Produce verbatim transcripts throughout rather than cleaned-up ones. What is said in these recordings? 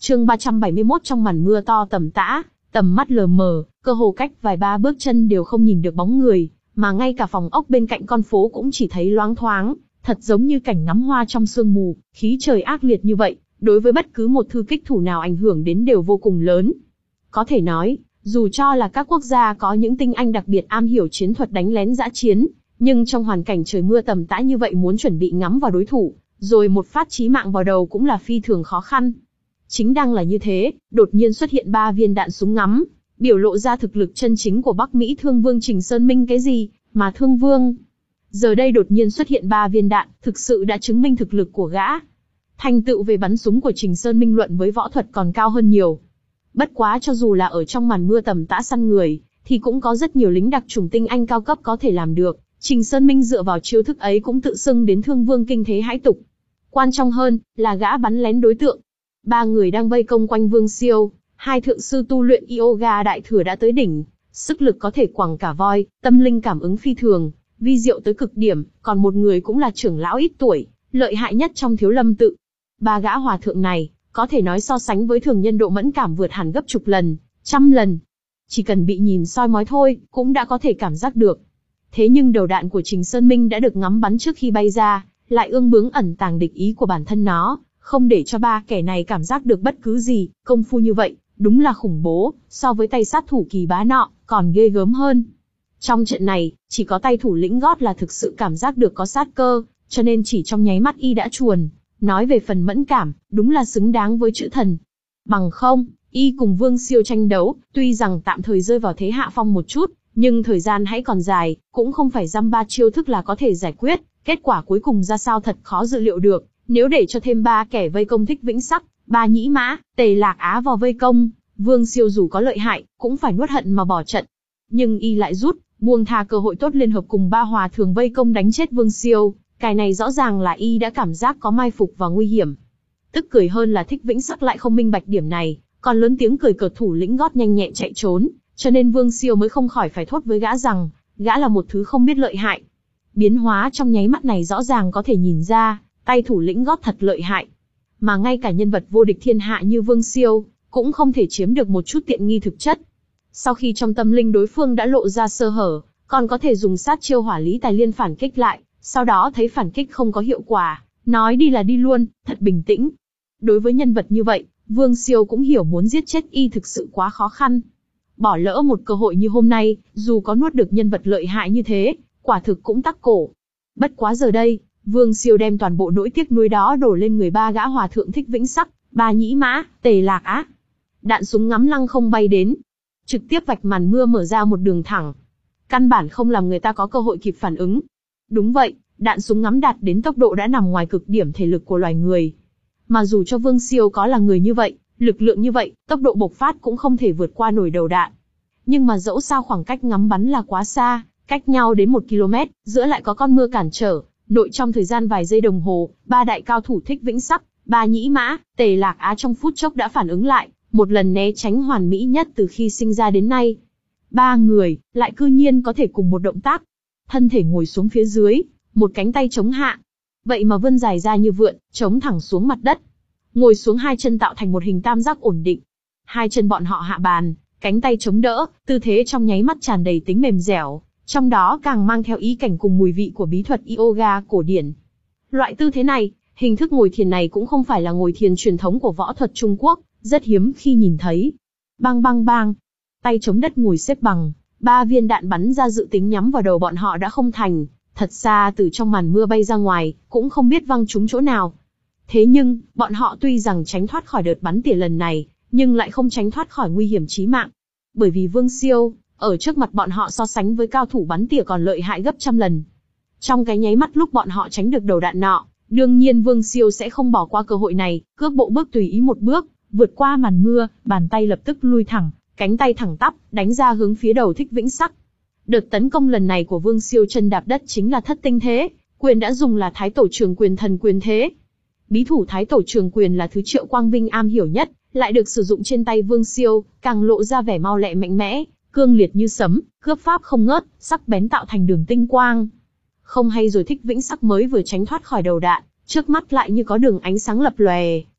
Chương ba trăm bảy mươi mốt trong màn mưa to tầm tã, tầm mắt lờ mờ, cơ hồ cách vài ba bước chân đều không nhìn được bóng người, mà ngay cả phòng ốc bên cạnh con phố cũng chỉ thấy loáng thoáng, thật giống như cảnh ngắm hoa trong sương mù, khí trời ác liệt như vậy, đối với bất cứ một thư kích thủ nào ảnh hưởng đến đều vô cùng lớn. Có thể nói, dù cho là các quốc gia có những tinh anh đặc biệt am hiểu chiến thuật đánh lén dã chiến, nhưng trong hoàn cảnh trời mưa tầm tã như vậy muốn chuẩn bị ngắm vào đối thủ, rồi một phát chí mạng vào đầu cũng là phi thường khó khăn. Chính đang là như thế, đột nhiên xuất hiện ba viên đạn súng ngắm, biểu lộ ra thực lực chân chính của Bắc Mỹ Thương Vương Trình Sơn Minh. Cái gì mà Thương Vương? Giờ đây đột nhiên xuất hiện ba viên đạn, thực sự đã chứng minh thực lực của gã. Thành tựu về bắn súng của Trình Sơn Minh luận với võ thuật còn cao hơn nhiều. Bất quá cho dù là ở trong màn mưa tầm tã săn người, thì cũng có rất nhiều lính đặc chủng tinh anh cao cấp có thể làm được. Trình Sơn Minh dựa vào chiêu thức ấy cũng tự xưng đến Thương Vương kinh thế hãi tục. Quan trọng hơn là gã bắn lén đối tượng. Ba người đang vây công quanh Vương Siêu, hai thượng sư tu luyện yoga đại thừa đã tới đỉnh, sức lực có thể quẳng cả voi, tâm linh cảm ứng phi thường, vi diệu tới cực điểm, còn một người cũng là trưởng lão ít tuổi, lợi hại nhất trong Thiếu Lâm tự. Ba gã hòa thượng này, có thể nói so sánh với thường nhân độ mẫn cảm vượt hẳn gấp chục lần, trăm lần. Chỉ cần bị nhìn soi mói thôi, cũng đã có thể cảm giác được. Thế nhưng đầu đạn của Trình Sơn Minh đã được ngắm bắn trước khi bay ra, lại ương bướng ẩn tàng địch ý của bản thân nó, không để cho ba kẻ này cảm giác được bất cứ gì. Công phu như vậy, đúng là khủng bố, so với tay sát thủ Kỳ Bá nọ, còn ghê gớm hơn. Trong trận này, chỉ có tay thủ lĩnh gót là thực sự cảm giác được có sát cơ, cho nên chỉ trong nháy mắt y đã chuồn. Nói về phần mẫn cảm, đúng là xứng đáng với chữ thần. Bằng không, y cùng Vương Siêu tranh đấu, tuy rằng tạm thời rơi vào thế hạ phong một chút, nhưng thời gian hãy còn dài, cũng không phải dăm ba chiêu thức là có thể giải quyết. Kết quả cuối cùng ra sao thật khó dự liệu được. Nếu để cho thêm ba kẻ vây công Thích Vĩnh Sắc, Ba Nhĩ Mã, Tề Lạc Á vào vây công, Vương Siêu dù có lợi hại, cũng phải nuốt hận mà bỏ trận. Nhưng y lại rút, buông tha cơ hội tốt liên hợp cùng ba hòa thường vây công đánh chết Vương Siêu. Cái này rõ ràng là y đã cảm giác có mai phục và nguy hiểm. Tức cười hơn là Thích Vĩnh Sắc lại không minh bạch điểm này, còn lớn tiếng cười cợt thủ lĩnh gót nhanh nhẹn chạy trốn, cho nên Vương Siêu mới không khỏi phải thốt với gã rằng, gã là một thứ không biết lợi hại. Biến hóa trong nháy mắt này rõ ràng có thể nhìn ra, tay thủ lĩnh gót thật lợi hại. Mà ngay cả nhân vật vô địch thiên hạ như Vương Siêu, cũng không thể chiếm được một chút tiện nghi thực chất. Sau khi trong tâm linh đối phương đã lộ ra sơ hở, còn có thể dùng sát chiêu hỏa lý tài liên phản kích lại, sau đó thấy phản kích không có hiệu quả, nói đi là đi luôn, thật bình tĩnh. Đối với nhân vật như vậy, Vương Siêu cũng hiểu muốn giết chết y thực sự quá khó khăn. Bỏ lỡ một cơ hội như hôm nay, dù có nuốt được nhân vật lợi hại như thế, quả thực cũng tắc cổ. Bất quá giờ đây, Vương Siêu đem toàn bộ nỗi tiếc nuối đó đổ lên người ba gã hòa thượng Thích Vĩnh Sắc, Ba Nhĩ Mã, Tề Lạc Á. Đạn súng ngắm lăng không bay đến, trực tiếp vạch màn mưa mở ra một đường thẳng. Căn bản không làm người ta có cơ hội kịp phản ứng. Đúng vậy, đạn súng ngắm đạt đến tốc độ đã nằm ngoài cực điểm thể lực của loài người. Mà dù cho Vương Siêu có là người như vậy, lực lượng như vậy, tốc độ bộc phát cũng không thể vượt qua nổi đầu đạn. Nhưng mà dẫu sao khoảng cách ngắm bắn là quá xa, cách nhau đến một ki lô mét, giữa lại có con mưa cản trở, nội trong thời gian vài giây đồng hồ, ba đại cao thủ Thích Vĩnh Sắc, Ba Nhĩ Mã, Tề Lạc Á trong phút chốc đã phản ứng lại, một lần né tránh hoàn mỹ nhất từ khi sinh ra đến nay. Ba người, lại cư nhiên có thể cùng một động tác. Thân thể ngồi xuống phía dưới, một cánh tay chống hạ. Vậy mà vươn dài ra như vượn, chống thẳng xuống mặt đất. Ngồi xuống hai chân tạo thành một hình tam giác ổn định. Hai chân bọn họ hạ bàn, cánh tay chống đỡ, tư thế trong nháy mắt tràn đầy tính mềm dẻo, trong đó càng mang theo ý cảnh cùng mùi vị của bí thuật yoga cổ điển. Loại tư thế này, hình thức ngồi thiền này cũng không phải là ngồi thiền truyền thống của võ thuật Trung Quốc, rất hiếm khi nhìn thấy. Bang bang bang, tay chống đất ngồi xếp bằng, ba viên đạn bắn ra dự tính nhắm vào đầu bọn họ đã không thành, thật xa từ trong màn mưa bay ra ngoài, cũng không biết văng trúng chỗ nào. Thế nhưng, bọn họ tuy rằng tránh thoát khỏi đợt bắn tỉa lần này, nhưng lại không tránh thoát khỏi nguy hiểm chí mạng. Bởi vì Vương Siêu, ở trước mặt bọn họ so sánh với cao thủ bắn tỉa còn lợi hại gấp trăm lần. Trong cái nháy mắt lúc bọn họ tránh được đầu đạn nọ, đương nhiên Vương Siêu sẽ không bỏ qua cơ hội này, cước bộ bước tùy ý một bước, vượt qua màn mưa, bàn tay lập tức lui thẳng, cánh tay thẳng tắp, đánh ra hướng phía đầu Thích Vĩnh Sắc. Đợt tấn công lần này của Vương Siêu chân đạp đất chính là thất tinh thế, quyền đã dùng là Thái Tổ Trường Quyền Thần Quyền thế. Bí thủ Thái Tổ Trường Quyền là thứ Triệu Quang Vinh am hiểu nhất, lại được sử dụng trên tay Vương Siêu, càng lộ ra vẻ mau lẹ mạnh mẽ, cương liệt như sấm, cướp pháp không ngớt, sắc bén tạo thành đường tinh quang. Không hay rồi Thích Vĩnh Sắc mới vừa tránh thoát khỏi đầu đạn, trước mắt lại như có đường ánh sáng lập lòe,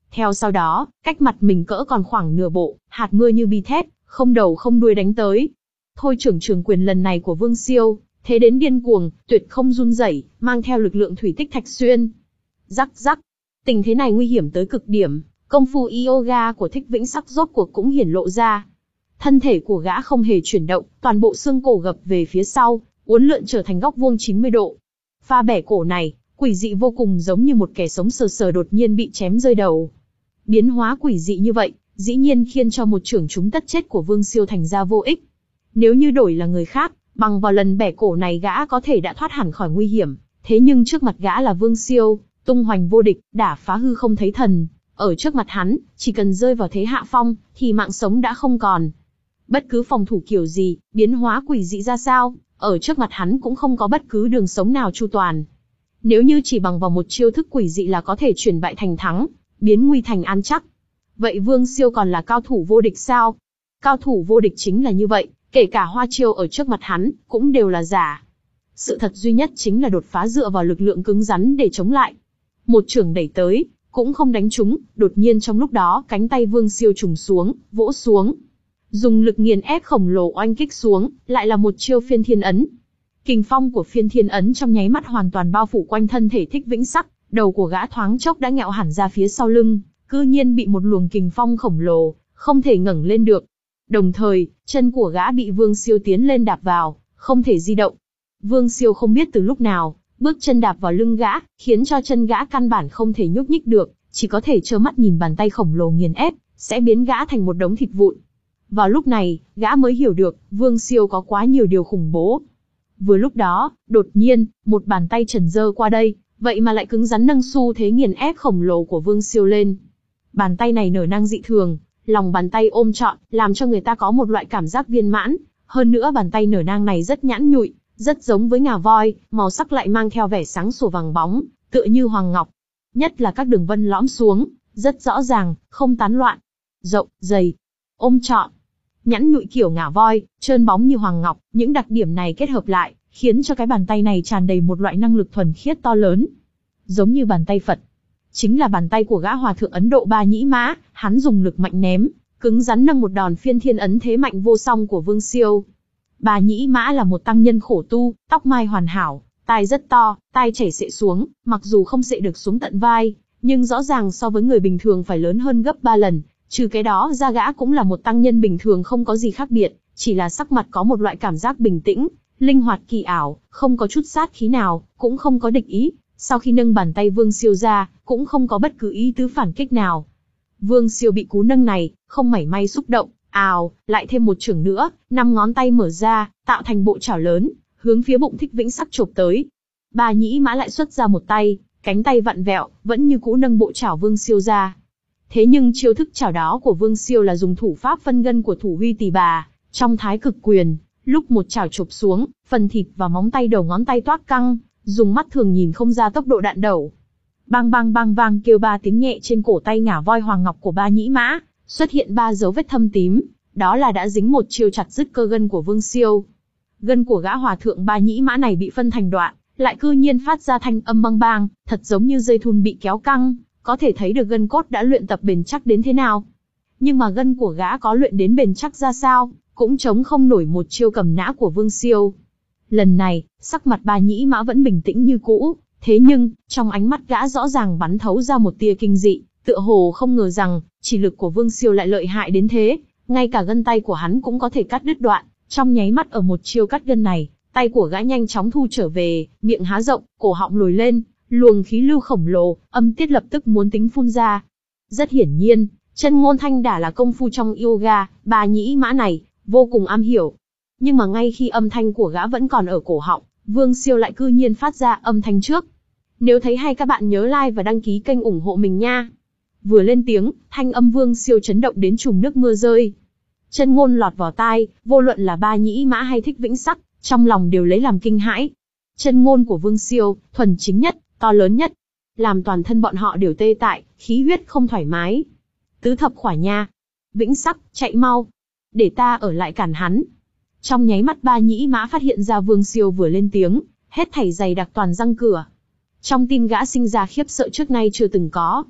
Theo sau đó, cách mặt mình cỡ còn khoảng nửa bộ, hạt mưa như bi thép, không đầu không đuôi đánh tới. Thôi trưởng trường quyền lần này của Vương Siêu, thế đến điên cuồng, tuyệt không run rẩy, mang theo lực lượng thủy tích thạch xuyên. Rắc rắc, tình thế này nguy hiểm tới cực điểm, công phu yoga của Thích Vĩnh Sắc rốt cuộc cũng hiển lộ ra. Thân thể của gã không hề chuyển động, toàn bộ xương cổ gập về phía sau, uốn lượn trở thành góc vuông chín mươi độ. Pha bẻ cổ này, quỷ dị vô cùng, giống như một kẻ sống sờ sờ đột nhiên bị chém rơi đầu. Biến hóa quỷ dị như vậy, dĩ nhiên khiến cho một trưởng chúng tất chết của Vương Siêu thành ra vô ích. Nếu như đổi là người khác, bằng vào lần bẻ cổ này gã có thể đã thoát hẳn khỏi nguy hiểm, thế nhưng trước mặt gã là Vương Siêu, tung hoành vô địch, đả phá hư không thấy thần. Ở trước mặt hắn, chỉ cần rơi vào thế hạ phong, thì mạng sống đã không còn. Bất cứ phòng thủ kiểu gì, biến hóa quỷ dị ra sao, ở trước mặt hắn cũng không có bất cứ đường sống nào chu toàn. Nếu như chỉ bằng vào một chiêu thức quỷ dị là có thể chuyển bại thành thắng, biến nguy thành an chắc, vậy Vương Siêu còn là cao thủ vô địch sao? Cao thủ vô địch chính là như vậy, kể cả hoa chiêu ở trước mặt hắn, cũng đều là giả. Sự thật duy nhất chính là đột phá dựa vào lực lượng cứng rắn để chống lại. Một chưởng đẩy tới, cũng không đánh trúng, đột nhiên trong lúc đó cánh tay Vương Siêu trùng xuống, vỗ xuống. Dùng lực nghiền ép khổng lồ oanh kích xuống, lại là một chiêu phiên thiên ấn. Kình phong của phiên thiên ấn trong nháy mắt hoàn toàn bao phủ quanh thân thể Thích Vĩnh Sắc, đầu của gã thoáng chốc đã ngẹo hẳn ra phía sau lưng, cư nhiên bị một luồng kình phong khổng lồ, không thể ngẩng lên được. Đồng thời, chân của gã bị Vương Siêu tiến lên đạp vào, không thể di động. Vương Siêu không biết từ lúc nào, bước chân đạp vào lưng gã, khiến cho chân gã căn bản không thể nhúc nhích được, chỉ có thể trơ mắt nhìn bàn tay khổng lồ nghiền ép, sẽ biến gã thành một đống thịt vụn. Vào lúc này, gã mới hiểu được, Vương Siêu có quá nhiều điều khủng bố. Vừa lúc đó, đột nhiên, một bàn tay trần dơ qua đây, vậy mà lại cứng rắn nâng xu thế nghiền ép khổng lồ của Vương Siêu lên. Bàn tay này nở năng dị thường, lòng bàn tay ôm trọn, làm cho người ta có một loại cảm giác viên mãn. Hơn nữa bàn tay nở nang này rất nhẵn nhụi, rất giống với ngà voi, màu sắc lại mang theo vẻ sáng sủa vàng bóng, tựa như hoàng ngọc. Nhất là các đường vân lõm xuống, rất rõ ràng, không tán loạn. Rộng, dày, ôm trọn, nhẵn nhụi kiểu ngà voi, trơn bóng như hoàng ngọc, những đặc điểm này kết hợp lại, khiến cho cái bàn tay này tràn đầy một loại năng lực thuần khiết to lớn. Giống như bàn tay Phật. Chính là bàn tay của gã hòa thượng Ấn Độ Ba Nhĩ Mã, hắn dùng lực mạnh ném, cứng rắn nâng một đòn phiên thiên ấn thế mạnh vô song của Vương Siêu. Ba Nhĩ Mã là một tăng nhân khổ tu, tóc mai hoàn hảo, tai rất to, tai chảy xệ xuống, mặc dù không xệ được xuống tận vai, nhưng rõ ràng so với người bình thường phải lớn hơn gấp ba lần. Trừ cái đó ra gã cũng là một tăng nhân bình thường không có gì khác biệt, chỉ là sắc mặt có một loại cảm giác bình tĩnh, linh hoạt kỳ ảo, không có chút sát khí nào, cũng không có địch ý. Sau khi nâng bàn tay Vương Siêu ra, cũng không có bất cứ ý tứ phản kích nào. Vương Siêu bị cú nâng này, không mảy may xúc động, ào, lại thêm một chưởng nữa, năm ngón tay mở ra, tạo thành bộ chảo lớn, hướng phía bụng Thích Vĩnh Sắc chộp tới. Ba Nhĩ Mã lại xuất ra một tay, cánh tay vặn vẹo, vẫn như cú nâng bộ chảo Vương Siêu ra. Thế nhưng chiêu thức chảo đó của Vương Siêu là dùng thủ pháp phân gân của Thủ Huy Tỳ Bà, trong Thái Cực Quyền, lúc một chảo chộp xuống, phần thịt và móng tay đầu ngón tay toát căng, dùng mắt thường nhìn không ra tốc độ đạn đẩu. Bang bang bang vang kêu ba tiếng nhẹ trên cổ tay ngả voi hoàng ngọc của Ba Nhĩ Mã, xuất hiện ba dấu vết thâm tím, đó là đã dính một chiêu chặt dứt cơ gân của Vương Siêu. Gân của gã hòa thượng Ba Nhĩ Mã này bị phân thành đoạn, lại cư nhiên phát ra thanh âm bang bang, thật giống như dây thun bị kéo căng, có thể thấy được gân cốt đã luyện tập bền chắc đến thế nào. Nhưng mà gân của gã có luyện đến bền chắc ra sao, cũng chống không nổi một chiêu cầm nã của Vương Siêu. Lần này, sắc mặt Ba Nhĩ Mã vẫn bình tĩnh như cũ, thế nhưng, trong ánh mắt gã rõ ràng bắn thấu ra một tia kinh dị, tựa hồ không ngờ rằng, chỉ lực của Vương Siêu lại lợi hại đến thế, ngay cả gân tay của hắn cũng có thể cắt đứt đoạn, trong nháy mắt ở một chiêu cắt gân này, tay của gã nhanh chóng thu trở về, miệng há rộng, cổ họng lồi lên, luồng khí lưu khổng lồ, âm tiết lập tức muốn tính phun ra. Rất hiển nhiên, chân ngôn thanh đả là công phu trong yoga, Ba Nhĩ Mã này, vô cùng am hiểu. Nhưng mà ngay khi âm thanh của gã vẫn còn ở cổ họng, Vương Siêu lại cư nhiên phát ra âm thanh trước. Nếu thấy hay các bạn nhớ like và đăng ký kênh ủng hộ mình nha. Vừa lên tiếng, thanh âm Vương Siêu chấn động đến trùng nước mưa rơi. Chân ngôn lọt vào tai, vô luận là Ba Nhĩ Mã hay Thích Vĩnh Sắc, trong lòng đều lấy làm kinh hãi. Chân ngôn của Vương Siêu, thuần chính nhất, to lớn nhất, làm toàn thân bọn họ đều tê tại, khí huyết không thoải mái. Tứ thập khỏa nha. Vĩnh Sắc, chạy mau. Để ta ở lại cản hắn. Trong nháy mắt Ba Nhĩ Mã phát hiện ra Vương Siêu vừa lên tiếng, hết thảy dày đặc toàn răng cửa. Trong tim gã sinh ra khiếp sợ trước nay chưa từng có.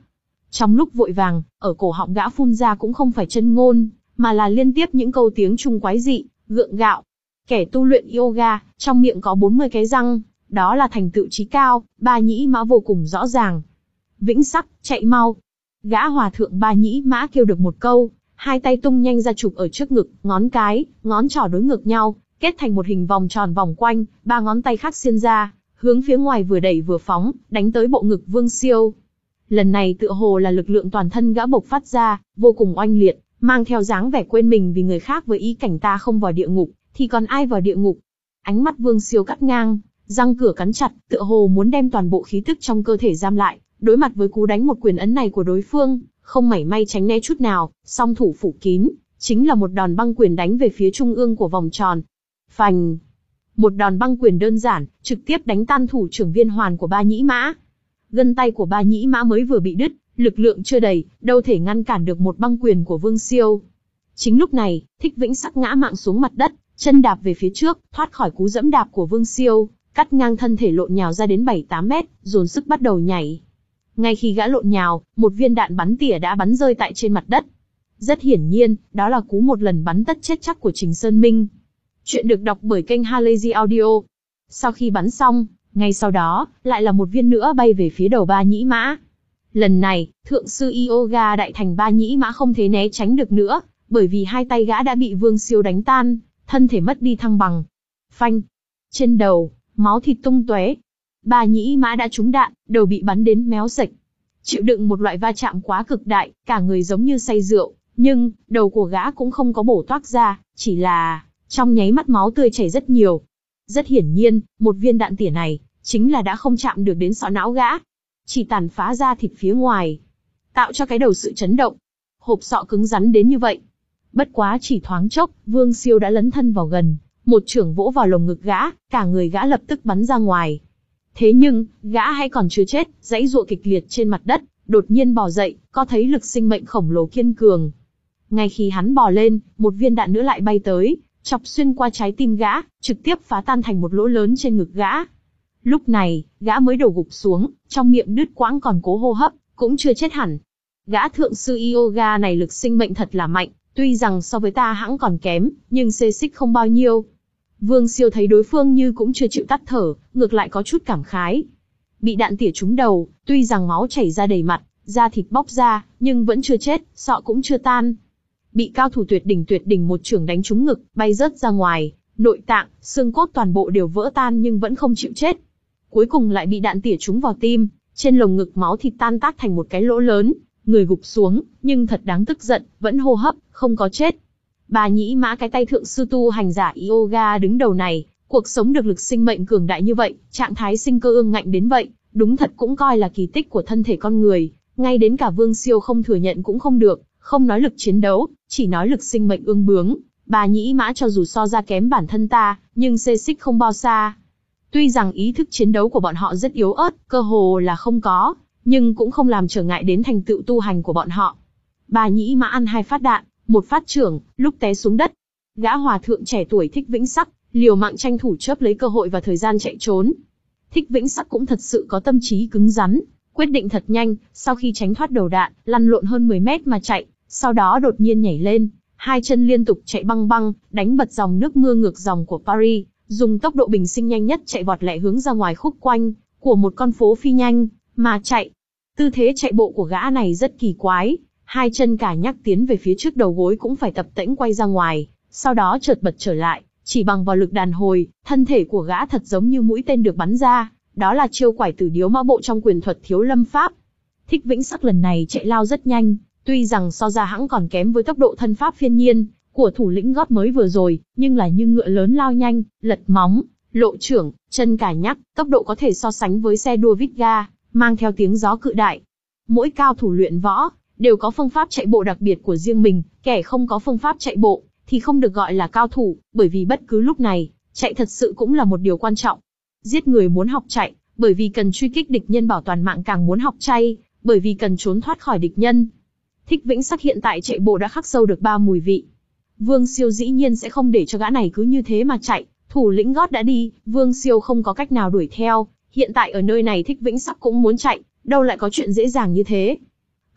Trong lúc vội vàng, ở cổ họng gã phun ra cũng không phải chân ngôn, mà là liên tiếp những câu tiếng Trung quái dị, gượng gạo. Kẻ tu luyện yoga, trong miệng có bốn mươi cái răng, đó là thành tựu chí cao, Ba Nhĩ Mã vô cùng rõ ràng. Vĩnh Sắc, chạy mau. Gã hòa thượng Ba Nhĩ Mã kêu được một câu, hai tay tung nhanh ra chụp ở trước ngực, ngón cái, ngón trỏ đối ngược nhau, kết thành một hình vòng tròn vòng quanh, ba ngón tay khác xiên ra, hướng phía ngoài vừa đẩy vừa phóng, đánh tới bộ ngực Vương Siêu. Lần này tựa hồ là lực lượng toàn thân gã bộc phát ra, vô cùng oanh liệt, mang theo dáng vẻ quên mình vì người khác với ý cảnh ta không vào địa ngục, thì còn ai vào địa ngục. Ánh mắt Vương Siêu cắt ngang, răng cửa cắn chặt, tựa hồ muốn đem toàn bộ khí tức trong cơ thể giam lại, đối mặt với cú đánh một quyền ấn này của đối phương, không mảy may tránh né chút nào, song thủ phủ kín, chính là một đòn băng quyền đánh về phía trung ương của vòng tròn. Phành! Một đòn băng quyền đơn giản, trực tiếp đánh tan thủ trưởng viên hoàn của Ba Nhĩ Mã. Gân tay của Ba Nhĩ Mã mới vừa bị đứt, lực lượng chưa đầy, đâu thể ngăn cản được một băng quyền của Vương Siêu. Chính lúc này, Thích Vĩnh Sắc ngã mạng xuống mặt đất, chân đạp về phía trước, thoát khỏi cú dẫm đạp của Vương Siêu, cắt ngang thân thể lộn nhào ra đến bảy tám mét, dồn sức bắt đầu nhảy. Ngay khi gã lộn nhào, một viên đạn bắn tỉa đã bắn rơi tại trên mặt đất. Rất hiển nhiên, đó là cú một lần bắn tất chết chắc của Trình Sơn Minh. Chuyện được đọc bởi kênh Halazy Audio. Sau khi bắn xong, ngay sau đó, lại là một viên nữa bay về phía đầu Ba Nhĩ Mã. Lần này, thượng sư yoga đại thành Ba Nhĩ Mã không thể né tránh được nữa, bởi vì hai tay gã đã bị Vương Siêu đánh tan, thân thể mất đi thăng bằng. Phanh! Trên đầu, máu thịt tung tóe. Ba Nhĩ Mã đã trúng đạn, đầu bị bắn đến méo sệch. Chịu đựng một loại va chạm quá cực đại, cả người giống như say rượu, nhưng đầu của gã cũng không có bổ toác ra, chỉ là trong nháy mắt máu tươi chảy rất nhiều. Rất hiển nhiên, một viên đạn tỉa này chính là đã không chạm được đến sọ não gã, chỉ tàn phá ra thịt phía ngoài, tạo cho cái đầu sự chấn động. Hộp sọ cứng rắn đến như vậy. Bất quá chỉ thoáng chốc, Vương Siêu đã lấn thân vào gần, một chưởng vỗ vào lồng ngực gã, cả người gã lập tức bắn ra ngoài. Thế nhưng, gã hay còn chưa chết, giãy giụa kịch liệt trên mặt đất, đột nhiên bò dậy, có thấy lực sinh mệnh khổng lồ kiên cường. Ngay khi hắn bò lên, một viên đạn nữa lại bay tới, chọc xuyên qua trái tim gã, trực tiếp phá tan thành một lỗ lớn trên ngực gã. Lúc này, gã mới đầu gục xuống, trong miệng đứt quãng còn cố hô hấp, cũng chưa chết hẳn. Gã thượng sư yoga này lực sinh mệnh thật là mạnh, tuy rằng so với ta hãng còn kém, nhưng xê xích không bao nhiêu. Vương Siêu thấy đối phương như cũng chưa chịu tắt thở, ngược lại có chút cảm khái. Bị đạn tỉa trúng đầu, tuy rằng máu chảy ra đầy mặt, da thịt bóc ra, nhưng vẫn chưa chết, sọ cũng chưa tan. Bị cao thủ tuyệt đỉnh tuyệt đỉnh một chưởng đánh trúng ngực, bay rớt ra ngoài, nội tạng, xương cốt toàn bộ đều vỡ tan nhưng vẫn không chịu chết. Cuối cùng lại bị đạn tỉa trúng vào tim, trên lồng ngực máu thịt tan tác thành một cái lỗ lớn, người gục xuống, nhưng thật đáng tức giận, vẫn hô hấp, không có chết. Ba Nhĩ Mã cái tay thượng sư tu hành giả yoga đứng đầu này, cuộc sống được lực sinh mệnh cường đại như vậy, trạng thái sinh cơ ương ngạnh đến vậy, đúng thật cũng coi là kỳ tích của thân thể con người, ngay đến cả Vương Siêu không thừa nhận cũng không được, không nói lực chiến đấu, chỉ nói lực sinh mệnh ương bướng. Ba Nhĩ Mã cho dù so ra kém bản thân ta, nhưng xê xích không bao xa. Tuy rằng ý thức chiến đấu của bọn họ rất yếu ớt, cơ hồ là không có, nhưng cũng không làm trở ngại đến thành tựu tu hành của bọn họ. Ba Nhĩ Mã ăn hai phát đạn, một phát trưởng, lúc té xuống đất. Gã hòa thượng trẻ tuổi Thích Vĩnh Sắc, liều mạng tranh thủ chớp lấy cơ hội và thời gian chạy trốn. Thích Vĩnh Sắc cũng thật sự có tâm trí cứng rắn, quyết định thật nhanh, sau khi tránh thoát đầu đạn, lăn lộn hơn mười mét mà chạy, sau đó đột nhiên nhảy lên, hai chân liên tục chạy băng băng, đánh bật dòng nước mưa ngược dòng của Paris, dùng tốc độ bình sinh nhanh nhất chạy vọt lẹ hướng ra ngoài khúc quanh của một con phố phi nhanh mà chạy. Tư thế chạy bộ của gã này rất kỳ quái, hai chân cả nhắc tiến về phía trước, đầu gối cũng phải tập tễnh quay ra ngoài, sau đó chợt bật trở lại, chỉ bằng vào lực đàn hồi, thân thể của gã thật giống như mũi tên được bắn ra, đó là chiêu quải tử điếu mã bộ trong quyền thuật Thiếu Lâm Pháp. Thích Vĩnh Sắc lần này chạy lao rất nhanh, tuy rằng so ra hãng còn kém với tốc độ thân pháp phiên nhiên của thủ lĩnh gót mới vừa rồi, nhưng là như ngựa lớn lao nhanh, lật móng, lộ trưởng, chân cả nhắc, tốc độ có thể so sánh với xe đua vít ga, mang theo tiếng gió cự đại. Mỗi cao thủ luyện võ đều có phương pháp chạy bộ đặc biệt của riêng mình, kẻ không có phương pháp chạy bộ thì không được gọi là cao thủ, bởi vì bất cứ lúc này, chạy thật sự cũng là một điều quan trọng. Giết người muốn học chạy, bởi vì cần truy kích địch nhân bảo toàn mạng, càng muốn học chay, bởi vì cần trốn thoát khỏi địch nhân. Thích Vĩnh Sắc hiện tại chạy bộ đã khắc sâu được ba mùi vị. Vương Siêu dĩ nhiên sẽ không để cho gã này cứ như thế mà chạy, thủ lĩnh gót đã đi, Vương Siêu không có cách nào đuổi theo, hiện tại ở nơi này Thích Vĩnh Sắc cũng muốn chạy, đâu lại có chuyện dễ dàng như thế.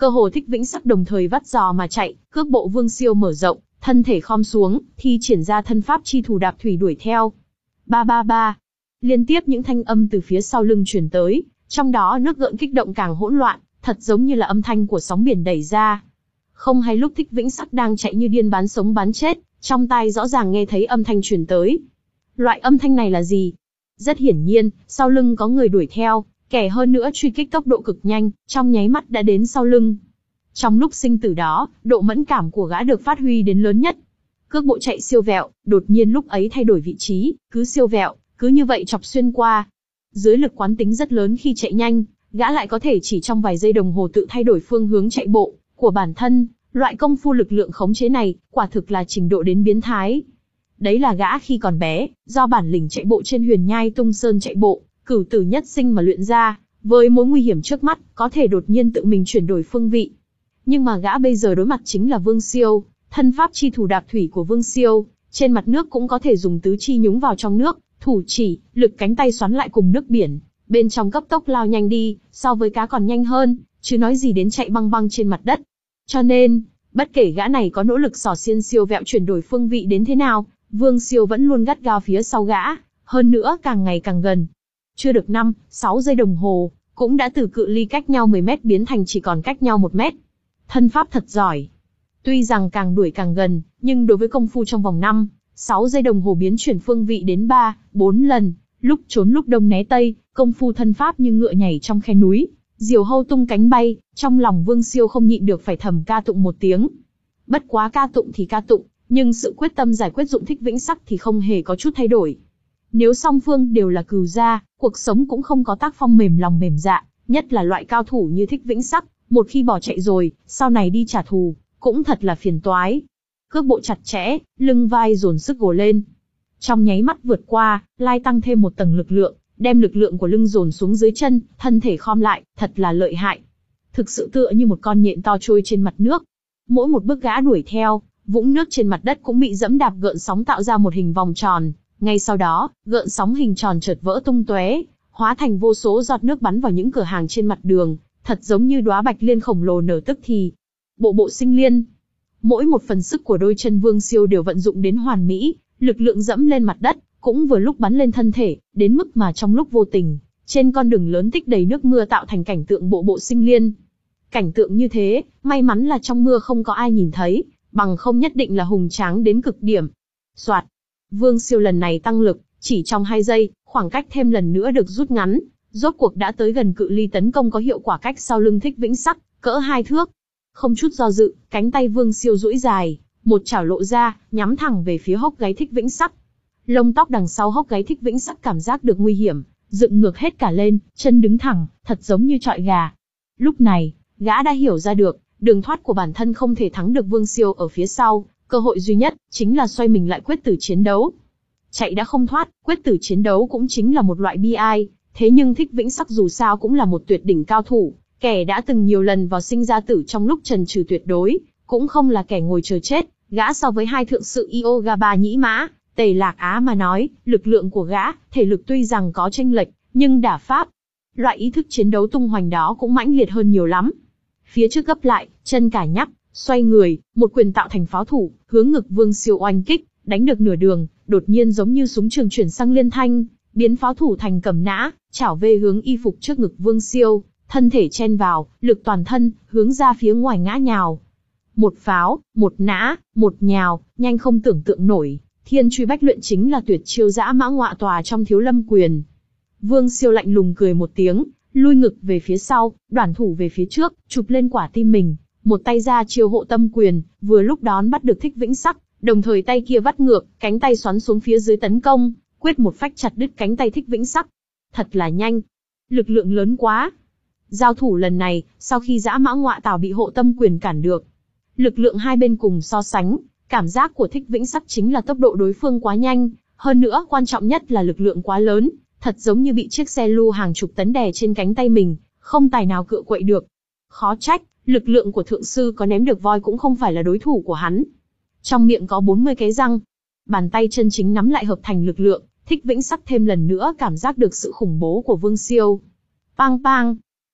cơ hồ Thích Vĩnh Sắc đồng thời vắt giò mà chạy, cước bộ Vương Siêu mở rộng, thân thể khom xuống, thi triển ra thân pháp chi thủ đạp thủy đuổi theo. Ba ba ba. Liên tiếp những thanh âm từ phía sau lưng truyền tới, trong đó nước gợn kích động càng hỗn loạn, thật giống như là âm thanh của sóng biển đẩy ra. Không hay lúc Thích Vĩnh Sắc đang chạy như điên bán sống bán chết, trong tai rõ ràng nghe thấy âm thanh truyền tới. Loại âm thanh này là gì? Rất hiển nhiên, sau lưng có người đuổi theo, kẻ hơn nữa truy kích tốc độ cực nhanh, trong nháy mắt đã đến sau lưng. Trong lúc sinh tử đó, độ mẫn cảm của gã được phát huy đến lớn nhất. Cước bộ chạy siêu vẹo, đột nhiên lúc ấy thay đổi vị trí, cứ siêu vẹo, cứ như vậy chọc xuyên qua. Dưới lực quán tính rất lớn khi chạy nhanh, gã lại có thể chỉ trong vài giây đồng hồ tự thay đổi phương hướng chạy bộ của bản thân. Loại công phu lực lượng khống chế này, quả thực là trình độ đến biến thái. Đấy là gã khi còn bé, do bản lĩnh chạy bộ trên huyền nhai tung sơn chạy bộ, cửu tử nhất sinh mà luyện ra, với mối nguy hiểm trước mắt, có thể đột nhiên tự mình chuyển đổi phương vị. Nhưng mà gã bây giờ đối mặt chính là Vương Siêu, thân pháp chi thủ đạp thủy của Vương Siêu, trên mặt nước cũng có thể dùng tứ chi nhúng vào trong nước, thủ chỉ, lực cánh tay xoắn lại cùng nước biển, bên trong cấp tốc lao nhanh đi, so với cá còn nhanh hơn, chứ nói gì đến chạy băng băng trên mặt đất. Cho nên, bất kể gã này có nỗ lực xỏ xiên siêu vẹo chuyển đổi phương vị đến thế nào, Vương Siêu vẫn luôn gắt gao phía sau gã, hơn nữa càng ngày càng gần. Chưa được năm, sáu giây đồng hồ, cũng đã từ cự ly cách nhau mười mét biến thành chỉ còn cách nhau một mét. Thân pháp thật giỏi. Tuy rằng càng đuổi càng gần, nhưng đối với công phu trong vòng năm, sáu giây đồng hồ biến chuyển phương vị đến ba, bốn lần, lúc trốn lúc đông né tây, công phu thân pháp như ngựa nhảy trong khe núi, diều hâu tung cánh bay, trong lòng Vương Siêu không nhịn được phải thầm ca tụng một tiếng. Bất quá ca tụng thì ca tụng, nhưng sự quyết tâm giải quyết dụng Thích Vĩnh Sắc thì không hề có chút thay đổi. Nếu song phương đều là cừu gia, cuộc sống cũng không có tác phong mềm lòng mềm dạ, nhất là loại cao thủ như Thích Vĩnh Sắc, một khi bỏ chạy rồi, sau này đi trả thù, cũng thật là phiền toái. Cước bộ chặt chẽ, lưng vai dồn sức gồ lên. Trong nháy mắt vượt qua, lai tăng thêm một tầng lực lượng, đem lực lượng của lưng dồn xuống dưới chân, thân thể khom lại, thật là lợi hại. Thực sự tựa như một con nhện to trôi trên mặt nước. Mỗi một bước gã đuổi theo, vũng nước trên mặt đất cũng bị dẫm đạp gợn sóng tạo ra một hình vòng tròn. Ngay sau đó, gợn sóng hình tròn chợt vỡ tung tóe, hóa thành vô số giọt nước bắn vào những cửa hàng trên mặt đường, thật giống như đóa bạch liên khổng lồ nở tức thì. Bộ bộ sinh liên. Mỗi một phần sức của đôi chân Vương Siêu đều vận dụng đến hoàn mỹ, lực lượng dẫm lên mặt đất, cũng vừa lúc bắn lên thân thể, đến mức mà trong lúc vô tình, trên con đường lớn tích đầy nước mưa tạo thành cảnh tượng bộ bộ sinh liên. Cảnh tượng như thế, may mắn là trong mưa không có ai nhìn thấy, bằng không nhất định là hùng tráng đến cực điểm. Soạt. Vương Siêu lần này tăng lực, chỉ trong hai giây, khoảng cách thêm lần nữa được rút ngắn, rốt cuộc đã tới gần cự ly tấn công có hiệu quả cách sau lưng Thích Vĩnh Sắc, cỡ hai thước. Không chút do dự, cánh tay Vương Siêu duỗi dài, một chảo lộ ra, nhắm thẳng về phía hốc gáy Thích Vĩnh Sắc. Lông tóc đằng sau hốc gáy Thích Vĩnh Sắc cảm giác được nguy hiểm, dựng ngược hết cả lên, chân đứng thẳng, thật giống như chọi gà. Lúc này, gã đã hiểu ra được, đường thoát của bản thân không thể thắng được Vương Siêu ở phía sau, cơ hội duy nhất chính là xoay mình lại quyết tử chiến đấu. Chạy đã không thoát, quyết tử chiến đấu cũng chính là một loại bi ai, thế nhưng Thích Vĩnh Sắc dù sao cũng là một tuyệt đỉnh cao thủ, kẻ đã từng nhiều lần vào sinh ra tử trong lúc trần trừ tuyệt đối, cũng không là kẻ ngồi chờ chết. Gã so với hai thượng sự Yoga Ba Nhĩ Mã, Tề Lạc Á mà nói, lực lượng của gã, thể lực tuy rằng có chênh lệch, nhưng đả pháp, loại ý thức chiến đấu tung hoành đó cũng mãnh liệt hơn nhiều lắm. Phía trước gấp lại, chân cả nhắc, xoay người, một quyền tạo thành pháo thủ, hướng ngực Vương Siêu oanh kích, đánh được nửa đường, đột nhiên giống như súng trường chuyển sang liên thanh, biến pháo thủ thành cầm nã, chảo về hướng y phục trước ngực Vương Siêu, thân thể chen vào, lực toàn thân, hướng ra phía ngoài ngã nhào. Một pháo, một nã, một nhào, nhanh không tưởng tượng nổi, thiên truy bách luyện chính là tuyệt chiêu dã mã ngọa tòa trong Thiếu Lâm quyền. Vương Siêu lạnh lùng cười một tiếng, lui ngực về phía sau, đoản thủ về phía trước, chụp lên quả tim mình, một tay ra chiêu hộ tâm quyền, vừa lúc đón bắt được Thích Vĩnh Sắc, đồng thời tay kia vắt ngược, cánh tay xoắn xuống phía dưới tấn công, quyết một phách chặt đứt cánh tay Thích Vĩnh Sắc. Thật là nhanh, lực lượng lớn quá. Giao thủ lần này, sau khi dã mã ngọa tào bị hộ tâm quyền cản được, lực lượng hai bên cùng so sánh, cảm giác của Thích Vĩnh Sắc chính là tốc độ đối phương quá nhanh, hơn nữa quan trọng nhất là lực lượng quá lớn, thật giống như bị chiếc xe lu hàng chục tấn đè trên cánh tay mình, không tài nào cựa quậy được. Khó trách, lực lượng của thượng sư có ném được voi cũng không phải là đối thủ của hắn. Trong miệng có bốn mươi cái răng, bàn tay chân chính nắm lại hợp thành lực lượng, Thích Vĩnh Sắc thêm lần nữa cảm giác được sự khủng bố của Vương Siêu. Pang pang,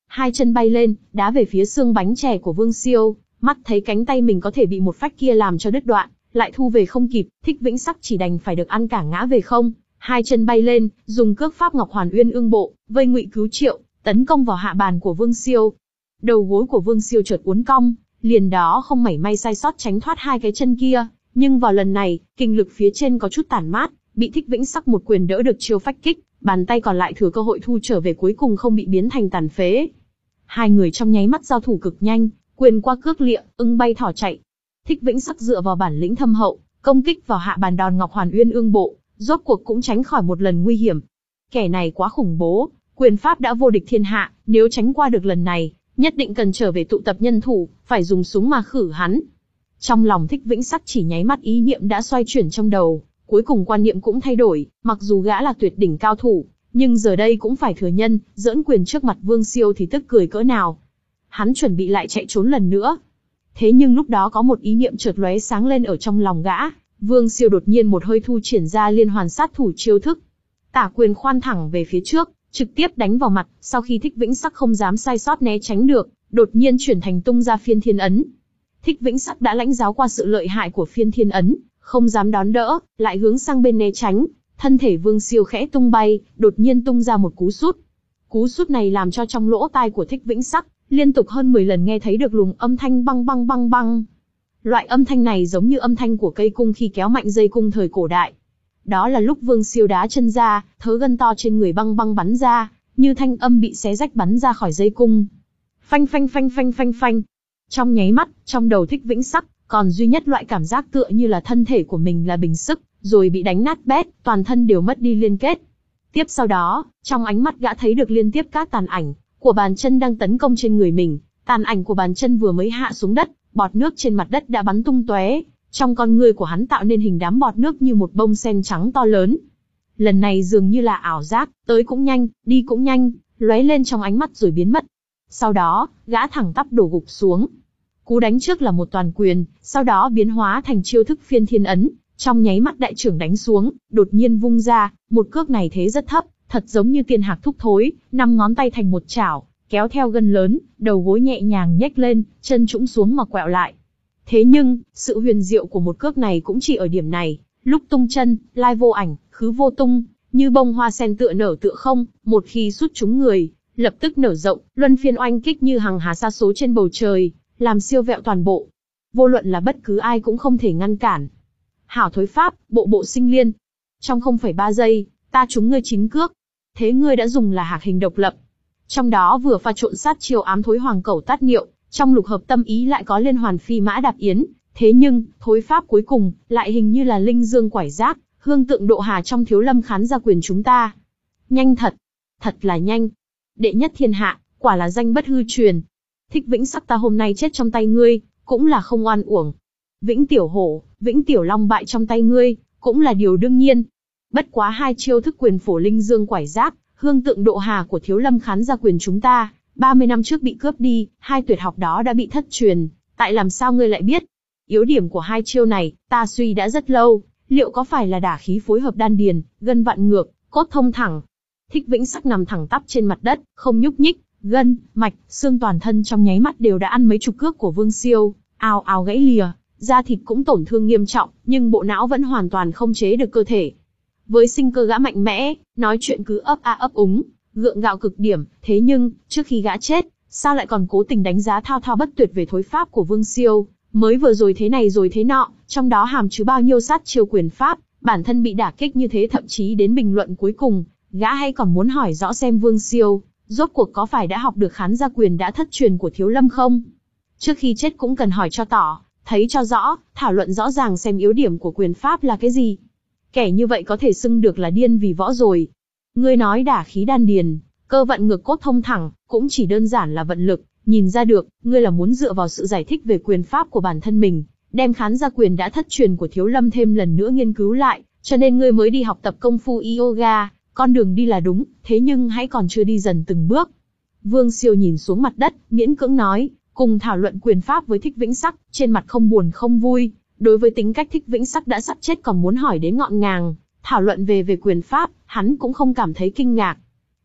hai chân bay lên, đá về phía xương bánh chè của Vương Siêu, mắt thấy cánh tay mình có thể bị một phách kia làm cho đứt đoạn, lại thu về không kịp, Thích Vĩnh Sắc chỉ đành phải được ăn cả ngã về không. Hai chân bay lên, dùng cước pháp Ngọc Hoàn Uyên Ương Bộ, vây Ngụy Cứu Triệu, tấn công vào hạ bàn của Vương Siêu. Đầu gối của Vương Siêu chợt uốn cong, liền đó không mảy may sai sót tránh thoát hai cái chân kia, nhưng vào lần này, kinh lực phía trên có chút tản mát, bị Thích Vĩnh Sắc một quyền đỡ được chiêu phách kích, bàn tay còn lại thừa cơ hội thu trở về, cuối cùng không bị biến thành tàn phế. Hai người trong nháy mắt giao thủ cực nhanh, quyền qua cước lịa, ưng bay thỏ chạy. Thích Vĩnh Sắc dựa vào bản lĩnh thâm hậu, công kích vào hạ bàn đòn Ngọc Hoàn Uyên Ương Bộ, rốt cuộc cũng tránh khỏi một lần nguy hiểm. Kẻ này quá khủng bố, quyền pháp đã vô địch thiên hạ, nếu tránh qua được lần này, nhất định cần trở về tụ tập nhân thủ, phải dùng súng mà khử hắn. Trong lòng Thích Vĩnh Sắc chỉ nháy mắt ý niệm đã xoay chuyển trong đầu, cuối cùng quan niệm cũng thay đổi, mặc dù gã là tuyệt đỉnh cao thủ, nhưng giờ đây cũng phải thừa nhân, giỡn quyền trước mặt Vương Siêu thì tức cười cỡ nào. Hắn chuẩn bị lại chạy trốn lần nữa. Thế nhưng lúc đó có một ý niệm chợt lóe sáng lên ở trong lòng gã, Vương Siêu đột nhiên một hơi thu triển ra liên hoàn sát thủ chiêu thức. Tả quyền khoan thẳng về phía trước, trực tiếp đánh vào mặt, sau khi Thích Vĩnh Sắc không dám sai sót né tránh được, đột nhiên chuyển thành tung ra phiên thiên ấn. Thích Vĩnh Sắc đã lãnh giáo qua sự lợi hại của phiên thiên ấn, không dám đón đỡ, lại hướng sang bên né tránh, thân thể Vương Siêu khẽ tung bay, đột nhiên tung ra một cú sút. Cú sút này làm cho trong lỗ tai của Thích Vĩnh Sắc, liên tục hơn mười lần nghe thấy được luồng âm thanh băng băng băng băng. Loại âm thanh này giống như âm thanh của cây cung khi kéo mạnh dây cung thời cổ đại. Đó là lúc Vương Siêu đá chân ra, thớ gân to trên người băng băng bắn ra, như thanh âm bị xé rách bắn ra khỏi dây cung. Phanh phanh phanh phanh phanh phanh. Trong nháy mắt, trong đầu Thích Vĩnh Sắc, còn duy nhất loại cảm giác tựa như là thân thể của mình là bình sức, rồi bị đánh nát bét, toàn thân đều mất đi liên kết. Tiếp sau đó, trong ánh mắt gã thấy được liên tiếp các tàn ảnh của bàn chân đang tấn công trên người mình. Tàn ảnh của bàn chân vừa mới hạ xuống đất, bọt nước trên mặt đất đã bắn tung tóe. Trong con ngươi của hắn tạo nên hình đám bọt nước như một bông sen trắng to lớn. Lần này dường như là ảo giác, tới cũng nhanh, đi cũng nhanh, lóe lên trong ánh mắt rồi biến mất. Sau đó, gã thẳng tắp đổ gục xuống. Cú đánh trước là một toàn quyền, sau đó biến hóa thành chiêu thức phiên thiên ấn. Trong nháy mắt đại trưởng đánh xuống, đột nhiên vung ra, một cước này thế rất thấp, thật giống như tiên hạc thúc thối, năm ngón tay thành một chảo, kéo theo gân lớn, đầu gối nhẹ nhàng nhếch lên, chân trũng xuống mà quẹo lại. Thế nhưng, sự huyền diệu của một cước này cũng chỉ ở điểm này, lúc tung chân, lai vô ảnh, khứ vô tung, như bông hoa sen tựa nở tựa không, một khi sút trúng người, lập tức nở rộng, luân phiên oanh kích như hằng hà sa số trên bầu trời, làm siêu vẹo toàn bộ. Vô luận là bất cứ ai cũng không thể ngăn cản. Hảo thối pháp, bộ bộ sinh liên. Trong không phẩy ba giây, ta trúng ngươi chín cước. Thế ngươi đã dùng là hạc hình độc lập. Trong đó vừa pha trộn sát chiêu ám thối hoàng cẩu tát niệu, trong lục hợp tâm ý lại có liên hoàn phi mã đạp yến. Thế nhưng, thối pháp cuối cùng, lại hình như là linh dương quải giác, hương tượng độ hà trong thiếu lâm khán gia quyền chúng ta. Nhanh thật. Thật là nhanh. Đệ nhất thiên hạ, quả là danh bất hư truyền. Thích Vĩnh Sắc ta hôm nay chết trong tay ngươi, cũng là không oan uổng. Vĩnh Tiểu Hổ, Vĩnh Tiểu Long bại trong tay ngươi, cũng là điều đương nhiên. Bất quá hai chiêu thức quyền phổ linh dương quải giác, hương tượng độ hà của thiếu lâm khán gia quyền chúng ta, ba mươi năm trước bị cướp đi, hai tuyệt học đó đã bị thất truyền, tại làm sao ngươi lại biết? Yếu điểm của hai chiêu này, ta suy đã rất lâu, liệu có phải là đả khí phối hợp đan điền, gân vặn ngược, cốt thông thẳng? Thích Vĩnh Sắc nằm thẳng tắp trên mặt đất, không nhúc nhích, gân, mạch, xương toàn thân trong nháy mắt đều đã ăn mấy chục cước của Vương Siêu, ào ào gãy lìa, da thịt cũng tổn thương nghiêm trọng, nhưng bộ não vẫn hoàn toàn không chế được cơ thể. Với sinh cơ gã mạnh mẽ, nói chuyện cứ ấp a ấp úng, gượng gạo cực điểm, thế nhưng, trước khi gã chết, sao lại còn cố tình đánh giá thao thao bất tuyệt về thối pháp của Vương Siêu, mới vừa rồi thế này rồi thế nọ, trong đó hàm chứa bao nhiêu sát chiêu quyền pháp, bản thân bị đả kích như thế, thậm chí đến bình luận cuối cùng, gã hay còn muốn hỏi rõ xem Vương Siêu, rốt cuộc có phải đã học được khán gia quyền đã thất truyền của thiếu lâm không? Trước khi chết cũng cần hỏi cho tỏ, thấy cho rõ, thảo luận rõ ràng xem yếu điểm của quyền pháp là cái gì. Kẻ như vậy có thể xưng được là điên vì võ rồi. Ngươi nói đả khí đan điền, cơ vận ngược cốt thông thẳng, cũng chỉ đơn giản là vận lực, nhìn ra được, ngươi là muốn dựa vào sự giải thích về quyền pháp của bản thân mình, đem khán gia quyền đã thất truyền của thiếu lâm thêm lần nữa nghiên cứu lại, cho nên ngươi mới đi học tập công phu yoga, con đường đi là đúng, thế nhưng hãy còn chưa đi dần từng bước. Vương Siêu nhìn xuống mặt đất, miễn cưỡng nói, cùng thảo luận quyền pháp với Thích Vĩnh Sắc, trên mặt không buồn không vui. Đối với tính cách Thích Vĩnh Sắc đã sắp chết còn muốn hỏi đến ngọn ngàng, thảo luận về về quyền pháp, hắn cũng không cảm thấy kinh ngạc.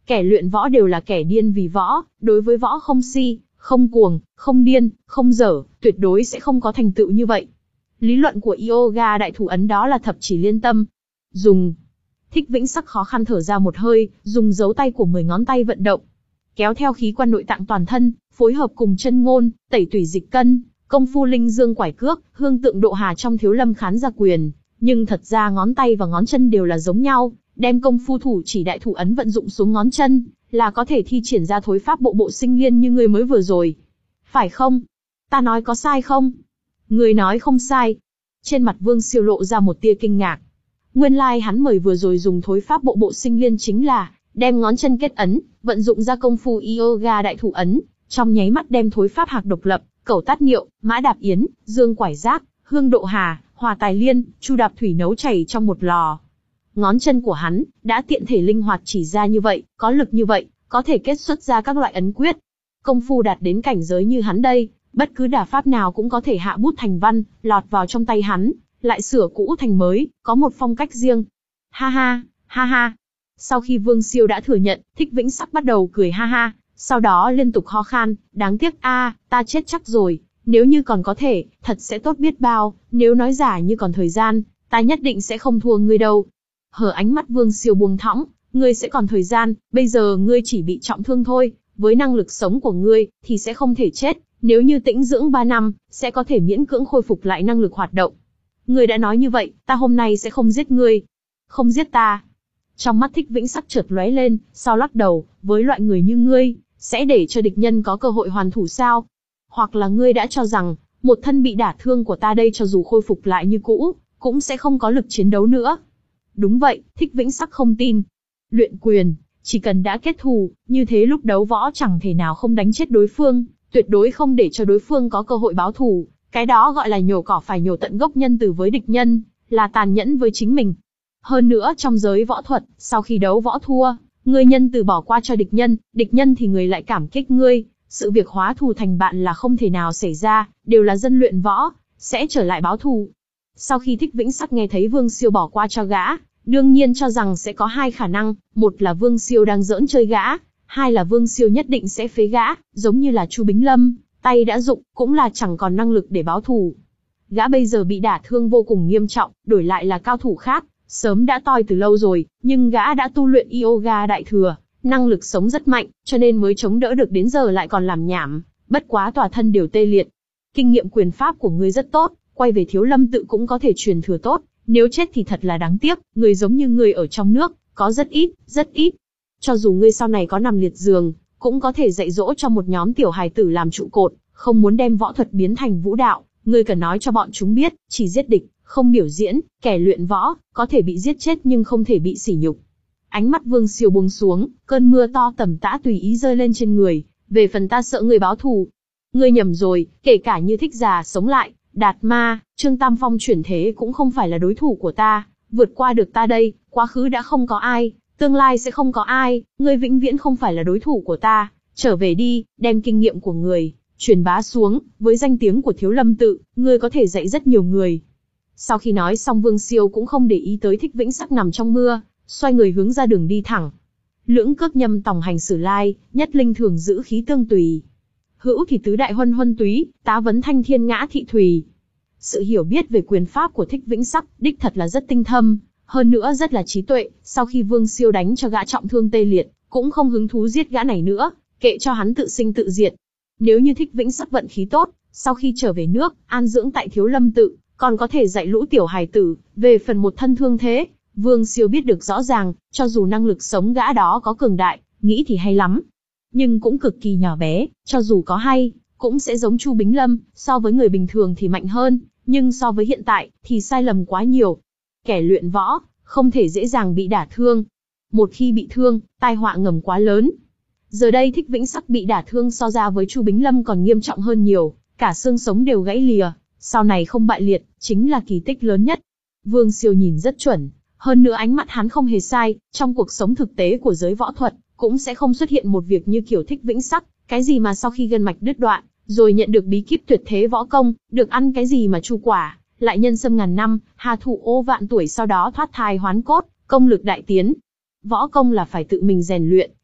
Kẻ luyện võ đều là kẻ điên vì võ, đối với võ không si, không cuồng, không điên, không dở, tuyệt đối sẽ không có thành tựu như vậy. Lý luận của yoga đại thủ ấn đó là thập chỉ liên tâm. Dùng. Thích Vĩnh Sắc khó khăn thở ra một hơi, dùng dấu tay của mười ngón tay vận động. Kéo theo khí quan nội tạng toàn thân, phối hợp cùng chân ngôn, tẩy tủy dịch cân, công phu linh dương quải cước, hương tượng độ hà trong Thiếu Lâm khán gia quyền. Nhưng thật ra ngón tay và ngón chân đều là giống nhau, đem công phu thủ chỉ đại thủ ấn vận dụng xuống ngón chân, là có thể thi triển ra thối pháp bộ bộ sinh liên như người mới vừa rồi. Phải không? Ta nói có sai không? Người nói không sai. Trên mặt Vương Siêu lộ ra một tia kinh ngạc. Nguyên lai like hắn mời vừa rồi dùng thối pháp bộ bộ sinh liên chính là đem ngón chân kết ấn, vận dụng ra công phu yoga đại thủ ấn, trong nháy mắt đem thối pháp hạc độc lập, cẩu tát niệu, mã đạp yến, dương quải giác, hương độ hà, hòa tài liên, chu đạp thủy nấu chảy trong một lò. Ngón chân của hắn đã tiện thể linh hoạt chỉ ra như vậy, có lực như vậy, có thể kết xuất ra các loại ấn quyết. Công phu đạt đến cảnh giới như hắn đây, bất cứ đả pháp nào cũng có thể hạ bút thành văn, lọt vào trong tay hắn, lại sửa cũ thành mới, có một phong cách riêng. Ha ha, ha ha. Sau khi Vương Siêu đã thừa nhận, Thích Vĩnh Sắc bắt đầu cười ha ha, sau đó liên tục ho khan, đáng tiếc a, à, ta chết chắc rồi, nếu như còn có thể, thật sẽ tốt biết bao, nếu nói giả như còn thời gian, ta nhất định sẽ không thua ngươi đâu. Hở ánh mắt Vương Siêu buông thõng, ngươi sẽ còn thời gian, bây giờ ngươi chỉ bị trọng thương thôi, với năng lực sống của ngươi, thì sẽ không thể chết, nếu như tĩnh dưỡng ba năm, sẽ có thể miễn cưỡng khôi phục lại năng lực hoạt động. Ngươi đã nói như vậy, ta hôm nay sẽ không giết ngươi. Không giết ta. Trong mắt Thích Vĩnh Sắc chợt lóe lên, sau lắc đầu, với loại người như ngươi, sẽ để cho địch nhân có cơ hội hoàn thủ sao? Hoặc là ngươi đã cho rằng, một thân bị đả thương của ta đây cho dù khôi phục lại như cũ, cũng sẽ không có lực chiến đấu nữa. Đúng vậy, Thích Vĩnh Sắc không tin. Luyện quyền, chỉ cần đã kết thù, như thế lúc đấu võ chẳng thể nào không đánh chết đối phương, tuyệt đối không để cho đối phương có cơ hội báo thù. Cái đó gọi là nhổ cỏ phải nhổ tận gốc, nhân từ với địch nhân, là tàn nhẫn với chính mình. Hơn nữa trong giới võ thuật, sau khi đấu võ thua, ngươi nhân từ bỏ qua cho địch nhân, địch nhân thì người lại cảm kích ngươi, sự việc hóa thù thành bạn là không thể nào xảy ra, đều là dân luyện võ, sẽ trở lại báo thù. Sau khi Thích Vĩnh Sắc nghe thấy Vương Siêu bỏ qua cho gã, đương nhiên cho rằng sẽ có hai khả năng, một là Vương Siêu đang giỡn chơi gã, hai là Vương Siêu nhất định sẽ phế gã, giống như là Chu Bính Lâm, tay đã rụng, cũng là chẳng còn năng lực để báo thù. Gã bây giờ bị đả thương vô cùng nghiêm trọng, đổi lại là cao thủ khác, sớm đã toi từ lâu rồi, nhưng gã đã tu luyện yoga đại thừa, năng lực sống rất mạnh, cho nên mới chống đỡ được đến giờ lại còn làm nhảm, bất quá tòa thân đều tê liệt. Kinh nghiệm quyền pháp của ngươi rất tốt, quay về Thiếu Lâm tự cũng có thể truyền thừa tốt, nếu chết thì thật là đáng tiếc, người giống như ngươi ở trong nước, có rất ít, rất ít. Cho dù ngươi sau này có nằm liệt giường, cũng có thể dạy dỗ cho một nhóm tiểu hài tử làm trụ cột, không muốn đem võ thuật biến thành vũ đạo, ngươi cần nói cho bọn chúng biết, chỉ giết địch, không biểu diễn, kẻ luyện võ, có thể bị giết chết nhưng không thể bị sỉ nhục. Ánh mắt Vương Siêu buông xuống, cơn mưa to tầm tã tùy ý rơi lên trên người, về phần ta sợ ngươi báo thù. Ngươi nhầm rồi, kể cả như Thích già sống lại, Đạt Ma, Trương Tam Phong chuyển thế cũng không phải là đối thủ của ta, vượt qua được ta đây, quá khứ đã không có ai, tương lai sẽ không có ai, ngươi vĩnh viễn không phải là đối thủ của ta, trở về đi, đem kinh nghiệm của người truyền bá xuống, với danh tiếng của Thiếu Lâm tự, ngươi có thể dạy rất nhiều người. Sau khi nói xong Vương Siêu cũng không để ý tới Thích Vĩnh Sắc nằm trong mưa, xoay người hướng ra đường đi thẳng. Lưỡng cước nhâm tòng hành sử lai, nhất linh thường giữ khí tương tùy. Hữu thì tứ đại huân huân túy, tá vấn thanh thiên ngã thị thùy. Sự hiểu biết về quyền pháp của Thích Vĩnh Sắc, đích thật là rất tinh thâm, hơn nữa rất là trí tuệ. Sau khi Vương Siêu đánh cho gã trọng thương tê liệt, cũng không hứng thú giết gã này nữa, kệ cho hắn tự sinh tự diệt. Nếu như Thích Vĩnh Sắc vận khí tốt, sau khi trở về nước, an dưỡng tại Thiếu Lâm tự, còn có thể dạy lũ tiểu hài tử. Về phần một thân thương thế, Vương Siêu biết được rõ ràng, cho dù năng lực sống gã đó có cường đại, nghĩ thì hay lắm, nhưng cũng cực kỳ nhỏ bé, cho dù có hay, cũng sẽ giống Chu Bính Lâm, so với người bình thường thì mạnh hơn, nhưng so với hiện tại, thì sai lầm quá nhiều. Kẻ luyện võ, không thể dễ dàng bị đả thương. Một khi bị thương, tai họa ngầm quá lớn. Giờ đây Thích Vĩnh Sắc bị đả thương so ra với Chu Bính Lâm còn nghiêm trọng hơn nhiều, cả xương sống đều gãy lìa, sau này không bại liệt, chính là kỳ tích lớn nhất. Vương Siêu nhìn rất chuẩn, hơn nữa ánh mắt hắn không hề sai, trong cuộc sống thực tế của giới võ thuật, cũng sẽ không xuất hiện một việc như kiểu Thích Vĩnh Sắc, cái gì mà sau khi gân mạch đứt đoạn, rồi nhận được bí kíp tuyệt thế võ công, được ăn cái gì mà chu quả, lại nhân sâm ngàn năm, hà thụ ô vạn tuổi sau đó thoát thai hoán cốt, công lực đại tiến. Võ công là phải tự mình rèn luyện,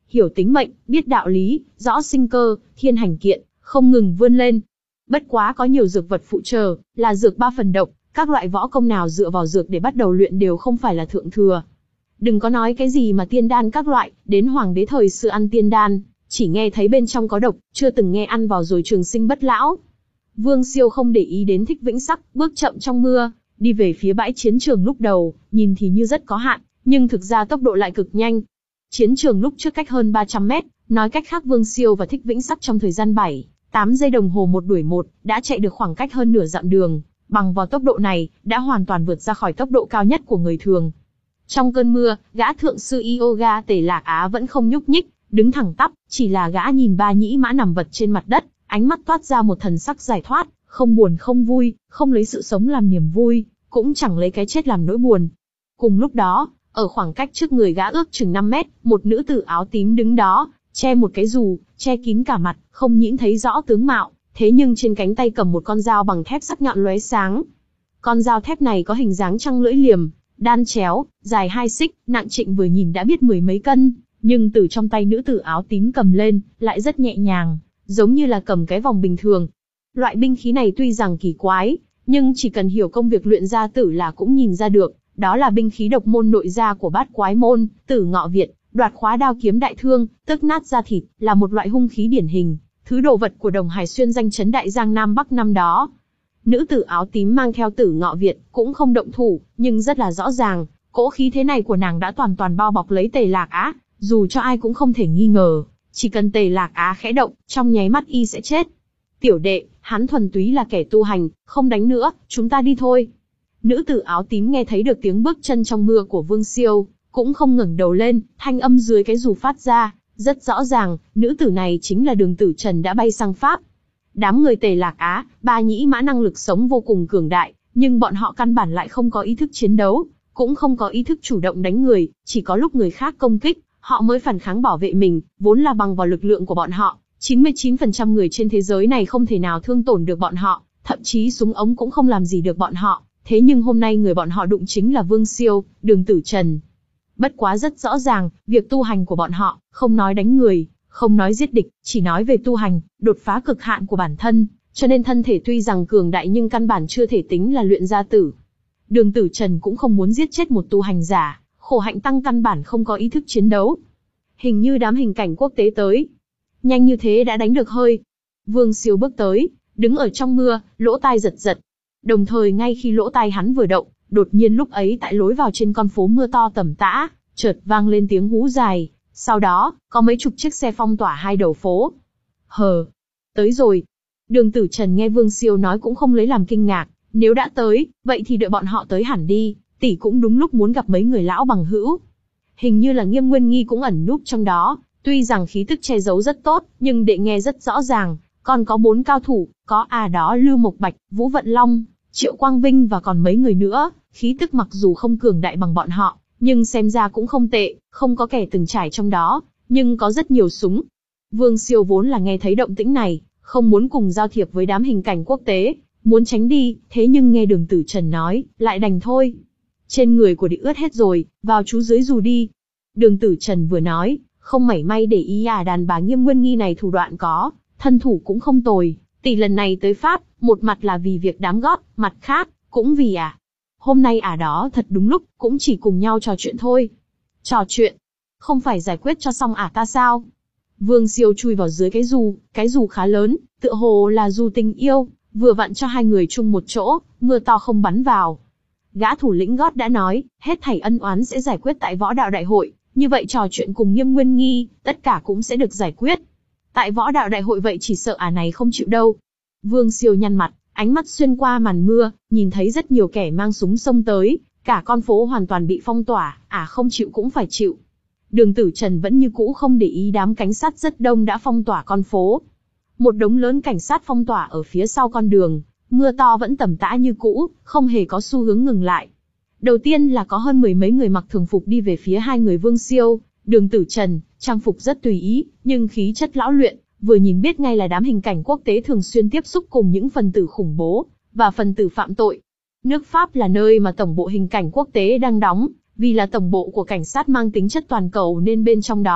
hiểu tính mệnh, biết đạo lý, rõ sinh cơ, thiên hành kiện, không ngừng vươn lên. Bất quá có nhiều dược vật phụ trợ, là dược ba phần độc, các loại võ công nào dựa vào dược để bắt đầu luyện đều không phải là thượng thừa. Đừng có nói cái gì mà tiên đan các loại, đến hoàng đế thời xưa ăn tiên đan, chỉ nghe thấy bên trong có độc, chưa từng nghe ăn vào rồi trường sinh bất lão. Vương Siêu không để ý đến Thích Vĩnh Sắc, bước chậm trong mưa, đi về phía bãi chiến trường lúc đầu, nhìn thì như rất có hạn, nhưng thực ra tốc độ lại cực nhanh. Chiến trường lúc trước cách hơn ba trăm mét, nói cách khác Vương Siêu và Thích Vĩnh Sắc trong thời gian bảy, tám giây đồng hồ một đuổi một, đã chạy được khoảng cách hơn nửa dặm đường, bằng vào tốc độ này, đã hoàn toàn vượt ra khỏi tốc độ cao nhất của người thường. Trong cơn mưa, gã thượng sư yoga Tề Lạc Á vẫn không nhúc nhích, đứng thẳng tắp, chỉ là gã nhìn ba nhĩ mã nằm vật trên mặt đất, ánh mắt toát ra một thần sắc giải thoát, không buồn không vui, không lấy sự sống làm niềm vui, cũng chẳng lấy cái chết làm nỗi buồn. Cùng lúc đó, ở khoảng cách trước người gã ước chừng năm mét, một nữ tử áo tím đứng đó, che một cái dù, che kín cả mặt, không nhĩn thấy rõ tướng mạo, thế nhưng trên cánh tay cầm một con dao bằng thép sắc nhọn lóe sáng. Con dao thép này có hình dáng trăng lưỡi liềm, đan chéo, dài hai xích, nặng trịnh vừa nhìn đã biết mười mấy cân, nhưng từ trong tay nữ tử áo tím cầm lên, lại rất nhẹ nhàng, giống như là cầm cái vòng bình thường. Loại binh khí này tuy rằng kỳ quái, nhưng chỉ cần hiểu công việc luyện gia tử là cũng nhìn ra được, đó là binh khí độc môn nội gia của bát quái môn, Tử Ngọ Việt, đoạt khóa đao kiếm đại thương, tức nát da thịt, là một loại hung khí điển hình, thứ đồ vật của Đồng Hải Xuyên danh chấn đại giang Nam Bắc năm đó. Nữ tử áo tím mang theo Tử Ngọ Việt, cũng không động thủ, nhưng rất là rõ ràng, cỗ khí thế này của nàng đã toàn toàn bao bọc lấy Tề Lạc Á, dù cho ai cũng không thể nghi ngờ, chỉ cần Tề Lạc Á khẽ động, trong nháy mắt y sẽ chết. Tiểu đệ, hắn thuần túy là kẻ tu hành, không đánh nữa, chúng ta đi thôi. Nữ tử áo tím nghe thấy được tiếng bước chân trong mưa của Vương Siêu, cũng không ngẩng đầu lên, thanh âm dưới cái dù phát ra, rất rõ ràng, nữ tử này chính là Đường Tử Trần đã bay sang Pháp. Đám người Tề Lạc Á, ba nhĩ mã năng lực sống vô cùng cường đại, nhưng bọn họ căn bản lại không có ý thức chiến đấu, cũng không có ý thức chủ động đánh người, chỉ có lúc người khác công kích, họ mới phản kháng bảo vệ mình, vốn là bằng vào lực lượng của bọn họ. chín mươi chín phần trăm người trên thế giới này không thể nào thương tổn được bọn họ, thậm chí súng ống cũng không làm gì được bọn họ. Thế nhưng hôm nay người bọn họ đụng chính là Vương Siêu, Đường Tử Trần. Bất quá rất rõ ràng, việc tu hành của bọn họ, không nói đánh người, không nói giết địch, chỉ nói về tu hành, đột phá cực hạn của bản thân, cho nên thân thể tuy rằng cường đại nhưng căn bản chưa thể tính là luyện gia tử. Đường Tử Trần cũng không muốn giết chết một tu hành giả, khổ hạnh tăng căn bản không có ý thức chiến đấu. Hình như đám hình cảnh quốc tế tới. Nhanh như thế đã đánh được hơi. Vương Siêu bước tới, đứng ở trong mưa, lỗ tai giật giật. Đồng thời ngay khi lỗ tai hắn vừa động, đột nhiên lúc ấy tại lối vào trên con phố mưa to tầm tã, chợt vang lên tiếng hú dài. Sau đó, có mấy chục chiếc xe phong tỏa hai đầu phố. Hờ, tới rồi. Đường Tử Trần nghe Vương Siêu nói cũng không lấy làm kinh ngạc. Nếu đã tới, vậy thì đợi bọn họ tới hẳn đi. Tỷ cũng đúng lúc muốn gặp mấy người lão bằng hữu. Hình như là Nghiêm Nguyên Nghi cũng ẩn núp trong đó. Tuy rằng khí tức che giấu rất tốt, nhưng đệ nghe rất rõ ràng. Còn có bốn cao thủ, có à đó Lưu Mộc Bạch, Vũ Vận Long, Triệu Quang Vinh và còn mấy người nữa. Khí tức mặc dù không cường đại bằng bọn họ, nhưng xem ra cũng không tệ, không có kẻ từng trải trong đó, nhưng có rất nhiều súng. Vương Siêu vốn là nghe thấy động tĩnh này, không muốn cùng giao thiệp với đám hình cảnh quốc tế, muốn tránh đi, thế nhưng nghe Đường Tử Trần nói, lại đành thôi. Trên người của địch ướt hết rồi, vào chú dưới dù đi. Đường Tử Trần vừa nói, không mảy may để ý à đàn bà Nghiêm Nguyên Nghi này thủ đoạn có, thân thủ cũng không tồi. Tỷ lần này tới Pháp, một mặt là vì việc đám gót, mặt khác, cũng vì à. Hôm nay à đó thật đúng lúc, cũng chỉ cùng nhau trò chuyện thôi. Trò chuyện? Không phải giải quyết cho xong à ta sao? Vương Siêu chui vào dưới cái dù, cái dù khá lớn, tựa hồ là dù tình yêu, vừa vặn cho hai người chung một chỗ, mưa to không bắn vào. Gã thủ lĩnh gót đã nói, hết thảy ân oán sẽ giải quyết tại võ đạo đại hội, như vậy trò chuyện cùng Nghiêm Nguyên Nghi, tất cả cũng sẽ được giải quyết. Tại võ đạo đại hội vậy chỉ sợ à này không chịu đâu. Vương Siêu nhăn mặt, ánh mắt xuyên qua màn mưa, nhìn thấy rất nhiều kẻ mang súng xông tới, cả con phố hoàn toàn bị phong tỏa, à không chịu cũng phải chịu. Đường Tử Trần vẫn như cũ không để ý đám cảnh sát rất đông đã phong tỏa con phố. Một đống lớn cảnh sát phong tỏa ở phía sau con đường, mưa to vẫn tầm tã như cũ, không hề có xu hướng ngừng lại. Đầu tiên là có hơn mười mấy người mặc thường phục đi về phía hai người Vương Siêu, Đường Tử Trần, trang phục rất tùy ý, nhưng khí chất lão luyện, vừa nhìn biết ngay là đám hình cảnh quốc tế thường xuyên tiếp xúc cùng những phần tử khủng bố và phần tử phạm tội. Nước Pháp là nơi mà tổng bộ hình cảnh quốc tế đang đóng, vì là tổng bộ của cảnh sát mang tính chất toàn cầu nên bên trong đó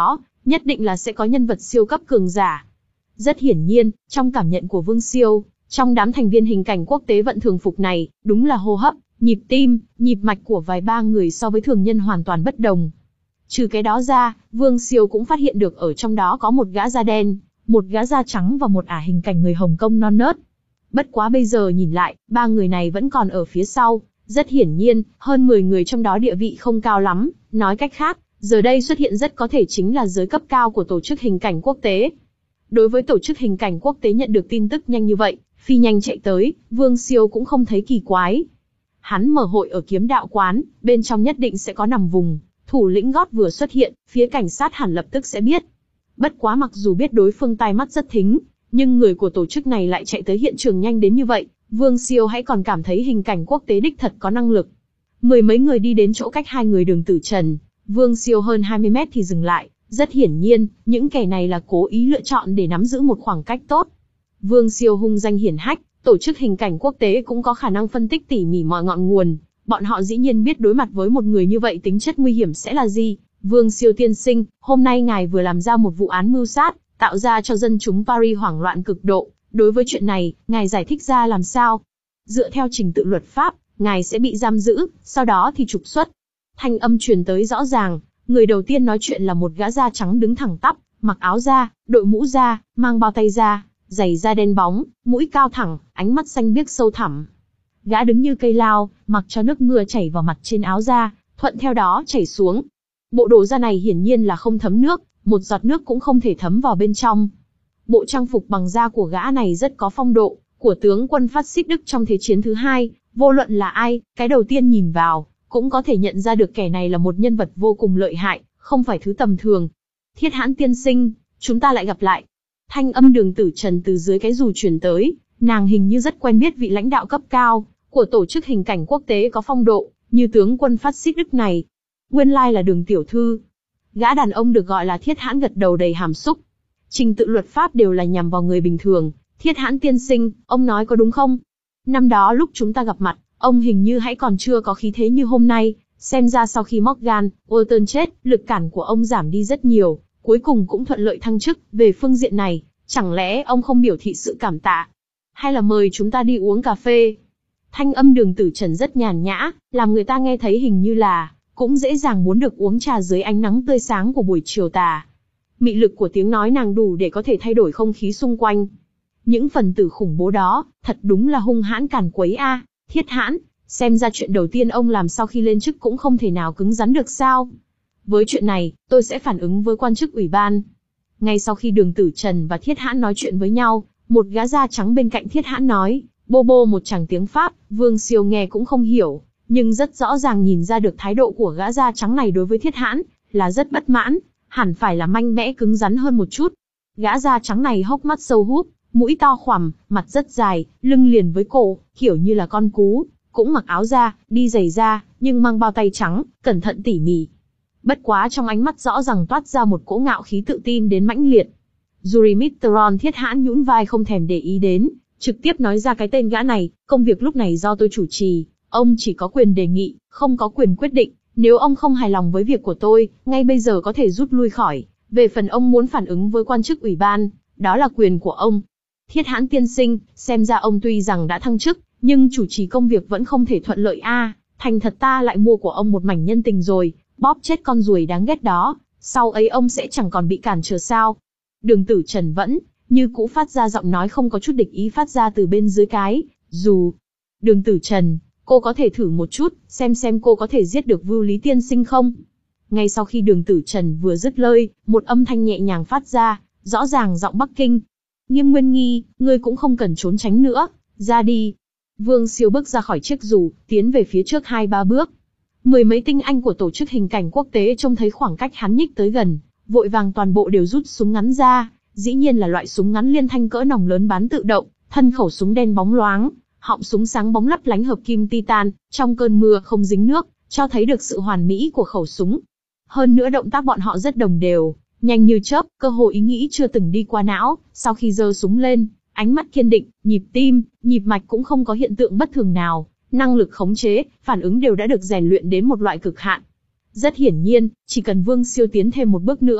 nhất định là sẽ có nhân vật siêu cấp cường giả. Rất hiển nhiên, trong cảm nhận của Vương Siêu, trong đám thành viên hình cảnh quốc tế vận thường phục này, đúng là hô hấp, nhịp tim, nhịp mạch của vài ba người so với thường nhân hoàn toàn bất đồng. Trừ cái đó ra, Vương Siêu cũng phát hiện được ở trong đó có một gã da đen, một gã da trắng và một ả hình cảnh người Hồng Kông non nớt. Bất quá bây giờ nhìn lại, ba người này vẫn còn ở phía sau. Rất hiển nhiên, hơn mười người trong đó địa vị không cao lắm, nói cách khác, giờ đây xuất hiện rất có thể chính là giới cấp cao của tổ chức hình cảnh quốc tế. Đối với tổ chức hình cảnh quốc tế nhận được tin tức nhanh như vậy, phi nhanh chạy tới, Vương Siêu cũng không thấy kỳ quái. Hắn mở hội ở kiếm đạo quán, bên trong nhất định sẽ có nằm vùng, thủ lĩnh gót vừa xuất hiện, phía cảnh sát hẳn lập tức sẽ biết. Bất quá mặc dù biết đối phương tai mắt rất thính, nhưng người của tổ chức này lại chạy tới hiện trường nhanh đến như vậy, Vương Siêu hãy còn cảm thấy hình cảnh quốc tế đích thật có năng lực. Mười mấy người đi đến chỗ cách hai người Đường Tử Trần, Vương Siêu hơn hai mươi mét thì dừng lại, rất hiển nhiên, những kẻ này là cố ý lựa chọn để nắm giữ một khoảng cách tốt. Vương Siêu hung danh hiển hách, tổ chức hình cảnh quốc tế cũng có khả năng phân tích tỉ mỉ mọi ngọn nguồn, bọn họ dĩ nhiên biết đối mặt với một người như vậy tính chất nguy hiểm sẽ là gì. Vương Siêu tiên sinh, hôm nay ngài vừa làm ra một vụ án mưu sát, tạo ra cho dân chúng Paris hoảng loạn cực độ. Đối với chuyện này, ngài giải thích ra làm sao? Dựa theo trình tự luật pháp, ngài sẽ bị giam giữ, sau đó thì trục xuất. Thanh âm truyền tới rõ ràng, người đầu tiên nói chuyện là một gã da trắng đứng thẳng tắp, mặc áo da, đội mũ da, mang bao tay da, giày da đen bóng, mũi cao thẳng, ánh mắt xanh biếc sâu thẳm. Gã đứng như cây lao, mặc cho nước mưa chảy vào mặt trên áo da, thuận theo đó chảy xuống. Bộ đồ da này hiển nhiên là không thấm nước, một giọt nước cũng không thể thấm vào bên trong. Bộ trang phục bằng da của gã này rất có phong độ, của tướng quân phát xít Đức trong Thế chiến thứ hai, vô luận là ai, cái đầu tiên nhìn vào, cũng có thể nhận ra được kẻ này là một nhân vật vô cùng lợi hại, không phải thứ tầm thường. Thiết Hãn tiên sinh, chúng ta lại gặp lại. Thanh âm Đường Tử Trần từ dưới cái dù truyền tới, nàng hình như rất quen biết vị lãnh đạo cấp cao của tổ chức hình cảnh quốc tế có phong độ, như tướng quân phát xít Đức này. Nguyên lai là Đường tiểu thư. Gã đàn ông được gọi là Thiết Hãn gật đầu đầy hàm xúc. Trình tự luật pháp đều là nhằm vào người bình thường. Thiết Hãn tiên sinh, ông nói có đúng không? Năm đó lúc chúng ta gặp mặt, ông hình như hãy còn chưa có khí thế như hôm nay. Xem ra sau khi Morgan, Walton chết, lực cản của ông giảm đi rất nhiều, cuối cùng cũng thuận lợi thăng chức. Về phương diện này, chẳng lẽ ông không biểu thị sự cảm tạ? Hay là mời chúng ta đi uống cà phê? Thanh âm Đường Tử Trần rất nhàn nhã, làm người ta nghe thấy hình như là cũng dễ dàng muốn được uống trà dưới ánh nắng tươi sáng của buổi chiều tà. Mị lực của tiếng nói nàng đủ để có thể thay đổi không khí xung quanh. Những phần tử khủng bố đó, thật đúng là hung hãn càn quấy a. À. Thiết Hãn, xem ra chuyện đầu tiên ông làm sau khi lên chức cũng không thể nào cứng rắn được sao? Với chuyện này, tôi sẽ phản ứng với quan chức ủy ban. Ngay sau khi Đường Tử Trần và Thiết Hãn nói chuyện với nhau, một gã da trắng bên cạnh Thiết Hãn nói, bô bô một tràng tiếng Pháp, Vương Siêu nghe cũng không hiểu, nhưng rất rõ ràng nhìn ra được thái độ của gã da trắng này đối với Thiết Hãn là rất bất mãn, hẳn phải là mạnh mẽ cứng rắn hơn một chút. Gã da trắng này hốc mắt sâu húp, mũi to khoằm, mặt rất dài, lưng liền với cổ, kiểu như là con cú, cũng mặc áo da, đi giày da, nhưng mang bao tay trắng, cẩn thận tỉ mỉ. Bất quá trong ánh mắt rõ ràng toát ra một cỗ ngạo khí tự tin đến mãnh liệt. Yuri Mitterrand Thiết Hãn nhún vai không thèm để ý đến, trực tiếp nói ra cái tên gã này, công việc lúc này do tôi chủ trì, ông chỉ có quyền đề nghị, không có quyền quyết định. Nếu ông không hài lòng với việc của tôi, ngay bây giờ có thể rút lui khỏi. Về phần ông muốn phản ứng với quan chức ủy ban, đó là quyền của ông. Thiết Hãn tiên sinh, xem ra ông tuy rằng đã thăng chức, nhưng chủ trì công việc vẫn không thể thuận lợi a. À, thành thật ta lại mua của ông một mảnh nhân tình rồi, bóp chết con ruồi đáng ghét đó, sau ấy ông sẽ chẳng còn bị cản trở sao? Đường Tử Trần vẫn như cũ phát ra giọng nói không có chút địch ý phát ra từ bên dưới cái dù. Đường Tử Trần, cô có thể thử một chút, xem xem cô có thể giết được Vưu Lý tiên sinh không? Ngay sau khi Đường Tử Trần vừa dứt lời, một âm thanh nhẹ nhàng phát ra, rõ ràng giọng Bắc Kinh. Nghiêm Nguyên Nghi, ngươi cũng không cần trốn tránh nữa, ra đi. Vương Siêu bước ra khỏi chiếc dù, tiến về phía trước hai ba bước. Mười mấy tinh anh của tổ chức hình cảnh quốc tế trông thấy khoảng cách hắn nhích tới gần, vội vàng toàn bộ đều rút súng ngắn ra, dĩ nhiên là loại súng ngắn liên thanh cỡ nòng lớn bán tự động, thân khẩu súng đen bóng loáng, họng súng sáng bóng lấp lánh hợp kim titan, trong cơn mưa không dính nước, cho thấy được sự hoàn mỹ của khẩu súng. Hơn nữa động tác bọn họ rất đồng đều, nhanh như chớp, cơ hội ý nghĩ chưa từng đi qua não, sau khi giơ súng lên, ánh mắt kiên định, nhịp tim, nhịp mạch cũng không có hiện tượng bất thường nào, năng lực khống chế, phản ứng đều đã được rèn luyện đến một loại cực hạn. Rất hiển nhiên, chỉ cần Vương Siêu tiến thêm một bước nữa,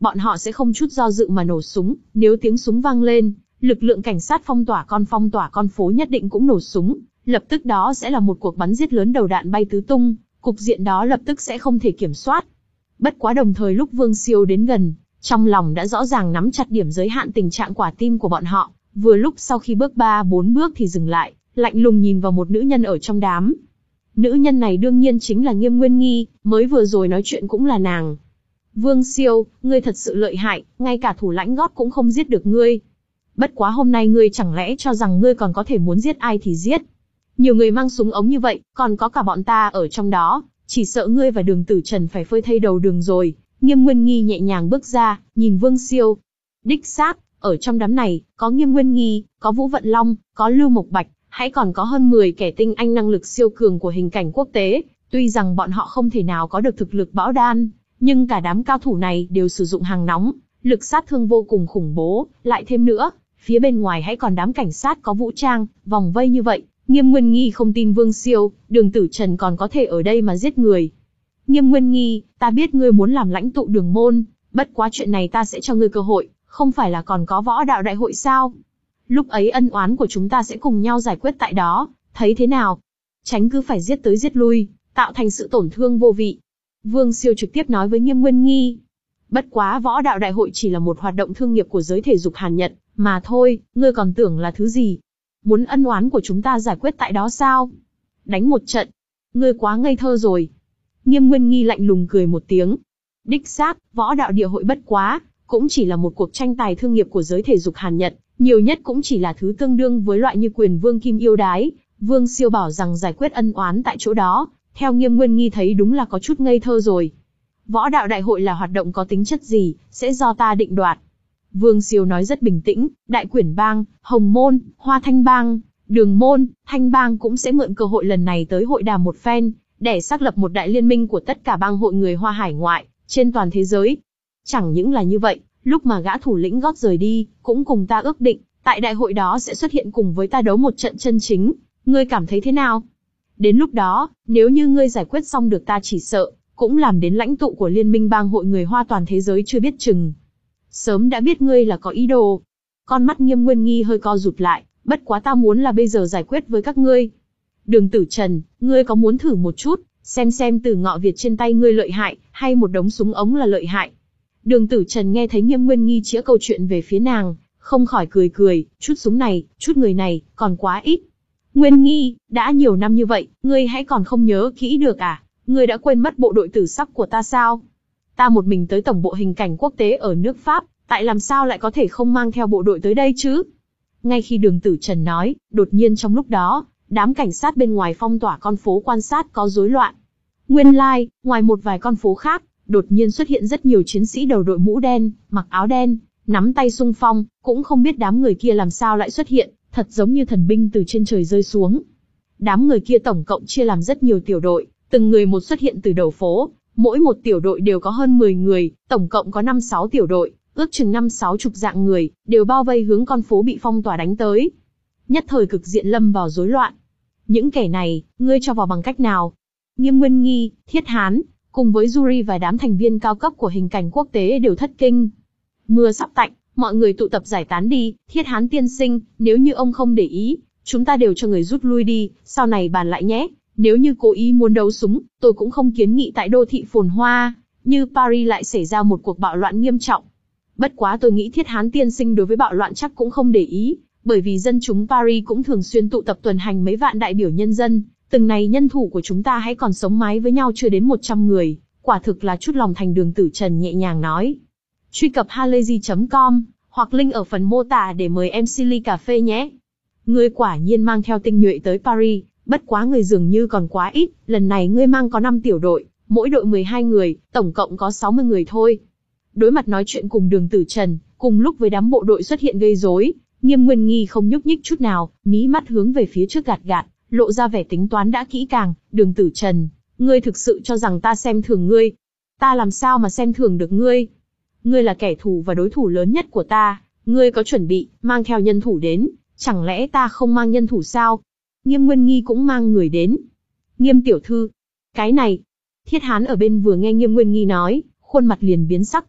bọn họ sẽ không chút do dự mà nổ súng, nếu tiếng súng vang lên, lực lượng cảnh sát phong tỏa con phong tỏa con phố nhất định cũng nổ súng, lập tức đó sẽ là một cuộc bắn giết lớn, đầu đạn bay tứ tung, cục diện đó lập tức sẽ không thể kiểm soát. Bất quá đồng thời lúc Vương Siêu đến gần, trong lòng đã rõ ràng nắm chặt điểm giới hạn tình trạng quả tim của bọn họ, vừa lúc sau khi bước ba bốn bước thì dừng lại, lạnh lùng nhìn vào một nữ nhân ở trong đám. Nữ nhân này đương nhiên chính là Nghiêm Nguyên Nghi, mới vừa rồi nói chuyện cũng là nàng. Vương Siêu, ngươi thật sự lợi hại, ngay cả thủ lãnh gót cũng không giết được ngươi. Bất quá hôm nay ngươi chẳng lẽ cho rằng ngươi còn có thể muốn giết ai thì giết. Nhiều người mang súng ống như vậy, còn có cả bọn ta ở trong đó, chỉ sợ ngươi và Đường Tử Trần phải phơi thây đầu đường rồi. Nghiêm Nguyên Nghi nhẹ nhàng bước ra, nhìn Vương Siêu. Đích xác, ở trong đám này, có Nghiêm Nguyên Nghi, có Vũ Vận Long, có Lưu Mộc Bạch, hãy còn có hơn mười kẻ tinh anh năng lực siêu cường của hình cảnh quốc tế. Tuy rằng bọn họ không thể nào có được thực lực bão đan, nhưng cả đám cao thủ này đều sử dụng hàng nóng, lực sát thương vô cùng khủng bố, lại thêm nữa, phía bên ngoài hãy còn đám cảnh sát có vũ trang, vòng vây như vậy. Nghiêm Nguyên Nghi không tin Vương Siêu, Đường Tử Trần còn có thể ở đây mà giết người. Nghiêm Nguyên Nghi, ta biết ngươi muốn làm lãnh tụ Đường môn, bất quá chuyện này ta sẽ cho ngươi cơ hội, không phải là còn có võ đạo đại hội sao? Lúc ấy ân oán của chúng ta sẽ cùng nhau giải quyết tại đó, thấy thế nào? Tránh cứ phải giết tới giết lui, tạo thành sự tổn thương vô vị. Vương Siêu trực tiếp nói với Nghiêm Nguyên Nghi. Bất quá võ đạo đại hội chỉ là một hoạt động thương nghiệp của giới thể dục Hàn Nhật, mà thôi, ngươi còn tưởng là thứ gì? Muốn ân oán của chúng ta giải quyết tại đó sao? Đánh một trận. Ngươi quá ngây thơ rồi. Nghiêm Nguyên Nghi lạnh lùng cười một tiếng. Đích xác, võ đạo địa hội bất quá, cũng chỉ là một cuộc tranh tài thương nghiệp của giới thể dục Hàn Nhật, nhiều nhất cũng chỉ là thứ tương đương với loại như quyền vương kim yêu đái. Vương Siêu bảo rằng giải quyết ân oán tại chỗ đó, theo Nghiêm Nguyên Nghi thấy đúng là có chút ngây thơ rồi. Võ đạo đại hội là hoạt động có tính chất gì, sẽ do ta định đoạt. Vương Siêu nói rất bình tĩnh, Đại Quyển Bang, Hồng Môn, Hoa Thanh Bang, Đường Môn, Thanh Bang cũng sẽ mượn cơ hội lần này tới hội đàm một phen, để xác lập một đại liên minh của tất cả bang hội người Hoa hải ngoại, trên toàn thế giới. Chẳng những là như vậy, lúc mà gã thủ lĩnh gót rời đi, cũng cùng ta ước định, tại đại hội đó sẽ xuất hiện cùng với ta đấu một trận chân chính, ngươi cảm thấy thế nào? Đến lúc đó, nếu như ngươi giải quyết xong được ta chỉ sợ, cũng làm đến lãnh tụ của liên minh bang hội người Hoa toàn thế giới chưa biết chừng. Sớm đã biết ngươi là có ý đồ. Con mắt Nghiêm Nguyên Nghi hơi co rụt lại, bất quá ta muốn là bây giờ giải quyết với các ngươi. Đường Tử Trần, ngươi có muốn thử một chút, xem xem Tử Ngọ Việt trên tay ngươi lợi hại, hay một đống súng ống là lợi hại? Đường Tử Trần nghe thấy Nghiêm Nguyên Nghi chĩa câu chuyện về phía nàng, không khỏi cười cười, chút súng này, chút người này, còn quá ít. Nguyên Nghi, đã nhiều năm như vậy, ngươi hãy còn không nhớ kỹ được à? Ngươi đã quên mất bộ đội tử sắc của ta sao? Ta một mình tới tổng bộ hình cảnh quốc tế ở nước Pháp, tại làm sao lại có thể không mang theo bộ đội tới đây chứ? Ngay khi Đường Tử Trần nói, đột nhiên trong lúc đó, đám cảnh sát bên ngoài phong tỏa con phố quan sát có rối loạn. Nguyên lai, like, ngoài một vài con phố khác, đột nhiên xuất hiện rất nhiều chiến sĩ đầu đội mũ đen, mặc áo đen, nắm tay xung phong, cũng không biết đám người kia làm sao lại xuất hiện, thật giống như thần binh từ trên trời rơi xuống. Đám người kia tổng cộng chia làm rất nhiều tiểu đội, từng người một xuất hiện từ đầu phố, mỗi một tiểu đội đều có hơn mười người, tổng cộng có năm sáu tiểu đội, ước chừng năm sáu chục dạng người, đều bao vây hướng con phố bị phong tỏa đánh tới. Nhất thời cực diện lâm vào rối loạn. Những kẻ này, ngươi cho vào bằng cách nào? Nghiêm Nguyên Nghi, Thiết Hán, cùng với Yuri và đám thành viên cao cấp của hình cảnh quốc tế đều thất kinh. Mưa sắp tạnh, mọi người tụ tập giải tán đi, Thiết Hán tiên sinh, nếu như ông không để ý, chúng ta đều cho người rút lui đi, sau này bàn lại nhé. Nếu như cố ý muốn đấu súng, tôi cũng không kiến nghị tại đô thị phồn hoa, như Paris lại xảy ra một cuộc bạo loạn nghiêm trọng. Bất quá tôi nghĩ Thiết Hán tiên sinh đối với bạo loạn chắc cũng không để ý, bởi vì dân chúng Paris cũng thường xuyên tụ tập tuần hành mấy vạn đại biểu nhân dân, từng này nhân thủ của chúng ta hãy còn sống mái với nhau chưa đến một trăm người, quả thực là chút lòng thành. Đường Tử Trần nhẹ nhàng nói. Truy cập halayzi chấm com, hoặc link ở phần mô tả để mời em xê ly cà phê nhé. Ngươi quả nhiên mang theo tinh nhuệ tới Paris, bất quá người dường như còn quá ít, lần này ngươi mang có năm tiểu đội, mỗi đội mười hai người, tổng cộng có sáu mươi người thôi. Đối mặt nói chuyện cùng Đường Tử Trần, cùng lúc với đám bộ đội xuất hiện gây rối, Nghiêm Nguyên Nghi không nhúc nhích chút nào, mí mắt hướng về phía trước gạt gạt, lộ ra vẻ tính toán đã kỹ càng. Đường Tử Trần, ngươi thực sự cho rằng ta xem thường ngươi? Ta làm sao mà xem thường được ngươi? Ngươi là kẻ thù và đối thủ lớn nhất của ta, ngươi có chuẩn bị, mang theo nhân thủ đến, chẳng lẽ ta không mang nhân thủ sao? Nghiêm Nguyên Nghi cũng mang người đến. Nghiêm tiểu thư, cái này. Thiết Hán ở bên vừa nghe Nghiêm Nguyên Nghi nói, khuôn mặt liền biến sắc.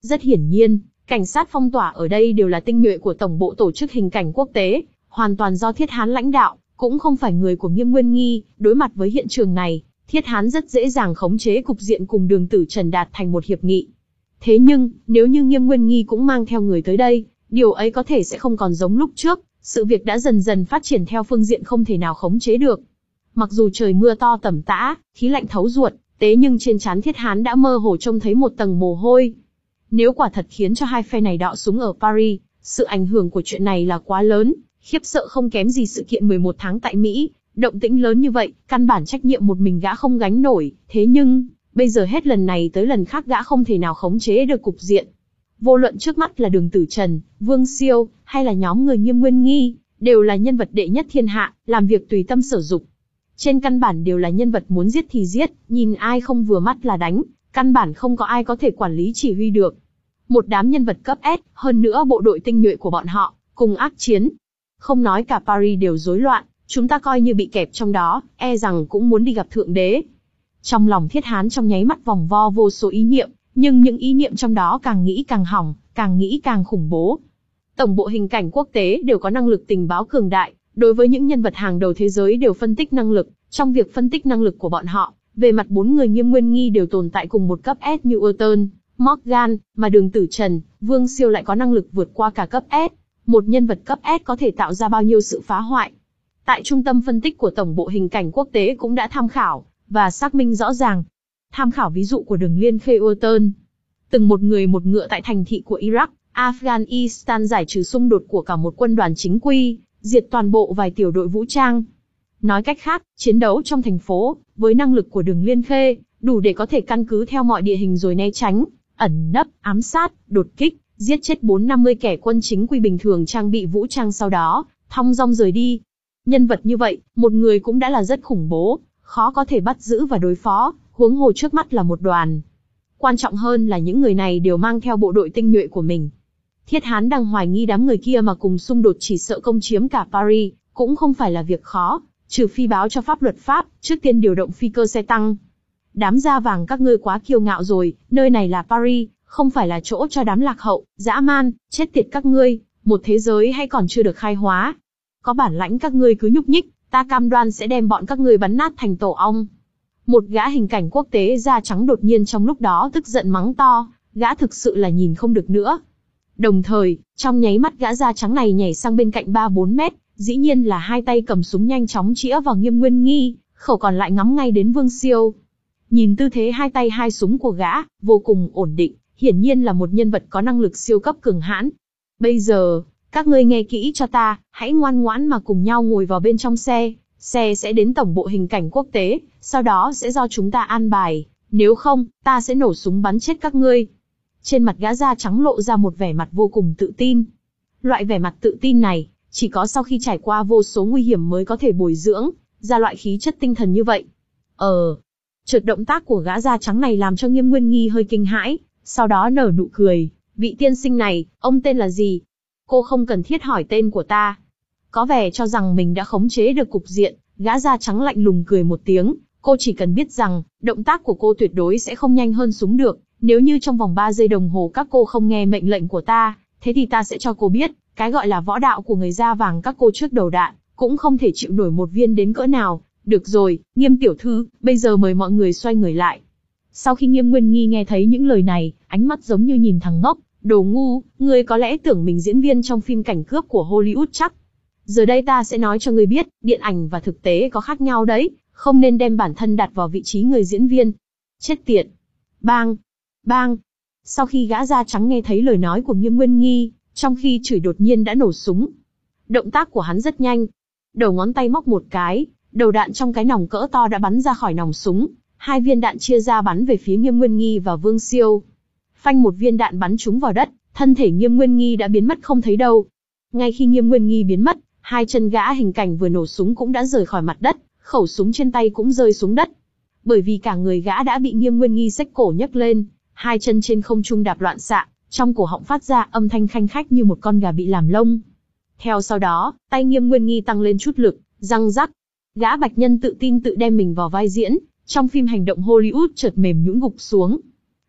Rất hiển nhiên, cảnh sát phong tỏa ở đây đều là tinh nhuệ của tổng bộ tổ chức hình cảnh quốc tế, hoàn toàn do Thiết Hán lãnh đạo, cũng không phải người của Nghiêm Nguyên Nghi. Đối mặt với hiện trường này, Thiết Hán rất dễ dàng khống chế cục diện cùng Đường Tử Trần đạt thành một hiệp nghị. Thế nhưng, nếu như Nghiêm Nguyên Nghi cũng mang theo người tới đây, điều ấy có thể sẽ không còn giống lúc trước, sự việc đã dần dần phát triển theo phương diện không thể nào khống chế được. Mặc dù trời mưa to tầm tã, khí lạnh thấu ruột, thế nhưng trên trán Thiết Hán đã mơ hồ trông thấy một tầng mồ hôi. Nếu quả thật khiến cho hai phe này đọ súng ở Paris, sự ảnh hưởng của chuyện này là quá lớn, khiếp sợ không kém gì sự kiện mười một tháng tại Mỹ. Động tĩnh lớn như vậy, căn bản trách nhiệm một mình gã không gánh nổi, thế nhưng, bây giờ hết lần này tới lần khác gã không thể nào khống chế được cục diện. Vô luận trước mắt là Đường Tử Trần, Vương Siêu, hay là nhóm người Nghiêm Nguyên Nghi, đều là nhân vật đệ nhất thiên hạ, làm việc tùy tâm sở dục. Trên căn bản đều là nhân vật muốn giết thì giết, nhìn ai không vừa mắt là đánh, căn bản không có ai có thể quản lý chỉ huy được. Một đám nhân vật cấp S, hơn nữa bộ đội tinh nhuệ của bọn họ, cùng ác chiến. Không nói cả Paris đều rối loạn, chúng ta coi như bị kẹp trong đó, e rằng cũng muốn đi gặp Thượng Đế. Trong lòng Thiết Hán trong nháy mắt vòng vo vô số ý niệm, nhưng những ý niệm trong đó càng nghĩ càng hỏng, càng nghĩ càng khủng bố. Tổng bộ hình cảnh quốc tế đều có năng lực tình báo cường đại, đối với những nhân vật hàng đầu thế giới đều phân tích năng lực, trong việc phân tích năng lực của bọn họ, về mặt bốn người Nghiêm Nguyên Nghi đều tồn tại cùng một cấp S như Urton, Morgan, mà Đường Tử Trần, Vương Siêu lại có năng lực vượt qua cả cấp S. Một nhân vật cấp S có thể tạo ra bao nhiêu sự phá hoại. Tại trung tâm phân tích của Tổng bộ hình cảnh quốc tế cũng đã tham khảo, và xác minh rõ ràng. Tham khảo ví dụ của Đường Liên Khê Urton. Từng một người một ngựa tại thành thị của Iraq, Afghanistan giải trừ xung đột của cả một quân đoàn chính quy, diệt toàn bộ vài tiểu đội vũ trang. Nói cách khác, chiến đấu trong thành phố, với năng lực của Đường Liên Khê, đủ để có thể căn cứ theo mọi địa hình rồi né tránh, ẩn nấp, ám sát, đột kích, giết chết bốn năm mươi kẻ quân chính quy bình thường trang bị vũ trang sau đó, thong dong rời đi. Nhân vật như vậy, một người cũng đã là rất khủng bố, khó có thể bắt giữ và đối phó, huống hồ trước mắt là một đoàn. Quan trọng hơn là những người này đều mang theo bộ đội tinh nhuệ của mình. Thiết Hán đang hoài nghi đám người kia mà cùng xung đột chỉ sợ công chiếm cả Paris, cũng không phải là việc khó, trừ phi báo cho pháp luật Pháp, trước tiên điều động phi cơ xe tăng. Đám da vàng các ngươi quá kiêu ngạo rồi, nơi này là Paris, không phải là chỗ cho đám lạc hậu, dã man, chết tiệt các ngươi, một thế giới hay còn chưa được khai hóa. Có bản lãnh các ngươi cứ nhúc nhích, ta cam đoan sẽ đem bọn các ngươi bắn nát thành tổ ong. Một gã hình cảnh quốc tế da trắng đột nhiên trong lúc đó tức giận mắng to, gã thực sự là nhìn không được nữa. Đồng thời, trong nháy mắt gã da trắng này nhảy sang bên cạnh ba bốn mét, dĩ nhiên là hai tay cầm súng nhanh chóng chĩa vào Nghiêm Nguyên Nghi, khẩu còn lại ngắm ngay đến Vương Siêu. Nhìn tư thế hai tay hai súng của gã, vô cùng ổn định, hiển nhiên là một nhân vật có năng lực siêu cấp cường hãn. Bây giờ, các ngươi nghe kỹ cho ta, hãy ngoan ngoãn mà cùng nhau ngồi vào bên trong xe, xe sẽ đến tổng bộ hình cảnh quốc tế, sau đó sẽ do chúng ta an bài, nếu không, ta sẽ nổ súng bắn chết các ngươi. Trên mặt gã da trắng lộ ra một vẻ mặt vô cùng tự tin. Loại vẻ mặt tự tin này, chỉ có sau khi trải qua vô số nguy hiểm mới có thể bồi dưỡng ra loại khí chất tinh thần như vậy. Ờ, chợt động tác của gã da trắng này làm cho Nghiêm Nguyên Nghi hơi kinh hãi, sau đó nở nụ cười. Vị tiên sinh này, ông tên là gì? Cô không cần thiết hỏi tên của ta. Có vẻ cho rằng mình đã khống chế được cục diện, gã da trắng lạnh lùng cười một tiếng. Cô chỉ cần biết rằng, động tác của cô tuyệt đối sẽ không nhanh hơn súng được. Nếu như trong vòng ba giây đồng hồ các cô không nghe mệnh lệnh của ta, thế thì ta sẽ cho cô biết, cái gọi là võ đạo của người da vàng các cô trước đầu đạn, cũng không thể chịu nổi một viên đến cỡ nào. Được rồi, Nghiêm tiểu thư, bây giờ mời mọi người xoay người lại. Sau khi Nghiêm Nguyên Nghi nghe thấy những lời này, ánh mắt giống như nhìn thằng ngốc, đồ ngu, ngươi có lẽ tưởng mình diễn viên trong phim cảnh cướp của Hollywood chắc. Giờ đây ta sẽ nói cho ngươi biết, điện ảnh và thực tế có khác nhau đấy, không nên đem bản thân đặt vào vị trí người diễn viên. Chết tiệt. Bang. Bang. Sau khi gã da trắng nghe thấy lời nói của Nghiêm Nguyên Nghi, trong khi chửi đột nhiên đã nổ súng. Động tác của hắn rất nhanh. Đầu ngón tay móc một cái, đầu đạn trong cái nòng cỡ to đã bắn ra khỏi nòng súng. Hai viên đạn chia ra bắn về phía Nghiêm Nguyên Nghi và Vương Siêu. Phanh một viên đạn bắn trúng vào đất, thân thể Nghiêm Nguyên Nghi đã biến mất không thấy đâu. Ngay khi Nghiêm Nguyên Nghi biến mất, hai chân gã hình cảnh vừa nổ súng cũng đã rời khỏi mặt đất, khẩu súng trên tay cũng rơi xuống đất. Bởi vì cả người gã đã bị Nghiêm Nguyên Nghi xách cổ nhấc lên, hai chân trên không trung đạp loạn xạ, trong cổ họng phát ra âm thanh khanh khách như một con gà bị làm lông. Theo sau đó, tay Nghiêm Nguyên Nghi tăng lên chút lực, răng rắc. Gã bạch nhân tự tin tự đem mình vào vai diễn, trong phim hành động Hollywood chợt mềm nhũn gục xuống.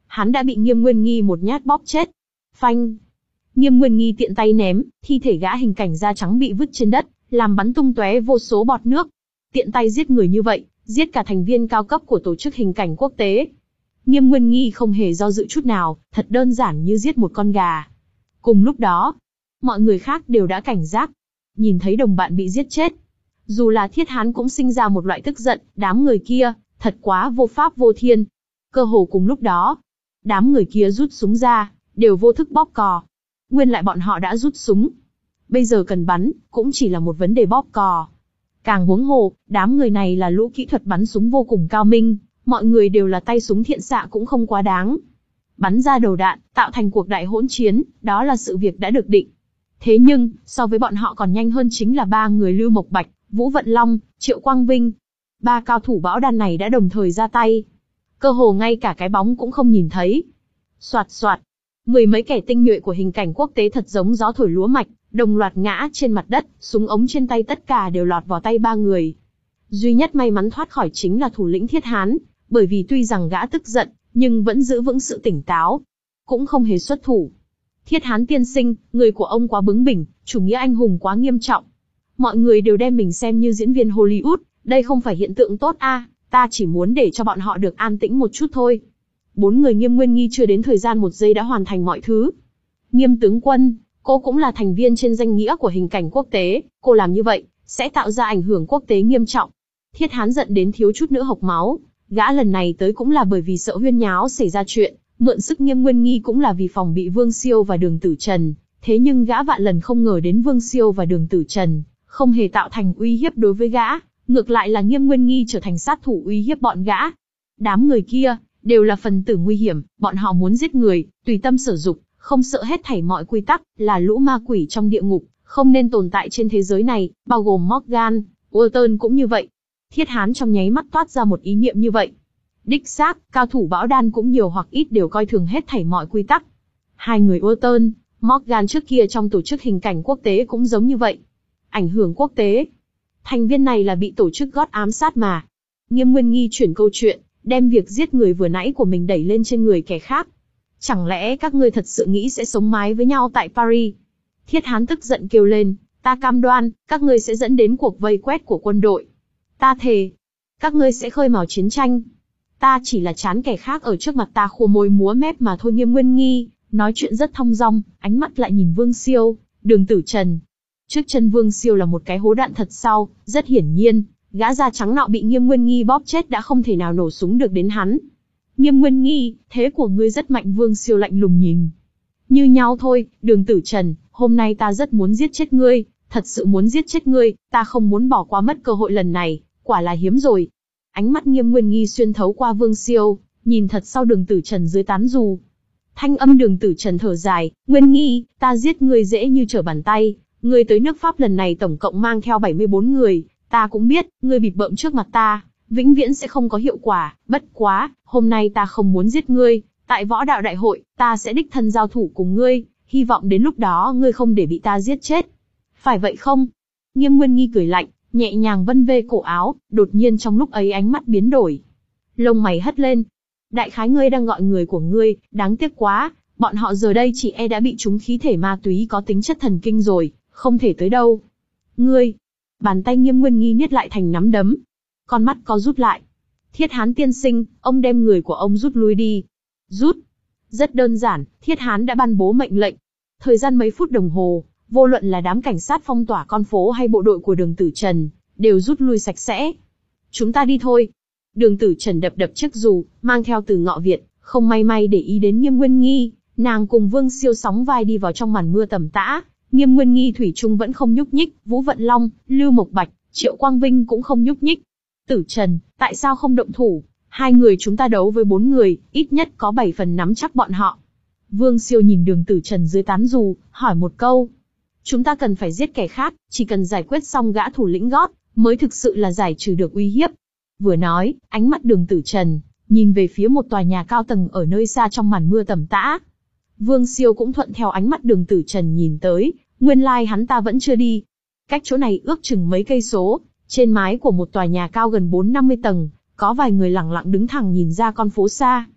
hắn đã bị Nghiêm Nguyên Nghi một nhát bóp chết. Phanh! Nghiêm Nguyên Nghi tiện tay ném, thi thể gã hình cảnh da trắng bị vứt trên đất, làm bắn tung tóe vô số bọt nước. Tiện tay giết người như vậy, giết cả thành viên cao cấp của tổ chức hình cảnh quốc tế. Nghiêm Nguyên Nghi không hề do dự chút nào, thật đơn giản như giết một con gà. Cùng lúc đó, mọi người khác đều đã cảnh giác. Nhìn thấy đồng bạn bị giết chết. Dù là Thiết Hán cũng sinh ra một loại tức giận, đám người kia, thật quá vô pháp vô thiên. Cơ hồ cùng lúc đó, đám người kia rút súng ra, đều vô thức bóp cò. Nguyên lại bọn họ đã rút súng. Bây giờ cần bắn, cũng chỉ là một vấn đề bóp cò. Càng huống hồ, đám người này là lũ kỹ thuật bắn súng vô cùng cao minh, mọi người đều là tay súng thiện xạ cũng không quá đáng. Bắn ra đầu đạn, tạo thành cuộc đại hỗn chiến, đó là sự việc đã được định. Thế nhưng, so với bọn họ còn nhanh hơn chính là ba người Lưu Mộc Bạch, Vũ Vận Long, Triệu Quang Vinh. Ba cao thủ bão đan này đã đồng thời ra tay. Cơ hồ ngay cả cái bóng cũng không nhìn thấy. Soạt soạt, mười mấy kẻ tinh nhuệ của hình cảnh quốc tế thật giống gió thổi lúa mạch, đồng loạt ngã trên mặt đất, súng ống trên tay tất cả đều lọt vào tay ba người. Duy nhất may mắn thoát khỏi chính là thủ lĩnh Thiết Hán, bởi vì tuy rằng gã tức giận, nhưng vẫn giữ vững sự tỉnh táo, cũng không hề xuất thủ. Thiết Hán tiên sinh, người của ông quá bướng bỉnh, chủ nghĩa anh hùng quá nghiêm trọng. Mọi người đều đem mình xem như diễn viên Hollywood, đây không phải hiện tượng tốt a, à, ta chỉ muốn để cho bọn họ được an tĩnh một chút thôi. Bốn người Nghiêm Nguyên Nghi chưa đến thời gian một giây đã hoàn thành mọi thứ. Nghiêm tướng quân, cô cũng là thành viên trên danh nghĩa của hình cảnh quốc tế, cô làm như vậy, sẽ tạo ra ảnh hưởng quốc tế nghiêm trọng. Thiết Hán giận đến thiếu chút nữa hộc máu, gã lần này tới cũng là bởi vì sợ huyên nháo xảy ra chuyện, mượn sức Nghiêm Nguyên Nghi cũng là vì phòng bị Vương Siêu và Đường Tử Trần, thế nhưng gã vạn lần không ngờ đến Vương Siêu và Đường Tử Trần không hề tạo thành uy hiếp đối với gã, ngược lại là Nghiêm Nguyên Nghi trở thành sát thủ uy hiếp bọn gã. Đám người kia đều là phần tử nguy hiểm, bọn họ muốn giết người, tùy tâm sử dụng, không sợ hết thảy mọi quy tắc, là lũ ma quỷ trong địa ngục, không nên tồn tại trên thế giới này, bao gồm Morgan, Walton cũng như vậy. Thiết Hán trong nháy mắt toát ra một ý niệm như vậy. Đích xác, cao thủ bão đan cũng nhiều hoặc ít đều coi thường hết thảy mọi quy tắc. Hai người Walton, Morgan trước kia trong tổ chức hình cảnh quốc tế cũng giống như vậy. Ảnh hưởng quốc tế. Thành viên này là bị tổ chức gót ám sát mà. Nghiêm Nguyên Nghi chuyển câu chuyện, đem việc giết người vừa nãy của mình đẩy lên trên người kẻ khác. Chẳng lẽ các ngươi thật sự nghĩ sẽ sống mái với nhau tại Paris? Thiết Hán tức giận kêu lên, ta cam đoan, các ngươi sẽ dẫn đến cuộc vây quét của quân đội. Ta thề, các ngươi sẽ khơi mào chiến tranh. Ta chỉ là chán kẻ khác ở trước mặt ta khua môi múa mép mà thôi. Nghiêm Nguyên Nghi nói chuyện rất thong dong, ánh mắt lại nhìn Vương Siêu, Đường Tử Trần. Trước chân Vương Siêu là một cái hố đạn thật sau, rất hiển nhiên, gã da trắng nọ bị Nghiêm Nguyên Nghi bóp chết đã không thể nào nổ súng được đến hắn. Nghiêm Nguyên Nghi, thế của ngươi rất mạnh. Vương Siêu lạnh lùng nhìn. Như nhau thôi, Đường Tử Trần, hôm nay ta rất muốn giết chết ngươi, thật sự muốn giết chết ngươi, ta không muốn bỏ qua mất cơ hội lần này, quả là hiếm rồi. Ánh mắt Nghiêm Nguyên Nghi xuyên thấu qua Vương Siêu, nhìn thật sau Đường Tử Trần dưới tán dù. Thanh âm Đường Tử Trần thở dài, Nguyên Nghi, ta giết ngươi dễ như trở bàn tay, ngươi tới nước Pháp lần này tổng cộng mang theo bảy mươi bốn người, ta cũng biết, ngươi bịp bợm trước mặt ta, vĩnh viễn sẽ không có hiệu quả, bất quá, hôm nay ta không muốn giết ngươi, tại võ đạo đại hội, ta sẽ đích thân giao thủ cùng ngươi, hy vọng đến lúc đó ngươi không để bị ta giết chết. Phải vậy không? Nghiêm Nguyên Nghi cười lạnh, nhẹ nhàng vân vê cổ áo, đột nhiên trong lúc ấy ánh mắt biến đổi. Lông mày hất lên. Đại khái ngươi đang gọi người của ngươi, đáng tiếc quá, bọn họ giờ đây chỉ e đã bị trúng khí thể ma túy có tính chất thần kinh rồi, không thể tới đâu. Ngươi! Bàn tay Nghiêm Nguyên Nghi niết lại thành nắm đấm. Con mắt co rút lại. Thiết Hán tiên sinh, ông đem người của ông rút lui đi. Rút! Rất đơn giản, Thiết Hán đã ban bố mệnh lệnh. Thời gian mấy phút đồng hồ, vô luận là đám cảnh sát phong tỏa con phố hay bộ đội của Đường Tử Trần, đều rút lui sạch sẽ. Chúng ta đi thôi. Đường Tử Trần đập đập chiếc dù, mang theo Từ Ngọ Việt, không may may để ý đến Nghiêm Nguyên Nghi, nàng cùng Vương Siêu sóng vai đi vào trong màn mưa tầm tã. Nghiêm Nguyên Nghi thủy chung vẫn không nhúc nhích, Vũ Vận Long, Lưu Mộc Bạch, Triệu Quang Vinh cũng không nhúc nhích. Tử Trần, tại sao không động thủ? Hai người chúng ta đấu với bốn người, ít nhất có bảy phần nắm chắc bọn họ. Vương Siêu nhìn Đường Tử Trần dưới tán dù, hỏi một câu. Chúng ta cần phải giết kẻ khác, chỉ cần giải quyết xong gã thủ lĩnh gót, mới thực sự là giải trừ được uy hiếp. Vừa nói, ánh mắt Đường Tử Trần nhìn về phía một tòa nhà cao tầng ở nơi xa trong màn mưa tầm tã. Vương Siêu cũng thuận theo ánh mắt Đường Tử Trần nhìn tới, nguyên lai like hắn ta vẫn chưa đi. Cách chỗ này ước chừng mấy cây số, trên mái của một tòa nhà cao gần bốn năm mươi tầng, có vài người lẳng lặng đứng thẳng nhìn ra con phố xa.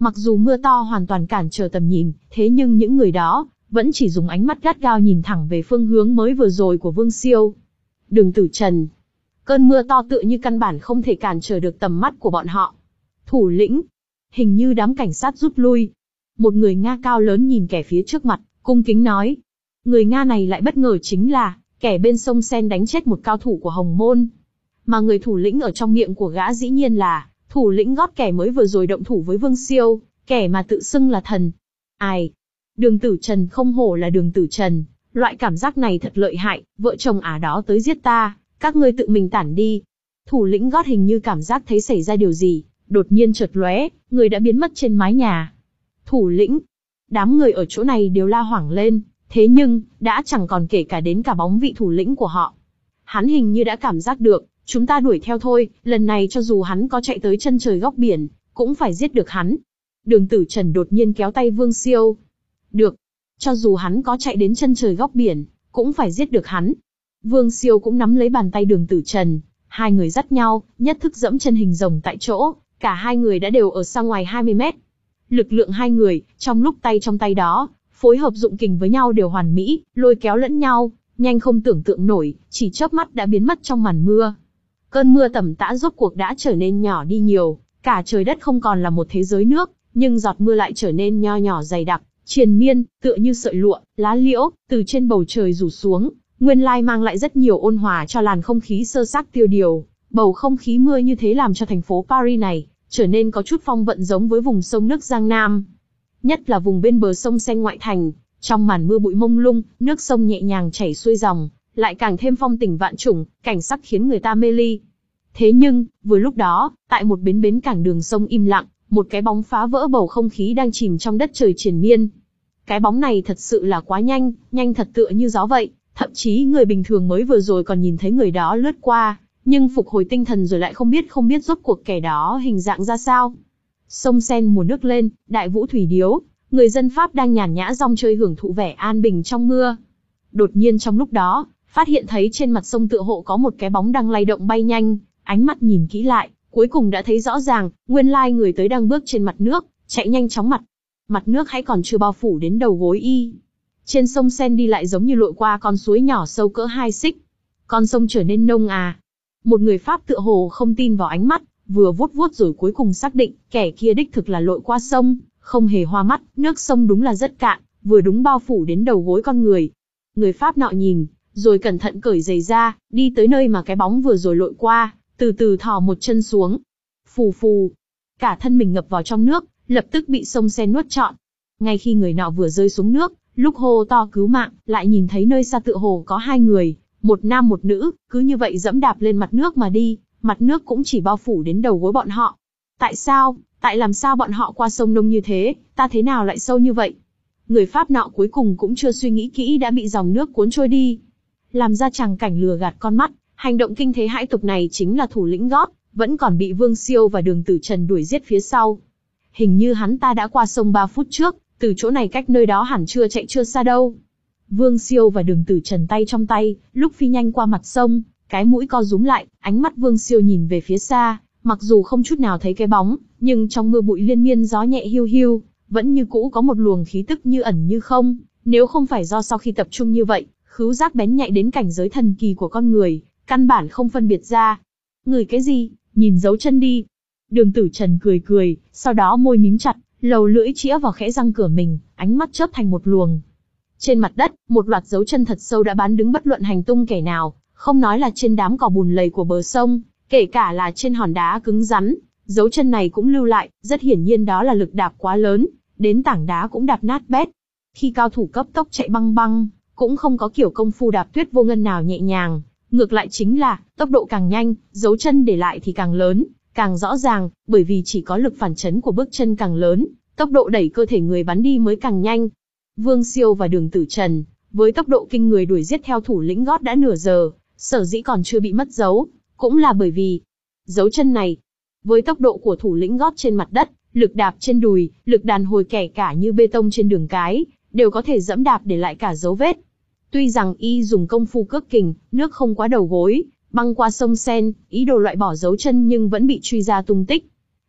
Mặc dù mưa to hoàn toàn cản trở tầm nhìn, thế nhưng những người đó vẫn chỉ dùng ánh mắt gắt gao nhìn thẳng về phương hướng mới vừa rồi của Vương Siêu. Đường Tử Trần. Cơn mưa to tựa như căn bản không thể cản trở được tầm mắt của bọn họ. Thủ lĩnh. Hình như đám cảnh sát rút lui. Một người Nga cao lớn nhìn kẻ phía trước mặt, cung kính nói. Người Nga này lại bất ngờ chính là kẻ bên sông Sen đánh chết một cao thủ của Hồng Môn. Mà người thủ lĩnh ở trong miệng của gã dĩ nhiên là thủ lĩnh gót kẻ mới vừa rồi động thủ với Vương Siêu, kẻ mà tự xưng là thần. Ai? Đường Tử Trần không hổ là Đường Tử Trần, loại cảm giác này thật lợi hại, vợ chồng ả đó tới giết ta, các ngươi tự mình tản đi. Thủ lĩnh gót hình như cảm giác thấy xảy ra điều gì, đột nhiên chợt lóe, người đã biến mất trên mái nhà. Thủ lĩnh. Đám người ở chỗ này đều la hoảng lên, thế nhưng, đã chẳng còn kể cả đến cả bóng vị thủ lĩnh của họ. Hắn hình như đã cảm giác được, chúng ta đuổi theo thôi, lần này cho dù hắn có chạy tới chân trời góc biển, cũng phải giết được hắn. Đường Tử Trần đột nhiên kéo tay Vương Siêu. Được. Cho dù hắn có chạy đến chân trời góc biển, cũng phải giết được hắn. Vương Siêu cũng nắm lấy bàn tay Đường Tử Trần, hai người dắt nhau, nhất thức dẫm chân hình rồng tại chỗ, cả hai người đã đều ở xa ngoài hai mươi mét. Lực lượng hai người, trong lúc tay trong tay đó, phối hợp dụng kình với nhau đều hoàn mỹ, lôi kéo lẫn nhau, nhanh không tưởng tượng nổi, chỉ chớp mắt đã biến mất trong màn mưa. Cơn mưa tầm tã rốt cuộc đã trở nên nhỏ đi nhiều, cả trời đất không còn là một thế giới nước, nhưng giọt mưa lại trở nên nho nhỏ dày đặc, triền miên, tựa như sợi lụa, lá liễu, từ trên bầu trời rủ xuống, nguyên lai mang lại rất nhiều ôn hòa cho làn không khí sơ xác tiêu điều. Bầu không khí mưa như thế làm cho thành phố Paris này trở nên có chút phong vận giống với vùng sông nước Giang Nam. Nhất là vùng bên bờ sông Sen ngoại thành, trong màn mưa bụi mông lung, nước sông nhẹ nhàng chảy xuôi dòng, lại càng thêm phong tình vạn trùng, cảnh sắc khiến người ta mê ly. Thế nhưng, vừa lúc đó, tại một bến bến cảng đường sông im lặng, một cái bóng phá vỡ bầu không khí đang chìm trong đất trời triền miên. Cái bóng này thật sự là quá nhanh, nhanh thật tựa như gió vậy, thậm chí người bình thường mới vừa rồi còn nhìn thấy người đó lướt qua, nhưng phục hồi tinh thần rồi lại không biết không biết rốt cuộc kẻ đó hình dạng ra sao. Sông Sen mùa nước lên, đại vũ thủy điếu, người dân Pháp đang nhàn nhã rong chơi hưởng thụ vẻ an bình trong mưa. Đột nhiên trong lúc đó, phát hiện thấy trên mặt sông tựa hộ có một cái bóng đang lay động bay nhanh, ánh mắt nhìn kỹ lại, cuối cùng đã thấy rõ ràng, nguyên lai người tới đang bước trên mặt nước, chạy nhanh chóng mặt. Mặt nước hãy còn chưa bao phủ đến đầu gối y. Trên sông Sen đi lại giống như lội qua con suối nhỏ sâu cỡ hai xích. Con sông trở nên nông à. Một người Pháp tựa hồ không tin vào ánh mắt, vừa vuốt vuốt rồi cuối cùng xác định, kẻ kia đích thực là lội qua sông, không hề hoa mắt, nước sông đúng là rất cạn, vừa đúng bao phủ đến đầu gối con người. Người Pháp nọ nhìn, rồi cẩn thận cởi giày ra, đi tới nơi mà cái bóng vừa rồi lội qua, từ từ thò một chân xuống. Phù phù, cả thân mình ngập vào trong nước, lập tức bị sông Sen nuốt trọn. Ngay khi người nọ vừa rơi xuống nước, lúc hô to cứu mạng, lại nhìn thấy nơi xa tựa hồ có hai người, một nam một nữ, cứ như vậy dẫm đạp lên mặt nước mà đi, mặt nước cũng chỉ bao phủ đến đầu gối bọn họ. Tại sao, tại làm sao bọn họ qua sông nông như thế, ta thế nào lại sâu như vậy? Người Pháp nọ cuối cùng cũng chưa suy nghĩ kỹ đã bị dòng nước cuốn trôi đi. Làm ra tràng cảnh lừa gạt con mắt, hành động kinh thế hãi tục này chính là thủ lĩnh gót, vẫn còn bị Vương Siêu và Đường Tử Trần đuổi giết phía sau. Hình như hắn ta đã qua sông ba phút trước, từ chỗ này cách nơi đó hẳn chưa chạy chưa xa đâu. Vương Siêu và Đường Tử Trần tay trong tay, lúc phi nhanh qua mặt sông, cái mũi co rúm lại, ánh mắt Vương Siêu nhìn về phía xa, mặc dù không chút nào thấy cái bóng, nhưng trong mưa bụi liên miên gió nhẹ hiu hiu, vẫn như cũ có một luồng khí tức như ẩn như không, nếu không phải do sau khi tập trung như vậy, khứu giác bén nhạy đến cảnh giới thần kỳ của con người, căn bản không phân biệt ra. Ngửi cái gì, nhìn dấu chân đi. Đường Tử Trần cười cười, sau đó môi mím chặt, lầu lưỡi chĩa vào khẽ răng cửa mình, ánh mắt chớp thành một luồng. Trên mặt đất, một loạt dấu chân thật sâu đã bán đứng bất luận hành tung kẻ nào, không nói là trên đám cỏ bùn lầy của bờ sông, kể cả là trên hòn đá cứng rắn, dấu chân này cũng lưu lại, rất hiển nhiên đó là lực đạp quá lớn, đến tảng đá cũng đạp nát bét. Khi cao thủ cấp tốc chạy băng băng, cũng không có kiểu công phu đạp tuyết vô ngân nào nhẹ nhàng, ngược lại chính là, tốc độ càng nhanh, dấu chân để lại thì càng lớn, càng rõ ràng, bởi vì chỉ có lực phản chấn của bước chân càng lớn, tốc độ đẩy cơ thể người bắn đi mới càng nhanh. Vương Siêu và Đường Tử Trần, với tốc độ kinh người đuổi giết theo thủ lĩnh gót đã nửa giờ, sở dĩ còn chưa bị mất dấu, cũng là bởi vì dấu chân này, với tốc độ của thủ lĩnh gót trên mặt đất, lực đạp trên đùi, lực đàn hồi kẻ cả như bê tông trên đường cái, đều có thể dẫm đạp để lại cả dấu vết. Tuy rằng y dùng công phu cước kình, nước không quá đầu gối, băng qua sông Sen, ý đồ loại bỏ dấu chân nhưng vẫn bị truy ra tung tích.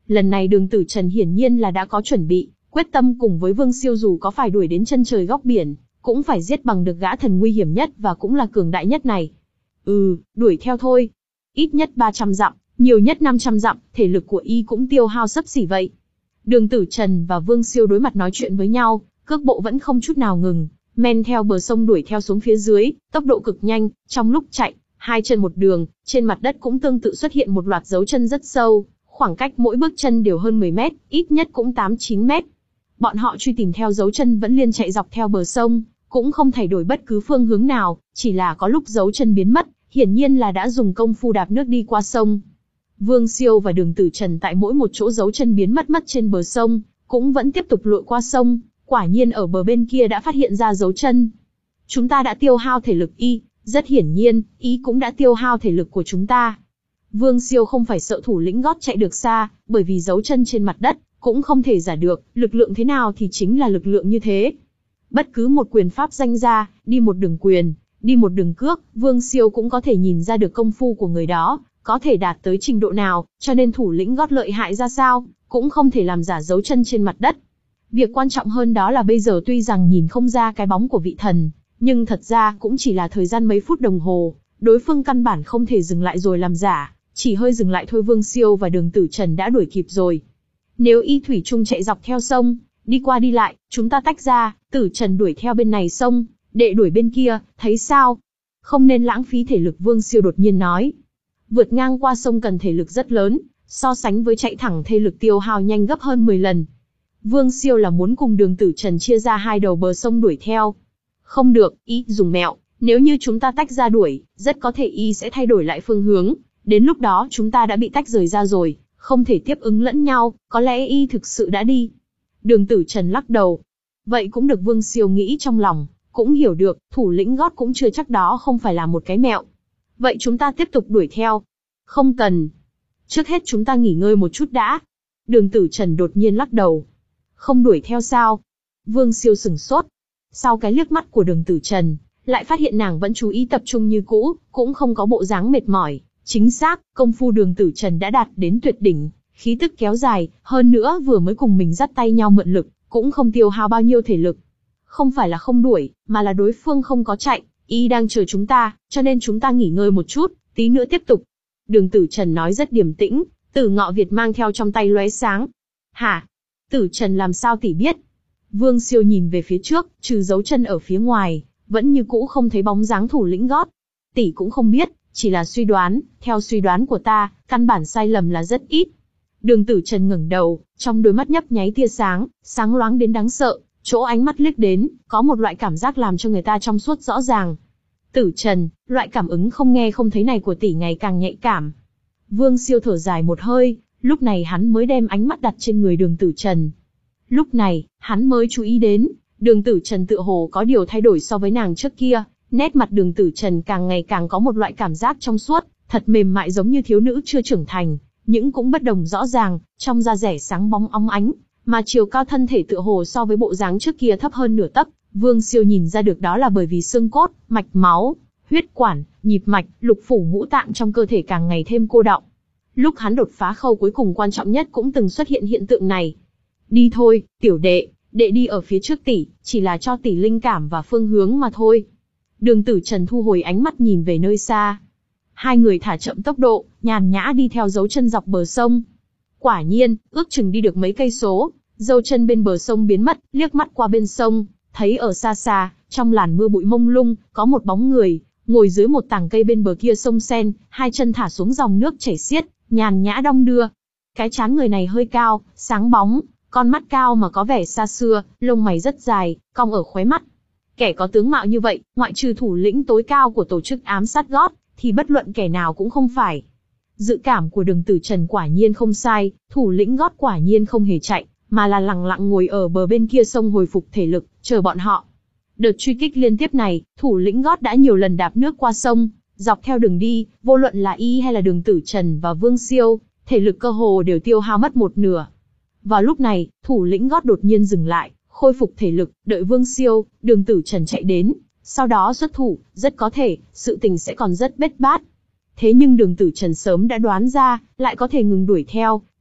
Lần này Đường Tử Trần hiển nhiên là đã có chuẩn bị, quyết tâm cùng với Vương Siêu dù có phải đuổi đến chân trời góc biển, cũng phải giết bằng được gã thần nguy hiểm nhất và cũng là cường đại nhất này. Ừ, đuổi theo thôi. Ít nhất ba trăm dặm, nhiều nhất năm trăm dặm, thể lực của y cũng tiêu hao xấp xỉ vậy. Đường Tử Trần và Vương Siêu đối mặt nói chuyện với nhau, cước bộ vẫn không chút nào ngừng, men theo bờ sông đuổi theo xuống phía dưới, tốc độ cực nhanh, trong lúc chạy, hai chân một đường, trên mặt đất cũng tương tự xuất hiện một loạt dấu chân rất sâu, khoảng cách mỗi bước chân đều hơn mười mét, ít nhất cũng tám chín mét. Bọn họ truy tìm theo dấu chân vẫn liên chạy dọc theo bờ sông, cũng không thay đổi bất cứ phương hướng nào, chỉ là có lúc dấu chân biến mất, hiển nhiên là đã dùng công phu đạp nước đi qua sông. Vương Siêu và Đường Tử Trần tại mỗi một chỗ dấu chân biến mất mất trên bờ sông, cũng vẫn tiếp tục lội qua sông, quả nhiên ở bờ bên kia đã phát hiện ra dấu chân. Chúng ta đã tiêu hao thể lực y, rất hiển nhiên, y cũng đã tiêu hao thể lực của chúng ta. Vương Siêu không phải sợ thủ lĩnh gót chạy được xa, bởi vì dấu chân trên mặt đất, cũng không thể giả được, lực lượng thế nào thì chính là lực lượng như thế. Bất cứ một quyền pháp danh ra, đi một đường quyền, đi một đường cước, Vương Siêu cũng có thể nhìn ra được công phu của người đó, có thể đạt tới trình độ nào, cho nên thủ lĩnh gót lợi hại ra sao, cũng không thể làm giả dấu chân trên mặt đất. Việc quan trọng hơn đó là bây giờ tuy rằng nhìn không ra cái bóng của vị thần, nhưng thật ra cũng chỉ là thời gian mấy phút đồng hồ, đối phương căn bản không thể dừng lại rồi làm giả, chỉ hơi dừng lại thôi Vương Siêu và Đường Tử Trần đã đuổi kịp rồi. Nếu y thủy chung chạy dọc theo sông, đi qua đi lại, chúng ta tách ra, Tử Trần đuổi theo bên này sông, đệ đuổi bên kia, thấy sao? Không nên lãng phí thể lực, Vương Siêu đột nhiên nói. Vượt ngang qua sông cần thể lực rất lớn, so sánh với chạy thẳng thể lực tiêu hao nhanh gấp hơn mười lần. Vương Siêu là muốn cùng Đường Tử Trần chia ra hai đầu bờ sông đuổi theo. Không được, y dùng mẹo, nếu như chúng ta tách ra đuổi, rất có thể y sẽ thay đổi lại phương hướng, đến lúc đó chúng ta đã bị tách rời ra rồi, không thể tiếp ứng lẫn nhau, có lẽ y thực sự đã đi. Đường Tử Trần lắc đầu. Vậy cũng được, Vương Siêu nghĩ trong lòng, cũng hiểu được, thủ lĩnh gót cũng chưa chắc đó không phải là một cái mẹo. Vậy chúng ta tiếp tục đuổi theo. Không cần. Trước hết chúng ta nghỉ ngơi một chút đã. Đường Tử Trần đột nhiên lắc đầu. Không đuổi theo sao? Vương Siêu sửng sốt. Sau cái liếc mắt của Đường Tử Trần, lại phát hiện nàng vẫn chú ý tập trung như cũ, cũng không có bộ dáng mệt mỏi. Chính xác, công phu Đường Tử Trần đã đạt đến tuyệt đỉnh, khí tức kéo dài, hơn nữa vừa mới cùng mình dắt tay nhau mượn lực, cũng không tiêu hao bao nhiêu thể lực. Không phải là không đuổi, mà là đối phương không có chạy, y đang chờ chúng ta, cho nên chúng ta nghỉ ngơi một chút, tí nữa tiếp tục. Đường Tử Trần nói rất điềm tĩnh, Tử Ngọ Việt mang theo trong tay lóe sáng. Hả? Tử Trần làm sao tỷ biết? Vương Siêu nhìn về phía trước, trừ dấu chân ở phía ngoài, vẫn như cũ không thấy bóng dáng thủ lĩnh gót. Tỷ cũng không biết, chỉ là suy đoán, theo suy đoán của ta, căn bản sai lầm là rất ít. Đường Tử Trần ngẩng đầu, trong đôi mắt nhấp nháy tia sáng, sáng loáng đến đáng sợ, chỗ ánh mắt liếc đến, có một loại cảm giác làm cho người ta trong suốt rõ ràng. Tử Trần, loại cảm ứng không nghe không thấy này của tỷ ngày càng nhạy cảm. Vương Siêu thở dài một hơi, lúc này hắn mới đem ánh mắt đặt trên người Đường Tử Trần. Lúc này, hắn mới chú ý đến, Đường Tử Trần tựa hồ có điều thay đổi so với nàng trước kia, nét mặt Đường Tử Trần càng ngày càng có một loại cảm giác trong suốt, thật mềm mại giống như thiếu nữ chưa trưởng thành, nhưng cũng bất đồng rõ ràng, trong da rẻ sáng bóng óng ánh, mà chiều cao thân thể tựa hồ so với bộ dáng trước kia thấp hơn nửa tấc. Vương Siêu nhìn ra được đó là bởi vì xương cốt, mạch máu, huyết quản, nhịp mạch, lục phủ ngũ tạng trong cơ thể càng ngày thêm cô đọng. Lúc hắn đột phá khâu cuối cùng quan trọng nhất cũng từng xuất hiện hiện tượng này. Đi thôi, tiểu đệ, đệ đi ở phía trước tỷ, chỉ là cho tỷ linh cảm và phương hướng mà thôi. Đường Tử Trần thu hồi ánh mắt nhìn về nơi xa. Hai người thả chậm tốc độ, nhàn nhã đi theo dấu chân dọc bờ sông. Quả nhiên, ước chừng đi được mấy cây số, dấu chân bên bờ sông biến mất, liếc mắt qua bên sông, thấy ở xa xa, trong làn mưa bụi mông lung, có một bóng người, ngồi dưới một tảng cây bên bờ kia sông sen, hai chân thả xuống dòng nước chảy xiết, nhàn nhã đong đưa. Cái trán người này hơi cao, sáng bóng, con mắt cao mà có vẻ xa xưa, lông mày rất dài, cong ở khóe mắt. Kẻ có tướng mạo như vậy, ngoại trừ thủ lĩnh tối cao của tổ chức ám sát gót, thì bất luận kẻ nào cũng không phải. Dự cảm của Đường Tử Trần quả nhiên không sai, thủ lĩnh gót quả nhiên không hề chạy, mà là lặng lặng ngồi ở bờ bên kia sông hồi phục thể lực, chờ bọn họ. Đợt truy kích liên tiếp này, thủ lĩnh gót đã nhiều lần đạp nước qua sông, dọc theo đường đi, vô luận là y hay là Đường Tử Trần và Vương Siêu, thể lực cơ hồ đều tiêu hao mất một nửa. Vào lúc này, thủ lĩnh gót đột nhiên dừng lại, khôi phục thể lực, đợi Vương Siêu, Đường Tử Trần chạy đến, sau đó xuất thủ, rất có thể, sự tình sẽ còn rất bết bát. Thế nhưng Đường Tử Trần sớm đã đoán ra, lại có thể ngừng đuổi theo,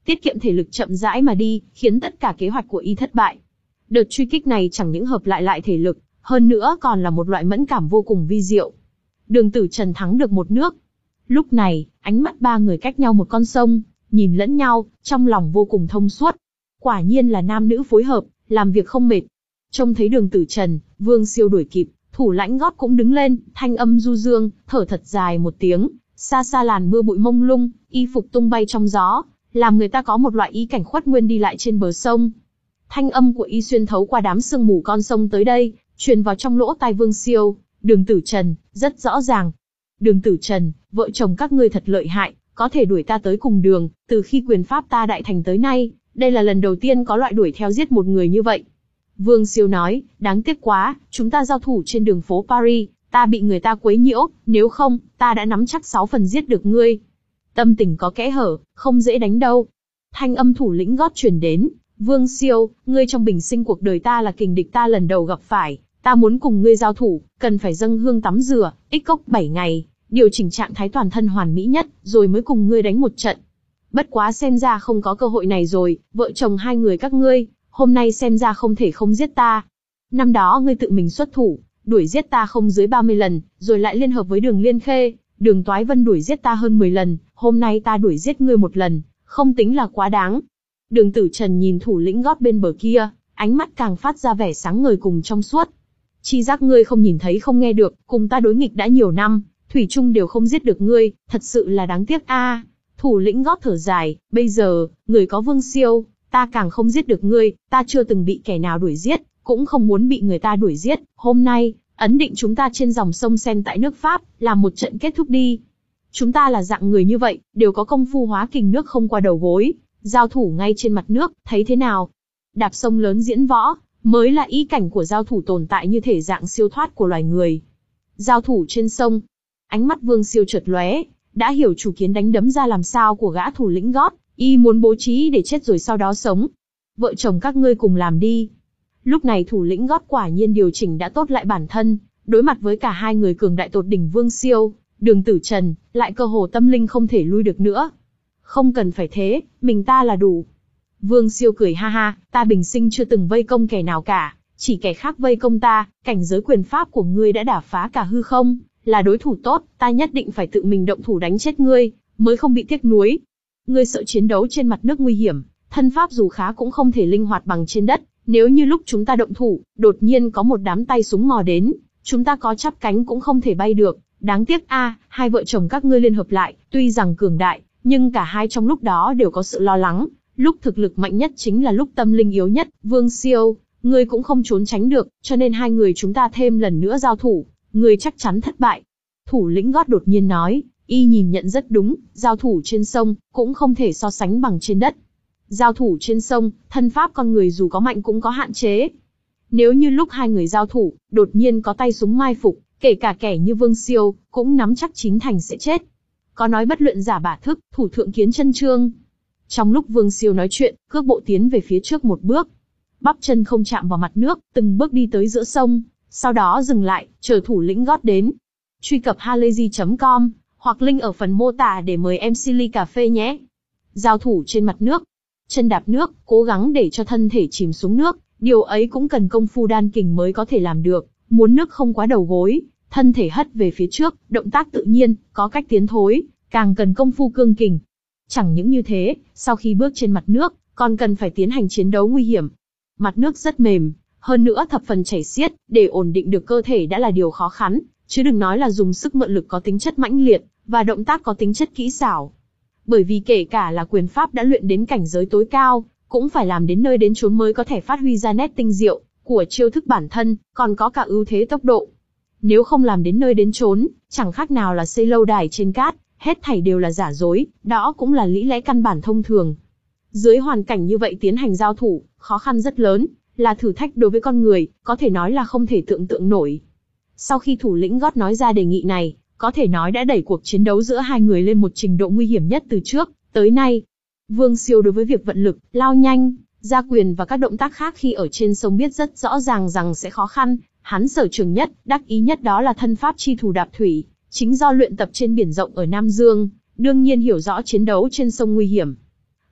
tiết kiệm thể lực chậm rãi mà đi, khiến tất cả kế hoạch của y thất bại. Đợt truy kích này chẳng những hợp lại lại thể lực, hơn nữa còn là một loại mẫn cảm vô cùng vi diệu. Đường Tử Trần thắng được một nước. Lúc này, ánh mắt ba người cách nhau một con sông, nhìn lẫn nhau, trong lòng vô cùng thông suốt. Quả nhiên là nam nữ phối hợp, làm việc không mệt. Trông thấy Đường Tử Trần, Vương Siêu đuổi kịp, Thủ Lãnh Gót cũng đứng lên, thanh âm du dương, thở thật dài một tiếng, xa xa làn mưa bụi mông lung, y phục tung bay trong gió, làm người ta có một loại ý cảnh khuất nguyên đi lại trên bờ sông. Thanh âm của y xuyên thấu qua đám sương mù con sông tới đây, truyền vào trong lỗ tai Vương Siêu. Đường Tử Trần, rất rõ ràng. Đường Tử Trần, vợ chồng các ngươi thật lợi hại, có thể đuổi ta tới cùng đường, từ khi quyền pháp ta đại thành tới nay, đây là lần đầu tiên có loại đuổi theo giết một người như vậy. Vương Siêu nói, đáng tiếc quá, chúng ta giao thủ trên đường phố Paris, ta bị người ta quấy nhiễu, nếu không, ta đã nắm chắc sáu phần giết được ngươi. Tâm tình có kẽ hở, không dễ đánh đâu. Thanh âm Thủ Lĩnh Gót truyền đến, Vương Siêu, ngươi trong bình sinh cuộc đời ta là kình địch ta lần đầu gặp phải, ta muốn cùng ngươi giao thủ, cần phải dâng hương tắm rửa, ích cốc bảy ngày, điều chỉnh trạng thái toàn thân hoàn mỹ nhất, rồi mới cùng ngươi đánh một trận. Bất quá xem ra không có cơ hội này rồi, vợ chồng hai người các ngươi, hôm nay xem ra không thể không giết ta. Năm đó ngươi tự mình xuất thủ, đuổi giết ta không dưới ba mươi lần, rồi lại liên hợp với Đường Liên Khê, Đường Toái Vân đuổi giết ta hơn mười lần, hôm nay ta đuổi giết ngươi một lần, không tính là quá đáng. Đường Tử Trần nhìn Thủ Lĩnh Gót bên bờ kia, ánh mắt càng phát ra vẻ sáng ngời cùng trong suốt. Chi giác ngươi không nhìn thấy không nghe được, cùng ta đối nghịch đã nhiều năm, thủy chung đều không giết được ngươi, thật sự là đáng tiếc a. À. Thủ Lĩnh Gót thở dài, bây giờ, người có Vương Siêu, ta càng không giết được ngươi, ta chưa từng bị kẻ nào đuổi giết, cũng không muốn bị người ta đuổi giết, hôm nay, ấn định chúng ta trên dòng sông Sen tại nước Pháp, làm một trận kết thúc đi. Chúng ta là dạng người như vậy, đều có công phu hóa kình nước không qua đầu gối, giao thủ ngay trên mặt nước, thấy thế nào? Đạp sông lớn diễn võ, mới là ý cảnh của giao thủ tồn tại như thể dạng siêu thoát của loài người. Giao thủ trên sông, ánh mắt Vương Siêu chợt lóe, đã hiểu chủ kiến đánh đấm ra làm sao của gã Thủ Lĩnh Gót, y muốn bố trí để chết rồi sau đó sống. Vợ chồng các ngươi cùng làm đi. Lúc này Thủ Lĩnh Gót quả nhiên điều chỉnh đã tốt lại bản thân, đối mặt với cả hai người cường đại tột đỉnh Vương Siêu, Đường Tử Trần, lại cơ hồ tâm linh không thể lui được nữa. Không cần phải thế, mình ta là đủ. Vương Siêu cười ha ha, ta bình sinh chưa từng vây công kẻ nào cả, chỉ kẻ khác vây công ta, cảnh giới quyền pháp của ngươi đã đả phá cả hư không, là đối thủ tốt, ta nhất định phải tự mình động thủ đánh chết ngươi, mới không bị tiếc nuối. Ngươi sợ chiến đấu trên mặt nước nguy hiểm, thân pháp dù khá cũng không thể linh hoạt bằng trên đất, nếu như lúc chúng ta động thủ, đột nhiên có một đám tay súng mò đến, chúng ta có chắp cánh cũng không thể bay được, đáng tiếc a, à, hai vợ chồng các ngươi liên hợp lại, tuy rằng cường đại, nhưng cả hai trong lúc đó đều có sự lo lắng, lúc thực lực mạnh nhất chính là lúc tâm linh yếu nhất, Vương Siêu, ngươi cũng không trốn tránh được, cho nên hai người chúng ta thêm lần nữa giao thủ, ngươi chắc chắn thất bại. Thủ Lĩnh Gót đột nhiên nói, y nhìn nhận rất đúng, giao thủ trên sông, cũng không thể so sánh bằng trên đất. Giao thủ trên sông, thân pháp con người dù có mạnh cũng có hạn chế. Nếu như lúc hai người giao thủ, đột nhiên có tay súng mai phục, kể cả kẻ như Vương Siêu, cũng nắm chắc chín thành sẽ chết. Có nói bất luyện giả bả thức, thủ thượng kiến chân trương. Trong lúc Vương Siêu nói chuyện, cước bộ tiến về phía trước một bước. Bắp chân không chạm vào mặt nước, từng bước đi tới giữa sông, sau đó dừng lại, chờ Thủ Lĩnh Gót đến. Truy cập halayzi chấm com, hoặc link ở phần mô tả để mời em xê ly cà phê nhé. Giao thủ trên mặt nước. Chân đạp nước, cố gắng để cho thân thể chìm xuống nước, điều ấy cũng cần công phu đan kình mới có thể làm được, muốn nước không quá đầu gối, thân thể hất về phía trước, động tác tự nhiên, có cách tiến thối, càng cần công phu cương kình. Chẳng những như thế, sau khi bước trên mặt nước, còn cần phải tiến hành chiến đấu nguy hiểm. Mặt nước rất mềm, hơn nữa thập phần chảy xiết, để ổn định được cơ thể đã là điều khó khăn, chứ đừng nói là dùng sức mượn lực có tính chất mãnh liệt, và động tác có tính chất kỹ xảo. Bởi vì kể cả là quyền pháp đã luyện đến cảnh giới tối cao, cũng phải làm đến nơi đến chốn mới có thể phát huy ra nét tinh diệu của chiêu thức bản thân, còn có cả ưu thế tốc độ. Nếu không làm đến nơi đến chốn, chẳng khác nào là xây lâu đài trên cát, hết thảy đều là giả dối, đó cũng là lý lẽ căn bản thông thường. Dưới hoàn cảnh như vậy tiến hành giao thủ, khó khăn rất lớn, là thử thách đối với con người, có thể nói là không thể tưởng tượng nổi. Sau khi Thủ Lĩnh Gót nói ra đề nghị này, có thể nói đã đẩy cuộc chiến đấu giữa hai người lên một trình độ nguy hiểm nhất từ trước tới nay. Vương Siêu đối với việc vận lực, lao nhanh, ra quyền và các động tác khác khi ở trên sông biết rất rõ ràng rằng sẽ khó khăn, hắn sở trường nhất, đắc ý nhất đó là thân pháp chi thủ đạp thủy, chính do luyện tập trên biển rộng ở Nam Dương, đương nhiên hiểu rõ chiến đấu trên sông nguy hiểm.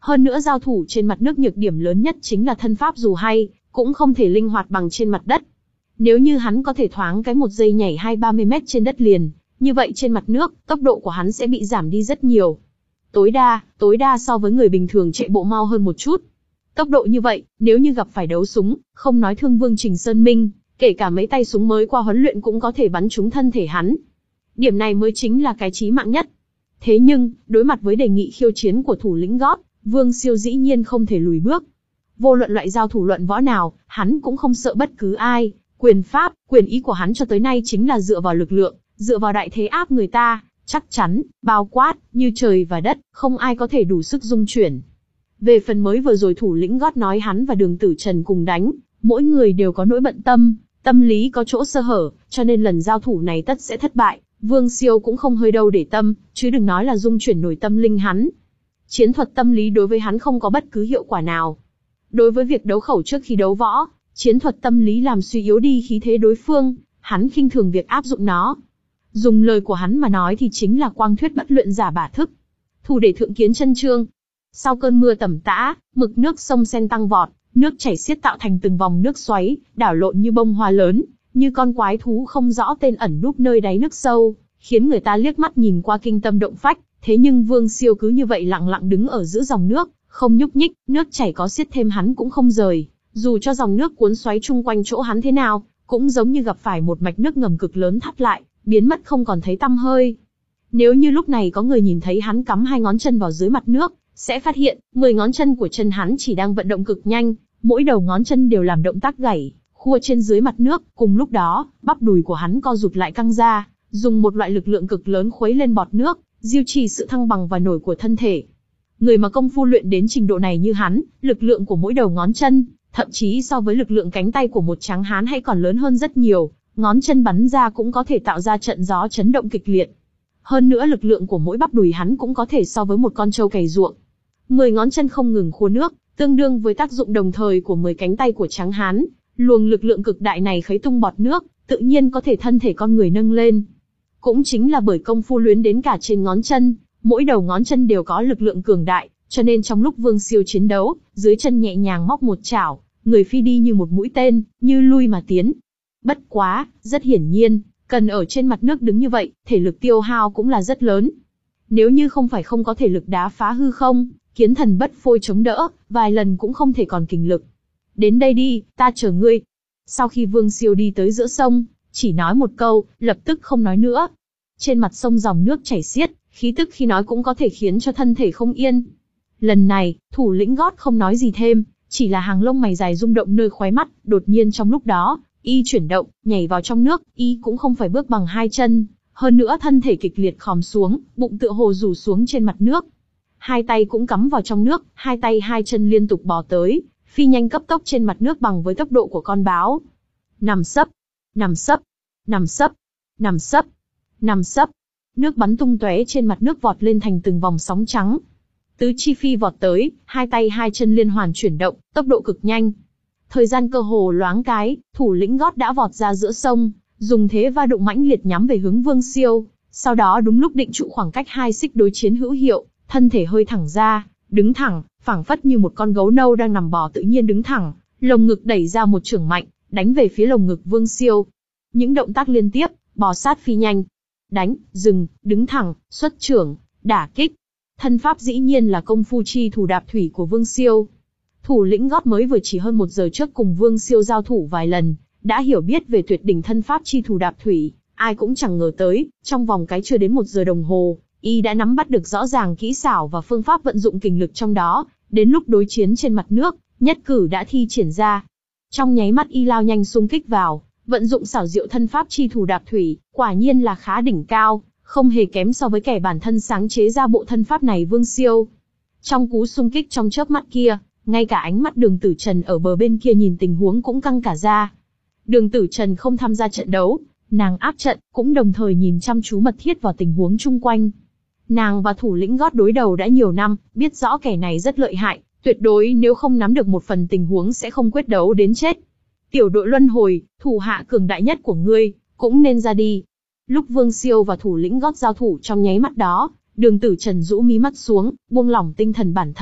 Hơn nữa giao thủ trên mặt nước nhược điểm lớn nhất chính là thân pháp dù hay, cũng không thể linh hoạt bằng trên mặt đất. Nếu như hắn có thể thoáng cái một giây nhảy hai ba mươi mét trên đất liền, như vậy trên mặt nước, tốc độ của hắn sẽ bị giảm đi rất nhiều. Tối đa, tối đa so với người bình thường chạy bộ mau hơn một chút. Tốc độ như vậy, nếu như gặp phải đấu súng, không nói thương Vương Trình Sơn Minh, kể cả mấy tay súng mới qua huấn luyện cũng có thể bắn trúng thân thể hắn. Điểm này mới chính là cái chí mạng nhất. Thế nhưng, đối mặt với đề nghị khiêu chiến của thủ lĩnh gót, Vương Siêu dĩ nhiên không thể lùi bước. Vô luận loại giao thủ luận võ nào, hắn cũng không sợ bất cứ ai. Quyền pháp, quyền ý của hắn cho tới nay chính là dựa vào lực lượng, dựa vào đại thế áp người ta, chắc chắn, bao quát, như trời và đất, không ai có thể đủ sức dung chuyển. Về phần mới vừa rồi thủ lĩnh gót nói hắn và Đường Tử Trần cùng đánh, mỗi người đều có nỗi bận tâm, tâm lý có chỗ sơ hở, cho nên lần giao thủ này tất sẽ thất bại. Vương Siêu cũng không hơi đâu để tâm, chứ đừng nói là dung chuyển nổi tâm linh hắn. Chiến thuật tâm lý đối với hắn không có bất cứ hiệu quả nào. Đối với việc đấu khẩu trước khi đấu võ, chiến thuật tâm lý làm suy yếu đi khí thế đối phương, hắn khinh thường việc áp dụng nó. Dùng lời của hắn mà nói thì chính là quang thuyết bất luyện giả bả thức. Thủ để thượng kiến chân chương. Sau cơn mưa tầm tã, mực nước sông Sen tăng vọt, nước chảy xiết tạo thành từng vòng nước xoáy, đảo lộn như bông hoa lớn, như con quái thú không rõ tên ẩn núp nơi đáy nước sâu, khiến người ta liếc mắt nhìn qua kinh tâm động phách. Thế nhưng Vương Siêu cứ như vậy lặng lặng đứng ở giữa dòng nước, không nhúc nhích, nước chảy có xiết thêm hắn cũng không rời. Dù cho dòng nước cuốn xoáy chung quanh chỗ hắn thế nào, cũng giống như gặp phải một mạch nước ngầm cực lớn thắt lại, biến mất không còn thấy tăm hơi. Nếu như lúc này có người nhìn thấy hắn cắm hai ngón chân vào dưới mặt nước, sẽ phát hiện, mười ngón chân của chân hắn chỉ đang vận động cực nhanh, mỗi đầu ngón chân đều làm động tác gảy, khua trên dưới mặt nước, cùng lúc đó, bắp đùi của hắn co rụt lại căng ra, dùng một loại lực lượng cực lớn khuấy lên bọt nước, duy trì sự thăng bằng và nổi của thân thể. Người mà công phu luyện đến trình độ này như hắn, lực lượng của mỗi đầu ngón chân, thậm chí so với lực lượng cánh tay của một tráng hán hay còn lớn hơn rất nhiều, ngón chân bắn ra cũng có thể tạo ra trận gió chấn động kịch liệt. Hơn nữa lực lượng của mỗi bắp đùi hắn cũng có thể so với một con trâu cày ruộng. Mười ngón chân không ngừng khua nước, tương đương với tác dụng đồng thời của mười cánh tay của tráng hán, luồng lực lượng cực đại này khấy tung bọt nước, tự nhiên có thể thân thể con người nâng lên. Cũng chính là bởi công phu luyến đến cả trên ngón chân, mỗi đầu ngón chân đều có lực lượng cường đại, cho nên trong lúc Vương Siêu chiến đấu, dưới chân nhẹ nhàng móc một chảo, người phi đi như một mũi tên, như lui mà tiến. Bất quá, rất hiển nhiên, cần ở trên mặt nước đứng như vậy, thể lực tiêu hao cũng là rất lớn. Nếu như không phải không có thể lực đá phá hư không, kiến thần bất phôi chống đỡ, vài lần cũng không thể còn kình lực. Đến đây đi, ta chờ ngươi. Sau khi Vương Siêu đi tới giữa sông, chỉ nói một câu, lập tức không nói nữa. Trên mặt sông dòng nước chảy xiết, khí tức khi nói cũng có thể khiến cho thân thể không yên. Lần này, thủ lĩnh gót không nói gì thêm, chỉ là hàng lông mày dài rung động nơi khóe mắt, đột nhiên trong lúc đó, y chuyển động, nhảy vào trong nước, y cũng không phải bước bằng hai chân, hơn nữa thân thể kịch liệt khom xuống, bụng tựa hồ rủ xuống trên mặt nước. Hai tay cũng cắm vào trong nước, hai tay hai chân liên tục bò tới, phi nhanh cấp tốc trên mặt nước bằng với tốc độ của con báo. Nằm sấp, nằm sấp, nằm sấp, nằm sấp, nằm sấp. Nước bắn tung tóe trên mặt nước vọt lên thành từng vòng sóng trắng. Tứ chi phi vọt tới, hai tay hai chân liên hoàn chuyển động, tốc độ cực nhanh. Thời gian cơ hồ loáng cái, thủ lĩnh gót đã vọt ra giữa sông, dùng thế va đụng mãnh liệt nhắm về hướng Vương Siêu. Sau đó đúng lúc định trụ khoảng cách hai xích đối chiến hữu hiệu, thân thể hơi thẳng ra, đứng thẳng, phảng phất như một con gấu nâu đang nằm bò tự nhiên đứng thẳng, lồng ngực đẩy ra một chưởng mạnh, đánh về phía lồng ngực Vương Siêu. Những động tác liên tiếp, bò sát phi nhanh, đánh, dừng, đứng thẳng, xuất chưởng, đả kích. Thân pháp dĩ nhiên là công phu chi thủ đạp thủy của Vương Siêu. Thủ lĩnh gót mới vừa chỉ hơn một giờ trước cùng Vương Siêu giao thủ vài lần, đã hiểu biết về tuyệt đỉnh thân pháp chi thủ đạp thủy, ai cũng chẳng ngờ tới, trong vòng cái chưa đến một giờ đồng hồ, y đã nắm bắt được rõ ràng kỹ xảo và phương pháp vận dụng kình lực trong đó, đến lúc đối chiến trên mặt nước, nhất cử đã thi triển ra. Trong nháy mắt y lao nhanh xung kích vào, vận dụng xảo diệu thân pháp chi thủ đạp thủy, quả nhiên là khá đỉnh cao, không hề kém so với kẻ bản thân sáng chế ra bộ thân pháp này Vương Siêu. Trong cú xung kích trong chớp mắt kia, ngay cả ánh mắt Đường Tử Trần ở bờ bên kia nhìn tình huống cũng căng cả ra. Đường Tử Trần không tham gia trận đấu, nàng áp trận, cũng đồng thời nhìn chăm chú mật thiết vào tình huống chung quanh. Nàng và thủ lĩnh gót đối đầu đã nhiều năm, biết rõ kẻ này rất lợi hại, tuyệt đối nếu không nắm được một phần tình huống sẽ không quyết đấu đến chết. Tiểu đội luân hồi, thủ hạ cường đại nhất của ngươi, cũng nên ra đi. Lúc Vương Siêu và thủ lĩnh gót giao thủ trong nháy mắt đó, Đường Tử Trần rũ mí mắt xuống, buông lỏng tinh thần bản thân,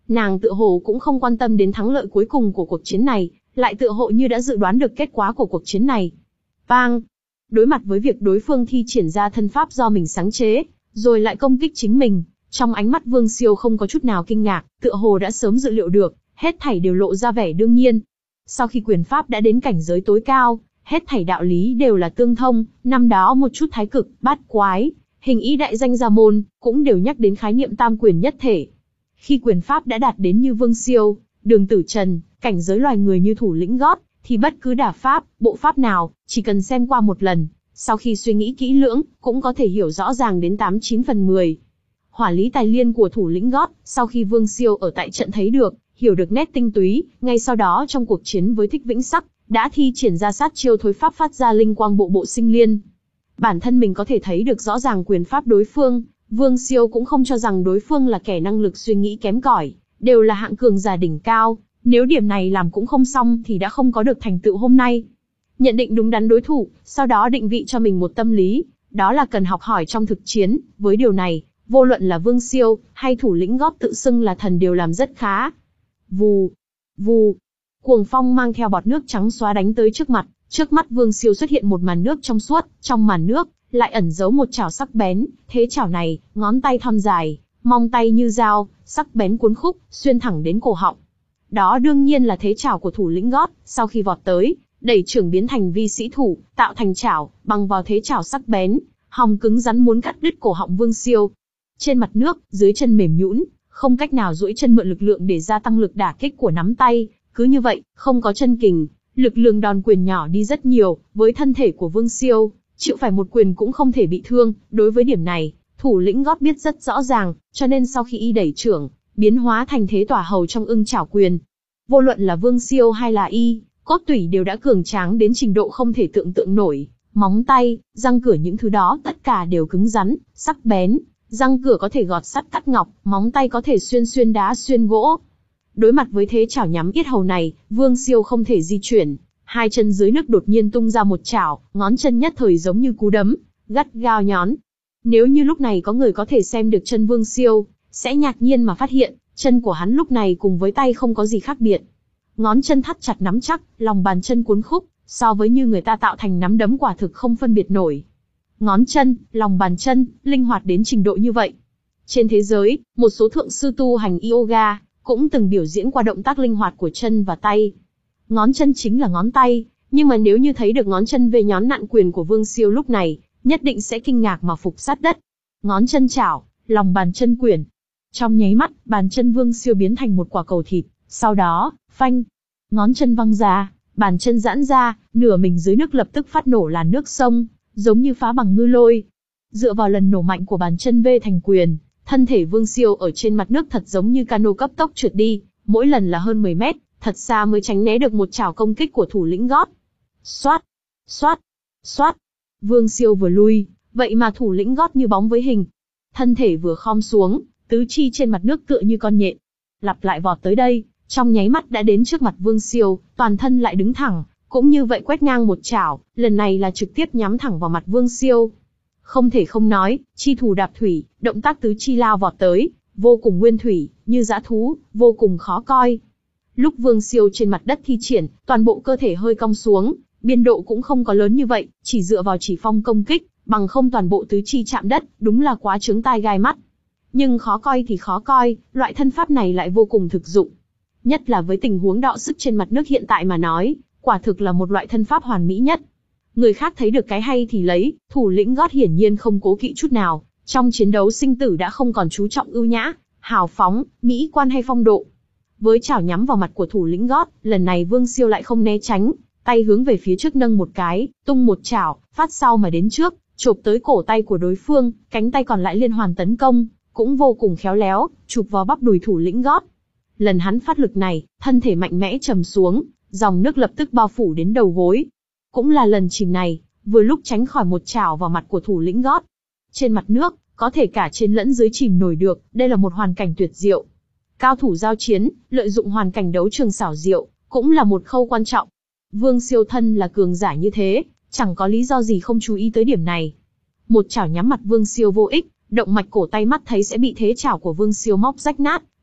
Nàng tựa hồ cũng không quan tâm đến thắng lợi cuối cùng của cuộc chiến này, lại tựa hồ như đã dự đoán được kết quả của cuộc chiến này. Bang! Đối mặt với việc đối phương thi triển ra thân pháp do mình sáng chế, rồi lại công kích chính mình, trong ánh mắt Vương Siêu không có chút nào kinh ngạc, tựa hồ đã sớm dự liệu được, hết thảy đều lộ ra vẻ đương nhiên. Sau khi quyền pháp đã đến cảnh giới tối cao, hết thảy đạo lý đều là tương thông, năm đó một chút thái cực, bát quái, hình ý đại danh gia môn, cũng đều nhắc đến khái niệm tam quyền nhất thể. Khi quyền pháp đã đạt đến như Vương Siêu, Đường Tử Trần, cảnh giới loài người như thủ lĩnh gót, thì bất cứ đả pháp, bộ pháp nào, chỉ cần xem qua một lần, sau khi suy nghĩ kỹ lưỡng, cũng có thể hiểu rõ ràng đến tám chín phần mười. Hỏa lý tài liên của thủ lĩnh gót, sau khi Vương Siêu ở tại trận thấy được, hiểu được nét tinh túy, ngay sau đó trong cuộc chiến với Thích Vĩnh Sắc, đã thi triển ra sát chiêu thối pháp phát ra linh quang bộ bộ sinh liên. Bản thân mình có thể thấy được rõ ràng quyền pháp đối phương, Vương Siêu cũng không cho rằng đối phương là kẻ năng lực suy nghĩ kém cỏi, đều là hạng cường giả đỉnh cao, nếu điểm này làm cũng không xong thì đã không có được thành tựu hôm nay. Nhận định đúng đắn đối thủ, sau đó định vị cho mình một tâm lý, đó là cần học hỏi trong thực chiến, với điều này, vô luận là Vương Siêu, hay thủ lĩnh gót tự xưng là thần đều làm rất khá. Vù, vù, cuồng phong mang theo bọt nước trắng xóa đánh tới trước mặt, trước mắt Vương Siêu xuất hiện một màn nước trong suốt, trong màn nước, lại ẩn giấu một chảo sắc bén, thế chảo này, ngón tay thon dài, mong tay như dao, sắc bén cuốn khúc, xuyên thẳng đến cổ họng. Đó đương nhiên là thế chảo của thủ lĩnh gót, sau khi vọt tới, đẩy trưởng biến thành vi sĩ thủ, tạo thành chảo, bằng vào thế chảo sắc bén, hòng cứng rắn muốn cắt đứt cổ họng Vương Siêu. Trên mặt nước, dưới chân mềm nhũn, không cách nào duỗi chân mượn lực lượng để gia tăng lực đả kích của nắm tay, cứ như vậy, không có chân kình, lực lượng đòn quyền nhỏ đi rất nhiều, với thân thể của Vương Siêu, chịu phải một quyền cũng không thể bị thương, đối với điểm này, thủ lĩnh gót biết rất rõ ràng, cho nên sau khi y đẩy trưởng, biến hóa thành thế tỏa hầu trong ưng chảo quyền. Vô luận là Vương Siêu hay là y, cốt tủy đều đã cường tráng đến trình độ không thể tưởng tượng nổi, móng tay, răng cửa những thứ đó tất cả đều cứng rắn, sắc bén, răng cửa có thể gọt sắt cắt ngọc, móng tay có thể xuyên xuyên đá xuyên gỗ. Đối mặt với thế chảo nhắm yết hầu này, Vương Siêu không thể di chuyển, hai chân dưới nước đột nhiên tung ra một chảo, ngón chân nhất thời giống như cú đấm, gắt gao nhón. Nếu như lúc này có người có thể xem được chân Vương Siêu, sẽ ngạc nhiên mà phát hiện, chân của hắn lúc này cùng với tay không có gì khác biệt. Ngón chân thắt chặt nắm chắc, lòng bàn chân cuốn khúc, so với như người ta tạo thành nắm đấm quả thực không phân biệt nổi. Ngón chân, lòng bàn chân, linh hoạt đến trình độ như vậy. Trên thế giới, một số thượng sư tu hành yoga, cũng từng biểu diễn qua động tác linh hoạt của chân và tay. Ngón chân chính là ngón tay, nhưng mà nếu như thấy được ngón chân về nhón nặn quyền của Vương Siêu lúc này, nhất định sẽ kinh ngạc mà phục sát đất. Ngón chân chảo, lòng bàn chân quyển. Trong nháy mắt, bàn chân Vương Siêu biến thành một quả cầu thịt, sau đó, phanh, ngón chân văng ra, bàn chân giãn ra, nửa mình dưới nước lập tức phát nổ làn nước sông, giống như phá bằng ngư lôi. Dựa vào lần nổ mạnh của bàn chân V thành quyền, thân thể Vương Siêu ở trên mặt nước thật giống như cano cấp tốc trượt đi, mỗi lần là hơn mười mét, thật xa mới tránh né được một chảo công kích của thủ lĩnh gót. Xoát, xoát, xoát. Vương Siêu vừa lui, vậy mà thủ lĩnh gót như bóng với hình. Thân thể vừa khom xuống, tứ chi trên mặt nước tựa như con nhện. Lặp lại vọt tới đây, trong nháy mắt đã đến trước mặt Vương Siêu, toàn thân lại đứng thẳng, cũng như vậy quét ngang một chảo, lần này là trực tiếp nhắm thẳng vào mặt Vương Siêu. Không thể không nói, chi thủ đạp thủy, động tác tứ chi lao vọt tới, vô cùng nguyên thủy, như dã thú, vô cùng khó coi. Lúc Vương Siêu trên mặt đất thi triển, toàn bộ cơ thể hơi cong xuống, biên độ cũng không có lớn như vậy, chỉ dựa vào chỉ phong công kích, bằng không toàn bộ tứ chi chạm đất, đúng là quá chướng tai gai mắt. Nhưng khó coi thì khó coi, loại thân pháp này lại vô cùng thực dụng. Nhất là với tình huống đọ sức trên mặt nước hiện tại mà nói, quả thực là một loại thân pháp hoàn mỹ nhất. Người khác thấy được cái hay thì lấy, thủ lĩnh gót hiển nhiên không cố kỵ chút nào, trong chiến đấu sinh tử đã không còn chú trọng ưu nhã, hào phóng, mỹ quan hay phong độ. Với chảo nhắm vào mặt của thủ lĩnh gót, lần này Vương Siêu lại không né tránh, tay hướng về phía trước nâng một cái, tung một chảo, phát sau mà đến trước, chộp tới cổ tay của đối phương, cánh tay còn lại liên hoàn tấn công, cũng vô cùng khéo léo, chụp vào bắp đùi thủ lĩnh gót. Lần hắn phát lực này, thân thể mạnh mẽ trầm xuống, dòng nước lập tức bao phủ đến đầu gối. Cũng là lần chìm này, vừa lúc tránh khỏi một chảo vào mặt của thủ lĩnh gót. Trên mặt nước, có thể cả trên lẫn dưới chìm nổi được, đây là một hoàn cảnh tuyệt diệu. Cao thủ giao chiến, lợi dụng hoàn cảnh đấu trường xảo diệu, cũng là một khâu quan trọng. Vương Siêu thân là cường giả như thế, chẳng có lý do gì không chú ý tới điểm này. Một chảo nhắm mặt Vương Siêu vô ích, động mạch cổ tay mắt thấy sẽ bị thế chảo của Vương Siêu móc rách nát,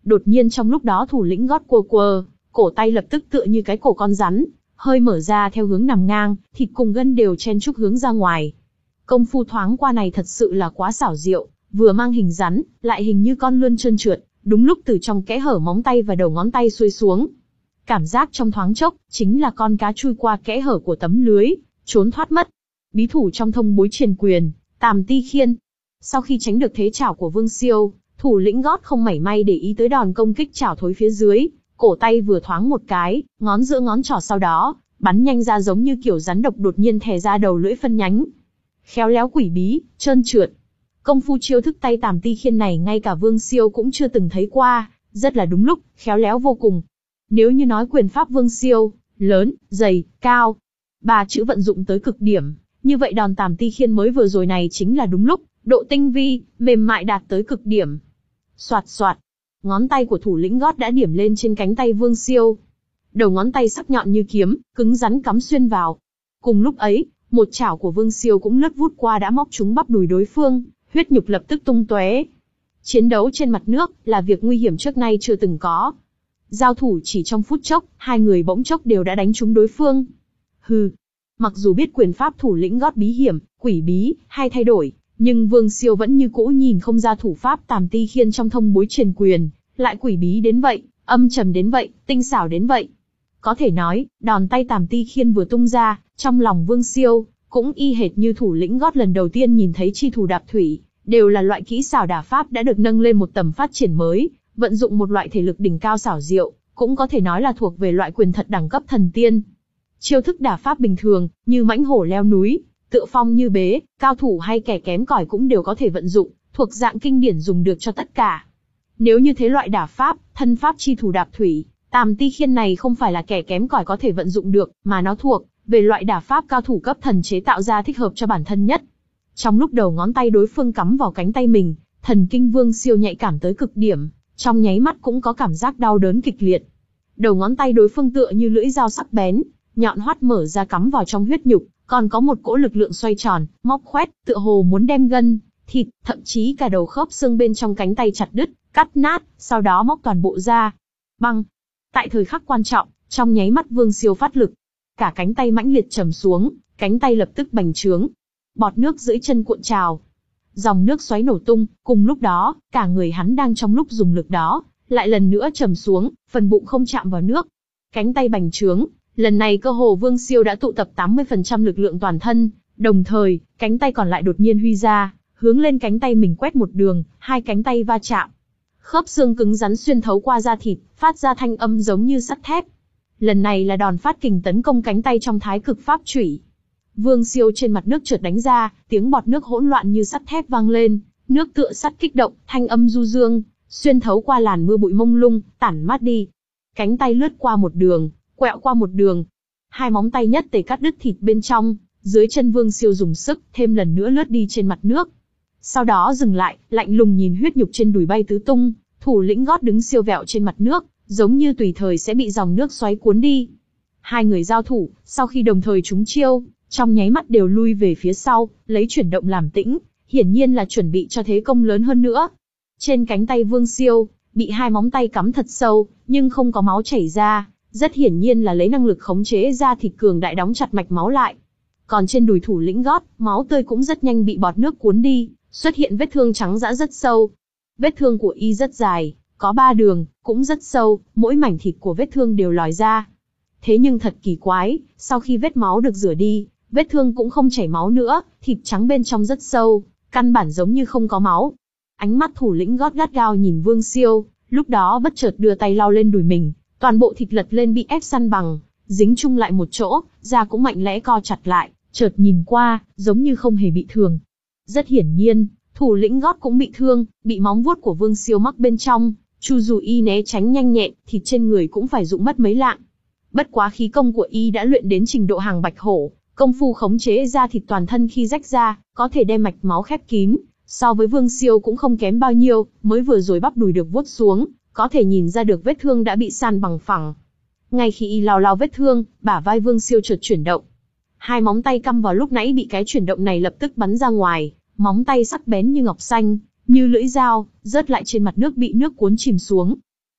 Đột nhiên trong lúc đó thủ lĩnh gót quơ quơ, cổ tay lập tức tựa như cái cổ con rắn, hơi mở ra theo hướng nằm ngang, thịt cùng gân đều chen chúc hướng ra ngoài. Công phu thoáng qua này thật sự là quá xảo diệu, vừa mang hình rắn, lại hình như con lươn trơn trượt, đúng lúc từ trong kẽ hở móng tay và đầu ngón tay xuôi xuống. Cảm giác trong thoáng chốc, chính là con cá chui qua kẽ hở của tấm lưới, trốn thoát mất. Bí thủ trong thông bối truyền quyền, Tàm Ti Khiên. Sau khi tránh được thế chảo của Vương Siêu, thủ lĩnh gót không mảy may để ý tới đòn công kích chảo thối phía dưới, cổ tay vừa thoáng một cái, ngón giữa ngón trỏ sau đó, bắn nhanh ra giống như kiểu rắn độc đột nhiên thè ra đầu lưỡi phân nhánh. Khéo léo quỷ bí, trơn trượt. Công phu chiêu thức tay Tàm Ti Khiên này ngay cả Vương Siêu cũng chưa từng thấy qua, rất là đúng lúc, khéo léo vô cùng. Nếu như nói quyền pháp Vương Siêu, lớn, dày, cao, ba chữ vận dụng tới cực điểm, như vậy đòn Tàm Ti Khiên mới vừa rồi này chính là đúng lúc, độ tinh vi, mềm mại đạt tới cực điểm. Soạt soạt, ngón tay của thủ lĩnh gót đã điểm lên trên cánh tay Vương Siêu. Đầu ngón tay sắc nhọn như kiếm, cứng rắn cắm xuyên vào. Cùng lúc ấy, một chảo của Vương Siêu cũng lướt vút qua đã móc trúng bắp đùi đối phương, huyết nhục lập tức tung tóe. Chiến đấu trên mặt nước là việc nguy hiểm trước nay chưa từng có. Giao thủ chỉ trong phút chốc, hai người bỗng chốc đều đã đánh trúng đối phương. Hừ, mặc dù biết quyền pháp thủ lĩnh gót bí hiểm, quỷ bí, hay thay đổi, nhưng Vương Siêu vẫn như cũ nhìn không ra thủ pháp Tàm Ti Khiên trong thông bối truyền quyền, lại quỷ bí đến vậy, âm trầm đến vậy, tinh xảo đến vậy. Có thể nói, đòn tay Tàm Ti Khiên vừa tung ra, trong lòng Vương Siêu, cũng y hệt như thủ lĩnh gót lần đầu tiên nhìn thấy chi thủ đạp thủy, đều là loại kỹ xảo đả pháp đã được nâng lên một tầm phát triển mới, vận dụng một loại thể lực đỉnh cao xảo diệu, cũng có thể nói là thuộc về loại quyền thật đẳng cấp thần tiên. Chiêu thức đả pháp bình thường, như mãnh hổ leo núi, tựa phong như bế, cao thủ hay kẻ kém cỏi cũng đều có thể vận dụng, thuộc dạng kinh điển dùng được cho tất cả. Nếu như thế loại đả pháp, thân pháp chi thủ đạp thủy, Tàm Ti Khiên này không phải là kẻ kém cỏi có thể vận dụng được, mà nó thuộc về loại đả pháp cao thủ cấp thần chế tạo ra thích hợp cho bản thân nhất. Trong lúc đầu ngón tay đối phương cắm vào cánh tay mình, thần kinh Vương Siêu nhạy cảm tới cực điểm, trong nháy mắt cũng có cảm giác đau đớn kịch liệt. Đầu ngón tay đối phương tựa như lưỡi dao sắc bén, nhọn hoắt mở ra cắm vào trong huyết nhục, còn có một cỗ lực lượng xoay tròn, móc khoét, tựa hồ muốn đem gân, thịt, thậm chí cả đầu khớp xương bên trong cánh tay chặt đứt, cắt nát, sau đó móc toàn bộ ra. Băng! Tại thời khắc quan trọng, trong nháy mắt Vương Siêu phát lực, cả cánh tay mãnh liệt trầm xuống, cánh tay lập tức bành trướng. Bọt nước dưới chân cuộn trào, dòng nước xoáy nổ tung, cùng lúc đó, cả người hắn đang trong lúc dùng lực đó, lại lần nữa trầm xuống, phần bụng không chạm vào nước. Cánh tay bành trướng, lần này cơ hồ Vương Siêu đã tụ tập tám mươi phần trăm lực lượng toàn thân, đồng thời, cánh tay còn lại đột nhiên huy ra, hướng lên cánh tay mình quét một đường, hai cánh tay va chạm. Khớp xương cứng rắn xuyên thấu qua da thịt, phát ra thanh âm giống như sắt thép. Lần này là đòn phát kình tấn công cánh tay trong thái cực pháp chủy. Vương Siêu trên mặt nước chợt đánh ra, tiếng bọt nước hỗn loạn như sắt thép vang lên, nước tựa sắt kích động, thanh âm du dương, xuyên thấu qua làn mưa bụi mông lung, tản mát đi. Cánh tay lướt qua một đường, quẹo qua một đường. Hai móng tay nhất tề cắt đứt thịt bên trong, dưới chân Vương Siêu dùng sức, thêm lần nữa lướt đi trên mặt nước. Sau đó dừng lại, lạnh lùng nhìn huyết nhục trên đùi bay tứ tung, thủ lĩnh gót đứng siêu vẹo trên mặt nước, giống như tùy thời sẽ bị dòng nước xoáy cuốn đi. Hai người giao thủ, sau khi đồng thời trúng chiêu, trong nháy mắt đều lui về phía sau, lấy chuyển động làm tĩnh, hiển nhiên là chuẩn bị cho thế công lớn hơn nữa. Trên cánh tay Vương Siêu, bị hai móng tay cắm thật sâu, nhưng không có máu chảy ra, rất hiển nhiên là lấy năng lực khống chế da thịt cường đại đóng chặt mạch máu lại. Còn trên đùi thủ lĩnh gót, máu tươi cũng rất nhanh bị bọt nước cuốn đi, xuất hiện vết thương trắng dã rất sâu. Vết thương của y rất dài, có ba đường, cũng rất sâu, mỗi mảnh thịt của vết thương đều lòi ra. Thế nhưng thật kỳ quái, sau khi vết máu được rửa đi, vết thương cũng không chảy máu nữa, thịt trắng bên trong rất sâu, căn bản giống như không có máu. Ánh mắt thủ lĩnh gót gắt gao nhìn Vương Siêu, lúc đó bất chợt đưa tay lau lên đùi mình, toàn bộ thịt lật lên bị ép săn bằng, dính chung lại một chỗ, da cũng mạnh lẽ co chặt lại, chợt nhìn qua, giống như không hề bị thương. Rất hiển nhiên, thủ lĩnh gót cũng bị thương, bị móng vuốt của Vương Siêu mắc bên trong, chu dù y né tránh nhanh nhẹn, thịt trên người cũng phải rụng mất mấy lạng. Bất quá khí công của y đã luyện đến trình độ hàng bạch hổ, công phu khống chế da thịt toàn thân khi rách ra, có thể đem mạch máu khép kín, so với Vương Siêu cũng không kém bao nhiêu, mới vừa rồi bắp đùi được vuốt xuống, có thể nhìn ra được vết thương đã bị san bằng phẳng. Ngay khi y lau lau vết thương, bả vai Vương Siêu chợt chuyển động. Hai móng tay căm vào lúc nãy bị cái chuyển động này lập tức bắn ra ngoài, móng tay sắc bén như ngọc xanh, như lưỡi dao, rớt lại trên mặt nước bị nước cuốn chìm xuống.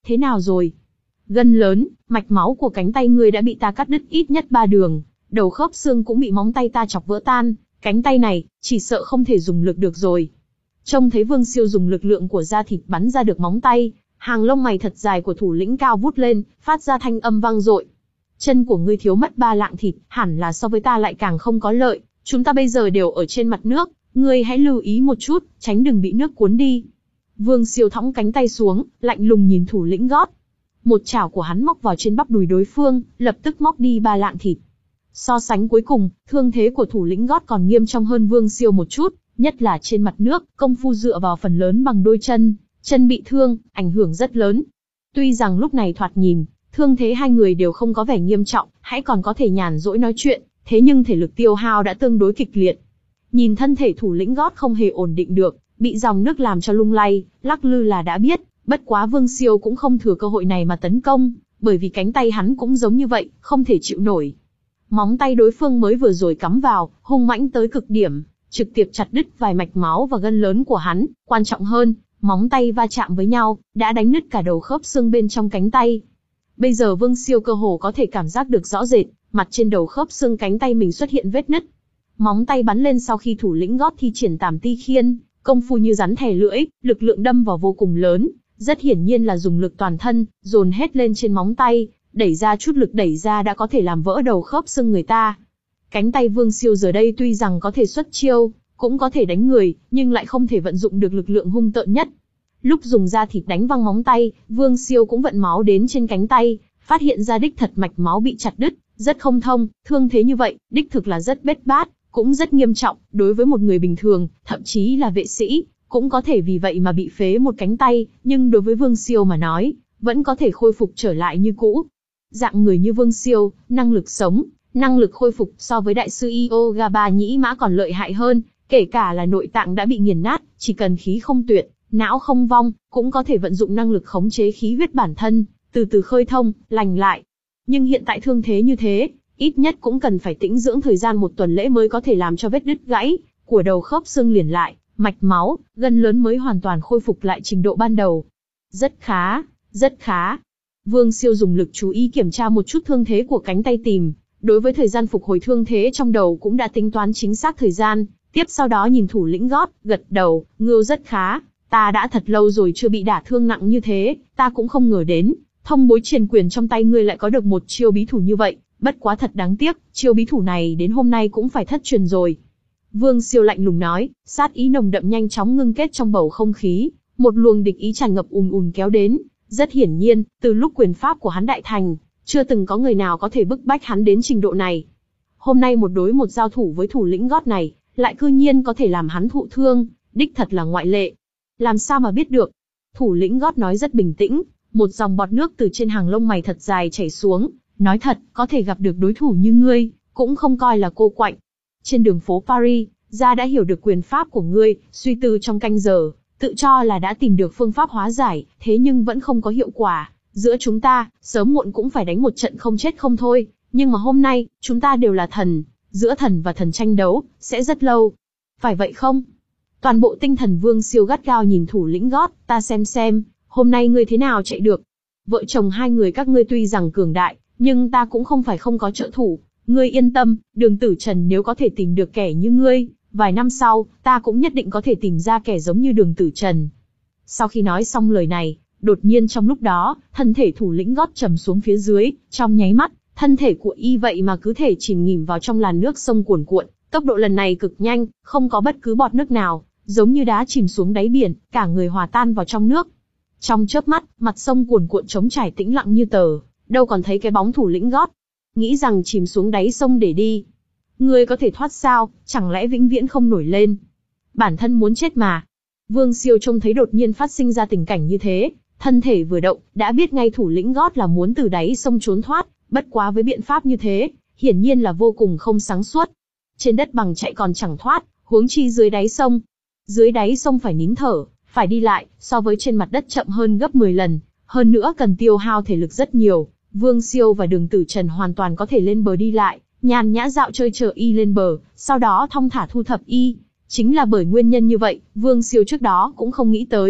thế nào rồi? Gân lớn, mạch máu của cánh tay ngươi đã bị ta cắt đứt ít nhất ba đường, đầu khớp xương cũng bị móng tay ta chọc vỡ tan, cánh tay này, chỉ sợ không thể dùng lực được rồi. Trông thấy Vương Siêu dùng lực lượng của da thịt bắn ra được móng tay, hàng lông mày thật dài của thủ lĩnh cao vút lên, phát ra thanh âm vang dội. Chân của ngươi thiếu mất ba lạng thịt, hẳn là so với ta lại càng không có lợi, chúng ta bây giờ đều ở trên mặt nước, ngươi hãy lưu ý một chút, tránh đừng bị nước cuốn đi. Vương Siêu thõng cánh tay xuống, lạnh lùng nhìn thủ lĩnh gót. Một chảo của hắn móc vào trên bắp đùi đối phương, lập tức móc đi ba lạng thịt. So sánh cuối cùng, thương thế của thủ lĩnh gót còn nghiêm trọng hơn Vương Siêu một chút, nhất là trên mặt nước, công phu dựa vào phần lớn bằng đôi chân, chân bị thương, ảnh hưởng rất lớn. Tuy rằng lúc này thoạt nhìn, thương thế hai người đều không có vẻ nghiêm trọng, hãy còn có thể nhàn rỗi nói chuyện, thế nhưng thể lực tiêu hao đã tương đối kịch liệt. Nhìn thân thể thủ lĩnh gót không hề ổn định được, bị dòng nước làm cho lung lay, lắc lư là đã biết, bất quá Vương Siêu cũng không thừa cơ hội này mà tấn công, bởi vì cánh tay hắn cũng giống như vậy, không thể chịu nổi. Móng tay đối phương mới vừa rồi cắm vào, hung mãnh tới cực điểm, trực tiếp chặt đứt vài mạch máu và gân lớn của hắn, quan trọng hơn, móng tay va chạm với nhau, đã đánh nứt cả đầu khớp xương bên trong cánh tay. Bây giờ Vương Siêu cơ hồ có thể cảm giác được rõ rệt, mặt trên đầu khớp xương cánh tay mình xuất hiện vết nứt. Móng tay bắn lên sau khi thủ lĩnh gót thi triển Tàm Ti Khiên, công phu như rắn thè lưỡi, lực lượng đâm vào vô cùng lớn, rất hiển nhiên là dùng lực toàn thân, dồn hết lên trên móng tay, đẩy ra chút lực đẩy ra đã có thể làm vỡ đầu khớp xương người ta. Cánh tay Vương Siêu giờ đây tuy rằng có thể xuất chiêu, cũng có thể đánh người, nhưng lại không thể vận dụng được lực lượng hung tợn nhất. Lúc dùng da thịt đánh văng móng tay, Vương Siêu cũng vận máu đến trên cánh tay, phát hiện ra đích thật mạch máu bị chặt đứt, rất không thông, thương thế như vậy, đích thực là rất bết bát, cũng rất nghiêm trọng, đối với một người bình thường, thậm chí là vệ sĩ, cũng có thể vì vậy mà bị phế một cánh tay, nhưng đối với Vương Siêu mà nói, vẫn có thể khôi phục trở lại như cũ. Dạng người như Vương Siêu, năng lực sống, năng lực khôi phục so với đại sư Yoga Ba Nhĩ Mã còn lợi hại hơn, kể cả là nội tạng đã bị nghiền nát, chỉ cần khí không tuyệt, não không vong, cũng có thể vận dụng năng lực khống chế khí huyết bản thân, từ từ khơi thông, lành lại. Nhưng hiện tại thương thế như thế, ít nhất cũng cần phải tĩnh dưỡng thời gian một tuần lễ mới có thể làm cho vết đứt gãy của đầu khớp xương liền lại, mạch máu, gân lớn mới hoàn toàn khôi phục lại trình độ ban đầu. Rất khá, rất khá. Vương Siêu dùng lực chú ý kiểm tra một chút thương thế của cánh tay tìm, đối với thời gian phục hồi thương thế trong đầu cũng đã tính toán chính xác thời gian, tiếp sau đó nhìn thủ lĩnh gót, gật đầu, ngưu rất khá, ta đã thật lâu rồi chưa bị đả thương nặng như thế, ta cũng không ngờ đến, thông bối triền quyền trong tay ngươi lại có được một chiêu bí thủ như vậy, bất quá thật đáng tiếc, chiêu bí thủ này đến hôm nay cũng phải thất truyền rồi. Vương Siêu lạnh lùng nói, sát ý nồng đậm nhanh chóng ngưng kết trong bầu không khí, một luồng địch ý tràn ngập ùn ùn kéo đến, rất hiển nhiên, từ lúc quyền pháp của hắn đại thành, chưa từng có người nào có thể bức bách hắn đến trình độ này. Hôm nay một đối một giao thủ với thủ lĩnh gót này, lại cư nhiên có thể làm hắn thụ thương, đích thật là ngoại lệ. Làm sao mà biết được? Thủ lĩnh gót nói rất bình tĩnh, một dòng bọt nước từ trên hàng lông mày thật dài chảy xuống, nói thật, có thể gặp được đối thủ như ngươi, cũng không coi là cô quạnh. Trên đường phố Paris, gia đã hiểu được quyền pháp của ngươi, suy tư trong canh giờ, tự cho là đã tìm được phương pháp hóa giải, thế nhưng vẫn không có hiệu quả. Giữa chúng ta, sớm muộn cũng phải đánh một trận không chết không thôi, nhưng mà hôm nay, chúng ta đều là thần, giữa thần và thần tranh đấu, sẽ rất lâu. Phải vậy không? Toàn bộ tinh thần Vương Siêu gắt gao nhìn thủ lĩnh gót, ta xem xem, hôm nay ngươi thế nào chạy được. Vợ chồng hai người các ngươi tuy rằng cường đại, nhưng ta cũng không phải không có trợ thủ, ngươi yên tâm, Đường Tử Trần nếu có thể tìm được kẻ như ngươi, vài năm sau, ta cũng nhất định có thể tìm ra kẻ giống như Đường Tử Trần. Sau khi nói xong lời này, đột nhiên trong lúc đó, thân thể thủ lĩnh gót trầm xuống phía dưới, trong nháy mắt, thân thể của y vậy mà cứ thể chìm nghỉm vào trong làn nước sông cuồn cuộn, tốc độ lần này cực nhanh, không có bất cứ bọt nước nào, giống như đá chìm xuống đáy biển, cả người hòa tan vào trong nước. Trong chớp mắt, mặt sông cuồn cuộn trống trải tĩnh lặng như tờ, đâu còn thấy cái bóng thủ lĩnh gót. Nghĩ rằng chìm xuống đáy sông để đi, ngươi có thể thoát sao, chẳng lẽ vĩnh viễn không nổi lên? Bản thân muốn chết mà. Vương Siêu trông thấy đột nhiên phát sinh ra tình cảnh như thế, thân thể vừa động, đã biết ngay thủ lĩnh gót là muốn từ đáy sông trốn thoát, bất quá với biện pháp như thế, hiển nhiên là vô cùng không sáng suốt. Trên đất bằng chạy còn chẳng thoát, huống chi dưới đáy sông. Dưới đáy sông phải nín thở, phải đi lại, so với trên mặt đất chậm hơn gấp mười lần, hơn nữa cần tiêu hao thể lực rất nhiều. Vương Siêu và Đường Tử Trần hoàn toàn có thể lên bờ đi lại, nhàn nhã dạo chơi chờ y lên bờ, sau đó thong thả thu thập y. Chính là bởi nguyên nhân như vậy, Vương Siêu trước đó cũng không nghĩ tới,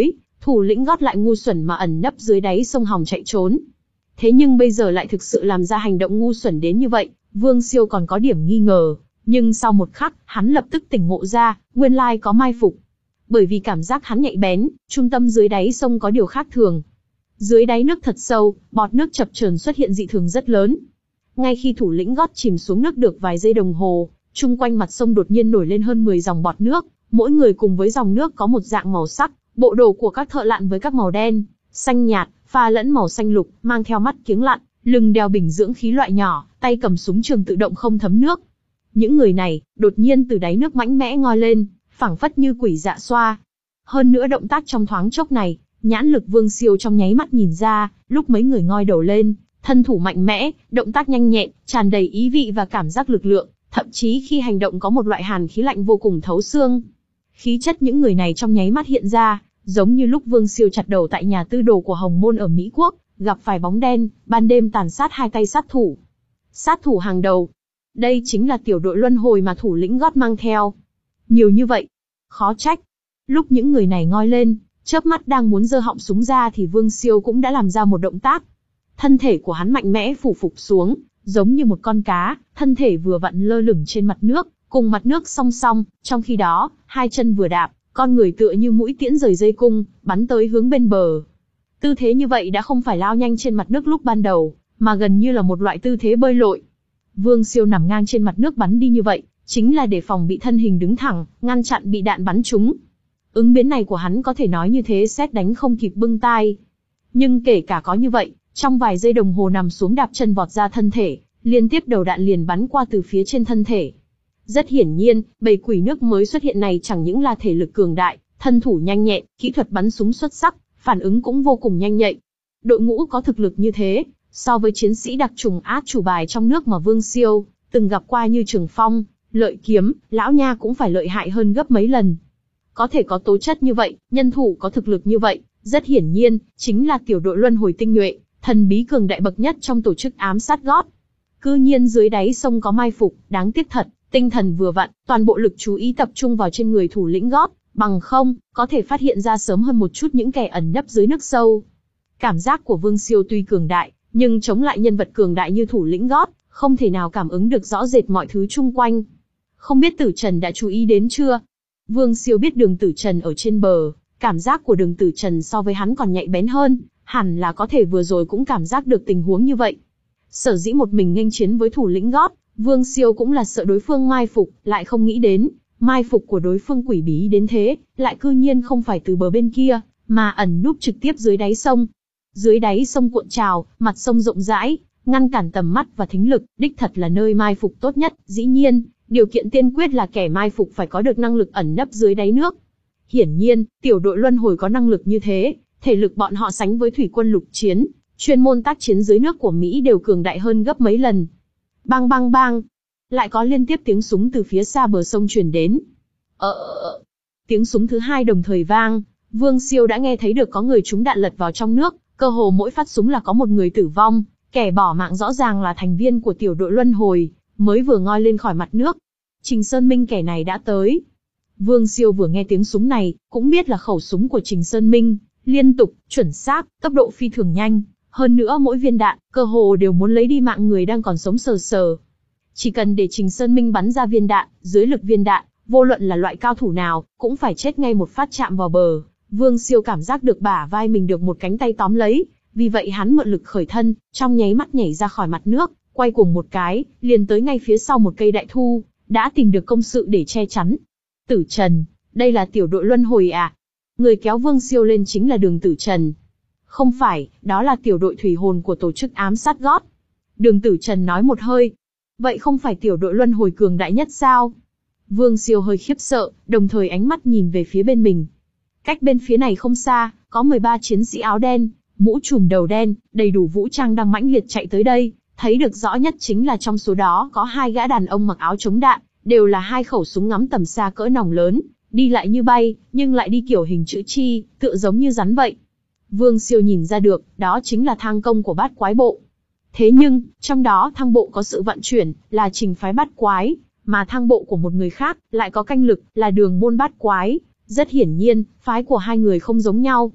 thủ lĩnh gót lại ngu xuẩn mà ẩn nấp dưới đáy sông hòng chạy trốn. Thế nhưng bây giờ lại thực sự làm ra hành động ngu xuẩn đến như vậy, Vương Siêu còn có điểm nghi ngờ, nhưng sau một khắc, hắn lập tức tỉnh ngộ ra, nguyên lai có mai phục. Bởi vì cảm giác hắn nhạy bén, trung tâm dưới đáy sông có điều khác thường. Dưới đáy nước thật sâu, bọt nước chập chờn xuất hiện dị thường rất lớn. Ngay khi thủ lĩnh gót chìm xuống nước được vài giây đồng hồ, chung quanh mặt sông đột nhiên nổi lên hơn mười dòng bọt nước, mỗi người cùng với dòng nước có một dạng màu sắc, bộ đồ của các thợ lặn với các màu đen, xanh nhạt, pha lẫn màu xanh lục, mang theo mắt kiếng lặn, lưng đeo bình dưỡng khí loại nhỏ, tay cầm súng trường tự động không thấm nước. Những người này, đột nhiên từ đáy nước mạnh mẽ ngoi lên, phảng phất như quỷ dạ xoa. Hơn nữa động tác trong thoáng chốc này, nhãn lực Vương Siêu trong nháy mắt nhìn ra, lúc mấy người ngoi đầu lên, thân thủ mạnh mẽ, động tác nhanh nhẹn, tràn đầy ý vị và cảm giác lực lượng, thậm chí khi hành động có một loại hàn khí lạnh vô cùng thấu xương. Khí chất những người này trong nháy mắt hiện ra, giống như lúc Vương Siêu chặt đầu tại nhà tư đồ của Hồng Môn ở Mỹ Quốc, gặp phải bóng đen, ban đêm tàn sát hai tay sát thủ. Sát thủ hàng đầu. Đây chính là tiểu đội luân hồi mà thủ lĩnh gót mang theo. Nhiều như vậy. Khó trách. Lúc những người này ngoi lên, chớp mắt đang muốn giơ họng súng ra thì Vương Siêu cũng đã làm ra một động tác. Thân thể của hắn mạnh mẽ phủ phục xuống, giống như một con cá, thân thể vừa vặn lơ lửng trên mặt nước, cùng mặt nước song song, trong khi đó, hai chân vừa đạp, con người tựa như mũi tiễn rời dây cung, bắn tới hướng bên bờ. Tư thế như vậy đã không phải lao nhanh trên mặt nước lúc ban đầu, mà gần như là một loại tư thế bơi lội. Vương Siêu nằm ngang trên mặt nước bắn đi như vậy, chính là để phòng bị thân hình đứng thẳng, ngăn chặn bị đạn bắn trúng. Ứng biến này của hắn có thể nói như thế sét đánh không kịp bưng tai. Nhưng kể cả có như vậy, trong vài giây đồng hồ nằm xuống đạp chân vọt ra thân thể, liên tiếp đầu đạn liền bắn qua từ phía trên thân thể. Rất hiển nhiên, bầy quỷ nước mới xuất hiện này chẳng những là thể lực cường đại, thân thủ nhanh nhẹn, kỹ thuật bắn súng xuất sắc, phản ứng cũng vô cùng nhanh nhạy. Đội ngũ có thực lực như thế, so với chiến sĩ đặc trùng át chủ bài trong nước mà Vương Siêu từng gặp qua như Trường Phong, Lợi Kiếm, Lão Nha cũng phải lợi hại hơn gấp mấy lần. Có thể có tố chất như vậy, nhân thủ có thực lực như vậy, rất hiển nhiên, chính là tiểu đội luân hồi tinh nhuệ, thần bí cường đại bậc nhất trong tổ chức ám sát gót. Cư nhiên dưới đáy sông có mai phục, đáng tiếc thật, tinh thần vừa vặn, toàn bộ lực chú ý tập trung vào trên người thủ lĩnh gót, bằng không, có thể phát hiện ra sớm hơn một chút những kẻ ẩn nấp dưới nước sâu. Cảm giác của Vương Siêu tuy cường đại, nhưng chống lại nhân vật cường đại như thủ lĩnh gót, không thể nào cảm ứng được rõ rệt mọi thứ chung quanh. Không biết Tử Trần đã chú ý đến chưa? Vương Siêu biết Đường Tử Trần ở trên bờ, cảm giác của Đường Tử Trần so với hắn còn nhạy bén hơn, hẳn là có thể vừa rồi cũng cảm giác được tình huống như vậy. Sở dĩ một mình nghênh chiến với thủ lĩnh gót, Vương Siêu cũng là sợ đối phương mai phục, lại không nghĩ đến, mai phục của đối phương quỷ bí đến thế, lại cư nhiên không phải từ bờ bên kia, mà ẩn núp trực tiếp dưới đáy sông. Dưới đáy sông cuộn trào, mặt sông rộng rãi, ngăn cản tầm mắt và thính lực, đích thật là nơi mai phục tốt nhất. Dĩ nhiên, điều kiện tiên quyết là kẻ mai phục phải có được năng lực ẩn nấp dưới đáy nước. Hiển nhiên, tiểu đội luân hồi có năng lực như thế, thể lực bọn họ sánh với thủy quân lục chiến, chuyên môn tác chiến dưới nước của Mỹ đều cường đại hơn gấp mấy lần. Bang bang bang, lại có liên tiếp tiếng súng từ phía xa bờ sông truyền đến. Ờ, tiếng súng thứ hai đồng thời vang, Vương Siêu đã nghe thấy được có người trúng đạn lật vào trong nước, cơ hồ mỗi phát súng là có một người tử vong, kẻ bỏ mạng rõ ràng là thành viên của tiểu đội luân hồi, mới vừa ngoi lên khỏi mặt nước. Trình Sơn Minh kẻ này đã tới. Vương Siêu vừa nghe tiếng súng này, cũng biết là khẩu súng của Trình Sơn Minh, liên tục, chuẩn xác, tốc độ phi thường nhanh, hơn nữa mỗi viên đạn, cơ hồ đều muốn lấy đi mạng người đang còn sống sờ sờ. Chỉ cần để Trình Sơn Minh bắn ra viên đạn, dưới lực viên đạn, vô luận là loại cao thủ nào, cũng phải chết ngay một phát chạm vào bờ. Vương Siêu cảm giác được bả vai mình được một cánh tay tóm lấy, vì vậy hắn mượn lực khởi thân, trong nháy mắt nhảy ra khỏi mặt nước, quay cuồng một cái, liền tới ngay phía sau một cây đại thu, đã tìm được công sự để che chắn. Tử Trần, đây là tiểu đội luân hồi à? Người kéo Vương Siêu lên chính là Đường Tử Trần. Không phải, đó là tiểu đội thủy hồn của tổ chức ám sát gót. Đường Tử Trần nói một hơi. Vậy không phải tiểu đội luân hồi cường đại nhất sao? Vương Siêu hơi khiếp sợ, đồng thời ánh mắt nhìn về phía bên mình. Cách bên phía này không xa, có mười ba chiến sĩ áo đen, mũ trùm đầu đen, đầy đủ vũ trang đang mãnh liệt chạy tới đây. Thấy được rõ nhất chính là trong số đó có hai gã đàn ông mặc áo chống đạn, đều là hai khẩu súng ngắm tầm xa cỡ nòng lớn, đi lại như bay, nhưng lại đi kiểu hình chữ chi, tựa giống như rắn vậy. Vương Siêu nhìn ra được, đó chính là thang công của bát quái bộ. Thế nhưng, trong đó thang bộ có sự vận chuyển, là Trình phái bát quái, mà thang bộ của một người khác, lại có canh lực, là Đường môn bát quái. Rất hiển nhiên, phái của hai người không giống nhau.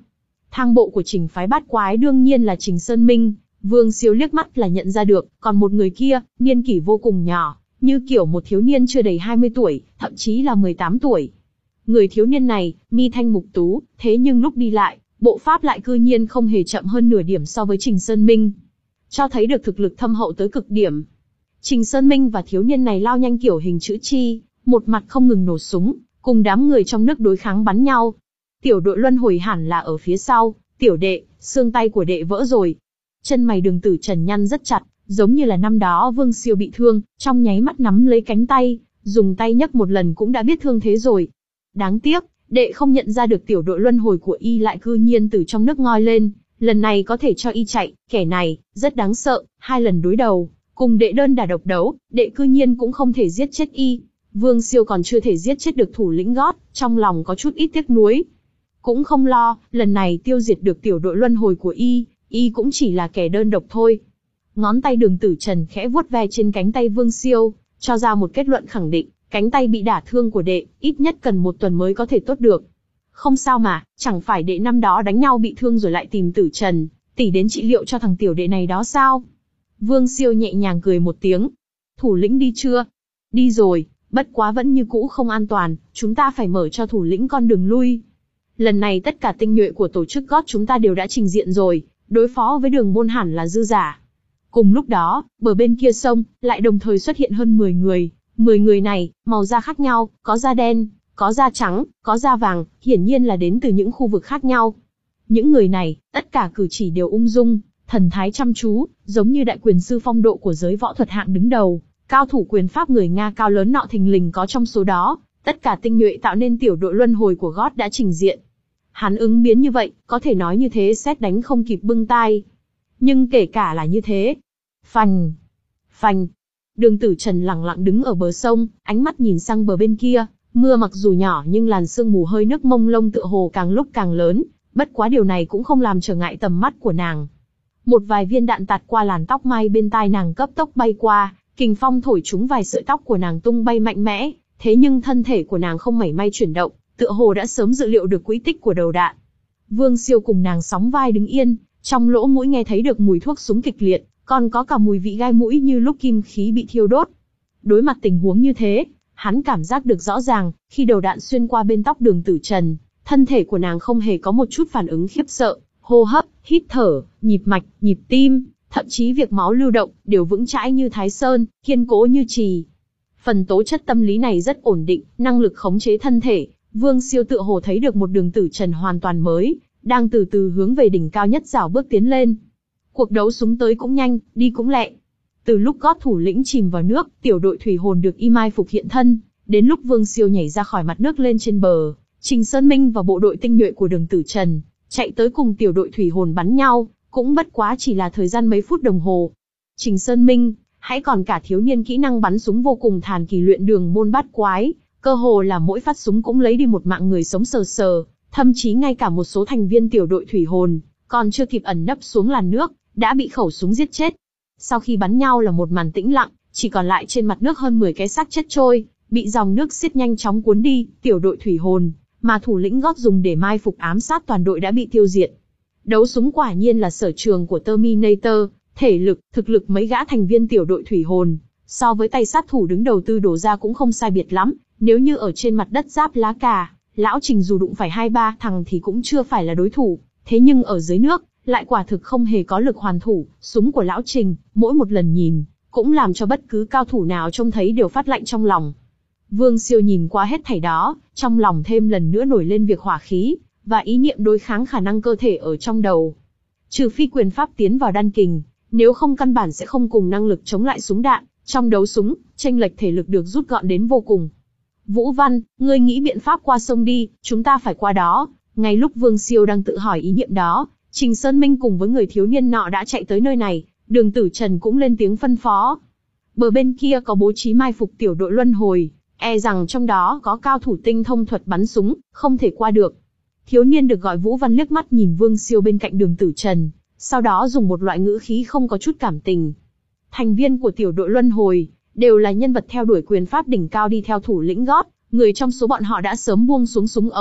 Thang bộ của Trình phái bát quái đương nhiên là Trình Sơn Minh, Vương Siêu liếc mắt là nhận ra được, còn một người kia, niên kỷ vô cùng nhỏ, như kiểu một thiếu niên chưa đầy hai mươi tuổi, thậm chí là mười tám tuổi. Người thiếu niên này, mi thanh mục tú, thế nhưng lúc đi lại, bộ pháp lại cư nhiên không hề chậm hơn nửa điểm so với Trình Sơn Minh, cho thấy được thực lực thâm hậu tới cực điểm. Trình Sơn Minh và thiếu niên này lao nhanh kiểu hình chữ chi, một mặt không ngừng nổ súng, cùng đám người trong nước đối kháng bắn nhau. Tiểu đội luân hồi hẳn là ở phía sau, tiểu đệ, xương tay của đệ vỡ rồi. Chân mày Đường Tử Trần nhăn rất chặt, giống như là năm đó Vương Siêu bị thương, trong nháy mắt nắm lấy cánh tay, dùng tay nhấc một lần cũng đã biết thương thế rồi. Đáng tiếc, đệ không nhận ra được tiểu đội luân hồi của y lại cư nhiên từ trong nước ngoi lên, lần này có thể cho y chạy, kẻ này, rất đáng sợ, hai lần đối đầu, cùng đệ đơn đả độc đấu, đệ cư nhiên cũng không thể giết chết y. Vương Siêu còn chưa thể giết chết được thủ lĩnh gót, trong lòng có chút ít tiếc nuối. Cũng không lo, lần này tiêu diệt được tiểu đội luân hồi của y, y cũng chỉ là kẻ đơn độc thôi. Ngón tay Đường Tử Trần khẽ vuốt ve trên cánh tay Vương Siêu, cho ra một kết luận khẳng định, cánh tay bị đả thương của đệ, ít nhất cần một tuần mới có thể tốt được. Không sao mà, chẳng phải đệ năm đó đánh nhau bị thương rồi lại tìm Tử Trần, tỷ đến trị liệu cho thằng tiểu đệ này đó sao? Vương Siêu nhẹ nhàng cười một tiếng. Thủ lĩnh đi chưa? Đi rồi, bất quá vẫn như cũ không an toàn, chúng ta phải mở cho thủ lĩnh con đường lui. Lần này tất cả tinh nhuệ của tổ chức gót chúng ta đều đã trình diện rồi, đối phó với Đường môn hẳn là dư giả. Cùng lúc đó, bờ bên kia sông, lại đồng thời xuất hiện hơn mười người. mười người này, màu da khác nhau, có da đen, có da trắng, có da vàng, hiển nhiên là đến từ những khu vực khác nhau. Những người này, tất cả cử chỉ đều ung dung, thần thái chăm chú, giống như đại quyền sư phong độ của giới võ thuật hạng đứng đầu, cao thủ quyền pháp người Nga cao lớn nọ thình lình có trong số đó, tất cả tinh nhuệ tạo nên tiểu đội luân hồi của gót đã trình diện. Hắn ứng biến như vậy, có thể nói như thế sét đánh không kịp bưng tai. Nhưng kể cả là như thế, phành, phành, Đường Tử Trần lặng lặng đứng ở bờ sông, ánh mắt nhìn sang bờ bên kia, mưa mặc dù nhỏ nhưng làn sương mù hơi nước mông lung tựa hồ càng lúc càng lớn, bất quá điều này cũng không làm trở ngại tầm mắt của nàng. Một vài viên đạn tạt qua làn tóc mai bên tai nàng cấp tốc bay qua, kình phong thổi trúng vài sợi tóc của nàng tung bay mạnh mẽ, thế nhưng thân thể của nàng không mảy may chuyển động, tựa hồ đã sớm dự liệu được quỹ tích của đầu đạn. Vương Siêu cùng nàng sóng vai đứng yên, trong lỗ mũi nghe thấy được mùi thuốc súng kịch liệt, còn có cả mùi vị gai mũi như lúc kim khí bị thiêu đốt. Đối mặt tình huống như thế, hắn cảm giác được rõ ràng, khi đầu đạn xuyên qua bên tóc Đường Tử Trần, thân thể của nàng không hề có một chút phản ứng khiếp sợ, hô hấp, hít thở, nhịp mạch, nhịp tim, thậm chí việc máu lưu động, đều vững chãi như Thái Sơn, kiên cố như trì. Phần tố chất tâm lý này rất ổn định, năng lực khống chế thân thể, Vương Siêu tựa hồ thấy được một Đường Tử Trần hoàn toàn mới, đang từ từ hướng về đỉnh cao nhất rảo bước tiến lên. Cuộc đấu súng tới cũng nhanh, đi cũng lẹ. Từ lúc gót thủ lĩnh chìm vào nước, tiểu đội thủy hồn được y mai phục hiện thân, đến lúc Vương Siêu nhảy ra khỏi mặt nước lên trên bờ, Trình Sơn Minh và bộ đội tinh nhuệ của Đường Tử Trần chạy tới cùng tiểu đội thủy hồn bắn nhau, cũng bất quá chỉ là thời gian mấy phút đồng hồ. Trình Sơn Minh, hãy còn cả thiếu niên kỹ năng bắn súng vô cùng thàn kỳ luyện Đường môn bát quái, cơ hồ là mỗi phát súng cũng lấy đi một mạng người sống sờ sờ, thậm chí ngay cả một số thành viên tiểu đội thủy hồn còn chưa kịp ẩn nấp xuống làn nước, đã bị khẩu súng giết chết. Sau khi bắn nhau là một màn tĩnh lặng, chỉ còn lại trên mặt nước hơn mười cái xác chết trôi, bị dòng nước xiết nhanh chóng cuốn đi, tiểu đội thủy hồn mà thủ lĩnh gót dùng để mai phục ám sát toàn đội đã bị tiêu diệt. Đấu súng quả nhiên là sở trường của Terminator, thể lực, thực lực mấy gã thành viên tiểu đội thủy hồn, so với tay sát thủ đứng đầu Tư Đồ ra cũng không sai biệt lắm, nếu như ở trên mặt đất giáp lá cà, lão Trình dù đụng phải hai ba thằng thì cũng chưa phải là đối thủ, thế nhưng ở dưới nước, lại quả thực không hề có lực hoàn thủ, súng của lão Trình, mỗi một lần nhìn, cũng làm cho bất cứ cao thủ nào trông thấy đều phát lạnh trong lòng. Vương Siêu nhìn qua hết thảy đó, trong lòng thêm lần nữa nổi lên việc hỏa khí, và ý niệm đối kháng khả năng cơ thể ở trong đầu. Trừ phi quyền pháp tiến vào đan kình, nếu không căn bản sẽ không cùng năng lực chống lại súng đạn, trong đấu súng, chênh lệch thể lực được rút gọn đến vô cùng. Vũ Văn, ngươi nghĩ biện pháp qua sông đi, chúng ta phải qua đó. Ngay lúc Vương Siêu đang tự hỏi ý niệm đó, Trình Sơn Minh cùng với người thiếu niên nọ đã chạy tới nơi này, Đường Tử Trần cũng lên tiếng phân phó. Bờ bên kia có bố trí mai phục tiểu đội luân hồi, e rằng trong đó có cao thủ tinh thông thuật bắn súng, không thể qua được. Thiếu niên được gọi Vũ Văn liếc mắt nhìn Vương Siêu bên cạnh Đường Tử Trần, sau đó dùng một loại ngữ khí không có chút cảm tình. Thành viên của tiểu đội luân hồi đều là nhân vật theo đuổi quyền pháp đỉnh cao đi theo thủ lĩnh gót, người trong số bọn họ đã sớm buông xuống súng ống,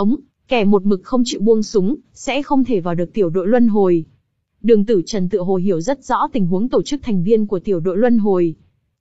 Kẻ một mực không chịu buông súng, sẽ không thể vào được tiểu đội luân hồi. Đường Tử Trần tự hồ hiểu rất rõ tình huống tổ chức thành viên của tiểu đội luân hồi.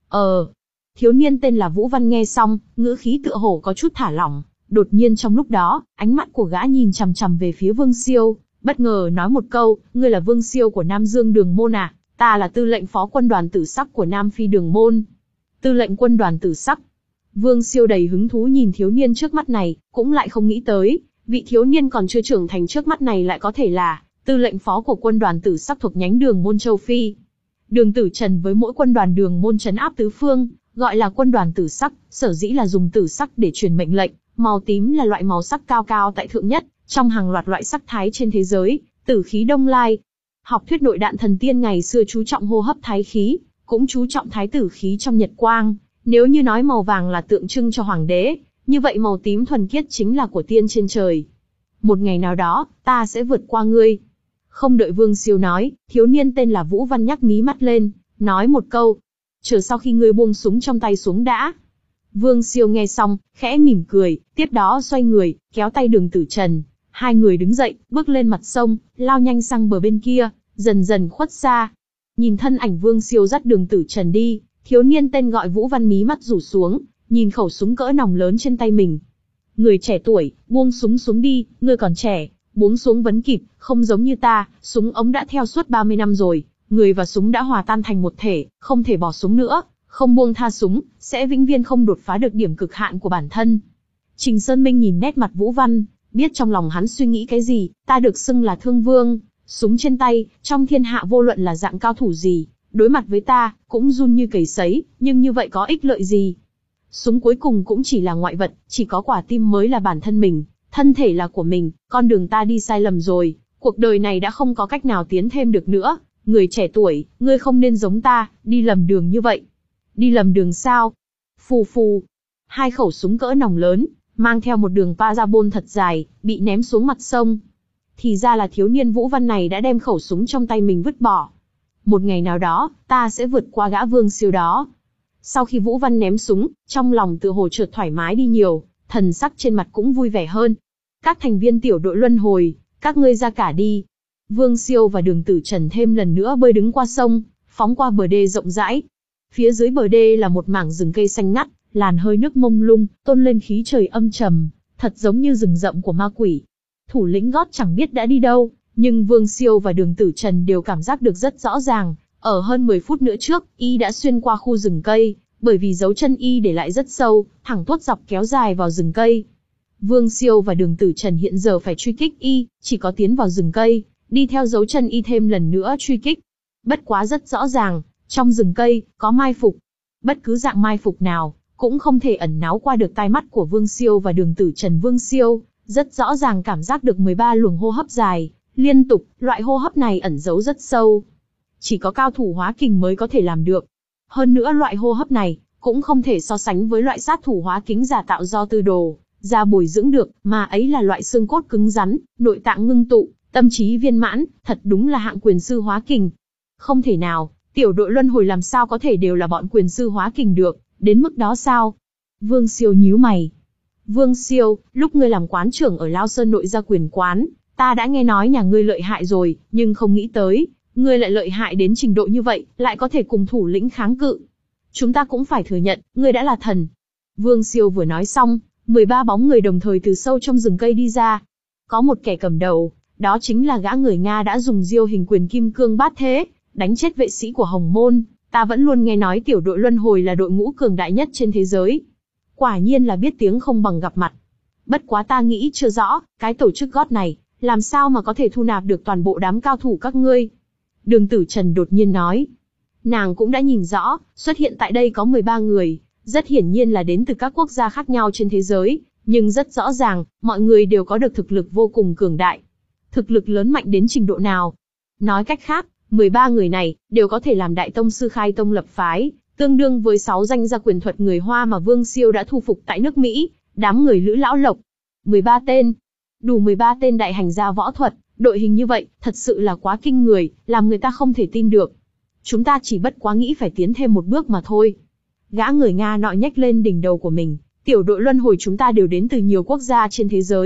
Ờ, thiếu niên tên là Vũ Văn nghe xong, ngữ khí tựa hồ có chút thả lỏng. Đột nhiên trong lúc đó, ánh mắt của gã nhìn chằm chằm về phía Vương Siêu, bất ngờ nói một câu, ngươi là Vương Siêu của Nam Dương Đường Môn à? Ta là tư lệnh phó quân đoàn Tử Sắc của Nam Phi Đường Môn. Tư lệnh quân đoàn Tử Sắc. Vương Siêu đầy hứng thú nhìn thiếu niên trước mắt này, cũng lại không nghĩ tới, vị thiếu niên còn chưa trưởng thành trước mắt này lại có thể là tư lệnh phó của quân đoàn Tử Sắc thuộc nhánh Đường Môn châu Phi. Đường Tử Trần với mỗi quân đoàn Đường Môn trấn áp tứ phương, gọi là quân đoàn Tử Sắc, sở dĩ là dùng tử sắc để truyền mệnh lệnh. Màu tím là loại màu sắc cao cao tại thượng nhất, trong hàng loạt loại sắc thái trên thế giới, tử khí đông lai. Học thuyết nội đạn thần tiên ngày xưa chú trọng hô hấp thái khí, cũng chú trọng thái tử khí trong nhật quang. Nếu như nói màu vàng là tượng trưng cho hoàng đế, như vậy màu tím thuần khiết chính là của tiên trên trời. Một ngày nào đó, ta sẽ vượt qua ngươi. Không đợi Vương Siêu nói, thiếu niên tên là Vũ Văn nhắc mí mắt lên, nói một câu. Chờ sau khi ngươi buông súng trong tay xuống đã. Vương Siêu nghe xong, khẽ mỉm cười, tiếp đó xoay người, kéo tay Đường Tử Trần. Hai người đứng dậy, bước lên mặt sông, lao nhanh sang bờ bên kia, dần dần khuất xa. Nhìn thân ảnh Vương Siêu dắt Đường Tử Trần đi, thiếu niên tên gọi Vũ Văn mí mắt rủ xuống, nhìn khẩu súng cỡ nòng lớn trên tay mình. Người trẻ tuổi, buông súng xuống đi, ngươi còn trẻ, buông xuống vẫn kịp, không giống như ta, súng ống đã theo suốt ba mươi năm rồi, người và súng đã hòa tan thành một thể, không thể bỏ súng nữa. Không buông tha súng, sẽ vĩnh viễn không đột phá được điểm cực hạn của bản thân. Trình Sơn Minh nhìn nét mặt Vũ Văn, biết trong lòng hắn suy nghĩ cái gì. Ta được xưng là Thương Vương, súng trên tay, trong thiên hạ vô luận là dạng cao thủ gì, đối mặt với ta, cũng run như cầy sấy, nhưng như vậy có ích lợi gì? Súng cuối cùng cũng chỉ là ngoại vật, chỉ có quả tim mới là bản thân mình, thân thể là của mình, con đường ta đi sai lầm rồi, cuộc đời này đã không có cách nào tiến thêm được nữa. Người trẻ tuổi, ngươi không nên giống ta, đi lầm đường như vậy. Đi lầm đường sao? Phù phù. Hai khẩu súng cỡ nòng lớn, mang theo một đường parabol thật dài, bị ném xuống mặt sông. Thì ra là thiếu niên Vũ Văn này đã đem khẩu súng trong tay mình vứt bỏ. Một ngày nào đó, ta sẽ vượt qua gã Vương Siêu đó. Sau khi Vũ Văn ném súng, trong lòng tựa hồ chợt thoải mái đi nhiều, thần sắc trên mặt cũng vui vẻ hơn. Các thành viên tiểu đội luân hồi, các ngươi ra cả đi. Vương Siêu và Đường Tử Trần thêm lần nữa bơi đứng qua sông, phóng qua bờ đê rộng rãi. Phía dưới bờ đê là một mảng rừng cây xanh ngắt, làn hơi nước mông lung, tôn lên khí trời âm trầm, thật giống như rừng rậm của ma quỷ. Thủ lĩnh gót chẳng biết đã đi đâu, nhưng Vương Siêu và Đường Tử Trần đều cảm giác được rất rõ ràng, ở hơn mười phút nữa trước, y đã xuyên qua khu rừng cây, bởi vì dấu chân y để lại rất sâu, thẳng tuốt dọc kéo dài vào rừng cây. Vương Siêu và Đường Tử Trần hiện giờ phải truy kích y, chỉ có tiến vào rừng cây, đi theo dấu chân y thêm lần nữa truy kích. Bất quá rất rõ ràng, trong rừng cây, có mai phục. Bất cứ dạng mai phục nào, cũng không thể ẩn náu qua được tai mắt của Vương Siêu và Đường Tử Trần. Vương Siêu rất rõ ràng cảm giác được mười ba luồng hô hấp dài, liên tục, loại hô hấp này ẩn giấu rất sâu. Chỉ có cao thủ hóa kình mới có thể làm được. Hơn nữa loại hô hấp này, cũng không thể so sánh với loại sát thủ hóa kính giả tạo do Tư Đồ ra bồi dưỡng được, mà ấy là loại xương cốt cứng rắn, nội tạng ngưng tụ, tâm trí viên mãn, thật đúng là hạng quyền sư hóa kình. Không thể nào, tiểu đội luân hồi làm sao có thể đều là bọn quyền sư hóa kình được, đến mức đó sao? Vương Siêu nhíu mày. Vương Siêu, lúc ngươi làm quán trưởng ở Lao Sơn nội gia quyền quán, ta đã nghe nói nhà ngươi lợi hại rồi, nhưng không nghĩ tới, ngươi lại lợi hại đến trình độ như vậy, lại có thể cùng thủ lĩnh kháng cự. Chúng ta cũng phải thừa nhận, ngươi đã là thần. Vương Siêu vừa nói xong, mười ba bóng người đồng thời từ sâu trong rừng cây đi ra. Có một kẻ cầm đầu, đó chính là gã người Nga đã dùng diêu hình quyền kim cương bát thế, đánh chết vệ sĩ của Hồng Môn. Ta vẫn luôn nghe nói tiểu đội luân hồi là đội ngũ cường đại nhất trên thế giới. Quả nhiên là biết tiếng không bằng gặp mặt. Bất quá ta nghĩ chưa rõ, cái tổ chức gót này, làm sao mà có thể thu nạp được toàn bộ đám cao thủ các ngươi. Đường Tử Trần đột nhiên nói. Nàng cũng đã nhìn rõ, xuất hiện tại đây có mười ba người, rất hiển nhiên là đến từ các quốc gia khác nhau trên thế giới, nhưng rất rõ ràng, mọi người đều có được thực lực vô cùng cường đại. Thực lực lớn mạnh đến trình độ nào? Nói cách khác, mười ba người này, đều có thể làm đại tông sư khai tông lập phái, tương đương với sáu danh gia quyền thuật người Hoa mà Vương Siêu đã thu phục tại nước Mỹ, đám người Lữ Lão Lộc. mười ba tên. Đủ mười ba tên đại hành gia võ thuật, đội hình như vậy, thật sự là quá kinh người, làm người ta không thể tin được. Chúng ta chỉ bất quá nghĩ phải tiến thêm một bước mà thôi. Gã người Nga nọ nhếch lên đỉnh đầu của mình, tiểu đội luân hồi chúng ta đều đến từ nhiều quốc gia trên thế giới,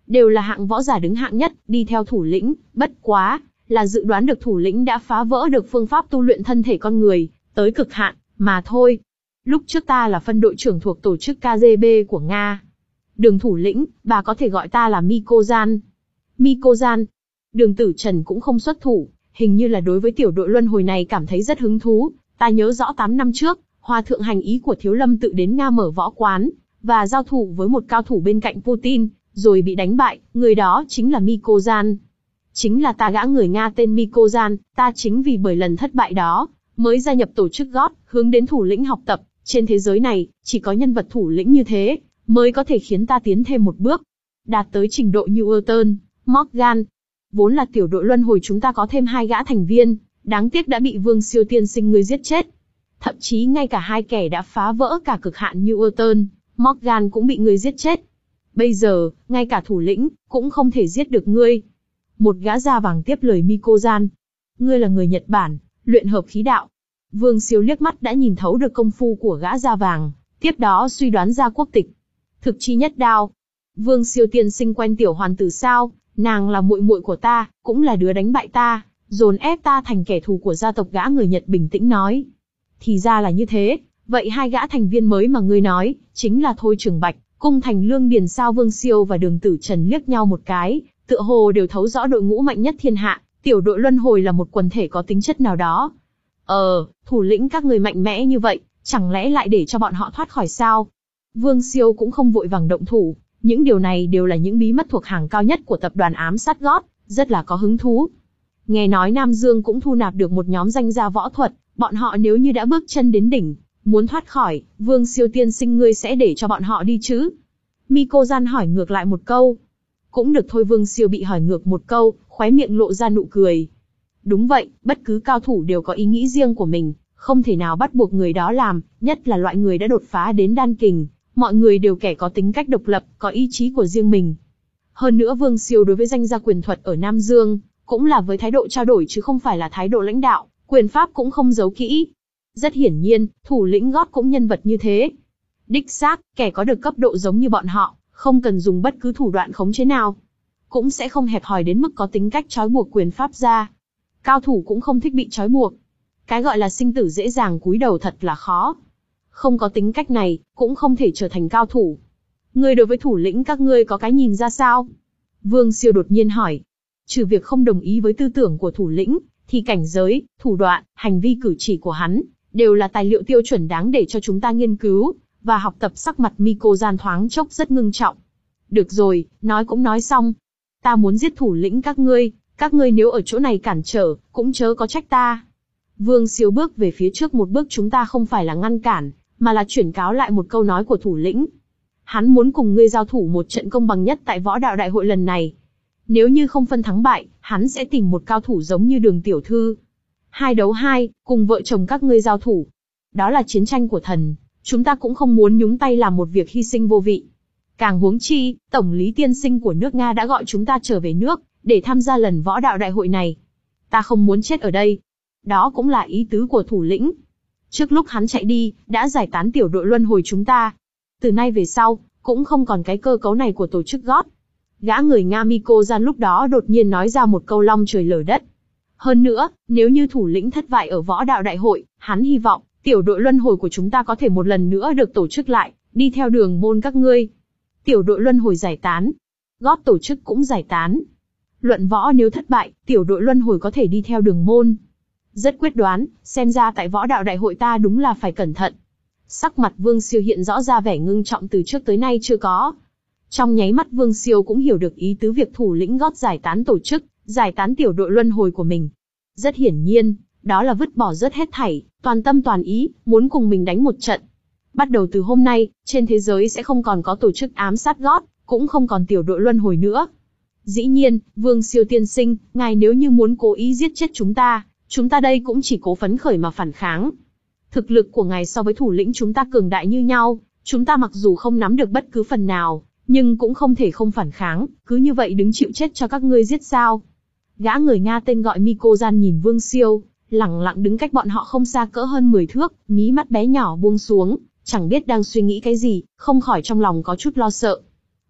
đều là hạng võ giả đứng hạng nhất, đi theo thủ lĩnh, bất quá, là dự đoán được thủ lĩnh đã phá vỡ được phương pháp tu luyện thân thể con người, tới cực hạn, mà thôi. Lúc trước ta là phân đội trưởng thuộc tổ chức ca giê bê của Nga. Đường thủ lĩnh, bà có thể gọi ta là Miko-gian. Miko-gian. Đường Tử Trần cũng không xuất thủ, hình như là đối với tiểu đội luân hồi này cảm thấy rất hứng thú. Ta nhớ rõ tám năm trước, Hòa thượng hành ý của Thiếu Lâm tự đến Nga mở võ quán, và giao thủ với một cao thủ bên cạnh Putin, rồi bị đánh bại, người đó chính là Miko-gian. Chính là ta gã người Nga tên Miko-gian, ta chính vì bởi lần thất bại đó, mới gia nhập tổ chức gót, hướng đến thủ lĩnh học tập. Trên thế giới này, chỉ có nhân vật thủ lĩnh như thế, mới có thể khiến ta tiến thêm một bước, đạt tới trình độ như Urton, Morgan. Vốn là tiểu đội luân hồi chúng ta có thêm hai gã thành viên, đáng tiếc đã bị Vương Siêu tiên sinh ngươi giết chết. Thậm chí ngay cả hai kẻ đã phá vỡ cả cực hạn như Urton, Morgan cũng bị ngươi giết chết. Bây giờ, ngay cả thủ lĩnh, cũng không thể giết được ngươi. Một gã da vàng tiếp lời Miko-gian. Ngươi là người Nhật Bản, luyện hợp khí đạo. Vương Siêu liếc mắt đã nhìn thấu được công phu của gã da vàng, tiếp đó suy đoán ra quốc tịch. Thực chi nhất đao. Vương Siêu tiên sinh quen tiểu hoàn tử sao? Nàng là muội muội của ta, cũng là đứa đánh bại ta, dồn ép ta thành kẻ thù của gia tộc, gã người Nhật bình tĩnh nói. Thì ra là như thế, vậy hai gã thành viên mới mà ngươi nói, chính là Thôi Trường Bạch, Cung Thành Lương Điền sao? Vương Siêu và Đường Tử Trần liếc nhau một cái, tựa hồ đều thấu rõ đội ngũ mạnh nhất thiên hạ, tiểu đội luân hồi là một quần thể có tính chất nào đó. Ờ, thủ lĩnh các người mạnh mẽ như vậy, chẳng lẽ lại để cho bọn họ thoát khỏi sao? Vương Siêu cũng không vội vàng động thủ, những điều này đều là những bí mật thuộc hàng cao nhất của tập đoàn ám sát gót, rất là có hứng thú. Nghe nói Nam Dương cũng thu nạp được một nhóm danh gia võ thuật, bọn họ nếu như đã bước chân đến đỉnh, muốn thoát khỏi, Vương Siêu tiên sinh ngươi sẽ để cho bọn họ đi chứ? Miko-gian hỏi ngược lại một câu. Cũng được thôi. Vương Siêu bị hỏi ngược một câu, khóe miệng lộ ra nụ cười. Đúng vậy, bất cứ cao thủ đều có ý nghĩ riêng của mình, không thể nào bắt buộc người đó làm, nhất là loại người đã đột phá đến đan kình. Mọi người đều kẻ có tính cách độc lập, có ý chí của riêng mình. Hơn nữa Vương Siêu đối với danh gia quyền thuật ở Nam Dương, cũng là với thái độ trao đổi chứ không phải là thái độ lãnh đạo, quyền pháp cũng không giấu kỹ. Rất hiển nhiên, thủ lĩnh gót cũng nhân vật như thế. Đích xác, kẻ có được cấp độ giống như bọn họ, không cần dùng bất cứ thủ đoạn khống chế nào, cũng sẽ không hẹp hòi đến mức có tính cách trói buộc quyền pháp ra. Cao thủ cũng không thích bị trói buộc. Cái gọi là sinh tử dễ dàng cúi đầu thật là khó. Không có tính cách này, cũng không thể trở thành cao thủ. Ngươi đối với thủ lĩnh các ngươi có cái nhìn ra sao? Vương Siêu đột nhiên hỏi. Trừ việc không đồng ý với tư tưởng của thủ lĩnh, thì cảnh giới, thủ đoạn, hành vi cử chỉ của hắn, đều là tài liệu tiêu chuẩn đáng để cho chúng ta nghiên cứu, và học tập. Sắc mặt Miko-gian thoáng chốc rất ngưng trọng. Được rồi, nói cũng nói xong. Ta muốn giết thủ lĩnh các ngươi, các ngươi nếu ở chỗ này cản trở, cũng chớ có trách ta. Vương Siêu bước về phía trước một bước. Chúng ta không phải là ngăn cản, mà là chuyển cáo lại một câu nói của thủ lĩnh. Hắn muốn cùng ngươi giao thủ một trận công bằng nhất tại võ đạo đại hội lần này. Nếu như không phân thắng bại, hắn sẽ tìm một cao thủ giống như Đường tiểu thư. Hai đấu hai, cùng vợ chồng các ngươi giao thủ. Đó là chiến tranh của thần, chúng ta cũng không muốn nhúng tay làm một việc hy sinh vô vị. Càng huống chi, Tổng lý tiên sinh của nước Nga đã gọi chúng ta trở về nước, để tham gia lần võ đạo đại hội này. Ta không muốn chết ở đây. Đó cũng là ý tứ của thủ lĩnh. Trước lúc hắn chạy đi, đã giải tán tiểu đội luân hồi chúng ta. Từ nay về sau, cũng không còn cái cơ cấu này của tổ chức gót. Gã người Nga Miko-gian lúc đó đột nhiên nói ra một câu long trời lở đất. Hơn nữa, nếu như thủ lĩnh thất bại ở võ đạo đại hội, hắn hy vọng, tiểu đội luân hồi của chúng ta có thể một lần nữa được tổ chức lại, đi theo đường môn các ngươi. Tiểu đội luân hồi giải tán. Gót tổ chức cũng giải tán. Luận võ nếu thất bại, tiểu đội luân hồi có thể đi theo đường môn. Rất quyết đoán, xem ra tại võ đạo đại hội ta đúng là phải cẩn thận. Sắc mặt Vương Siêu hiện rõ ra vẻ ngưng trọng từ trước tới nay chưa có. Trong nháy mắt Vương Siêu cũng hiểu được ý tứ việc thủ lĩnh gót giải tán tổ chức, giải tán tiểu đội luân hồi của mình. Rất hiển nhiên, đó là vứt bỏ rớt hết thảy, toàn tâm toàn ý, muốn cùng mình đánh một trận. Bắt đầu từ hôm nay, trên thế giới sẽ không còn có tổ chức ám sát gót, cũng không còn tiểu đội luân hồi nữa. Dĩ nhiên, Vương Siêu tiên sinh, ngài nếu như muốn cố ý giết chết chúng ta, chúng ta đây cũng chỉ cố phấn khởi mà phản kháng. Thực lực của ngài so với thủ lĩnh chúng ta cường đại như nhau, chúng ta mặc dù không nắm được bất cứ phần nào, nhưng cũng không thể không phản kháng, cứ như vậy đứng chịu chết cho các ngươi giết sao? Gã người Nga tên gọi Miko-gian nhìn Vương Siêu, lẳng lặng đứng cách bọn họ không xa cỡ hơn mười thước, mí mắt bé nhỏ buông xuống, chẳng biết đang suy nghĩ cái gì, không khỏi trong lòng có chút lo sợ.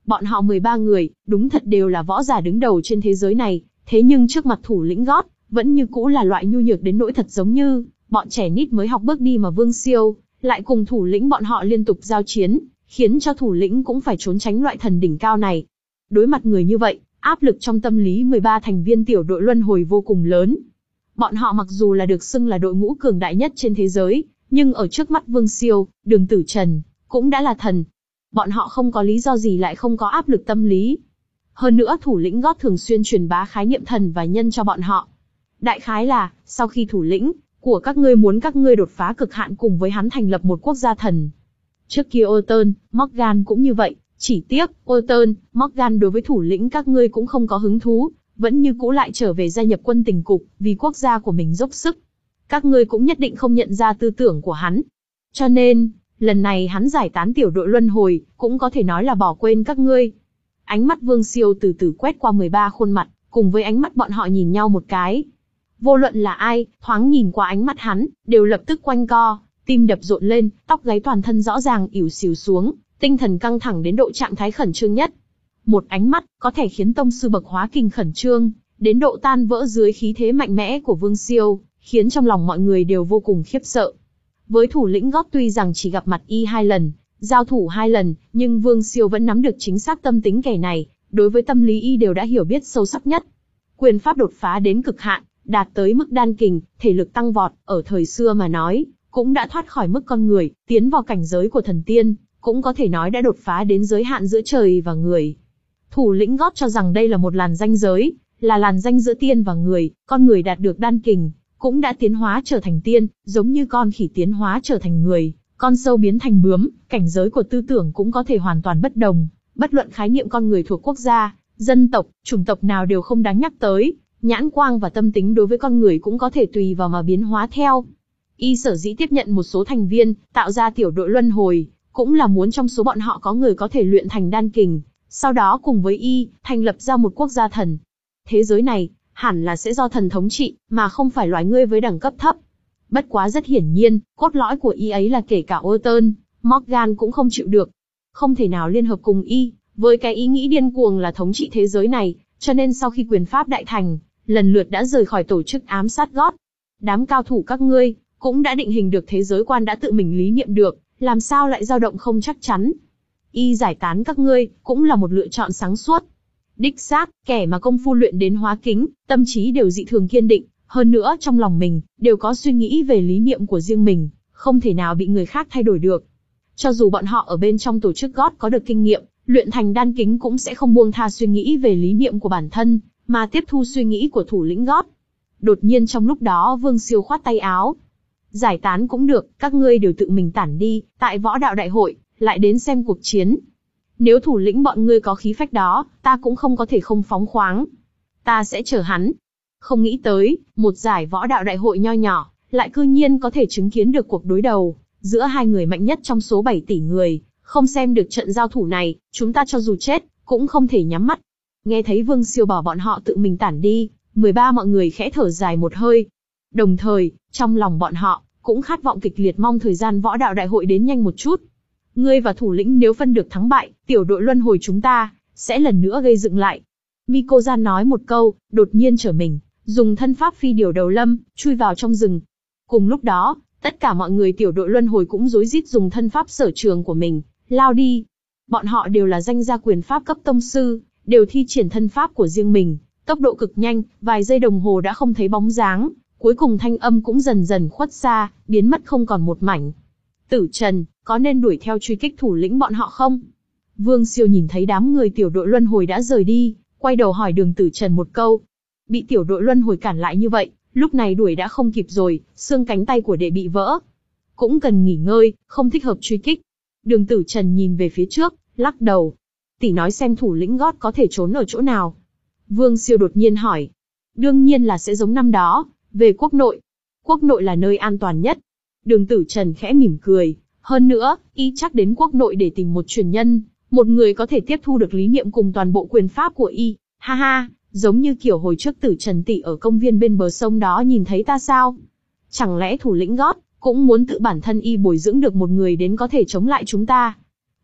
Bọn họ mười ba người, đúng thật đều là võ giả đứng đầu trên thế giới này, thế nhưng trước mặt thủ lĩnh gót, vẫn như cũ là loại nhu nhược đến nỗi thật giống như bọn trẻ nít mới học bước đi mà Vương Siêu lại cùng thủ lĩnh bọn họ liên tục giao chiến, khiến cho thủ lĩnh cũng phải trốn tránh loại thần đỉnh cao này. Đối mặt người như vậy, áp lực trong tâm lý mười ba thành viên tiểu đội luân hồi vô cùng lớn. Bọn họ mặc dù là được xưng là đội ngũ cường đại nhất trên thế giới, nhưng ở trước mắt Vương Siêu, Đường Tử Trần, cũng đã là thần. Bọn họ không có lý do gì lại không có áp lực tâm lý. Hơn nữa thủ lĩnh gót thường xuyên truyền bá khái niệm thần và nhân cho bọn họ. Đại khái là, sau khi thủ lĩnh của các ngươi muốn các ngươi đột phá cực hạn cùng với hắn thành lập một quốc gia thần. Trước kia Orton, Morgan cũng như vậy, chỉ tiếc, Orton, Morgan đối với thủ lĩnh các ngươi cũng không có hứng thú, vẫn như cũ lại trở về gia nhập quân tình cục, vì quốc gia của mình dốc sức. Các ngươi cũng nhất định không nhận ra tư tưởng của hắn. Cho nên, lần này hắn giải tán tiểu đội luân hồi, cũng có thể nói là bỏ quên các ngươi. Ánh mắt Vương Siêu từ từ quét qua mười ba khuôn mặt, cùng với ánh mắt bọn họ nhìn nhau một cái. Vô luận là ai, thoáng nhìn qua ánh mắt hắn, đều lập tức quanh co, tim đập rộn lên, tóc gáy toàn thân rõ ràng ỉu xìu xuống, tinh thần căng thẳng đến độ trạng thái khẩn trương nhất. Một ánh mắt, có thể khiến tông sư bậc hóa kình khẩn trương, đến độ tan vỡ dưới khí thế mạnh mẽ của Vương Siêu, khiến trong lòng mọi người đều vô cùng khiếp sợ. Với thủ lĩnh gót tuy rằng chỉ gặp mặt y hai lần, giao thủ hai lần, nhưng Vương Siêu vẫn nắm được chính xác tâm tính kẻ này, đối với tâm lý y đều đã hiểu biết sâu sắc nhất. Quyền pháp đột phá đến cực hạn, đạt tới mức đan kình, thể lực tăng vọt, ở thời xưa mà nói, cũng đã thoát khỏi mức con người, tiến vào cảnh giới của thần tiên, cũng có thể nói đã đột phá đến giới hạn giữa trời và người. Thủ lĩnh gót cho rằng đây là một làn ranh giới, là làn ranh giữa tiên và người, con người đạt được đan kình, cũng đã tiến hóa trở thành tiên, giống như con khỉ tiến hóa trở thành người, con sâu biến thành bướm, cảnh giới của tư tưởng cũng có thể hoàn toàn bất đồng, bất luận khái niệm con người thuộc quốc gia, dân tộc, chủng tộc nào đều không đáng nhắc tới, nhãn quang và tâm tính đối với con người cũng có thể tùy vào mà biến hóa theo. Y sở dĩ tiếp nhận một số thành viên, tạo ra tiểu đội luân hồi, cũng là muốn trong số bọn họ có người có thể luyện thành đan kình, sau đó cùng với Y, thành lập ra một quốc gia thần. Thế giới này, hẳn là sẽ do thần thống trị, mà không phải loài ngươi với đẳng cấp thấp. Bất quá rất hiển nhiên, cốt lõi của Y ấy là kể cả Orton, Morgan cũng không chịu được. Không thể nào liên hợp cùng Y, với cái ý nghĩ điên cuồng là thống trị thế giới này, cho nên sau khi quyền pháp đại thành, lần lượt đã rời khỏi tổ chức ám sát gót. Đám cao thủ các ngươi, cũng đã định hình được thế giới quan đã tự mình lý niệm được, làm sao lại dao động không chắc chắn. Y giải tán các ngươi, cũng là một lựa chọn sáng suốt. Đích xác, kẻ mà công phu luyện đến hóa kính, tâm trí đều dị thường kiên định, hơn nữa trong lòng mình, đều có suy nghĩ về lý niệm của riêng mình, không thể nào bị người khác thay đổi được. Cho dù bọn họ ở bên trong tổ chức gót có được kinh nghiệm, luyện thành đan kính cũng sẽ không buông tha suy nghĩ về lý niệm của bản thân, mà tiếp thu suy nghĩ của thủ lĩnh gót. Đột nhiên trong lúc đó Vương Siêu khoát tay áo. Giải tán cũng được, các ngươi đều tự mình tản đi, tại võ đạo đại hội, lại đến xem cuộc chiến. Nếu thủ lĩnh bọn ngươi có khí phách đó, ta cũng không có thể không phóng khoáng. Ta sẽ chờ hắn. Không nghĩ tới, một giải võ đạo đại hội nho nhỏ, lại cư nhiên có thể chứng kiến được cuộc đối đầu, giữa hai người mạnh nhất trong số bảy tỷ người, không xem được trận giao thủ này, chúng ta cho dù chết, cũng không thể nhắm mắt. Nghe thấy Vương Siêu bảo bọn họ tự mình tản đi, mười ba mọi người khẽ thở dài một hơi. Đồng thời, trong lòng bọn họ, cũng khát vọng kịch liệt mong thời gian võ đạo đại hội đến nhanh một chút. Ngươi và thủ lĩnh nếu phân được thắng bại, tiểu đội luân hồi chúng ta, sẽ lần nữa gây dựng lại. Miko Gian nói một câu, đột nhiên trở mình, dùng thân pháp phi điều đầu lâm, chui vào trong rừng. Cùng lúc đó, tất cả mọi người tiểu đội luân hồi cũng rối rít dùng thân pháp sở trường của mình, lao đi. Bọn họ đều là danh gia quyền pháp cấp tông sư, đều thi triển thân pháp của riêng mình, tốc độ cực nhanh, vài giây đồng hồ đã không thấy bóng dáng, cuối cùng thanh âm cũng dần dần khuất xa, biến mất không còn một mảnh. Tử Trần, có nên đuổi theo truy kích thủ lĩnh bọn họ không? Vương Siêu nhìn thấy đám người tiểu đội luân hồi đã rời đi, quay đầu hỏi Đường Tử Trần một câu. Bị tiểu đội luân hồi cản lại như vậy, lúc này đuổi đã không kịp rồi, xương cánh tay của đệ bị vỡ. Cũng cần nghỉ ngơi, không thích hợp truy kích. Đường Tử Trần nhìn về phía trước, lắc đầu. Tỷ nói xem thủ lĩnh gót có thể trốn ở chỗ nào? Vương Siêu đột nhiên hỏi. Đương nhiên là sẽ giống năm đó, về quốc nội. Quốc nội là nơi an toàn nhất. Đường Tử Trần khẽ mỉm cười. Hơn nữa, y chắc đến quốc nội để tìm một truyền nhân, một người có thể tiếp thu được lý niệm cùng toàn bộ quyền pháp của y. Ha ha, giống như kiểu hồi trước Tử Trần tỷ ở công viên bên bờ sông đó nhìn thấy ta sao? Chẳng lẽ thủ lĩnh gót cũng muốn tự bản thân y bồi dưỡng được một người đến có thể chống lại chúng ta?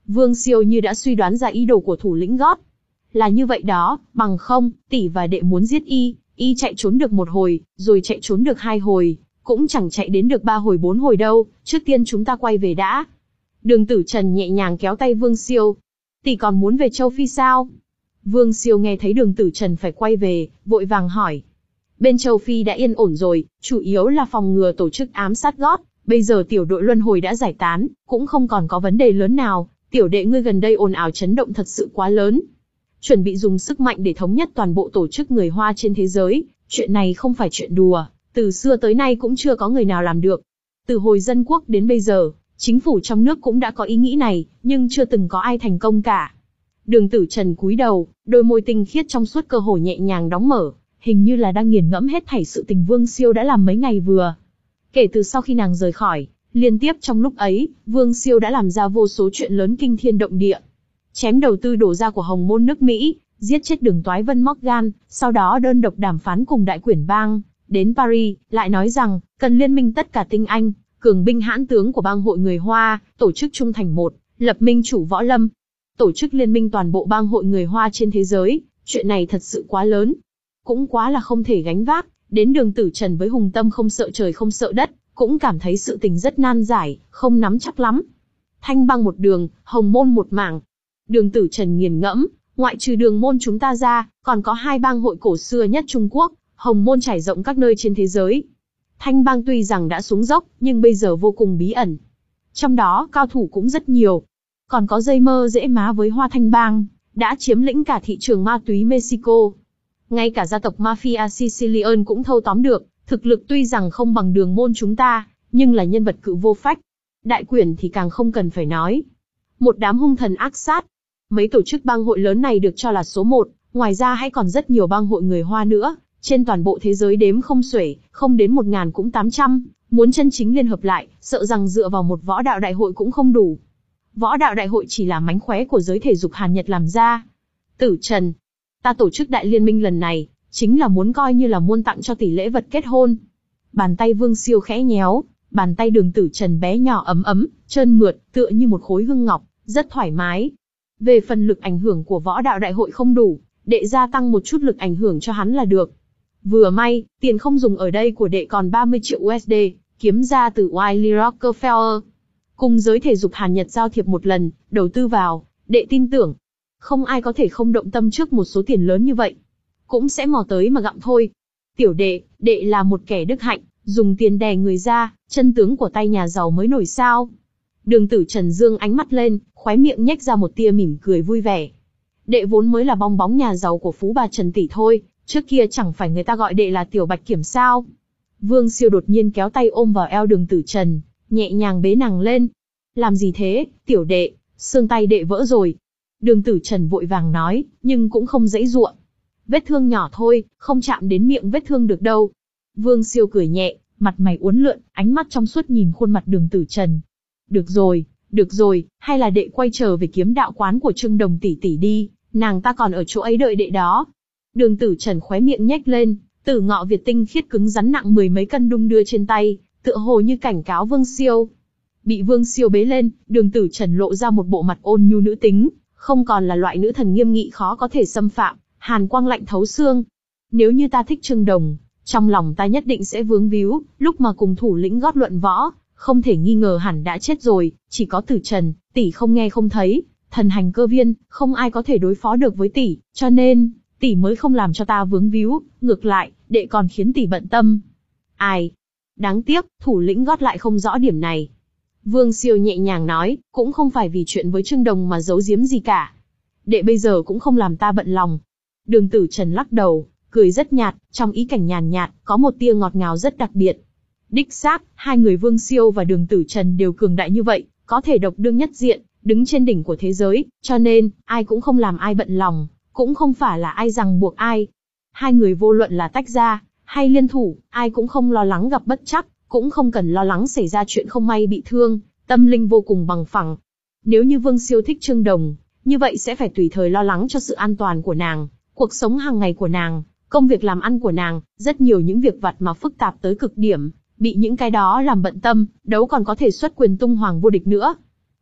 Vương Siêu như đã suy đoán ra ý đồ của thủ lĩnh gót. Là như vậy đó, bằng không, tỷ và đệ muốn giết y, y chạy trốn được một hồi, rồi chạy trốn được hai hồi, cũng chẳng chạy đến được ba hồi bốn hồi đâu, trước tiên chúng ta quay về đã. Đường Tử Trần nhẹ nhàng kéo tay Vương Siêu. Tỷ còn muốn về Châu Phi sao? Vương Siêu nghe thấy Đường Tử Trần phải quay về, vội vàng hỏi. Bên Châu Phi đã yên ổn rồi, chủ yếu là phòng ngừa tổ chức ám sát gót, bây giờ tiểu đội luân hồi đã giải tán, cũng không còn có vấn đề lớn nào, tiểu đệ ngươi gần đây ồn ào chấn động thật sự quá lớn. Chuẩn bị dùng sức mạnh để thống nhất toàn bộ tổ chức người Hoa trên thế giới, chuyện này không phải chuyện đùa, từ xưa tới nay cũng chưa có người nào làm được. Từ hồi dân quốc đến bây giờ, chính phủ trong nước cũng đã có ý nghĩ này, nhưng chưa từng có ai thành công cả. Đường Tử Trần cúi đầu, đôi môi tinh khiết trong suốt cơ hồ nhẹ nhàng đóng mở, hình như là đang nghiền ngẫm hết thảy sự tình Vương Siêu đã làm mấy ngày vừa. Kể từ sau khi nàng rời khỏi, liên tiếp trong lúc ấy, Vương Siêu đã làm ra vô số chuyện lớn kinh thiên động địa. Chém đầu tư đổ ra của Hồng Môn nước Mỹ, giết chết Đường Toái Vân Morgan, sau đó đơn độc đàm phán cùng Đại Quyển Bang, đến Paris, lại nói rằng, cần liên minh tất cả tinh anh, cường binh hãn tướng của bang hội người Hoa, tổ chức trung thành một, lập minh chủ võ lâm. Tổ chức liên minh toàn bộ bang hội người Hoa trên thế giới, chuyện này thật sự quá lớn. Cũng quá là không thể gánh vác, đến Đường Tử Trần với hùng tâm không sợ trời không sợ đất, cũng cảm thấy sự tình rất nan giải, không nắm chắc lắm. Thanh bang một đường, Hồng Môn một mảng. Đường Tử Trần nghiền ngẫm, ngoại trừ Đường Môn chúng ta ra, còn có hai bang hội cổ xưa nhất Trung Quốc, Hồng Môn trải rộng các nơi trên thế giới. Thanh bang tuy rằng đã xuống dốc, nhưng bây giờ vô cùng bí ẩn. Trong đó, cao thủ cũng rất nhiều. Còn có dây mơ dễ má với Hoa Thanh bang, đã chiếm lĩnh cả thị trường ma túy Mexico. Ngay cả gia tộc Mafia Sicilian cũng thâu tóm được, thực lực tuy rằng không bằng Đường Môn chúng ta, nhưng là nhân vật cự vô phách. Đại Quyển thì càng không cần phải nói. Một đám hung thần ác sát. Mấy tổ chức bang hội lớn này được cho là số một, ngoài ra hay còn rất nhiều bang hội người Hoa nữa, trên toàn bộ thế giới đếm không xuể, không đến một ngàn cũng tám trăm, muốn chân chính liên hợp lại, sợ rằng dựa vào một võ đạo đại hội cũng không đủ. Võ đạo đại hội chỉ là mánh khóe của giới thể dục Hàn Nhật làm ra. Tử Trần, ta tổ chức đại liên minh lần này, chính là muốn coi như là muôn tặng cho tỷ lễ vật kết hôn. Bàn tay Vương Siêu khẽ nhéo, bàn tay Đường Tử Trần bé nhỏ ấm ấm, trơn mượt, tựa như một khối hương ngọc, rất thoải mái. Về phần lực ảnh hưởng của võ đạo đại hội không đủ, đệ gia tăng một chút lực ảnh hưởng cho hắn là được. Vừa may, tiền không dùng ở đây của đệ còn ba mươi triệu u ét đê, kiếm ra từ Wiley Rockefeller. Cùng giới thể dục Hàn Nhật giao thiệp một lần, đầu tư vào, đệ tin tưởng. Không ai có thể không động tâm trước một số tiền lớn như vậy. Cũng sẽ mò tới mà gặm thôi. Tiểu đệ, đệ là một kẻ đức hạnh, dùng tiền đè người ra, chân tướng của tay nhà giàu mới nổi sao. Đường Tử Trần dương ánh mắt lên, khóe miệng nhếch ra một tia mỉm cười vui vẻ. Đệ vốn mới là bong bóng nhà giàu của phú bà Trần tỷ thôi, trước kia chẳng phải người ta gọi đệ là Tiểu Bạch Kiểm sao. Vương Siêu đột nhiên kéo tay ôm vào eo Đường Tử Trần, nhẹ nhàng bế nàng lên. Làm gì thế, tiểu đệ, xương tay đệ vỡ rồi. Đường Tử Trần vội vàng nói, nhưng cũng không giãy giụa. Vết thương nhỏ thôi, không chạm đến miệng vết thương được đâu. Vương Siêu cười nhẹ, mặt mày uốn lượn, ánh mắt trong suốt nhìn khuôn mặt Đường Tử Trần. Được rồi, được rồi, hay là đệ quay trở về kiếm đạo quán của Trương Đồng tỷ tỷ đi, nàng ta còn ở chỗ ấy đợi đệ đó. Đường Tử Trần khóe miệng nhếch lên, tử ngọ Việt tinh khiết cứng rắn nặng mười mấy cân đung đưa trên tay, tựa hồ như cảnh cáo Vương Siêu. Bị Vương Siêu bế lên, Đường Tử Trần lộ ra một bộ mặt ôn nhu nữ tính, không còn là loại nữ thần nghiêm nghị khó có thể xâm phạm, hàn quang lạnh thấu xương. Nếu như ta thích Trương Đồng, trong lòng ta nhất định sẽ vướng víu, lúc mà cùng thủ lĩnh gót luận võ, không thể nghi ngờ hẳn đã chết rồi, chỉ có Tử Trần, tỷ không nghe không thấy, thần hành cơ viên, không ai có thể đối phó được với tỷ, cho nên, tỷ mới không làm cho ta vướng víu, ngược lại, đệ còn khiến tỷ bận tâm. Ai? Đáng tiếc, thủ lĩnh gót lại không rõ điểm này. Vương Siêu nhẹ nhàng nói, cũng không phải vì chuyện với Trương Đồng mà giấu giếm gì cả. Đệ bây giờ cũng không làm ta bận lòng. Đường Tử Trần lắc đầu, cười rất nhạt, trong ý cảnh nhàn nhạt, có một tia ngọt ngào rất đặc biệt. Đích xác, hai người Vương Siêu và Đường Tử Trần đều cường đại như vậy, có thể độc đương nhất diện, đứng trên đỉnh của thế giới, cho nên, ai cũng không làm ai bận lòng, cũng không phải là ai ràng buộc ai. Hai người vô luận là tách ra, hay liên thủ, ai cũng không lo lắng gặp bất trắc, cũng không cần lo lắng xảy ra chuyện không may bị thương, tâm linh vô cùng bằng phẳng. Nếu như Vương Siêu thích Trương Đồng, như vậy sẽ phải tùy thời lo lắng cho sự an toàn của nàng, cuộc sống hàng ngày của nàng, công việc làm ăn của nàng, rất nhiều những việc vặt mà phức tạp tới cực điểm, bị những cái đó làm bận tâm, đấu còn có thể xuất quyền tung hoàng vô địch nữa.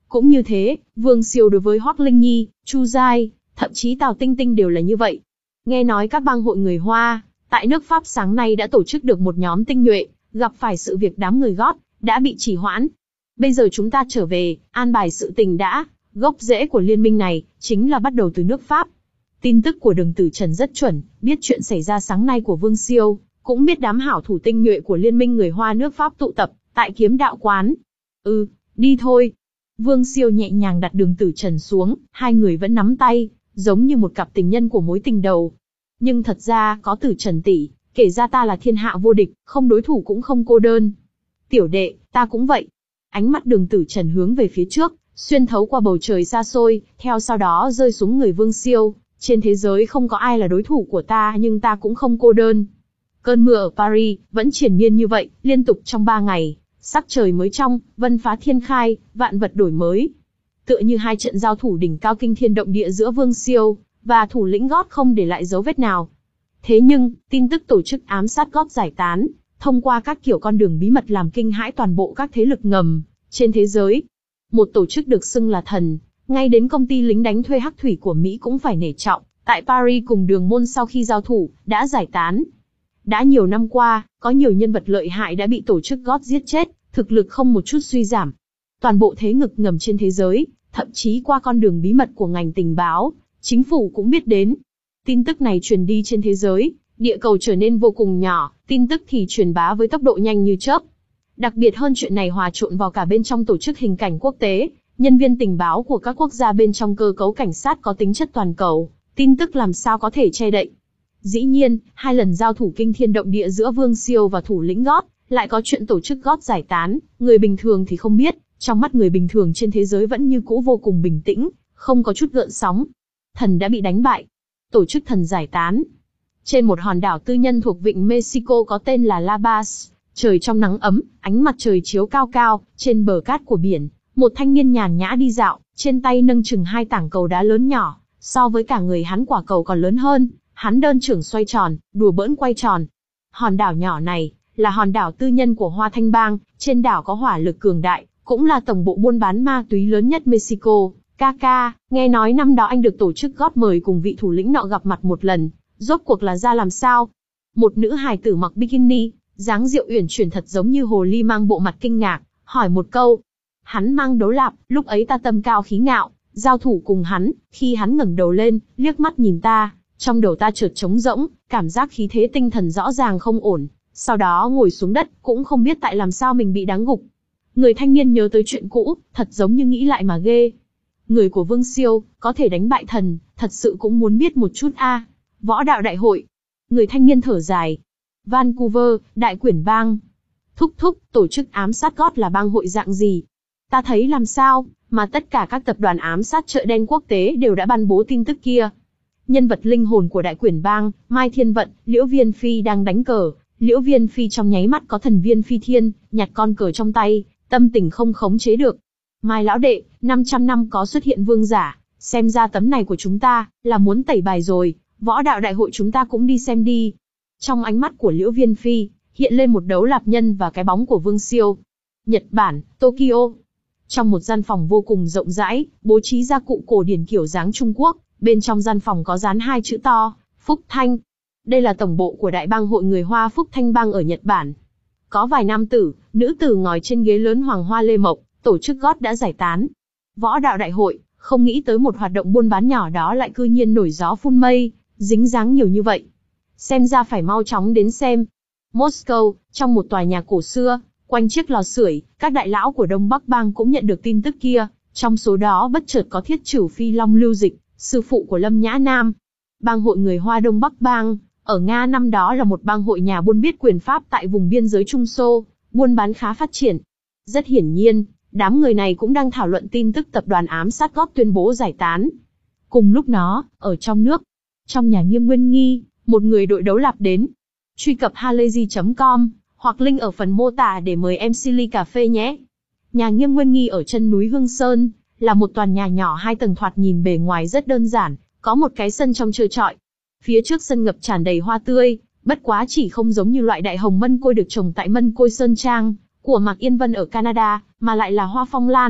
Cũng như thế, Vương Siêu đối với Hoắc Linh Nhi, Chu Giai, thậm chí Tào Tinh Tinh đều là như vậy. Nghe nói các bang hội người Hoa, tại nước Pháp sáng nay đã tổ chức được một nhóm tinh nhuệ, gặp phải sự việc đám người gót, đã bị trì hoãn. Bây giờ chúng ta trở về, an bài sự tình đã, gốc rễ của liên minh này, chính là bắt đầu từ nước Pháp. Tin tức của Đường Tử Trần rất chuẩn, biết chuyện xảy ra sáng nay của Vương Siêu, cũng biết đám hảo thủ tinh nhuệ của liên minh người Hoa nước Pháp tụ tập, tại kiếm đạo quán. Ừ, đi thôi. Vương Siêu nhẹ nhàng đặt Đường Tử Trần xuống, hai người vẫn nắm tay, giống như một cặp tình nhân của mối tình đầu. Nhưng thật ra, có Tử Trần tỷ, kể ra ta là thiên hạ vô địch, không đối thủ cũng không cô đơn. Tiểu đệ, ta cũng vậy. Ánh mắt Đường Tử Trần hướng về phía trước, xuyên thấu qua bầu trời xa xôi, theo sau đó rơi xuống người Vương Siêu. Trên thế giới không có ai là đối thủ của ta, nhưng ta cũng không cô đơn. Cơn mưa ở Paris vẫn triền miên như vậy, liên tục trong ba ngày. Sắc trời mới trong, vân phá thiên khai, vạn vật đổi mới. Tựa như hai trận giao thủ đỉnh cao kinh thiên động địa giữa Vương Siêu và thủ lĩnh gót không để lại dấu vết nào. Thế nhưng, tin tức tổ chức ám sát gót giải tán, thông qua các kiểu con đường bí mật làm kinh hãi toàn bộ các thế lực ngầm trên thế giới. Một tổ chức được xưng là thần, ngay đến công ty lính đánh thuê hắc thủy của Mỹ cũng phải nể trọng, tại Paris cùng Đường Môn sau khi giao thủ, đã giải tán. Đã nhiều năm qua, có nhiều nhân vật lợi hại đã bị tổ chức gót giết chết, thực lực không một chút suy giảm. Toàn bộ thế ngực ngầm trên thế giới, thậm chí qua con đường bí mật của ngành tình báo, chính phủ cũng biết đến. Tin tức này truyền đi trên thế giới, địa cầu trở nên vô cùng nhỏ, tin tức thì truyền bá với tốc độ nhanh như chớp. Đặc biệt hơn chuyện này hòa trộn vào cả bên trong tổ chức hình cảnh quốc tế, nhân viên tình báo của các quốc gia bên trong cơ cấu cảnh sát có tính chất toàn cầu, tin tức làm sao có thể che đậy. Dĩ nhiên, hai lần giao thủ kinh thiên động địa giữa Vương Siêu và thủ lĩnh gót, lại có chuyện tổ chức gót giải tán, người bình thường thì không biết, trong mắt người bình thường trên thế giới vẫn như cũ vô cùng bình tĩnh, không có chút gợn sóng. Thần đã bị đánh bại. Tổ chức thần giải tán. Trên một hòn đảo tư nhân thuộc vịnh Mexico có tên là La Paz, trời trong nắng ấm, ánh mặt trời chiếu cao cao, trên bờ cát của biển, một thanh niên nhàn nhã đi dạo, trên tay nâng chừng hai tảng cầu đá lớn nhỏ, so với cả người hắn quả cầu còn lớn hơn, hắn đơn trưởng xoay tròn, đùa bỡn quay tròn. Hòn đảo nhỏ này, là hòn đảo tư nhân của Hoa Thanh Bang, trên đảo có hỏa lực cường đại, cũng là tổng bộ buôn bán ma túy lớn nhất Mexico. Ca ca, nghe nói năm đó anh được tổ chức gót mời cùng vị thủ lĩnh nọ gặp mặt một lần, rốt cuộc là ra làm sao? Một nữ hài tử mặc bikini, dáng điệu uyển chuyển thật giống như hồ ly mang bộ mặt kinh ngạc, hỏi một câu. Hắn mang đấu lạp, lúc ấy ta tâm cao khí ngạo, giao thủ cùng hắn, khi hắn ngẩng đầu lên, liếc mắt nhìn ta, trong đầu ta chợt trống rỗng, cảm giác khí thế tinh thần rõ ràng không ổn, sau đó ngồi xuống đất, cũng không biết tại làm sao mình bị đáng gục. Người thanh niên nhớ tới chuyện cũ, thật giống như nghĩ lại mà ghê. Người của Vương Siêu, có thể đánh bại thần, thật sự cũng muốn biết một chút a. À. Võ đạo đại hội. Người thanh niên thở dài. Vancouver, đại quyển bang. Thúc thúc, tổ chức ám sát gót là bang hội dạng gì? Ta thấy làm sao, mà tất cả các tập đoàn ám sát chợ đen quốc tế đều đã ban bố tin tức kia. Nhân vật linh hồn của đại quyển bang, Mai Thiên Vận, Liễu Viên Phi đang đánh cờ. Liễu Viên Phi trong nháy mắt có thần viên phi thiên, nhặt con cờ trong tay, tâm tình không khống chế được. Mai lão đệ, năm trăm năm có xuất hiện vương giả, xem ra tấm này của chúng ta, là muốn tẩy bài rồi, võ đạo đại hội chúng ta cũng đi xem đi. Trong ánh mắt của Liễu Viên Phi, hiện lên một đấu lạp nhân và cái bóng của Vương Siêu. Nhật Bản, Tokyo. Trong một gian phòng vô cùng rộng rãi, bố trí gia cụ cổ điển kiểu dáng Trung Quốc, bên trong gian phòng có dán hai chữ to, Phúc Thanh. Đây là tổng bộ của đại bang hội người Hoa Phúc Thanh bang ở Nhật Bản. Có vài nam tử, nữ tử ngồi trên ghế lớn hoàng hoa lê mộc, tổ chức gót đã giải tán. Võ đạo đại hội, không nghĩ tới một hoạt động buôn bán nhỏ đó lại cư nhiên nổi gió phun mây, dính dáng nhiều như vậy. Xem ra phải mau chóng đến xem. Moscow, trong một tòa nhà cổ xưa, quanh chiếc lò sưởi, các đại lão của Đông Bắc bang cũng nhận được tin tức kia, trong số đó bất chợt có Thiết Chửu Phi Long Lưu Dịch, sư phụ của Lâm Nhã Nam. Bang hội người Hoa Đông Bắc bang, ở Nga năm đó là một bang hội nhà buôn biết quyền Pháp tại vùng biên giới Trung Xô, buôn bán khá phát triển. Rất hiển nhiên, đám người này cũng đang thảo luận tin tức tập đoàn ám sát gót tuyên bố giải tán. Cùng lúc đó, ở trong nước, trong nhà Nghiêm Nguyên Nghi, một người đội đấu lạp đến. Truy cập halayzi chấm com, hoặc link ở phần mô tả để mời em xê ly cà phê nhé. Nhà Nghiêm Nguyên Nghi ở chân núi Hương Sơn, là một tòa nhà nhỏ hai tầng thoạt nhìn bề ngoài rất đơn giản, có một cái sân trong trơ trọi. Phía trước sân ngập tràn đầy hoa tươi, bất quá chỉ không giống như loại đại hồng mân côi được trồng tại Mân Côi Sơn Trang của Mạc Yên Vân ở Canada, mà lại là hoa phong lan,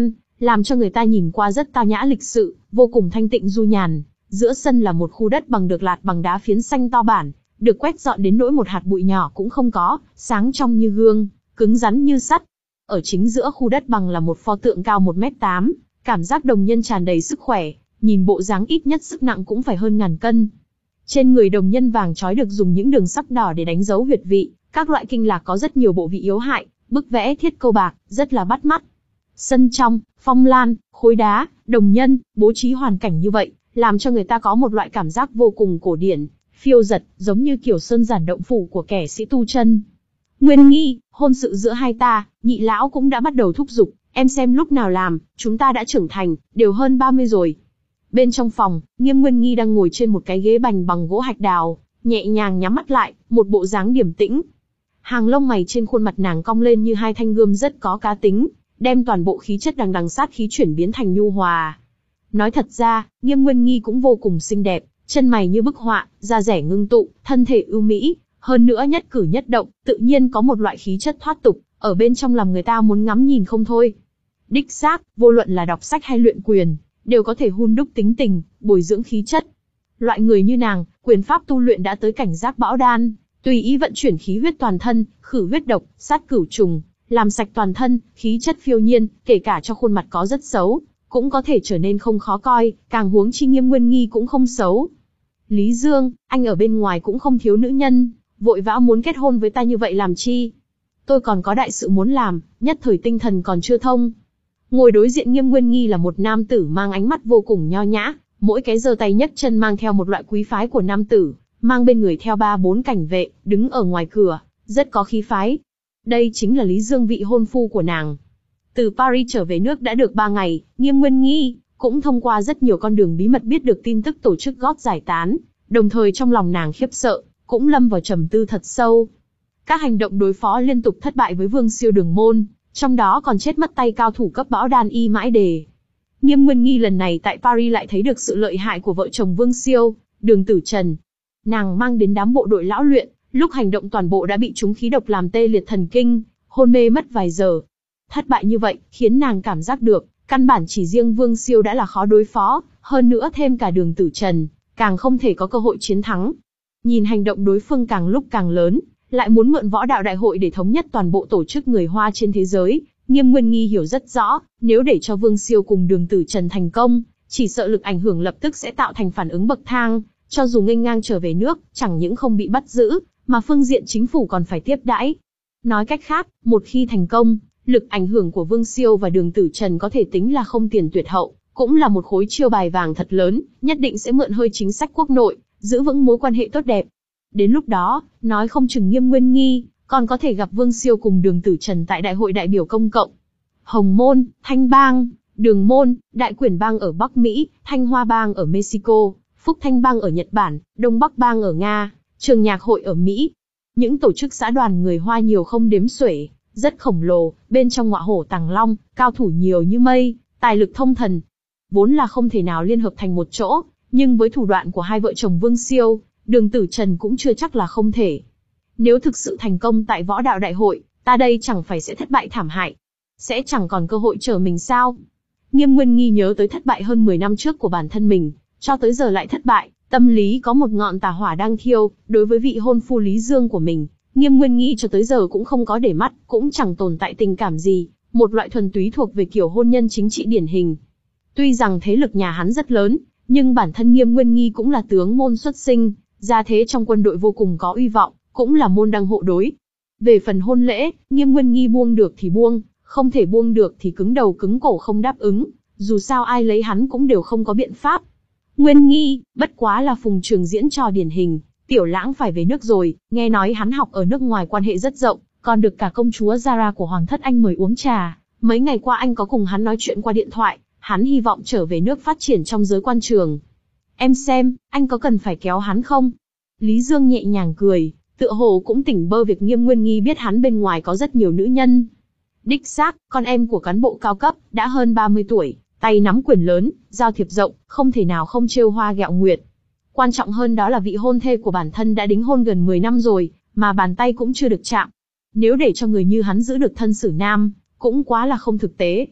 làm cho người ta nhìn qua rất tao nhã lịch sự, vô cùng thanh tịnh du nhàn. Giữa sân là một khu đất bằng được lạt bằng đá phiến xanh to bản, được quét dọn đến nỗi một hạt bụi nhỏ cũng không có, sáng trong như gương, cứng rắn như sắt. Ở chính giữa khu đất bằng là một pho tượng cao một mét tám, cảm giác đồng nhân tràn đầy sức khỏe, nhìn bộ dáng ít nhất sức nặng cũng phải hơn ngàn cân. Trên người đồng nhân vàng trói được dùng những đường sắc đỏ để đánh dấu huyệt vị, các loại kinh lạc có rất nhiều bộ vị yếu hại, bức vẽ thiết câu bạc, rất là bắt mắt. Sân trong, phong lan, khối đá, đồng nhân, bố trí hoàn cảnh như vậy, làm cho người ta có một loại cảm giác vô cùng cổ điển, phiêu dật, giống như kiểu sơn giản động phủ của kẻ sĩ tu chân. Nguyên Nghi, hôn sự giữa hai ta, nhị lão cũng đã bắt đầu thúc giục, em xem lúc nào làm, chúng ta đã trưởng thành, đều hơn ba mươi rồi. Bên trong phòng, Nghiêm Nguyên Nghi đang ngồi trên một cái ghế bành bằng gỗ hạch đào, nhẹ nhàng nhắm mắt lại, một bộ dáng điềm tĩnh. Hàng lông mày trên khuôn mặt nàng cong lên như hai thanh gươm rất có cá tính, đem toàn bộ khí chất đằng đằng sát khí chuyển biến thành nhu hòa. Nói thật ra, Nghiêm Nguyên Nghi cũng vô cùng xinh đẹp, chân mày như bức họa, da dẻ ngưng tụ, thân thể ưu mỹ, hơn nữa nhất cử nhất động, tự nhiên có một loại khí chất thoát tục, ở bên trong làm người ta muốn ngắm nhìn không thôi. Đích xác, vô luận là đọc sách hay luyện quyền, đều có thể hun đúc tính tình, bồi dưỡng khí chất. Loại người như nàng, quyền pháp tu luyện đã tới cảnh giác bão đan, tùy ý vận chuyển khí huyết toàn thân, khử huyết độc, sát cửu trùng, làm sạch toàn thân, khí chất phiêu nhiên, kể cả cho khuôn mặt có rất xấu, cũng có thể trở nên không khó coi, càng huống chi Nghiêm Nguyên Nghi cũng không xấu. Lý Dương, anh ở bên ngoài cũng không thiếu nữ nhân, vội vã muốn kết hôn với ta như vậy làm chi? Tôi còn có đại sự muốn làm, nhất thời tinh thần còn chưa thông. Ngồi đối diện Nghiêm Nguyên Nghi là một nam tử mang ánh mắt vô cùng nho nhã, mỗi cái giơ tay nhấc chân mang theo một loại quý phái của nam tử, mang bên người theo ba bốn cảnh vệ, đứng ở ngoài cửa, rất có khí phái. Đây chính là Lý Dương, vị hôn phu của nàng. Từ Paris trở về nước đã được ba ngày, Nghiêm Nguyên Nghi cũng thông qua rất nhiều con đường bí mật biết được tin tức tổ chức gót giải tán, đồng thời trong lòng nàng khiếp sợ, cũng lâm vào trầm tư thật sâu. Các hành động đối phó liên tục thất bại với Vương Siêu Đường Môn, trong đó còn chết mất tay cao thủ cấp bão đan y mãi đề. Nghiêm Nguyên Nghi lần này tại Paris lại thấy được sự lợi hại của vợ chồng Vương Siêu, Đường Tử Trần. Nàng mang đến đám bộ đội lão luyện, lúc hành động toàn bộ đã bị trúng khí độc làm tê liệt thần kinh, hôn mê mất vài giờ. Thất bại như vậy, khiến nàng cảm giác được, căn bản chỉ riêng Vương Siêu đã là khó đối phó, hơn nữa thêm cả Đường Tử Trần, càng không thể có cơ hội chiến thắng. Nhìn hành động đối phương càng lúc càng lớn, lại muốn mượn võ đạo đại hội để thống nhất toàn bộ tổ chức người Hoa trên thế giới, Nghiêm Nguyên Nghi hiểu rất rõ, nếu để cho Vương Siêu cùng Đường Tử Trần thành công, chỉ sợ lực ảnh hưởng lập tức sẽ tạo thành phản ứng bậc thang, cho dù nghênh ngang trở về nước, chẳng những không bị bắt giữ, mà phương diện chính phủ còn phải tiếp đãi. Nói cách khác, một khi thành công, lực ảnh hưởng của Vương Siêu và Đường Tử Trần có thể tính là không tiền tuyệt hậu, cũng là một khối chiêu bài vàng thật lớn, nhất định sẽ mượn hơi chính sách quốc nội, giữ vững mối quan hệ tốt đẹp. Đến lúc đó, nói không chừng Nghiêm Nguyên Nghi còn có thể gặp Vương Siêu cùng Đường Tử Trần tại đại hội đại biểu công cộng. Hồng Môn, Thanh Bang, Đường Môn, Đại Quyển Bang ở Bắc Mỹ, Thanh Hoa Bang ở Mexico, Phúc Thanh Bang ở Nhật Bản, Đông Bắc Bang ở Nga, Trường Nhạc Hội ở Mỹ. Những tổ chức xã đoàn người Hoa nhiều không đếm xuể, rất khổng lồ, bên trong ngọa hổ tàng long, cao thủ nhiều như mây, tài lực thông thần. Vốn là không thể nào liên hợp thành một chỗ, nhưng với thủ đoạn của hai vợ chồng Vương Siêu, Đường Tử Trần cũng chưa chắc là không thể. Nếu thực sự thành công tại võ đạo đại hội, ta đây chẳng phải sẽ thất bại thảm hại. Sẽ chẳng còn cơ hội chờ mình sao? Nghiêm Nguyên Nghi nhớ tới thất bại hơn mười năm trước của bản thân mình, cho tới giờ lại thất bại, tâm lý có một ngọn tà hỏa đang thiêu, đối với vị hôn phu Lý Dương của mình, Nghiêm Nguyên Nghi cho tới giờ cũng không có để mắt, cũng chẳng tồn tại tình cảm gì, một loại thuần túy thuộc về kiểu hôn nhân chính trị điển hình. Tuy rằng thế lực nhà hắn rất lớn, nhưng bản thân Nghiêm Nguyên Nghi cũng là tướng môn xuất sinh, gia thế trong quân đội vô cùng có uy vọng, cũng là môn đăng hộ đối. Về phần hôn lễ, Nghiêm Nguyên Nghi buông được thì buông, không thể buông được thì cứng đầu cứng cổ không đáp ứng, dù sao ai lấy hắn cũng đều không có biện pháp. Nguyên Nghi, bất quá là phùng trường diễn trò điển hình, Tiểu Lãng phải về nước rồi, nghe nói hắn học ở nước ngoài quan hệ rất rộng, còn được cả công chúa Zara của Hoàng thất Anh mời uống trà. Mấy ngày qua anh có cùng hắn nói chuyện qua điện thoại, hắn hy vọng trở về nước phát triển trong giới quan trường. Em xem, anh có cần phải kéo hắn không? Lý Dương nhẹ nhàng cười, tựa hồ cũng tỉnh bơ việc Nghiêm Nguyên Nghi biết hắn bên ngoài có rất nhiều nữ nhân. Đích xác, con em của cán bộ cao cấp, đã hơn ba mươi tuổi, tay nắm quyền lớn, giao thiệp rộng, không thể nào không trêu hoa ghẹo nguyệt. Quan trọng hơn đó là vị hôn thê của bản thân đã đính hôn gần mười năm rồi, mà bàn tay cũng chưa được chạm. Nếu để cho người như hắn giữ được thân xử nam, cũng quá là không thực tế.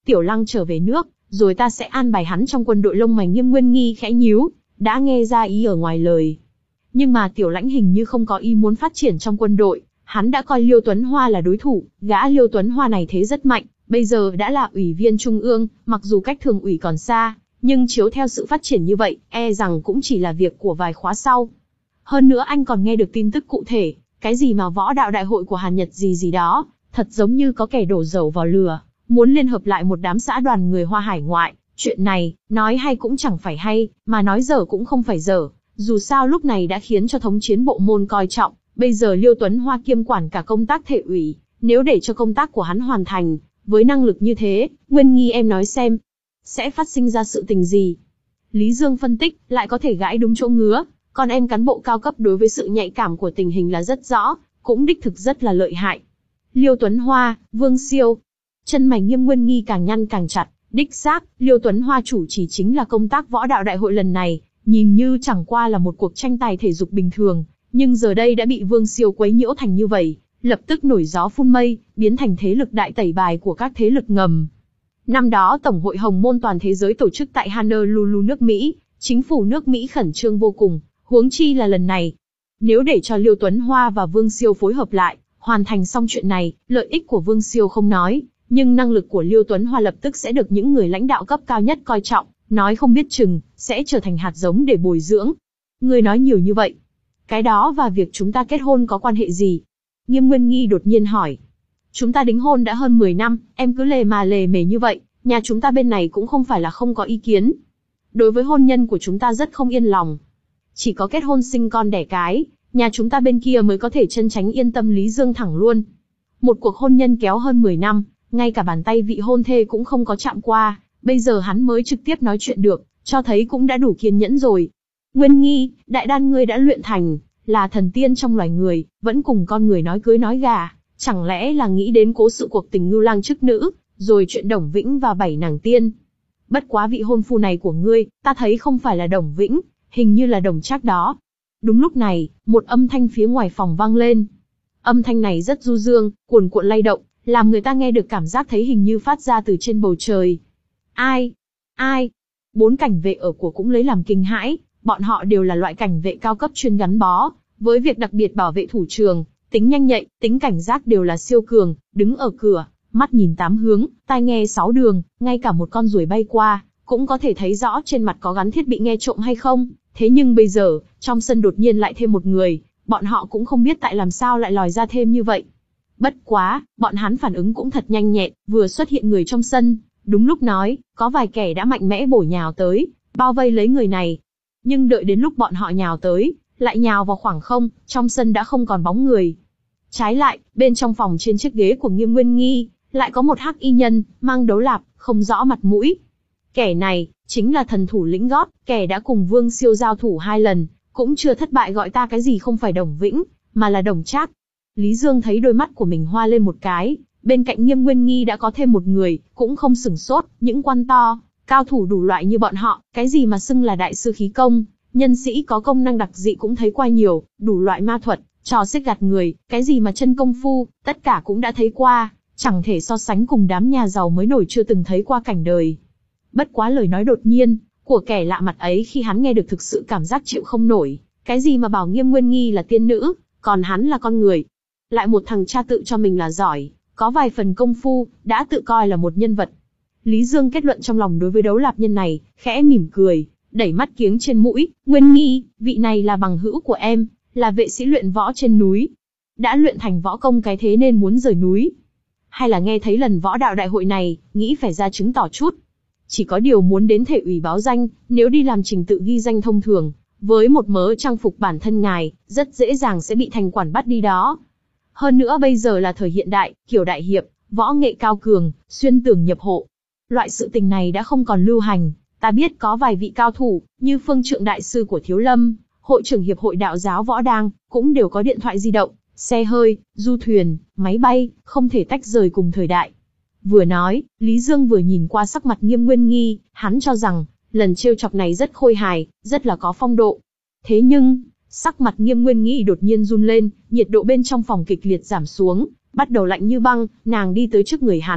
Tiểu Lăng trở về nước, rồi ta sẽ an bài hắn trong quân đội. Lông mày Nghiêm Nguyên Nghi khẽ nhíu, đã nghe ra ý ở ngoài lời. Nhưng mà Tiểu Lãnh hình như không có ý muốn phát triển trong quân đội, hắn đã coi Liêu Tuấn Hoa là đối thủ, gã Liêu Tuấn Hoa này thế rất mạnh, bây giờ đã là ủy viên trung ương, mặc dù cách thường ủy còn xa, nhưng chiếu theo sự phát triển như vậy, e rằng cũng chỉ là việc của vài khóa sau. Hơn nữa anh còn nghe được tin tức cụ thể, cái gì mà võ đạo đại hội của Hàn Nhật gì gì đó, thật giống như có kẻ đổ dầu vào lửa, muốn liên hợp lại một đám xã đoàn người Hoa hải ngoại. Chuyện này, nói hay cũng chẳng phải hay, mà nói dở cũng không phải dở, dù sao lúc này đã khiến cho thống chiến bộ môn coi trọng, bây giờ Liêu Tuấn Hoa kiêm quản cả công tác thể ủy, nếu để cho công tác của hắn hoàn thành, với năng lực như thế, Nguyên Nghi em nói xem, sẽ phát sinh ra sự tình gì? Lý Dương phân tích, lại có thể gãi đúng chỗ ngứa, còn em cán bộ cao cấp đối với sự nhạy cảm của tình hình là rất rõ, cũng đích thực rất là lợi hại. Liêu Tuấn Hoa, Vương Siêu. Chân mày Nghiêm Nguyên Nghi càng nhăn càng chặt, đích xác, Liêu Tuấn Hoa chủ chỉ chính là công tác võ đạo đại hội lần này, nhìn như chẳng qua là một cuộc tranh tài thể dục bình thường, nhưng giờ đây đã bị Vương Siêu quấy nhiễu thành như vậy, lập tức nổi gió phun mây, biến thành thế lực đại tẩy bài của các thế lực ngầm. Năm đó Tổng hội Hồng môn toàn thế giới tổ chức tại Honolulu nước Mỹ, chính phủ nước Mỹ khẩn trương vô cùng, huống chi là lần này. Nếu để cho Liêu Tuấn Hoa và Vương Siêu phối hợp lại, hoàn thành xong chuyện này, lợi ích của Vương Siêu không nói, nhưng năng lực của Liêu Tuấn Hoa lập tức sẽ được những người lãnh đạo cấp cao nhất coi trọng, nói không biết chừng, sẽ trở thành hạt giống để bồi dưỡng. Người nói nhiều như vậy, cái đó và việc chúng ta kết hôn có quan hệ gì? Nghiêm Nguyên Nghi đột nhiên hỏi. Chúng ta đính hôn đã hơn mười năm, em cứ lề mà lề mề như vậy, nhà chúng ta bên này cũng không phải là không có ý kiến. Đối với hôn nhân của chúng ta rất không yên lòng. Chỉ có kết hôn sinh con đẻ cái, nhà chúng ta bên kia mới có thể chân tránh yên tâm. Lý Dương thẳng luôn. Một cuộc hôn nhân kéo hơn mười năm, ngay cả bàn tay vị hôn thê cũng không có chạm qua, bây giờ hắn mới trực tiếp nói chuyện được, cho thấy cũng đã đủ kiên nhẫn rồi. Nguyên Nghi, đại đan ngươi đã luyện thành, là thần tiên trong loài người, vẫn cùng con người nói cưới nói gà, chẳng lẽ là nghĩ đến cố sự cuộc tình ngưu lang chức nữ, rồi chuyện Đồng Vĩnh và bảy nàng tiên. Bất quá vị hôn phu này của ngươi, ta thấy không phải là Đồng Vĩnh, hình như là Đồng Trác đó. Đúng lúc này, một âm thanh phía ngoài phòng vang lên. Âm thanh này rất du dương, cuồn cuộn lay động, làm người ta nghe được cảm giác thấy hình như phát ra từ trên bầu trời. Ai? Ai? Bốn cảnh vệ ở của cũng lấy làm kinh hãi, bọn họ đều là loại cảnh vệ cao cấp chuyên gắn bó với việc đặc biệt bảo vệ thủ trường, tính nhanh nhạy, tính cảnh giác đều là siêu cường, đứng ở cửa, mắt nhìn tám hướng, tai nghe sáu đường, ngay cả một con ruồi bay qua, cũng có thể thấy rõ trên mặt có gắn thiết bị nghe trộm hay không. Thế nhưng bây giờ, trong sân đột nhiên lại thêm một người, bọn họ cũng không biết tại làm sao lại lòi ra thêm như vậy. Bất quá, bọn hắn phản ứng cũng thật nhanh nhẹn, vừa xuất hiện người trong sân, đúng lúc nói, có vài kẻ đã mạnh mẽ bổ nhào tới, bao vây lấy người này. Nhưng đợi đến lúc bọn họ nhào tới, lại nhào vào khoảng không, trong sân đã không còn bóng người. Trái lại, bên trong phòng trên chiếc ghế của Nghiêm Nguyên Nghi, lại có một hắc y nhân, mang đấu lạp, không rõ mặt mũi. Kẻ này, chính là thần thủ lĩnh gót, kẻ đã cùng Vương Siêu giao thủ hai lần, cũng chưa thất bại. Gọi ta cái gì không phải Đồng Vĩnh, mà là Đồng Trác. Lý Dương thấy đôi mắt của mình hoa lên một cái, bên cạnh Nghiêm Nguyên Nghi đã có thêm một người, cũng không sửng sốt, những quan to, cao thủ đủ loại như bọn họ, cái gì mà xưng là đại sư khí công, nhân sĩ có công năng đặc dị cũng thấy qua nhiều, đủ loại ma thuật, trò xiết gạt người, cái gì mà chân công phu, tất cả cũng đã thấy qua, chẳng thể so sánh cùng đám nhà giàu mới nổi chưa từng thấy qua cảnh đời. Bất quá lời nói đột nhiên của kẻ lạ mặt ấy khi hắn nghe được thực sự cảm giác chịu không nổi, cái gì mà bảo Nghiêm Nguyên Nghi là tiên nữ, còn hắn là con người. Lại một thằng cha tự cho mình là giỏi, có vài phần công phu, đã tự coi là một nhân vật. Lý Dương kết luận trong lòng đối với đấu lạp nhân này, khẽ mỉm cười, đẩy mắt kiếng trên mũi. Nguyên Nghi, vị này là bằng hữu của em, là vệ sĩ luyện võ trên núi. Đã luyện thành võ công cái thế nên muốn rời núi. Hay là nghe thấy lần võ đạo đại hội này, nghĩ phải ra chứng tỏ chút. Chỉ có điều muốn đến thể ủy báo danh, nếu đi làm trình tự ghi danh thông thường, với một mớ trang phục bản thân ngài, rất dễ dàng sẽ bị thành quản bắt đi đó. Hơn nữa bây giờ là thời hiện đại, kiểu đại hiệp, võ nghệ cao cường, xuyên tường nhập hộ. Loại sự tình này đã không còn lưu hành. Ta biết có vài vị cao thủ, như Phương Trượng đại sư của Thiếu Lâm, hội trưởng hiệp hội đạo giáo võ đang, cũng đều có điện thoại di động, xe hơi, du thuyền, máy bay, không thể tách rời cùng thời đại. Vừa nói, Lý Dương vừa nhìn qua sắc mặt Nghiêm Nguyên Nghi, hắn cho rằng, lần trêu chọc này rất khôi hài, rất là có phong độ. Thế nhưng, sắc mặt Nghiêm Nguyên Nghi đột nhiên run lên, nhiệt độ bên trong phòng kịch liệt giảm xuống, bắt đầu lạnh như băng. Nàng đi tới trước người hắn,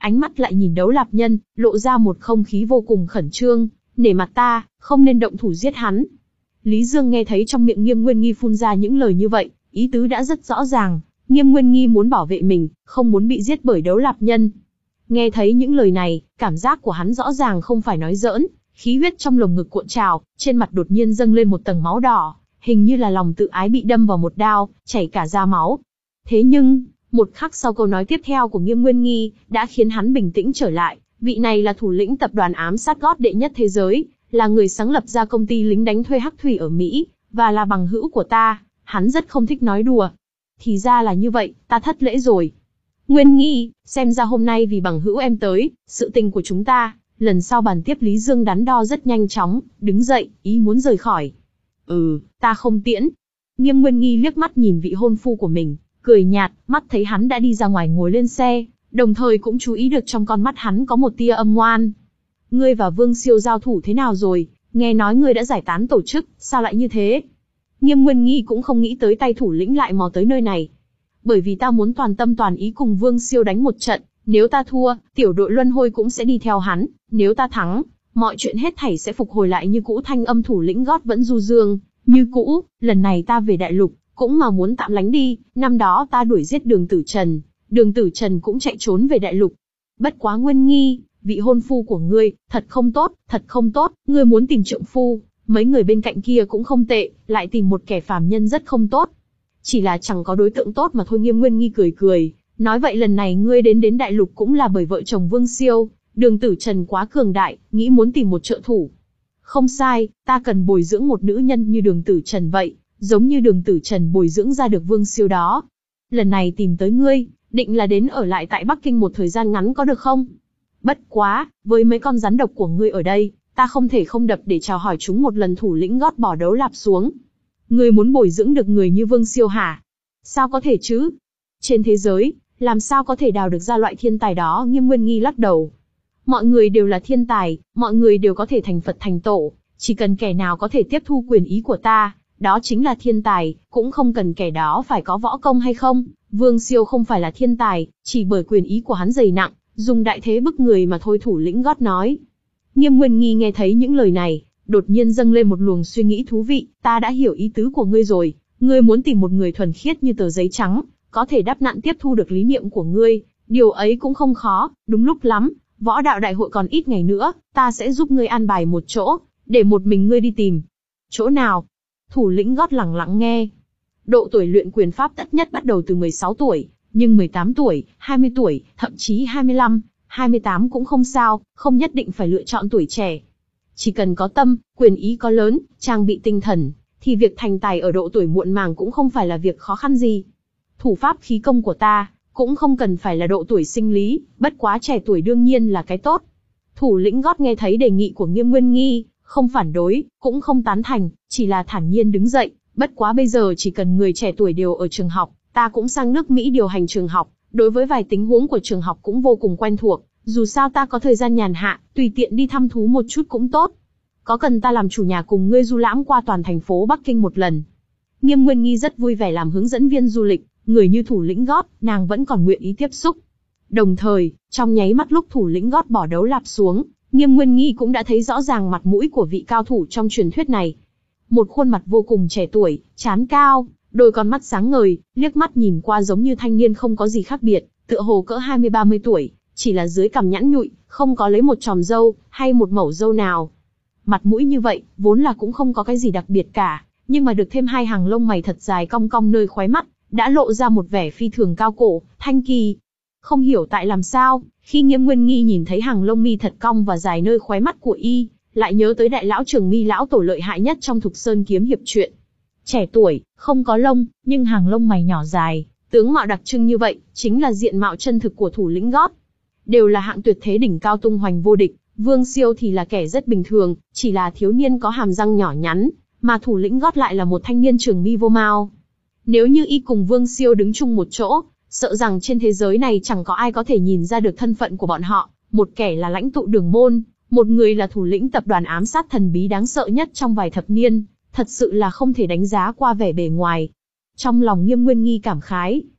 ánh mắt lại nhìn Đấu Lạp Nhân, lộ ra một không khí vô cùng khẩn trương, nể mặt ta, không nên động thủ giết hắn. Lý Dương nghe thấy trong miệng Nghiêm Nguyên Nghi phun ra những lời như vậy, ý tứ đã rất rõ ràng, Nghiêm Nguyên Nghi muốn bảo vệ mình, không muốn bị giết bởi Đấu Lạp Nhân. Nghe thấy những lời này, cảm giác của hắn rõ ràng không phải nói giỡn, khí huyết trong lồng ngực cuộn trào, trên mặt đột nhiên dâng lên một tầng máu đỏ, hình như là lòng tự ái bị đâm vào một đao, chảy cả ra máu. Thế nhưng, một khắc sau câu nói tiếp theo của Nghiêm Nguyên Nghi, đã khiến hắn bình tĩnh trở lại, vị này là thủ lĩnh tập đoàn ám sát gót đệ nhất thế giới, là người sáng lập ra công ty lính đánh thuê Hắc Thủy ở Mỹ, và là bằng hữu của ta, hắn rất không thích nói đùa. Thì ra là như vậy, ta thất lễ rồi. Nguyên Nghi, xem ra hôm nay vì bằng hữu em tới, sự tình của chúng ta, lần sau bàn tiếp. Lý Dương đắn đo rất nhanh chóng, đứng dậy, ý muốn rời khỏi. Ừ, ta không tiễn. Nghiêm Nguyên Nghi liếc mắt nhìn vị hôn phu của mình, cười nhạt, mắt thấy hắn đã đi ra ngoài ngồi lên xe, đồng thời cũng chú ý được trong con mắt hắn có một tia âm ngoan. Ngươi và Vương Siêu giao thủ thế nào rồi? Nghe nói ngươi đã giải tán tổ chức, sao lại như thế? Nghiêm Nguyên Nghi cũng không nghĩ tới tay thủ lĩnh lại mò tới nơi này. Bởi vì ta muốn toàn tâm toàn ý cùng Vương Siêu đánh một trận, nếu ta thua, tiểu đội luân hồi cũng sẽ đi theo hắn, nếu ta thắng, mọi chuyện hết thảy sẽ phục hồi lại như cũ. Thanh âm thủ lĩnh gót vẫn du dương, như cũ, lần này ta về đại lục, cũng mà muốn tạm lánh đi, năm đó ta đuổi giết Đường Tử Trần, Đường Tử Trần cũng chạy trốn về đại lục. Bất quá Nguyên Nghi, vị hôn phu của ngươi, thật không tốt, thật không tốt, ngươi muốn tìm trượng phu, mấy người bên cạnh kia cũng không tệ, lại tìm một kẻ phàm nhân rất không tốt. Chỉ là chẳng có đối tượng tốt mà thôi. Nghiêm Nguyên Nghi cười cười, nói vậy lần này ngươi đến đến đại lục cũng là bởi vợ chồng Vương Siêu, Đường Tử Trần quá cường đại, nghĩ muốn tìm một trợ thủ. Không sai, ta cần bồi dưỡng một nữ nhân như Đường Tử Trần vậy, giống như Đường Tử Trần bồi dưỡng ra được Vương Siêu đó. Lần này tìm tới ngươi, định là đến ở lại tại Bắc Kinh một thời gian ngắn có được không? Bất quá, với mấy con rắn độc của ngươi ở đây, ta không thể không đập để chào hỏi chúng một lần. Thủ lĩnh gót bỏ Đấu Lạp xuống. Ngươi muốn bồi dưỡng được người như Vương Siêu hả? Sao có thể chứ? Trên thế giới, làm sao có thể đào được ra loại thiên tài đó? Nghiêm Nguyên Nghi lắc đầu. Mọi người đều là thiên tài, mọi người đều có thể thành Phật thành Tổ, chỉ cần kẻ nào có thể tiếp thu quyền ý của ta, đó chính là thiên tài, cũng không cần kẻ đó phải có võ công hay không. Vương Siêu không phải là thiên tài, chỉ bởi quyền ý của hắn dày nặng, dùng đại thế bức người mà thôi. Thủ lĩnh gót nói. Nghiêm Nguyên Nghi nghe thấy những lời này, đột nhiên dâng lên một luồng suy nghĩ thú vị. Ta đã hiểu ý tứ của ngươi rồi, ngươi muốn tìm một người thuần khiết như tờ giấy trắng, có thể đắp nặn tiếp thu được lý niệm của ngươi, điều ấy cũng không khó. Đúng lúc lắm, võ đạo đại hội còn ít ngày nữa, ta sẽ giúp ngươi an bài một chỗ, để một mình ngươi đi tìm. Chỗ nào? Thủ lĩnh gót lẳng lặng nghe. Độ tuổi luyện quyền pháp tất nhất bắt đầu từ mười sáu tuổi, nhưng mười tám tuổi, hai mươi tuổi, thậm chí hai mươi lăm, hai mươi tám cũng không sao, không nhất định phải lựa chọn tuổi trẻ. Chỉ cần có tâm, quyền ý có lớn, trang bị tinh thần, thì việc thành tài ở độ tuổi muộn màng cũng không phải là việc khó khăn gì. Thủ pháp khí công của ta, cũng không cần phải là độ tuổi sinh lý, bất quá trẻ tuổi đương nhiên là cái tốt. Thủ lĩnh gót nghe thấy đề nghị của Nghiêm Nguyên Nghi, không phản đối, cũng không tán thành, chỉ là thản nhiên đứng dậy. Bất quá bây giờ chỉ cần người trẻ tuổi đều ở trường học, ta cũng sang nước Mỹ điều hành trường học, đối với vài tình huống của trường học cũng vô cùng quen thuộc, dù sao ta có thời gian nhàn hạ, tùy tiện đi thăm thú một chút cũng tốt. Có cần ta làm chủ nhà cùng ngươi du lãm qua toàn thành phố Bắc Kinh một lần? Nghiêm Nguyên Nghi rất vui vẻ làm hướng dẫn viên du lịch, người như thủ lĩnh gót, nàng vẫn còn nguyện ý tiếp xúc. Đồng thời, trong nháy mắt lúc thủ lĩnh gót bỏ Đấu Lạp xuống, Nghiêm Nguyên Nghi cũng đã thấy rõ ràng mặt mũi của vị cao thủ trong truyền thuyết này. Một khuôn mặt vô cùng trẻ tuổi, trán cao, đôi con mắt sáng ngời, liếc mắt nhìn qua giống như thanh niên không có gì khác biệt, tựa hồ cỡ hai mươi ba mươi tuổi, chỉ là dưới cằm nhẵn nhụi, không có lấy một chòm râu, hay một mẩu râu nào. Mặt mũi như vậy, vốn là cũng không có cái gì đặc biệt cả, nhưng mà được thêm hai hàng lông mày thật dài cong cong nơi khóe mắt, đã lộ ra một vẻ phi thường cao cổ, thanh kỳ. Không hiểu tại làm sao, khi Nghiêm Nguyên Nghi nhìn thấy hàng lông mi thật cong và dài nơi khóe mắt của y, lại nhớ tới đại lão Trường Mi lão tổ lợi hại nhất trong Thục Sơn kiếm hiệp truyện. Trẻ tuổi, không có lông, nhưng hàng lông mày nhỏ dài, tướng mạo đặc trưng như vậy, chính là diện mạo chân thực của thủ lĩnh gót. Đều là hạng tuyệt thế đỉnh cao tung hoành vô địch, Vương Siêu thì là kẻ rất bình thường, chỉ là thiếu niên có hàm răng nhỏ nhắn, mà thủ lĩnh gót lại là một thanh niên Trường Mi vô mao. Nếu như y cùng Vương Siêu đứng chung một chỗ, sợ rằng trên thế giới này chẳng có ai có thể nhìn ra được thân phận của bọn họ, một kẻ là lãnh tụ Đường Môn, một người là thủ lĩnh tập đoàn ám sát thần bí đáng sợ nhất trong vài thập niên, thật sự là không thể đánh giá qua vẻ bề ngoài. Trong lòng Nghiêm Nguyên Nghi cảm khái.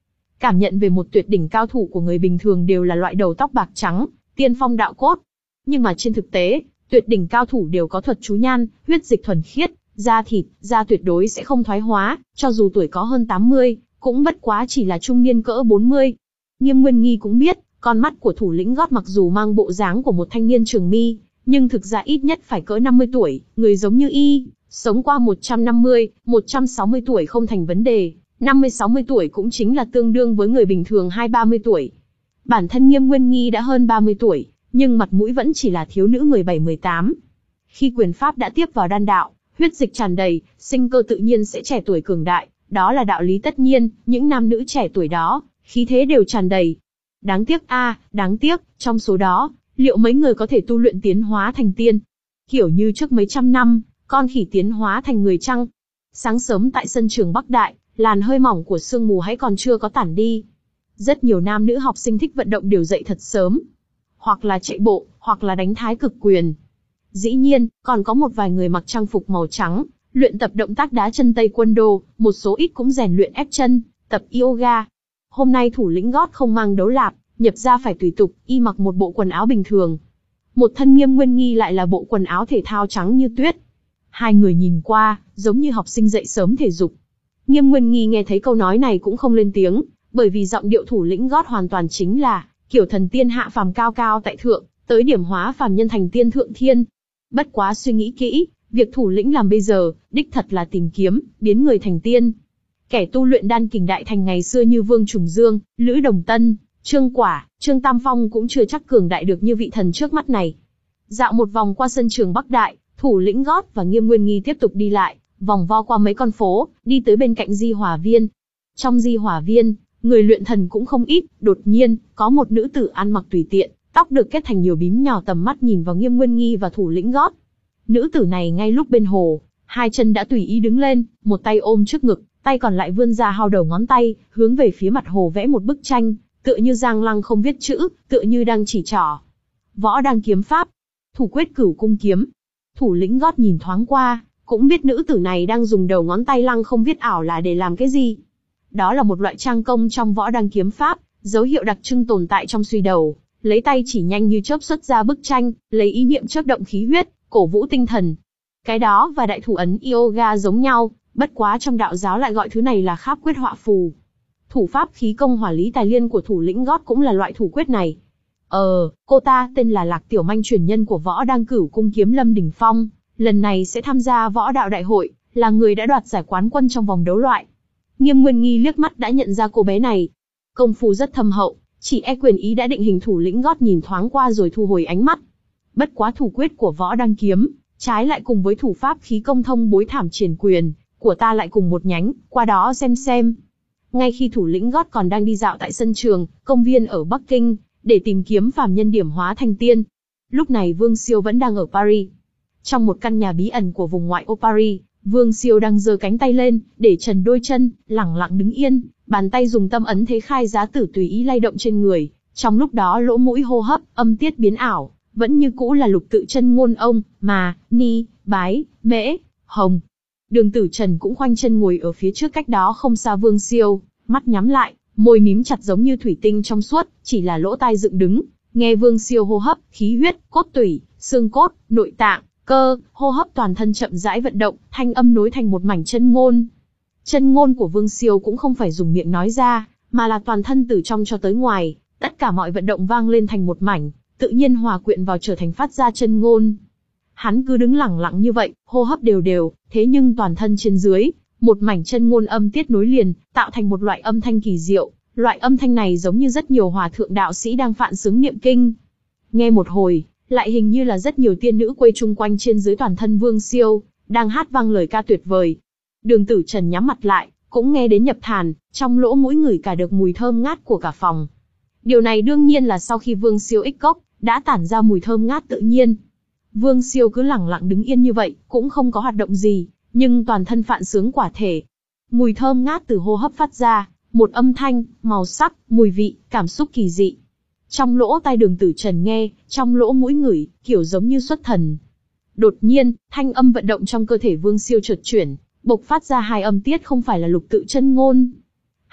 cảm nhận về một tuyệt đỉnh cao thủ của người bình thường đều là loại đầu tóc bạc trắng, tiên phong đạo cốt. Nhưng mà trên thực tế, tuyệt đỉnh cao thủ đều có thuật chú nhan, huyết dịch thuần khiết, da thịt, da tuyệt đối sẽ không thoái hóa, cho dù tuổi có hơn tám mươi, cũng bất quá chỉ là trung niên cỡ bốn mươi. Nghiêm Nguyên Nghi cũng biết, con mắt của thủ lĩnh gót mặc dù mang bộ dáng của một thanh niên trường mi, nhưng thực ra ít nhất phải cỡ năm mươi tuổi, người giống như y, sống qua một trăm năm mươi, một trăm sáu mươi tuổi không thành vấn đề, năm mươi sáu mươi tuổi cũng chính là tương đương với người bình thường hai ba mươi tuổi. Bản thân Nghiêm Nguyên Nghi đã hơn ba mươi tuổi, nhưng mặt mũi vẫn chỉ là thiếu nữ mười bảy mười tám. Khi quyền pháp đã tiếp vào đan đạo, huyết dịch tràn đầy, sinh cơ tự nhiên sẽ trẻ tuổi cường đại, đó là đạo lý tất nhiên, những nam nữ trẻ tuổi đó, khí thế đều tràn đầy. Đáng tiếc a, à, đáng tiếc, trong số đó, liệu mấy người có thể tu luyện tiến hóa thành tiên? Kiểu như trước mấy trăm năm, con khỉ tiến hóa thành người chăng? Sáng sớm tại sân trường Bắc Đại, làn hơi mỏng của sương mù hãy còn chưa có tản đi. Rất nhiều nam nữ học sinh thích vận động đều dậy thật sớm. Hoặc là chạy bộ, hoặc là đánh thái cực quyền. Dĩ nhiên, còn có một vài người mặc trang phục màu trắng, luyện tập động tác đá chân Tây Quân Đô, một số ít cũng rèn luyện ép chân, tập yoga. Hôm nay thủ lĩnh gót không mang đấu lạp, nhập ra phải tùy tục, y mặc một bộ quần áo bình thường. Một thân Nghiêm Nguyên Nghi lại là bộ quần áo thể thao trắng như tuyết. Hai người nhìn qua, giống như học sinh dậy sớm thể dục. Nghiêm Nguyên Nghi nghe thấy câu nói này cũng không lên tiếng, bởi vì giọng điệu thủ lĩnh gót hoàn toàn chính là kiểu thần tiên hạ phàm cao cao tại thượng, tới điểm hóa phàm nhân thành tiên thượng thiên. Bất quá suy nghĩ kỹ, việc thủ lĩnh làm bây giờ, đích thật là tìm kiếm, biến người thành tiên. Kẻ tu luyện đan kình đại thành ngày xưa như Vương Trùng Dương, Lữ Đồng Tân, Trương Quả, Trương Tam Phong cũng chưa chắc cường đại được như vị thần trước mắt này. Dạo một vòng qua sân trường Bắc Đại, thủ lĩnh gót và Nghiêm Nguyên Nghi tiếp tục đi lại, vòng vo qua mấy con phố, đi tới bên cạnh Di Hỏa Viên. Trong Di Hỏa Viên, người luyện thần cũng không ít, đột nhiên, có một nữ tử ăn mặc tùy tiện, tóc được kết thành nhiều bím nhỏ tầm mắt nhìn vào Nghiêm Nguyên Nghi và thủ lĩnh gót. Nữ tử này ngay lúc bên hồ, hai chân đã tùy ý đứng lên, một tay ôm trước ngực, tay còn lại vươn ra hao đầu ngón tay, hướng về phía mặt hồ vẽ một bức tranh, tựa như Giang Lăng không viết chữ, tựa như đang chỉ trỏ. Võ đang kiếm pháp, thủ quyết Cửu Cung kiếm. Thủ lĩnh gót nhìn thoáng qua, cũng biết nữ tử này đang dùng đầu ngón tay lăng không viết ảo là để làm cái gì. Đó là một loại trang công trong võ đăng kiếm pháp, dấu hiệu đặc trưng tồn tại trong suy đầu, lấy tay chỉ nhanh như chớp xuất ra bức tranh, lấy ý niệm chớp động khí huyết, cổ vũ tinh thần. Cái đó và đại thủ ấn yoga giống nhau, bất quá trong đạo giáo lại gọi thứ này là kháp quyết họa phù. Thủ pháp khí công hỏa lý tài liên của thủ lĩnh gót cũng là loại thủ quyết này. Ờ, cô ta tên là Lạc Tiểu Manh, truyền nhân của võ đăng Cửu Cung kiếm Lâm Đỉnh Phong, lần này sẽ tham gia võ đạo đại hội, là người đã đoạt giải quán quân trong vòng đấu loại. Nghiêm Nguyên Nghi liếc mắt đã nhận ra cô bé này. Công phu rất thâm hậu, chỉ e quyền ý đã định hình thủ lĩnh gót nhìn thoáng qua rồi thu hồi ánh mắt. Bất quá thủ quyết của võ đăng kiếm, trái lại cùng với thủ pháp khí công thông bối thảm triển quyền, của ta lại cùng một nhánh, qua đó xem xem. Ngay khi thủ lĩnh gót còn đang đi dạo tại sân trường, công viên ở Bắc Kinh, để tìm kiếm phàm nhân điểm hóa thành tiên. Lúc này Vương Siêu vẫn đang ở Paris. Trong một căn nhà bí ẩn của vùng ngoại ô Paris, Vương Siêu đang giơ cánh tay lên, để trần đôi chân, lẳng lặng đứng yên, bàn tay dùng tâm ấn thế khai giá tử tùy ý lay động trên người. Trong lúc đó lỗ mũi hô hấp, âm tiết biến ảo, vẫn như cũ là lục tự chân ngôn ông, mà, ni, bái, mễ, hồng. Đường Tử Trần cũng khoanh chân ngồi ở phía trước cách đó không xa Vương Siêu, mắt nhắm lại, môi mím chặt giống như thủy tinh trong suốt, chỉ là lỗ tai dựng đứng, nghe Vương Siêu hô hấp, khí huyết, cốt tủy, xương cốt, nội tạng, cơ, hô hấp toàn thân chậm rãi vận động, thanh âm nối thành một mảnh chân ngôn. Chân ngôn của Vương Siêu cũng không phải dùng miệng nói ra, mà là toàn thân từ trong cho tới ngoài, tất cả mọi vận động vang lên thành một mảnh, tự nhiên hòa quyện vào trở thành phát ra chân ngôn. Hắn cứ đứng lẳng lặng như vậy, hô hấp đều đều, thế nhưng toàn thân trên dưới, một mảnh chân ngôn âm tiết nối liền, tạo thành một loại âm thanh kỳ diệu. Loại âm thanh này giống như rất nhiều hòa thượng đạo sĩ đang phạn xướng niệm kinh. Nghe một hồi, lại hình như là rất nhiều tiên nữ quây chung quanh trên dưới toàn thân Vương Siêu, đang hát vang lời ca tuyệt vời. Đường Tử Trần nhắm mặt lại, cũng nghe đến nhập thàn, trong lỗ mũi ngửi cả được mùi thơm ngát của cả phòng. Điều này đương nhiên là sau khi Vương Siêu ích cốc, đã tản ra mùi thơm ngát tự nhiên. Vương Siêu cứ lẳng lặng đứng yên như vậy, cũng không có hoạt động gì, nhưng toàn thân phạn xướng quả thể. Mùi thơm ngát từ hô hấp phát ra, một âm thanh, màu sắc, mùi vị, cảm xúc kỳ dị. Trong lỗ tai Đường Tử Trần nghe, trong lỗ mũi ngửi, kiểu giống như xuất thần. Đột nhiên, thanh âm vận động trong cơ thể Vương Siêu chợt chuyển, bộc phát ra hai âm tiết không phải là lục tự chân ngôn.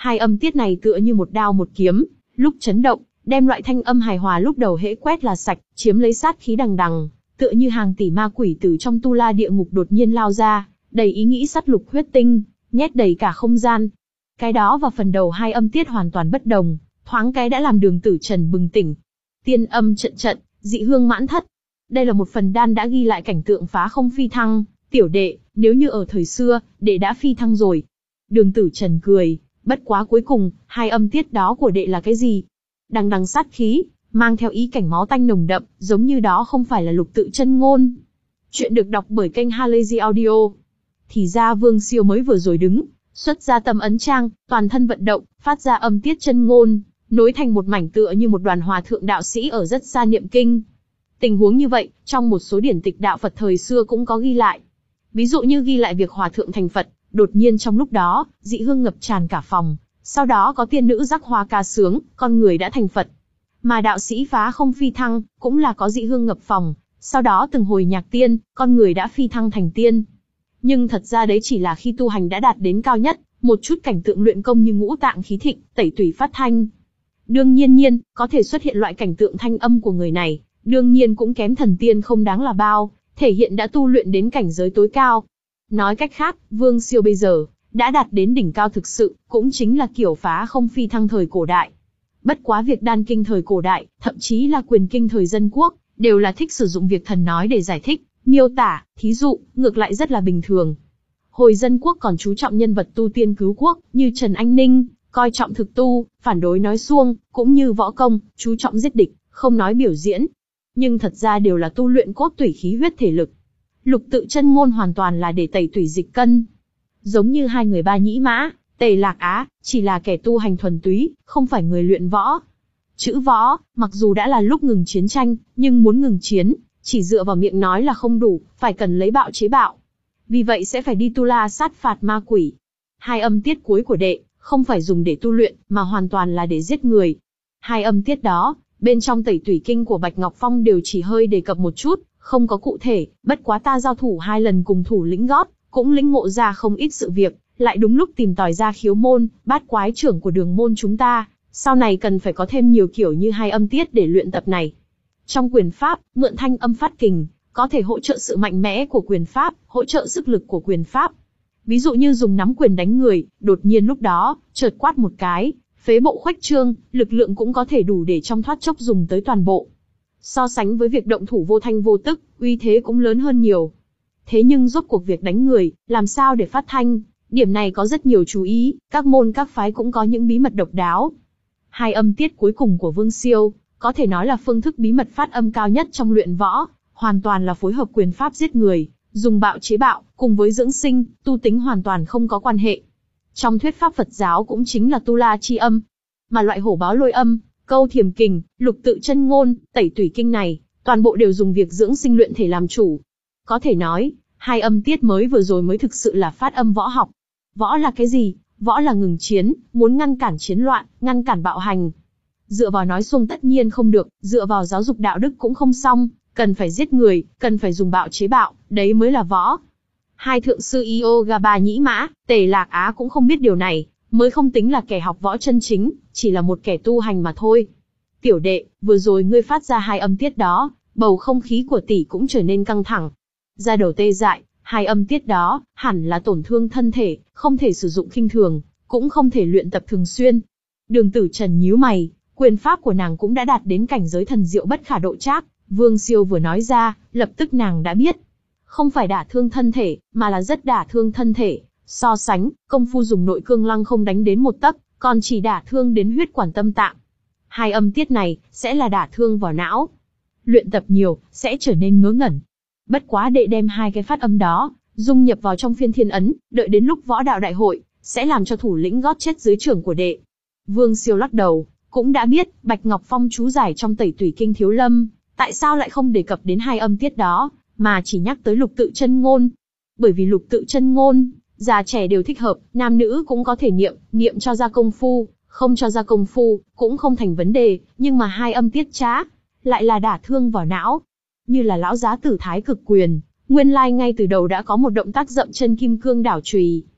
Hai âm tiết này tựa như một đao một kiếm, lúc chấn động, đem loại thanh âm hài hòa lúc đầu hễ quét là sạch, chiếm lấy sát khí đằng đằng, tựa như hàng tỷ ma quỷ từ trong tu la địa ngục đột nhiên lao ra, đầy ý nghĩ sát lục huyết tinh, nhét đầy cả không gian. Cái đó và phần đầu hai âm tiết hoàn toàn bất đồng, thoáng cái đã làm Đường Tử Trần bừng tỉnh. Tiên âm trận trận, dị hương mãn thất. Đây là một phần đan đã ghi lại cảnh tượng phá không phi thăng, tiểu đệ, nếu như ở thời xưa, đệ đã phi thăng rồi. Đường Tử Trần cười, bất quá cuối cùng, hai âm tiết đó của đệ là cái gì? Đằng đằng sát khí, mang theo ý cảnh máu tanh nồng đậm, giống như đó không phải là lục tự chân ngôn. Chuyện được đọc bởi kênh Halazy Audio. Thì ra Vương Siêu mới vừa rồi đứng, xuất ra tâm ấn trang, toàn thân vận động, phát ra âm tiết chân ngôn, nối thành một mảnh tựa như một đoàn hòa thượng đạo sĩ ở rất xa niệm kinh. Tình huống như vậy, trong một số điển tịch đạo Phật thời xưa cũng có ghi lại. Ví dụ như ghi lại việc hòa thượng thành Phật, đột nhiên trong lúc đó, dị hương ngập tràn cả phòng, sau đó có tiên nữ rắc hoa ca sướng, con người đã thành Phật. Mà đạo sĩ phá không phi thăng, cũng là có dị hương ngập phòng, sau đó từng hồi nhạc tiên, con người đã phi thăng thành tiên. Nhưng thật ra đấy chỉ là khi tu hành đã đạt đến cao nhất, một chút cảnh tượng luyện công như ngũ tạng khí thịnh, tẩy tủy phát thanh. Đương nhiên nhiên, có thể xuất hiện loại cảnh tượng thanh âm của người này, đương nhiên cũng kém thần tiên không đáng là bao, thể hiện đã tu luyện đến cảnh giới tối cao. Nói cách khác, Vương Siêu bây giờ, đã đạt đến đỉnh cao thực sự, cũng chính là kiểu phá không phi thăng thời cổ đại. Bất quá việc đan kinh thời cổ đại, thậm chí là quyền kinh thời dân quốc, đều là thích sử dụng việc thần nói để giải thích, miêu tả, thí dụ, ngược lại rất là bình thường. Hồi dân quốc còn chú trọng nhân vật tu tiên cứu quốc, như Trần Anh Ninh, coi trọng thực tu, phản đối nói suông, cũng như võ công, chú trọng giết địch, không nói biểu diễn. Nhưng thật ra đều là tu luyện cốt tủy khí huyết thể lực. Lục tự chân ngôn hoàn toàn là để tẩy tủy dịch cân. Giống như hai người Ba Nhĩ Mã, Tề Lạc Á, chỉ là kẻ tu hành thuần túy, không phải người luyện võ. Chữ võ, mặc dù đã là lúc ngừng chiến tranh, nhưng muốn ngừng chiến, chỉ dựa vào miệng nói là không đủ, phải cần lấy bạo chế bạo. Vì vậy sẽ phải đi tu la sát phạt ma quỷ. Hai âm tiết cuối của đệ, không phải dùng để tu luyện, mà hoàn toàn là để giết người. Hai âm tiết đó, bên trong tẩy tủy kinh của Bạch Ngọc Phong đều chỉ hơi đề cập một chút, không có cụ thể, bất quá ta giao thủ hai lần cùng thủ lĩnh gót, cũng lĩnh ngộ ra không ít sự việc, lại đúng lúc tìm tòi ra khiếu môn, bát quái trưởng của đường môn chúng ta, sau này cần phải có thêm nhiều kiểu như hai âm tiết để luyện tập này. Trong quyền pháp, mượn thanh âm phát kình, có thể hỗ trợ sự mạnh mẽ của quyền pháp, hỗ trợ sức lực của quyền pháp. Ví dụ như dùng nắm quyền đánh người, đột nhiên lúc đó, chợt quát một cái, phế bộ khuếch trương, lực lượng cũng có thể đủ để trong thoát chốc dùng tới toàn bộ. So sánh với việc động thủ vô thanh vô tức, uy thế cũng lớn hơn nhiều. Thế nhưng rốt cuộc việc đánh người, làm sao để phát thanh, điểm này có rất nhiều chú ý, các môn các phái cũng có những bí mật độc đáo. Hai âm tiết cuối cùng của Vương Siêu, có thể nói là phương thức bí mật phát âm cao nhất trong luyện võ, hoàn toàn là phối hợp quyền pháp giết người, dùng bạo chế bạo, cùng với dưỡng sinh, tu tính hoàn toàn không có quan hệ. Trong thuyết pháp Phật giáo cũng chính là tu la chi âm, mà loại hổ báo lôi âm, câu thiềm kình, lục tự chân ngôn, tẩy tủy kinh này, toàn bộ đều dùng việc dưỡng sinh luyện thể làm chủ. Có thể nói, hai âm tiết mới vừa rồi mới thực sự là phát âm võ học. Võ là cái gì? Võ là ngừng chiến, muốn ngăn cản chiến loạn, ngăn cản bạo hành. Dựa vào nói xuông tất nhiên không được, dựa vào giáo dục đạo đức cũng không xong, cần phải giết người, cần phải dùng bạo chế bạo, đấy mới là võ. Hai thượng sư Yoga Ba Nhĩ Mã, Tề Lạc Á cũng không biết điều này, mới không tính là kẻ học võ chân chính, chỉ là một kẻ tu hành mà thôi. Tiểu đệ, vừa rồi ngươi phát ra hai âm tiết đó, bầu không khí của tỷ cũng trở nên căng thẳng. Da đầu tê dại, hai âm tiết đó, hẳn là tổn thương thân thể, không thể sử dụng khinh thường, cũng không thể luyện tập thường xuyên. Đường Tử Trần nhíu mày, quyền pháp của nàng cũng đã đạt đến cảnh giới thần diệu bất khả độ trác. Vương Siêu vừa nói ra, lập tức nàng đã biết. Không phải đả thương thân thể, mà là rất đả thương thân thể. So sánh, công phu dùng nội cương lăng không đánh đến một tấc, còn chỉ đả thương đến huyết quản tâm tạng. Hai âm tiết này, sẽ là đả thương vào não. Luyện tập nhiều, sẽ trở nên ngớ ngẩn. Bất quá đệ đem hai cái phát âm đó, dung nhập vào trong phiên thiên ấn, đợi đến lúc võ đạo đại hội, sẽ làm cho thủ lĩnh gót chết dưới trưởng của đệ. Vương Siêu lắc đầu, cũng đã biết, Bạch Ngọc Phong chú giải trong tẩy tủy kinh Thiếu Lâm, tại sao lại không đề cập đến hai âm tiết đó, mà chỉ nhắc tới lục tự chân ngôn. Bởi vì lục tự chân ngôn, già trẻ đều thích hợp, nam nữ cũng có thể niệm, niệm cho ra công phu, không cho ra công phu, cũng không thành vấn đề, nhưng mà hai âm tiết trá, lại là đả thương vào não. Như là lão giá tử Thái Cực Quyền, nguyên lai ngay từ đầu đã có một động tác dậm chân kim cương đảo chùy.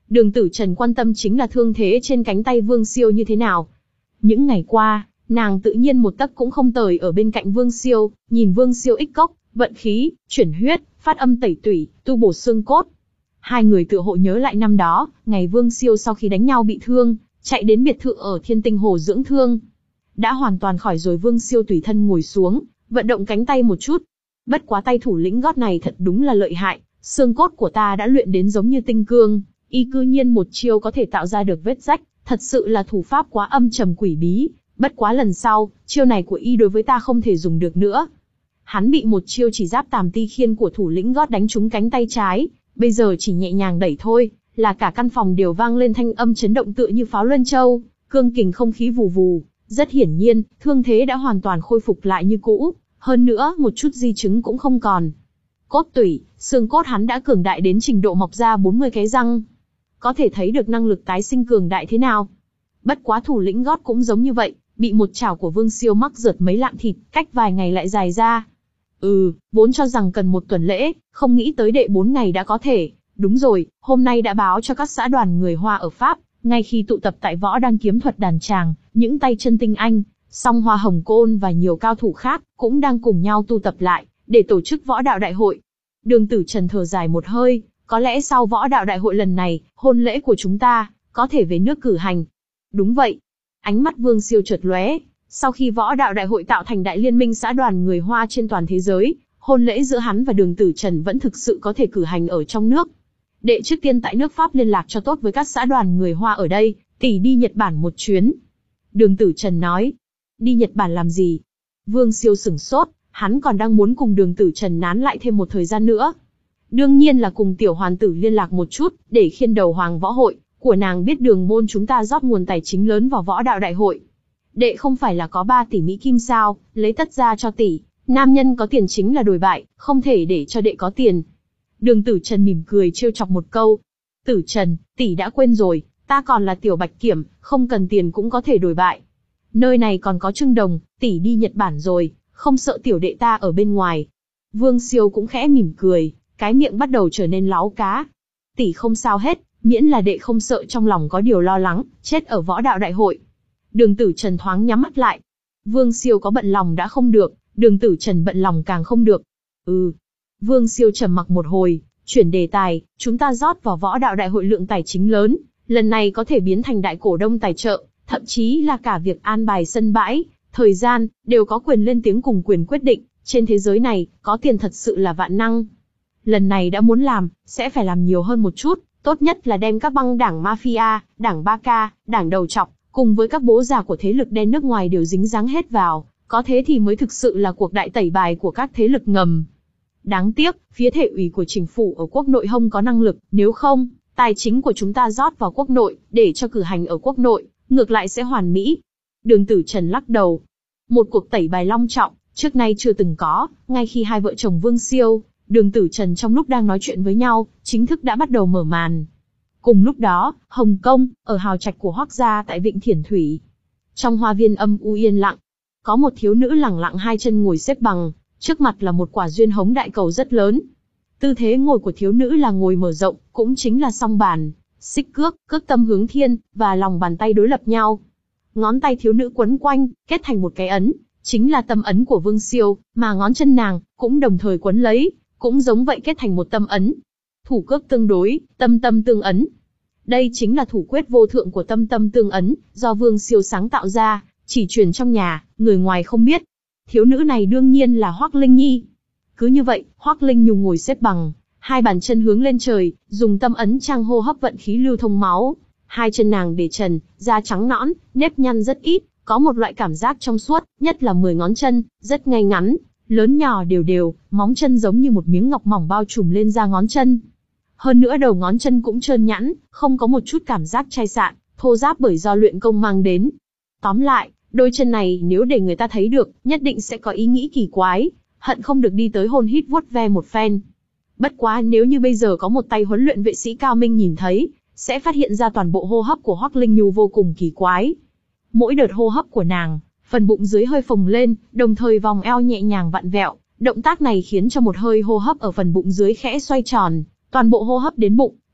Đường Tử Trần quan tâm chính là thương thế trên cánh tay Vương Siêu như thế nào. Những ngày qua, nàng tự nhiên một tấc cũng không tời ở bên cạnh Vương Siêu, nhìn Vương Siêu ích cốc, vận khí, chuyển huyết, phát âm tẩy tủy, tu bổ xương cốt. Hai người tựa hộ nhớ lại năm đó, ngày Vương Siêu sau khi đánh nhau bị thương, chạy đến biệt thự ở Thiên Tinh Hồ dưỡng thương. Đã hoàn toàn khỏi rồi, Vương Siêu tùy thân ngồi xuống, vận động cánh tay một chút. Bất quá tay thủ lĩnh gót này thật đúng là lợi hại, xương cốt của ta đã luyện đến giống như tinh cương, y cư nhiên một chiêu có thể tạo ra được vết rách, thật sự là thủ pháp quá âm trầm quỷ bí. Bất quá lần sau, chiêu này của y đối với ta không thể dùng được nữa. Hắn bị một chiêu chỉ giáp tàm ti khiên của thủ lĩnh gót đánh trúng cánh tay trái, bây giờ chỉ nhẹ nhàng đẩy thôi, là cả căn phòng đều vang lên thanh âm chấn động tựa như pháo luân châu, cương kình không khí vù vù. Rất hiển nhiên, thương thế đã hoàn toàn khôi phục lại như cũ, hơn nữa một chút di chứng cũng không còn. Cốt tủy, xương cốt hắn đã cường đại đến trình độ mọc ra bốn mươi cái răng. Có thể thấy được năng lực tái sinh cường đại thế nào. Bất quá thủ lĩnh gót cũng giống như vậy, bị một chảo của Vương Siêu mắc rượt mấy lạng thịt, cách vài ngày lại dài ra. Ừ, vốn cho rằng cần một tuần lễ, không nghĩ tới đệ bốn ngày đã có thể. Đúng rồi, hôm nay đã báo cho các xã đoàn người Hoa ở Pháp, ngay khi tụ tập tại Võ Đăng Kiếm Thuật đàn tràng, những tay chân tinh anh, song Hoa Hồng Côn và nhiều cao thủ khác cũng đang cùng nhau tụ tập lại để tổ chức võ đạo đại hội. Đường Tử Trần thở dài một hơi, có lẽ sau võ đạo đại hội lần này, hôn lễ của chúng ta có thể về nước cử hành. Đúng vậy. Ánh mắt Vương Siêu chợt lóe, sau khi võ đạo đại hội tạo thành đại liên minh xã đoàn người Hoa trên toàn thế giới, hôn lễ giữa hắn và Đường Tử Trần vẫn thực sự có thể cử hành ở trong nước. Đệ trước tiên tại nước Pháp liên lạc cho tốt với các xã đoàn người Hoa ở đây, tỷ đi Nhật Bản một chuyến. Đường Tử Trần nói. Đi Nhật Bản làm gì? Vương Siêu sửng sốt, hắn còn đang muốn cùng Đường Tử Trần nán lại thêm một thời gian nữa. Đương nhiên là cùng tiểu hoàn tử liên lạc một chút, để khiên đầu Hoàng Võ Hội của nàng biết đường môn chúng ta rót nguồn tài chính lớn vào võ đạo đại hội. Đệ không phải là có ba tỷ Mỹ Kim sao, lấy tất ra cho tỷ, nam nhân có tiền chính là đồi bại, không thể để cho đệ có tiền. Đường Tử Trần mỉm cười trêu chọc một câu. Tử Trần, tỷ đã quên rồi, ta còn là tiểu bạch kiểm, không cần tiền cũng có thể đồi bại. Nơi này còn có Trương Đồng, tỷ đi Nhật Bản rồi, không sợ tiểu đệ ta ở bên ngoài. Vương Siêu cũng khẽ mỉm cười, cái miệng bắt đầu trở nên láu cá. Tỷ không sao hết, miễn là đệ không sợ trong lòng có điều lo lắng, chết ở võ đạo đại hội. Đường Tử Trần thoáng nhắm mắt lại. Vương Siêu có bận lòng đã không được, Đường Tử Trần bận lòng càng không được. Ừ. Vương Siêu trầm mặc một hồi, chuyển đề tài, chúng ta rót vào võ đạo đại hội lượng tài chính lớn, lần này có thể biến thành đại cổ đông tài trợ, thậm chí là cả việc an bài sân bãi, thời gian, đều có quyền lên tiếng cùng quyền quyết định. Trên thế giới này, có tiền thật sự là vạn năng. Lần này đã muốn làm, sẽ phải làm nhiều hơn một chút, tốt nhất là đem các băng đảng mafia, đảng ba ca, đảng đầu trọc, cùng với các bố già của thế lực đen nước ngoài đều dính dáng hết vào, có thế thì mới thực sự là cuộc đại tẩy bài của các thế lực ngầm. Đáng tiếc, phía thể ủy của chính phủ ở quốc nội không có năng lực, nếu không, tài chính của chúng ta rót vào quốc nội, để cho cử hành ở quốc nội, ngược lại sẽ hoàn mỹ. Đường Tử Trần lắc đầu. Một cuộc tẩy bài long trọng, trước nay chưa từng có, ngay khi hai vợ chồng Vương Siêu, Đường Tử Trần trong lúc đang nói chuyện với nhau, chính thức đã bắt đầu mở màn. Cùng lúc đó, Hồng Kông, ở hào trạch của Hoắc gia tại Vịnh Thiển Thủy. Trong hoa viên âm u yên lặng, có một thiếu nữ lẳng lặng hai chân ngồi xếp bằng, trước mặt là một quả duyên hống đại cầu rất lớn. Tư thế ngồi của thiếu nữ là ngồi mở rộng, cũng chính là song bàn, xích cước, cước tâm hướng thiên, và lòng bàn tay đối lập nhau. Ngón tay thiếu nữ quấn quanh, kết thành một cái ấn, chính là tâm ấn của Vương Siêu, mà ngón chân nàng cũng đồng thời quấn lấy, cũng giống vậy kết thành một tâm ấn. Thủ cước tương đối, tâm tâm tương ấn. Đây chính là thủ quyết vô thượng của tâm tâm tương ấn, do Vương Siêu sáng tạo ra, chỉ truyền trong nhà, người ngoài không biết. Thiếu nữ này đương nhiên là Hoắc Linh Nhi. Cứ như vậy, Hoắc Linh Nhung ngồi xếp bằng, hai bàn chân hướng lên trời, dùng tâm ấn trang hô hấp vận khí lưu thông máu. Hai chân nàng để trần, da trắng nõn, nếp nhăn rất ít, có một loại cảm giác trong suốt, nhất là mười ngón chân, rất ngay ngắn, lớn nhỏ đều đều, móng chân giống như một miếng ngọc mỏng bao trùm lên da ngón chân. Hơn nữa đầu ngón chân cũng trơn nhẵn, không có một chút cảm giác chai sạn, thô ráp bởi do luyện công mang đến. Tóm lại, đôi chân này nếu để người ta thấy được, nhất định sẽ có ý nghĩ kỳ quái, hận không được đi tới hôn hít vuốt ve một phen. Bất quá nếu như bây giờ có một tay huấn luyện vệ sĩ cao minh nhìn thấy, sẽ phát hiện ra toàn bộ hô hấp của Hoắc Linh Nhu vô cùng kỳ quái. Mỗi đợt hô hấp của nàng, phần bụng dưới hơi phồng lên, đồng thời vòng eo nhẹ nhàng vặn vẹo, động tác này khiến cho một hơi hô hấp ở phần bụng dưới khẽ xoay tròn, toàn bộ hô hấp đến bụng,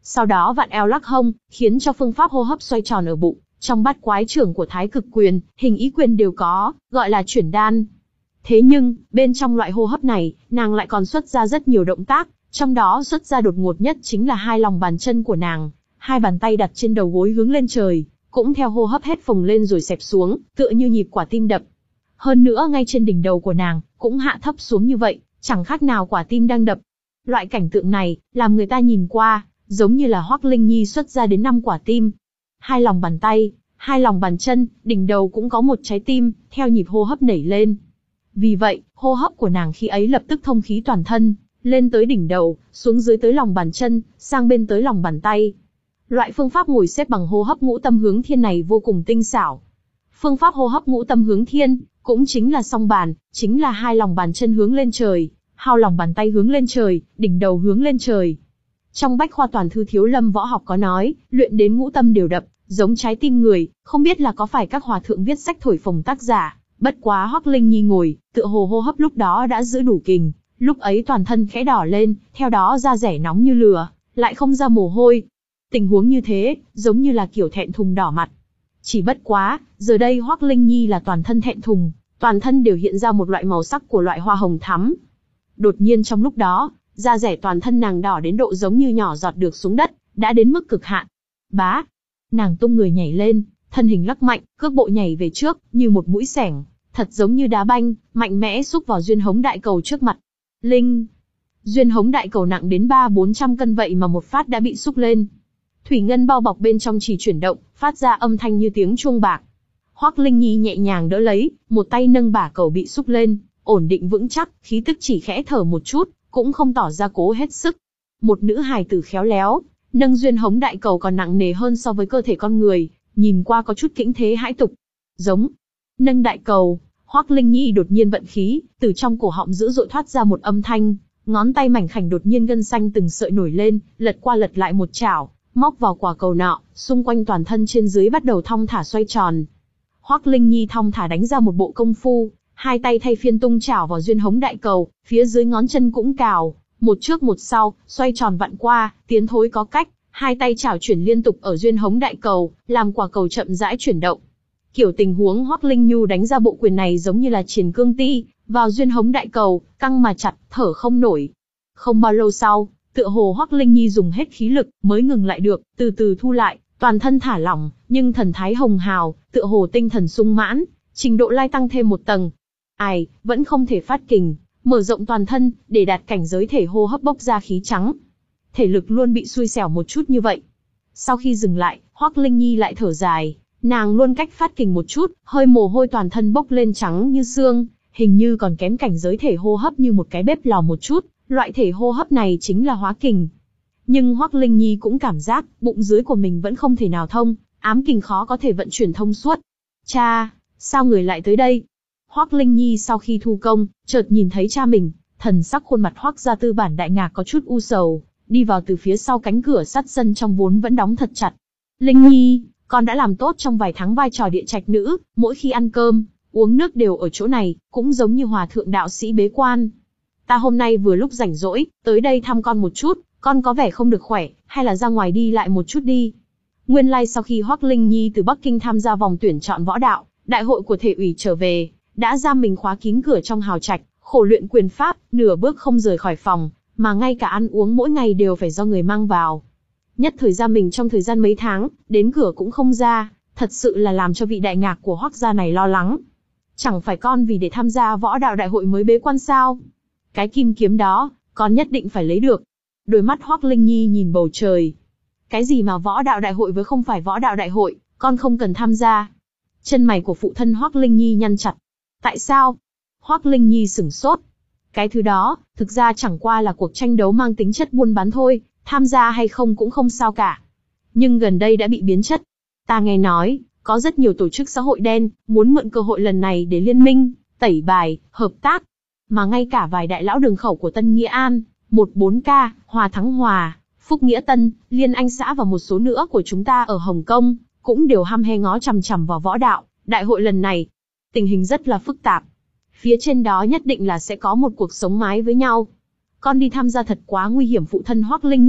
Sau đó vặn eo lắc hông, khiến cho phương pháp hô hấp xoay tròn ở bụng, trong bát quái trưởng của Thái Cực Quyền, hình ý quyền đều có, gọi là chuyển đan. Thế nhưng, bên trong loại hô hấp này, nàng lại còn xuất ra rất nhiều động tác, trong đó xuất ra đột ngột nhất chính là hai lòng bàn chân của nàng, hai bàn tay đặt trên đầu gối hướng lên trời, cũng theo hô hấp hết phồng lên rồi xẹp xuống, tựa như nhịp quả tim đập. Hơn nữa ngay trên đỉnh đầu của nàng, cũng hạ thấp xuống như vậy, chẳng khác nào quả tim đang đập. Loại cảnh tượng này, làm người ta nhìn qua, giống như là Hoắc Linh Nhi xuất ra đến năm quả tim. Hai lòng bàn tay, hai lòng bàn chân, đỉnh đầu cũng có một trái tim, theo nhịp hô hấp nảy lên. Vì vậy, hô hấp của nàng khi ấy lập tức thông khí toàn thân, lên tới đỉnh đầu, xuống dưới tới lòng bàn chân, sang bên tới lòng bàn tay. Loại phương pháp ngồi xếp bằng hô hấp ngũ tâm hướng thiên này vô cùng tinh xảo. Phương pháp hô hấp ngũ tâm hướng thiên, cũng chính là song bàn, chính là hai lòng bàn chân hướng lên trời, hai lòng bàn tay hướng lên trời, đỉnh đầu hướng lên trời. Trong Bách Khoa Toàn Thư Thiếu Lâm Võ Học có nói, luyện đến ngũ tâm đều đập, giống trái tim người, không biết là có phải các hòa thượng viết sách thổi phồng tác giả. Bất quá Hoắc Linh Nhi ngồi, tựa hồ hô hấp lúc đó đã giữ đủ kình, lúc ấy toàn thân khẽ đỏ lên, theo đó da rẻ nóng như lửa, lại không ra mồ hôi. Tình huống như thế, giống như là kiểu thẹn thùng đỏ mặt. Chỉ bất quá, giờ đây Hoắc Linh Nhi là toàn thân thẹn thùng, toàn thân đều hiện ra một loại màu sắc của loại hoa hồng thắm. Đột nhiên trong lúc đó, da rẻ toàn thân nàng đỏ đến độ giống như nhỏ giọt được xuống đất, đã đến mức cực hạn. Bá, nàng tung người nhảy lên, thân hình lắc mạnh, cước bộ nhảy về trước, như một mũi xẻng, thật giống như đá banh, mạnh mẽ xúc vào duyên hống đại cầu trước mặt. Linh! Duyên hống đại cầu nặng đến ba bốn trăm cân vậy mà một phát đã bị xúc lên. Thủy ngân bao bọc bên trong chỉ chuyển động, phát ra âm thanh như tiếng chuông bạc. Hoắc Linh Nhi nhẹ nhàng đỡ lấy, một tay nâng bả cầu bị xúc lên, ổn định vững chắc, khí tức chỉ khẽ thở một chút, cũng không tỏ ra cố hết sức. Một nữ hài tử khéo léo, nâng duyên hống đại cầu còn nặng nề hơn so với cơ thể con người, nhìn qua có chút kĩnh thế hãi tục. Giống. Nâng đại cầu, Hoắc Linh Nhi đột nhiên vận khí, từ trong cổ họng dữ dội thoát ra một âm thanh, ngón tay mảnh khảnh đột nhiên gân xanh từng sợi nổi lên, lật qua lật lại một chảo, móc vào quả cầu nọ, xung quanh toàn thân trên dưới bắt đầu thong thả xoay tròn. Hoắc Linh Nhi thong thả đánh ra một bộ công phu, hai tay thay phiên tung chảo vào duyên hống đại cầu, phía dưới ngón chân cũng cào, một trước một sau, xoay tròn vặn qua, tiến thối có cách, hai tay chảo chuyển liên tục ở duyên hống đại cầu, làm quả cầu chậm rãi chuyển động. Kiểu tình huống Hoắc Linh Nhu đánh ra bộ quyền này giống như là triền cương ti, vào duyên hống đại cầu, căng mà chặt, thở không nổi. Không bao lâu sau, tựa hồ Hoắc Linh Nhi dùng hết khí lực, mới ngừng lại được, từ từ thu lại, toàn thân thả lỏng, nhưng thần thái hồng hào, tựa hồ tinh thần sung mãn, trình độ lai tăng thêm một tầng. Ai, vẫn không thể phát kình, mở rộng toàn thân, để đạt cảnh giới thể hô hấp bốc ra khí trắng. Thể lực luôn bị xui xẻo một chút như vậy. Sau khi dừng lại, Hoắc Linh Nhi lại thở dài, nàng luôn cách phát kình một chút, hơi mồ hôi toàn thân bốc lên trắng như xương, hình như còn kém cảnh giới thể hô hấp như một cái bếp lò một chút, loại thể hô hấp này chính là hóa kình. Nhưng Hoắc Linh Nhi cũng cảm giác, bụng dưới của mình vẫn không thể nào thông, ám kình khó có thể vận chuyển thông suốt. Cha, sao người lại tới đây? Hoắc Linh Nhi sau khi thu công, chợt nhìn thấy cha mình, thần sắc khuôn mặt Hoắc gia tư bản đại ngạc có chút u sầu, đi vào từ phía sau cánh cửa sắt sân trong vốn vẫn đóng thật chặt. Linh Nhi, con đã làm tốt trong vài tháng vai trò địa trạch nữ, mỗi khi ăn cơm, uống nước đều ở chỗ này, cũng giống như hòa thượng đạo sĩ bế quan. Ta hôm nay vừa lúc rảnh rỗi, tới đây thăm con một chút, con có vẻ không được khỏe, hay là ra ngoài đi lại một chút đi. Nguyên lai like sau khi Hoắc Linh Nhi từ Bắc Kinh tham gia vòng tuyển chọn võ đạo, đại hội của thể ủy trở về, đã giam mình khóa kín cửa trong hào trạch, khổ luyện quyền pháp, nửa bước không rời khỏi phòng, mà ngay cả ăn uống mỗi ngày đều phải do người mang vào. Nhất thời giam mình trong thời gian mấy tháng, đến cửa cũng không ra, thật sự là làm cho vị đại ngạc của Hoắc gia này lo lắng. Chẳng phải con vì để tham gia võ đạo đại hội mới bế quan sao? Cái kim kiếm đó, con nhất định phải lấy được. Đôi mắt Hoắc Linh Nhi nhìn bầu trời. Cái gì mà võ đạo đại hội với không phải võ đạo đại hội, con không cần tham gia. Chân mày của phụ thân Hoắc Linh Nhi nhăn chặt. Tại sao? Hoắc Linh Nhi sửng sốt. Cái thứ đó, thực ra chẳng qua là cuộc tranh đấu mang tính chất buôn bán thôi, tham gia hay không cũng không sao cả. Nhưng gần đây đã bị biến chất. Ta nghe nói, có rất nhiều tổ chức xã hội đen, muốn mượn cơ hội lần này để liên minh, tẩy bài, hợp tác. Mà ngay cả vài đại lão đường khẩu của Tân Nghĩa An, một bốn K, Hòa Thắng Hòa, Phúc Nghĩa Tân, Liên Anh xã và một số nữa của chúng ta ở Hồng Kông, cũng đều hăm he ngó chằm chằm vào võ đạo, đại hội lần này. Tình hình rất là phức tạp. Phía trên đó nhất định là sẽ có một cuộc sống mái với nhau. Con đi tham gia thật quá nguy hiểm, phụ thân Hoắc Linh Nhi,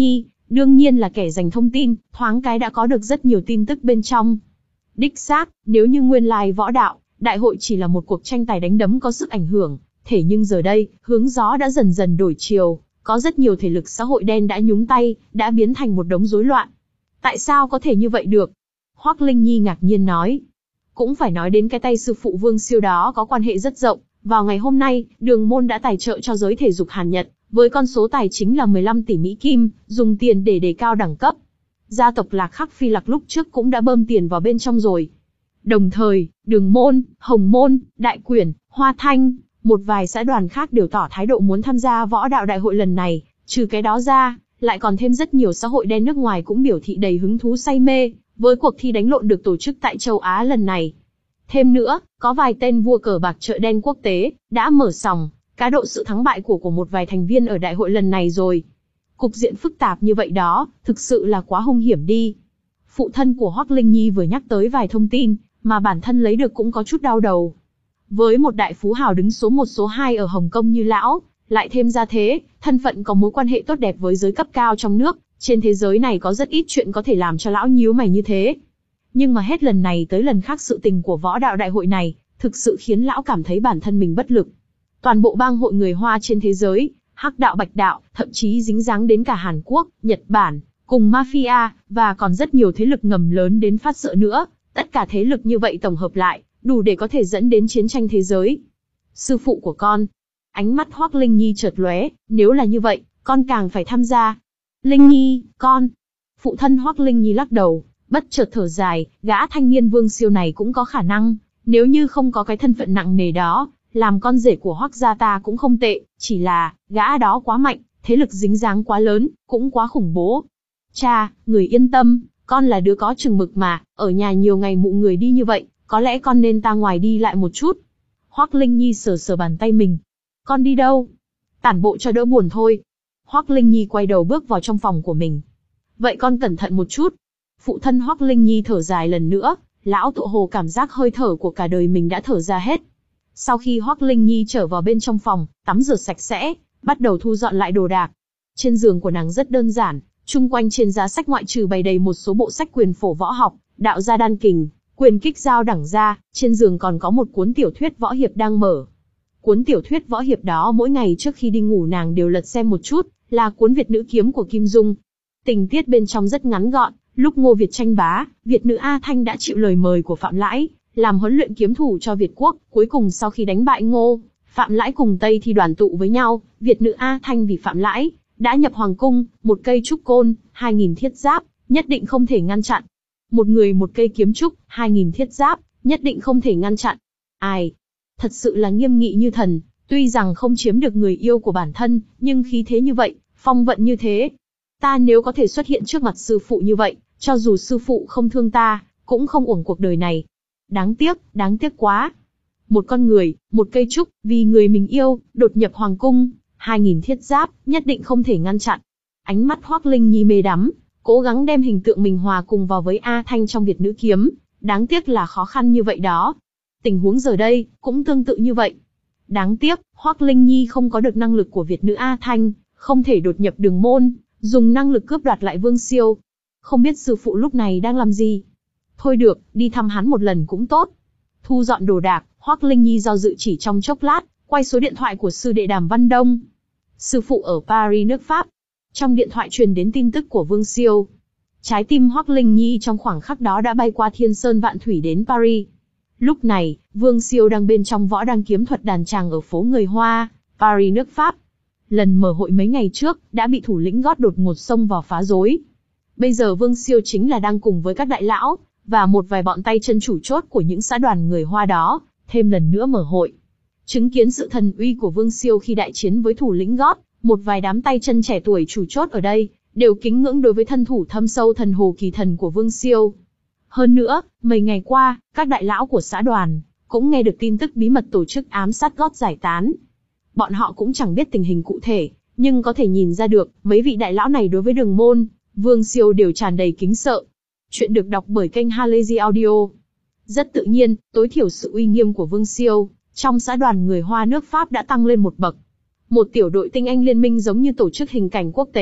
đương nhiên là kẻ dành thông tin, thoáng cái đã có được rất nhiều tin tức bên trong. Đích xác, nếu như nguyên lai võ đạo, đại hội chỉ là một cuộc tranh tài đánh đấm có sức ảnh hưởng, thế nhưng giờ đây, hướng gió đã dần dần đổi chiều, có rất nhiều thể lực xã hội đen đã nhúng tay, đã biến thành một đống rối loạn. Tại sao có thể như vậy được? Hoắc Linh Nhi ngạc nhiên nói. Cũng phải nói đến cái tay sư phụ Vương Siêu đó có quan hệ rất rộng. Vào ngày hôm nay, Đường môn đã tài trợ cho giới thể dục Hàn Nhật, với con số tài chính là mười lăm tỷ Mỹ Kim, dùng tiền để đề cao đẳng cấp. Gia tộc Lạc Khắc Phi Lạc lúc trước cũng đã bơm tiền vào bên trong rồi. Đồng thời, Đường môn, Hồng môn, Đại Quyển, Hoa Thanh, một vài xã đoàn khác đều tỏ thái độ muốn tham gia võ đạo đại hội lần này. Trừ cái đó ra, lại còn thêm rất nhiều xã hội đen nước ngoài cũng biểu thị đầy hứng thú say mê với cuộc thi đánh lộn được tổ chức tại châu Á lần này. Thêm nữa, có vài tên vua cờ bạc chợ đen quốc tế đã mở sòng cá độ sự thắng bại của của một vài thành viên ở đại hội lần này rồi. Cục diện phức tạp như vậy đó, thực sự là quá hung hiểm đi. Phụ thân của Hoắc Linh Nhi vừa nhắc tới vài thông tin mà bản thân lấy được cũng có chút đau đầu. Với một đại phú hào đứng số một số hai ở Hồng Kông như lão, lại thêm ra thế, thân phận có mối quan hệ tốt đẹp với giới cấp cao trong nước, trên thế giới này có rất ít chuyện có thể làm cho lão nhíu mày như thế. Nhưng mà hết lần này tới lần khác sự tình của võ đạo đại hội này, thực sự khiến lão cảm thấy bản thân mình bất lực. Toàn bộ bang hội người Hoa trên thế giới, Hắc đạo Bạch đạo, thậm chí dính dáng đến cả Hàn Quốc, Nhật Bản, cùng mafia, và còn rất nhiều thế lực ngầm lớn đến phát sợ nữa. Tất cả thế lực như vậy tổng hợp lại, đủ để có thể dẫn đến chiến tranh thế giới. Sư phụ của con. Ánh mắt Hoắc Linh Nhi chợt lóe, nếu là như vậy, con càng phải tham gia. Linh Nhi, con. Phụ thân Hoắc Linh Nhi lắc đầu, bất chợt thở dài, gã thanh niên Vương Siêu này cũng có khả năng, nếu như không có cái thân phận nặng nề đó, làm con rể của Hoắc gia ta cũng không tệ, chỉ là, gã đó quá mạnh, thế lực dính dáng quá lớn, cũng quá khủng bố. Cha, người yên tâm, con là đứa có chừng mực mà, ở nhà nhiều ngày mụ người đi như vậy, có lẽ con nên ta ngoài đi lại một chút. Hoắc Linh Nhi sờ sờ bàn tay mình. Con đi đâu? Tản bộ cho đỡ buồn thôi. Hoắc Linh Nhi quay đầu bước vào trong phòng của mình. Vậy con cẩn thận một chút. Phụ thân Hoắc Linh Nhi thở dài lần nữa, lão tựa hồ cảm giác hơi thở của cả đời mình đã thở ra hết. Sau khi Hoắc Linh Nhi trở vào bên trong phòng, tắm rửa sạch sẽ, bắt đầu thu dọn lại đồ đạc. Trên giường của nàng rất đơn giản, chung quanh trên giá sách ngoại trừ bày đầy một số bộ sách quyền phổ võ học, đạo gia đan kình, quyền kích giao đẳng gia, trên giường còn có một cuốn tiểu thuyết võ hiệp đang mở. Cuốn tiểu thuyết võ hiệp đó mỗi ngày trước khi đi ngủ nàng đều lật xem một chút, là cuốn Việt nữ kiếm của Kim Dung. Tình tiết bên trong rất ngắn gọn, lúc Ngô Việt tranh bá, Việt nữ A Thanh đã chịu lời mời của Phạm Lãi, làm huấn luyện kiếm thủ cho Việt quốc, cuối cùng sau khi đánh bại Ngô, Phạm Lãi cùng Tây thì đoàn tụ với nhau, Việt nữ A Thanh vì Phạm Lãi, đã nhập hoàng cung, một cây trúc côn, hai nghìn thiết giáp, nhất định không thể ngăn chặn. Một người một cây kiếm trúc, hai nghìn thiết giáp, nhất định không thể ngăn chặn. Ai? Thật sự là nghiêm nghị như thần, tuy rằng không chiếm được người yêu của bản thân, nhưng khí thế như vậy, phong vận như thế. Ta nếu có thể xuất hiện trước mặt sư phụ như vậy, cho dù sư phụ không thương ta, cũng không uổng cuộc đời này. Đáng tiếc, đáng tiếc quá. Một con người, một cây trúc, vì người mình yêu, đột nhập hoàng cung, hai nghìn thiết giáp, nhất định không thể ngăn chặn. Ánh mắt Hoắc Linh Nhi mê đắm, cố gắng đem hình tượng mình hòa cùng vào với A Thanh trong Việt nữ kiếm, đáng tiếc là khó khăn như vậy đó. Tình huống giờ đây, cũng tương tự như vậy. Đáng tiếc, Hoắc Linh Nhi không có được năng lực của Việt nữ A Thanh, không thể đột nhập Đường môn, dùng năng lực cướp đoạt lại Vương Siêu. Không biết sư phụ lúc này đang làm gì? Thôi được, đi thăm hắn một lần cũng tốt. Thu dọn đồ đạc, Hoắc Linh Nhi do dự chỉ trong chốc lát, quay số điện thoại của sư đệ Đàm Văn Đông. Sư phụ ở Paris nước Pháp. Trong điện thoại truyền đến tin tức của Vương Siêu. Trái tim Hoắc Linh Nhi trong khoảng khắc đó đã bay qua thiên sơn vạn thủy đến Paris. Lúc này, Vương Siêu đang bên trong võ đăng kiếm thuật đàn tràng ở phố người Hoa, Paris nước Pháp. Lần mở hội mấy ngày trước, đã bị thủ lĩnh gót đột ngột xông vào phá rối. Bây giờ Vương Siêu chính là đang cùng với các đại lão, và một vài bọn tay chân chủ chốt của những xã đoàn người Hoa đó, thêm lần nữa mở hội. Chứng kiến sự thần uy của Vương Siêu khi đại chiến với thủ lĩnh gót, một vài đám tay chân trẻ tuổi chủ chốt ở đây, đều kính ngưỡng đối với thân thủ thâm sâu thần hồ kỳ thần của Vương Siêu. Hơn nữa, mấy ngày qua, các đại lão của xã đoàn, cũng nghe được tin tức bí mật tổ chức ám sát gót giải tán. Bọn họ cũng chẳng biết tình hình cụ thể, nhưng có thể nhìn ra được, mấy vị đại lão này đối với Đường môn, Vương Siêu đều tràn đầy kính sợ. Chuyện được đọc bởi kênh Halazy Audio. Rất tự nhiên, tối thiểu sự uy nghiêm của Vương Siêu, trong xã đoàn người Hoa nước Pháp đã tăng lên một bậc. Một tiểu đội tinh anh liên minh giống như tổ chức hình cảnh quốc tế,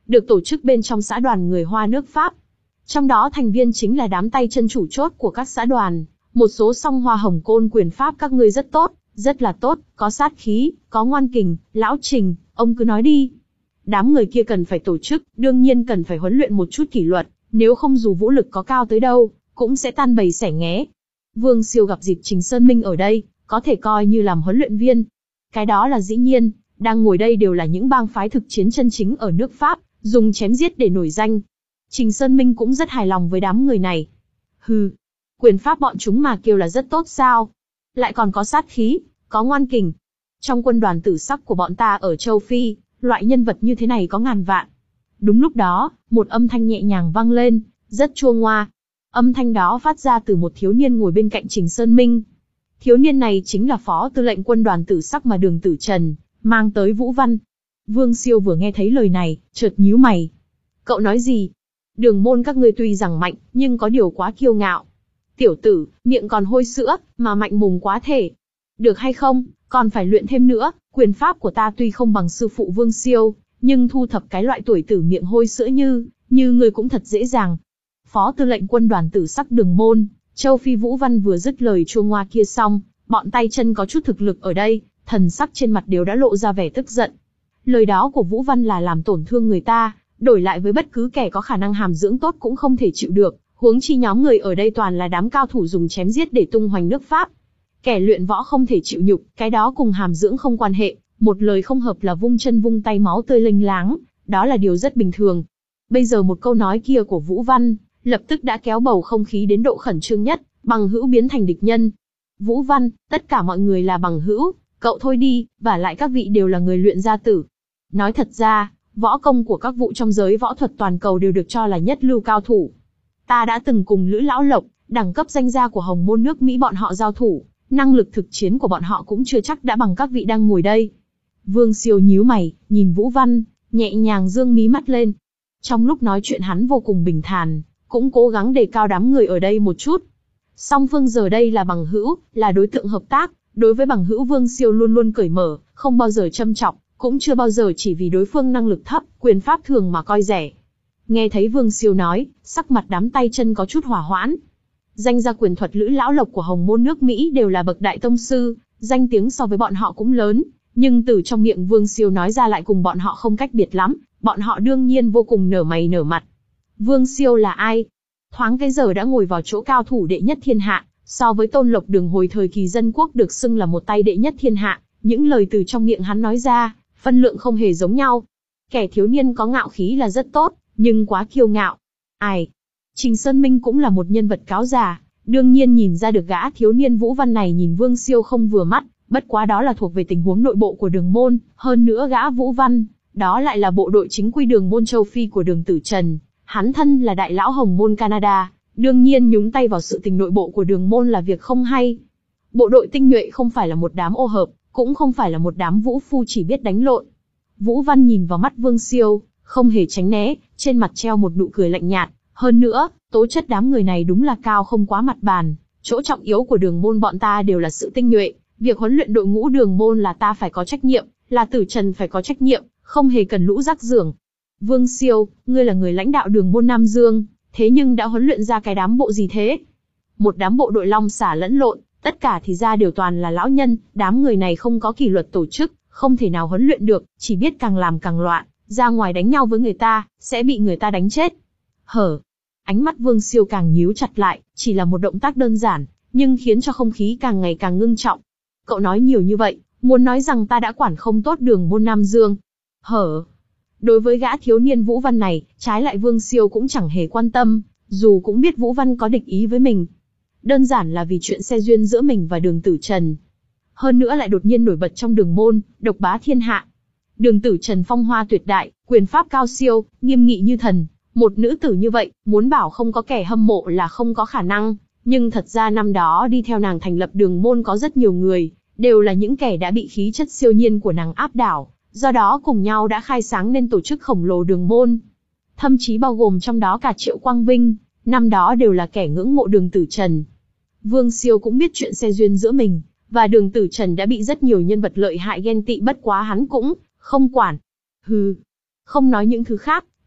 được tổ chức bên trong xã đoàn người Hoa nước Pháp. Trong đó thành viên chính là đám tay chân chủ chốt của các xã đoàn, một số song hoa hồng côn quyền Pháp các ngươi rất tốt, rất là tốt, có sát khí, có ngoan kình, lão Trình, ông cứ nói đi. Đám người kia cần phải tổ chức, đương nhiên cần phải huấn luyện một chút kỷ luật, nếu không dù vũ lực có cao tới đâu, cũng sẽ tan bầy xẻ nghé. Vương Siêu gặp dịp Trình Sơn Minh ở đây, có thể coi như làm huấn luyện viên. Cái đó là dĩ nhiên, đang ngồi đây đều là những bang phái thực chiến chân chính ở nước Pháp, dùng chém giết để nổi danh. Trình Sơn Minh cũng rất hài lòng với đám người này. Hừ, quyền Pháp bọn chúng mà kêu là rất tốt sao? Lại còn có sát khí, có ngoan kình. Trong quân đoàn tử sắc của bọn ta ở châu Phi, loại nhân vật như thế này có ngàn vạn. Đúng lúc đó, một âm thanh nhẹ nhàng vang lên, rất chua ngoa. Âm thanh đó phát ra từ một thiếu niên ngồi bên cạnh Trình Sơn Minh. Thiếu niên này chính là phó tư lệnh quân đoàn tử sắc mà Đường Tử Trần mang tới Vũ Văn. Vương Siêu vừa nghe thấy lời này, chợt nhíu mày. Cậu nói gì? Đường môn các ngươi tuy rằng mạnh, nhưng có điều quá kiêu ngạo. Tiểu tử, miệng còn hôi sữa, mà mạnh mồm quá thể. Được hay không, còn phải luyện thêm nữa, quyền pháp của ta tuy không bằng sư phụ Vương Siêu, nhưng thu thập cái loại tuổi tử miệng hôi sữa như, như người cũng thật dễ dàng. Phó tư lệnh quân đoàn tử sắc Đường môn, Châu Phi Vũ Văn vừa dứt lời chua ngoa kia xong, bọn tay chân có chút thực lực ở đây, thần sắc trên mặt đều đã lộ ra vẻ tức giận. Lời đó của Vũ Văn là làm tổn thương người ta, đổi lại với bất cứ kẻ có khả năng hàm dưỡng tốt cũng không thể chịu được, huống chi nhóm người ở đây toàn là đám cao thủ dùng chém giết để tung hoành nước Pháp. Kẻ luyện võ không thể chịu nhục, cái đó cùng hàm dưỡng không quan hệ, một lời không hợp là vung chân vung tay máu tươi lênh láng, đó là điều rất bình thường. Bây giờ một câu nói kia của Vũ Văn, lập tức đã kéo bầu không khí đến độ khẩn trương nhất, bằng hữu biến thành địch nhân. Vũ Văn, tất cả mọi người là bằng hữu, cậu thôi đi, và lại các vị đều là người luyện gia tử. Nói thật ra, võ công của các vụ trong giới võ thuật toàn cầu đều được cho là nhất lưu cao thủ. Ta đã từng cùng Lữ Lão Lộc, đẳng cấp danh gia của Hồng Môn nước Mỹ bọn họ giao thủ, năng lực thực chiến của bọn họ cũng chưa chắc đã bằng các vị đang ngồi đây. Vương Siêu nhíu mày, nhìn Vũ Văn, nhẹ nhàng dương mí mắt lên. Trong lúc nói chuyện hắn vô cùng bình thản, cũng cố gắng đề cao đám người ở đây một chút. Song phương giờ đây là bằng hữu, là đối tượng hợp tác, đối với bằng hữu Vương Siêu luôn luôn cởi mở, không bao giờ châm chọc, cũng chưa bao giờ chỉ vì đối phương năng lực thấp, quyền pháp thường mà coi rẻ. Nghe thấy Vương Siêu nói, sắc mặt đám tay chân có chút hỏa hoãn. Danh gia quyền thuật Lữ Lão Lộc của Hồng Môn nước Mỹ đều là bậc đại tông sư, danh tiếng so với bọn họ cũng lớn, nhưng từ trong miệng Vương Siêu nói ra lại cùng bọn họ không cách biệt lắm, bọn họ đương nhiên vô cùng nở mày nở mặt. Vương Siêu là ai? Thoáng cái giờ đã ngồi vào chỗ cao thủ đệ nhất thiên hạ, so với Tôn Lộc Đường hồi thời kỳ dân quốc được xưng là một tay đệ nhất thiên hạ, những lời từ trong miệng hắn nói ra, phân lượng không hề giống nhau. Kẻ thiếu niên có ngạo khí là rất tốt, nhưng quá kiêu ngạo. Ai? Trình Sơn Minh cũng là một nhân vật cáo già, đương nhiên nhìn ra được gã thiếu niên Vũ Văn này nhìn Vương Siêu không vừa mắt, bất quá đó là thuộc về tình huống nội bộ của Đường môn, hơn nữa gã Vũ Văn, đó lại là bộ đội chính quy Đường môn châu Phi của Đường Tử Trần, hắn thân là đại lão Hồng Môn Canada, đương nhiên nhúng tay vào sự tình nội bộ của Đường môn là việc không hay. Bộ đội tinh nhuệ không phải là một đám ô hợp, cũng không phải là một đám vũ phu chỉ biết đánh lộn. Vũ Văn nhìn vào mắt Vương Siêu, không hề tránh né, trên mặt treo một nụ cười lạnh nhạt. Hơn nữa, tố chất đám người này đúng là cao không quá mặt bàn. Chỗ trọng yếu của Đường môn bọn ta đều là sự tinh nhuệ. Việc huấn luyện đội ngũ Đường môn là ta phải có trách nhiệm, là Tử Trần phải có trách nhiệm, không hề cần lũ rác rưởi. Vương Siêu, ngươi là người lãnh đạo Đường môn Nam Dương, thế nhưng đã huấn luyện ra cái đám bộ gì thế? Một đám bộ đội long xả lẫn lộn, tất cả thì ra đều toàn là lão nhân, đám người này không có kỷ luật tổ chức, không thể nào huấn luyện được, chỉ biết càng làm càng loạn, ra ngoài đánh nhau với người ta, sẽ bị người ta đánh chết. Hở. Ánh mắt Vương Siêu càng nhíu chặt lại, chỉ là một động tác đơn giản, nhưng khiến cho không khí càng ngày càng ngưng trọng. Cậu nói nhiều như vậy, muốn nói rằng ta đã quản không tốt Đường môn Nam Dương. Hở. Đối với gã thiếu niên Vũ Văn này, trái lại Vương Siêu cũng chẳng hề quan tâm, dù cũng biết Vũ Văn có địch ý với mình. Đơn giản là vì chuyện xe duyên giữa mình và Đường Tử Trần. Hơn nữa lại đột nhiên nổi bật trong Đường môn, độc bá thiên hạ. Đường Tử Trần phong hoa tuyệt đại, quyền pháp cao siêu, nghiêm nghị như thần. Một nữ tử như vậy, muốn bảo không có kẻ hâm mộ là không có khả năng. Nhưng thật ra năm đó đi theo nàng thành lập Đường môn có rất nhiều người, đều là những kẻ đã bị khí chất siêu nhiên của nàng áp đảo. Do đó cùng nhau đã khai sáng nên tổ chức khổng lồ Đường môn. Thậm chí bao gồm trong đó cả Triệu Quang Vinh, năm đó đều là kẻ ngưỡng mộ Đường Tử Trần. Vương Siêu cũng biết chuyện xe duyên giữa mình và Đường Tử Trần đã bị rất nhiều nhân vật lợi hại ghen tị, bất quá hắn cũng không quản. Hừ, không nói những thứ khác,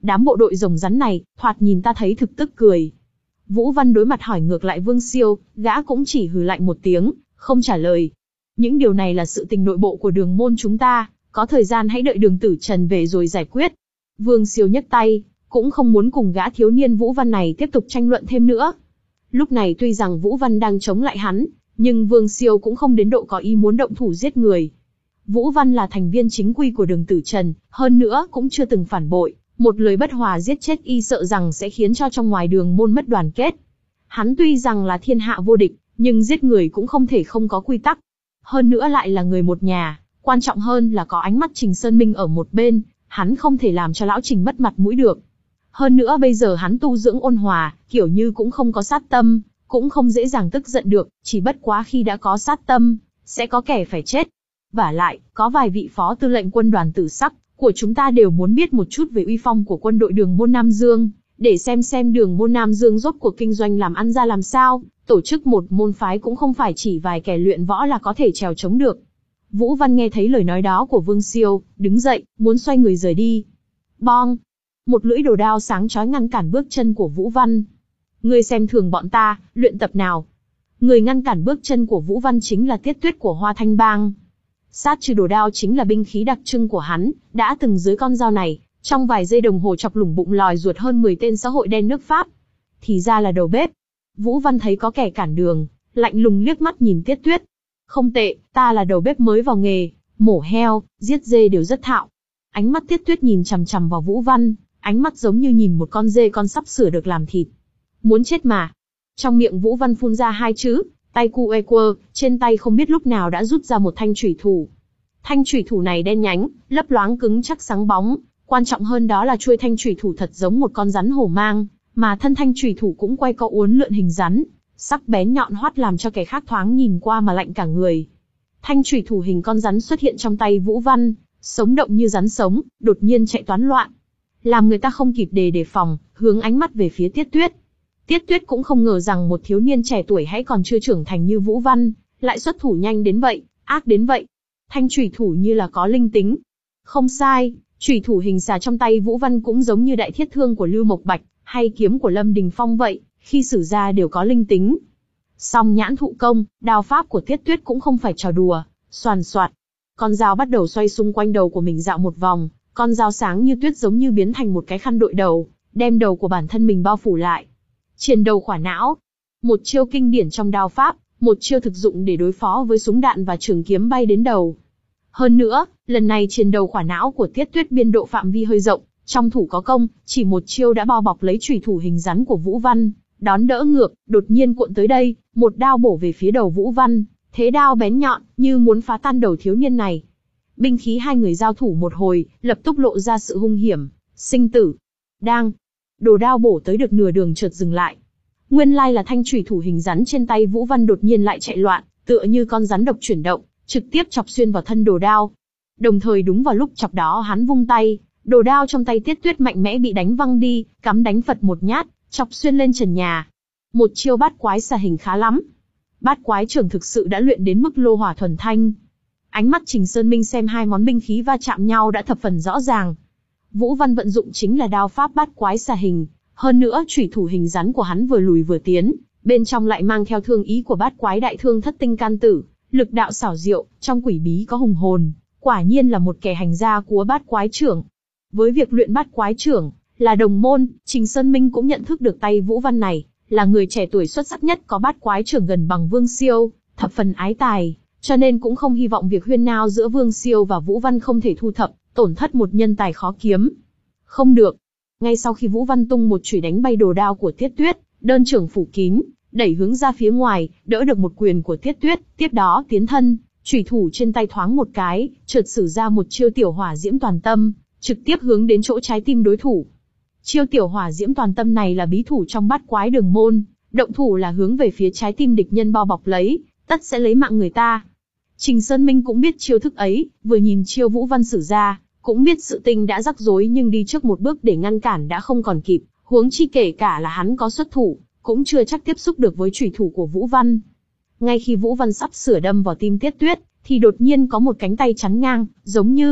Đám bộ đội rồng rắn này, thoạt nhìn ta thấy thực tức cười. Vũ Văn đối mặt hỏi ngược lại Vương Siêu, gã cũng chỉ hừ lạnh một tiếng, không trả lời. Những điều này là sự tình nội bộ của đường môn chúng ta, có thời gian hãy đợi Đường Tử Trần về rồi giải quyết. Vương Siêu nhấc tay, cũng không muốn cùng gã thiếu niên Vũ Văn này tiếp tục tranh luận thêm nữa. Lúc này tuy rằng Vũ Văn đang chống lại hắn, nhưng Vương Siêu cũng không đến độ có ý muốn động thủ giết người. Vũ Văn là thành viên chính quy của Đường Tử Trần, hơn nữa cũng chưa từng phản bội, một lời bất hòa giết chết y sợ rằng sẽ khiến cho trong ngoài đường môn mất đoàn kết. Hắn tuy rằng là thiên hạ vô địch, nhưng giết người cũng không thể không có quy tắc. Hơn nữa lại là người một nhà, quan trọng hơn là có ánh mắt Trình Sơn Minh ở một bên, hắn không thể làm cho lão Trình mất mặt mũi được. Hơn nữa bây giờ hắn tu dưỡng ôn hòa, kiểu như cũng không có sát tâm, cũng không dễ dàng tức giận được, chỉ bất quá khi đã có sát tâm, sẽ có kẻ phải chết. Vả lại, có vài vị phó tư lệnh quân đoàn tử sắc của chúng ta đều muốn biết một chút về uy phong của quân đội Đường môn Nam Dương, để xem xem Đường môn Nam Dương rốt cuộc kinh doanh làm ăn ra làm sao, tổ chức một môn phái cũng không phải chỉ vài kẻ luyện võ là có thể trèo chống được. Vũ Văn nghe thấy lời nói đó của Vương Siêu, đứng dậy, muốn xoay người rời đi. Bong! Một lưỡi đồ đao sáng chói ngăn cản bước chân của Vũ Văn. Ngươi xem thường bọn ta, luyện tập nào? Người ngăn cản bước chân của Vũ Văn chính là Tiết Tuyết của Hoa Thanh Bang. Sát trừ đồ đao chính là binh khí đặc trưng của hắn, đã từng dưới con dao này, trong vài giây đồng hồ chọc lủng bụng lòi ruột hơn mười tên xã hội đen nước Pháp. Thì ra là đầu bếp. Vũ Văn thấy có kẻ cản đường, lạnh lùng liếc mắt nhìn Tiết Tuyết. Không tệ, ta là đầu bếp mới vào nghề, mổ heo, giết dê đều rất thạo. Ánh mắt Tiết Tuyết nhìn chằm chằm vào Vũ Văn, ánh mắt giống như nhìn một con dê con sắp sửa được làm thịt. Muốn chết mà. Trong miệng Vũ Văn phun ra hai chữ, tay cu e quơ, trên tay không biết lúc nào đã rút ra một thanh chủy thủ. Thanh chủy thủ này đen nhánh, lấp loáng cứng chắc sáng bóng, quan trọng hơn đó là chuôi thanh chủy thủ thật giống một con rắn hổ mang, mà thân thanh chủy thủ cũng quay co uốn lượn hình rắn, sắc bén nhọn hoắt làm cho kẻ khác thoáng nhìn qua mà lạnh cả người. Thanh chủy thủ hình con rắn xuất hiện trong tay Vũ Văn, sống động như rắn sống, đột nhiên chạy toán loạn, làm người ta không kịp đề đề phòng, hướng ánh mắt về phía Tiết Tuyết. Tiết Tuyết cũng không ngờ rằng một thiếu niên trẻ tuổi hãy còn chưa trưởng thành như Vũ Văn, lại xuất thủ nhanh đến vậy, ác đến vậy. Thanh chủy thủ như là có linh tính. Không sai, chủy thủ hình xà trong tay Vũ Văn cũng giống như đại thiết thương của Lưu Mộc Bạch, hay kiếm của Lâm Đình Phong vậy, khi sử ra đều có linh tính. Song nhãn thụ công, đao pháp của Tiết Tuyết cũng không phải trò đùa, xoàn xoạt. Con dao bắt đầu xoay xung quanh đầu của mình dạo một vòng, con dao sáng như tuyết giống như biến thành một cái khăn đội đầu, đem đầu của bản thân mình bao phủ lại. Triền đầu khỏa não. Một chiêu kinh điển trong đao pháp, một chiêu thực dụng để đối phó với súng đạn và trường kiếm bay đến đầu. Hơn nữa, lần này triền đầu khỏa não của Tiết Tuyết biên độ phạm vi hơi rộng, trong thủ có công, chỉ một chiêu đã bao bọc lấy chủy thủ hình rắn của Vũ Văn, đón đỡ ngược, đột nhiên cuộn tới đây, một đao bổ về phía đầu Vũ Văn, thế đao bén nhọn, như muốn phá tan đầu thiếu niên này. Binh khí hai người giao thủ một hồi, lập tức lộ ra sự hung hiểm, sinh tử. Đang, đồ đao bổ tới được nửa đường chợt dừng lại. Nguyên lai là thanh chủy thủ hình rắn trên tay Vũ Văn đột nhiên lại chạy loạn, tựa như con rắn độc chuyển động, trực tiếp chọc xuyên vào thân đồ đao. Đồng thời đúng vào lúc chọc đó hắn vung tay, đồ đao trong tay Tiết Tuyết mạnh mẽ bị đánh văng đi, cắm đánh Phật một nhát, chọc xuyên lên trần nhà. Một chiêu bát quái xà hình khá lắm. Bát quái trưởng thực sự đã luyện đến mức lô hỏa thuần thanh. Ánh mắt Trình Sơn Minh xem hai món binh khí va chạm nhau đã thập phần rõ ràng. Vũ Văn vận dụng chính là đao pháp bát quái xà hình, hơn nữa chủy thủ hình rắn của hắn vừa lùi vừa tiến, bên trong lại mang theo thương ý của bát quái đại thương thất tinh can tử, lực đạo xảo diệu, trong quỷ bí có hùng hồn, quả nhiên là một kẻ hành gia của bát quái trưởng. Với việc luyện bát quái trưởng, là đồng môn, Trình Sơn Minh cũng nhận thức được tay Vũ Văn này, là người trẻ tuổi xuất sắc nhất có bát quái trưởng gần bằng Vương Siêu, thập phần ái tài, cho nên cũng không hy vọng việc huyên nao giữa Vương Siêu và Vũ Văn không thể thu thập, tổn thất một nhân tài khó kiếm. Không được. Ngay sau khi Vũ Văn tung một chủy đánh bay đồ đao của Tiết Tuyết, đơn trưởng phủ kín, đẩy hướng ra phía ngoài, đỡ được một quyền của Tiết Tuyết, tiếp đó tiến thân, chủy thủ trên tay thoáng một cái, chợt sử ra một chiêu tiểu hỏa diễm toàn tâm, trực tiếp hướng đến chỗ trái tim đối thủ. Chiêu tiểu hỏa diễm toàn tâm này là bí thủ trong bát quái đường môn, động thủ là hướng về phía trái tim địch nhân bao bọc lấy, tất sẽ lấy mạng người ta. Trình Sơn Minh cũng biết chiêu thức ấy, vừa nhìn chiêu Vũ Văn sử ra, cũng biết sự tình đã rắc rối nhưng đi trước một bước để ngăn cản đã không còn kịp, huống chi kể cả là hắn có xuất thủ, cũng chưa chắc tiếp xúc được với chủy thủ của Vũ Văn. Ngay khi Vũ Văn sắp sửa đâm vào tim Tiết Tuyết, thì đột nhiên có một cánh tay chắn ngang, giống như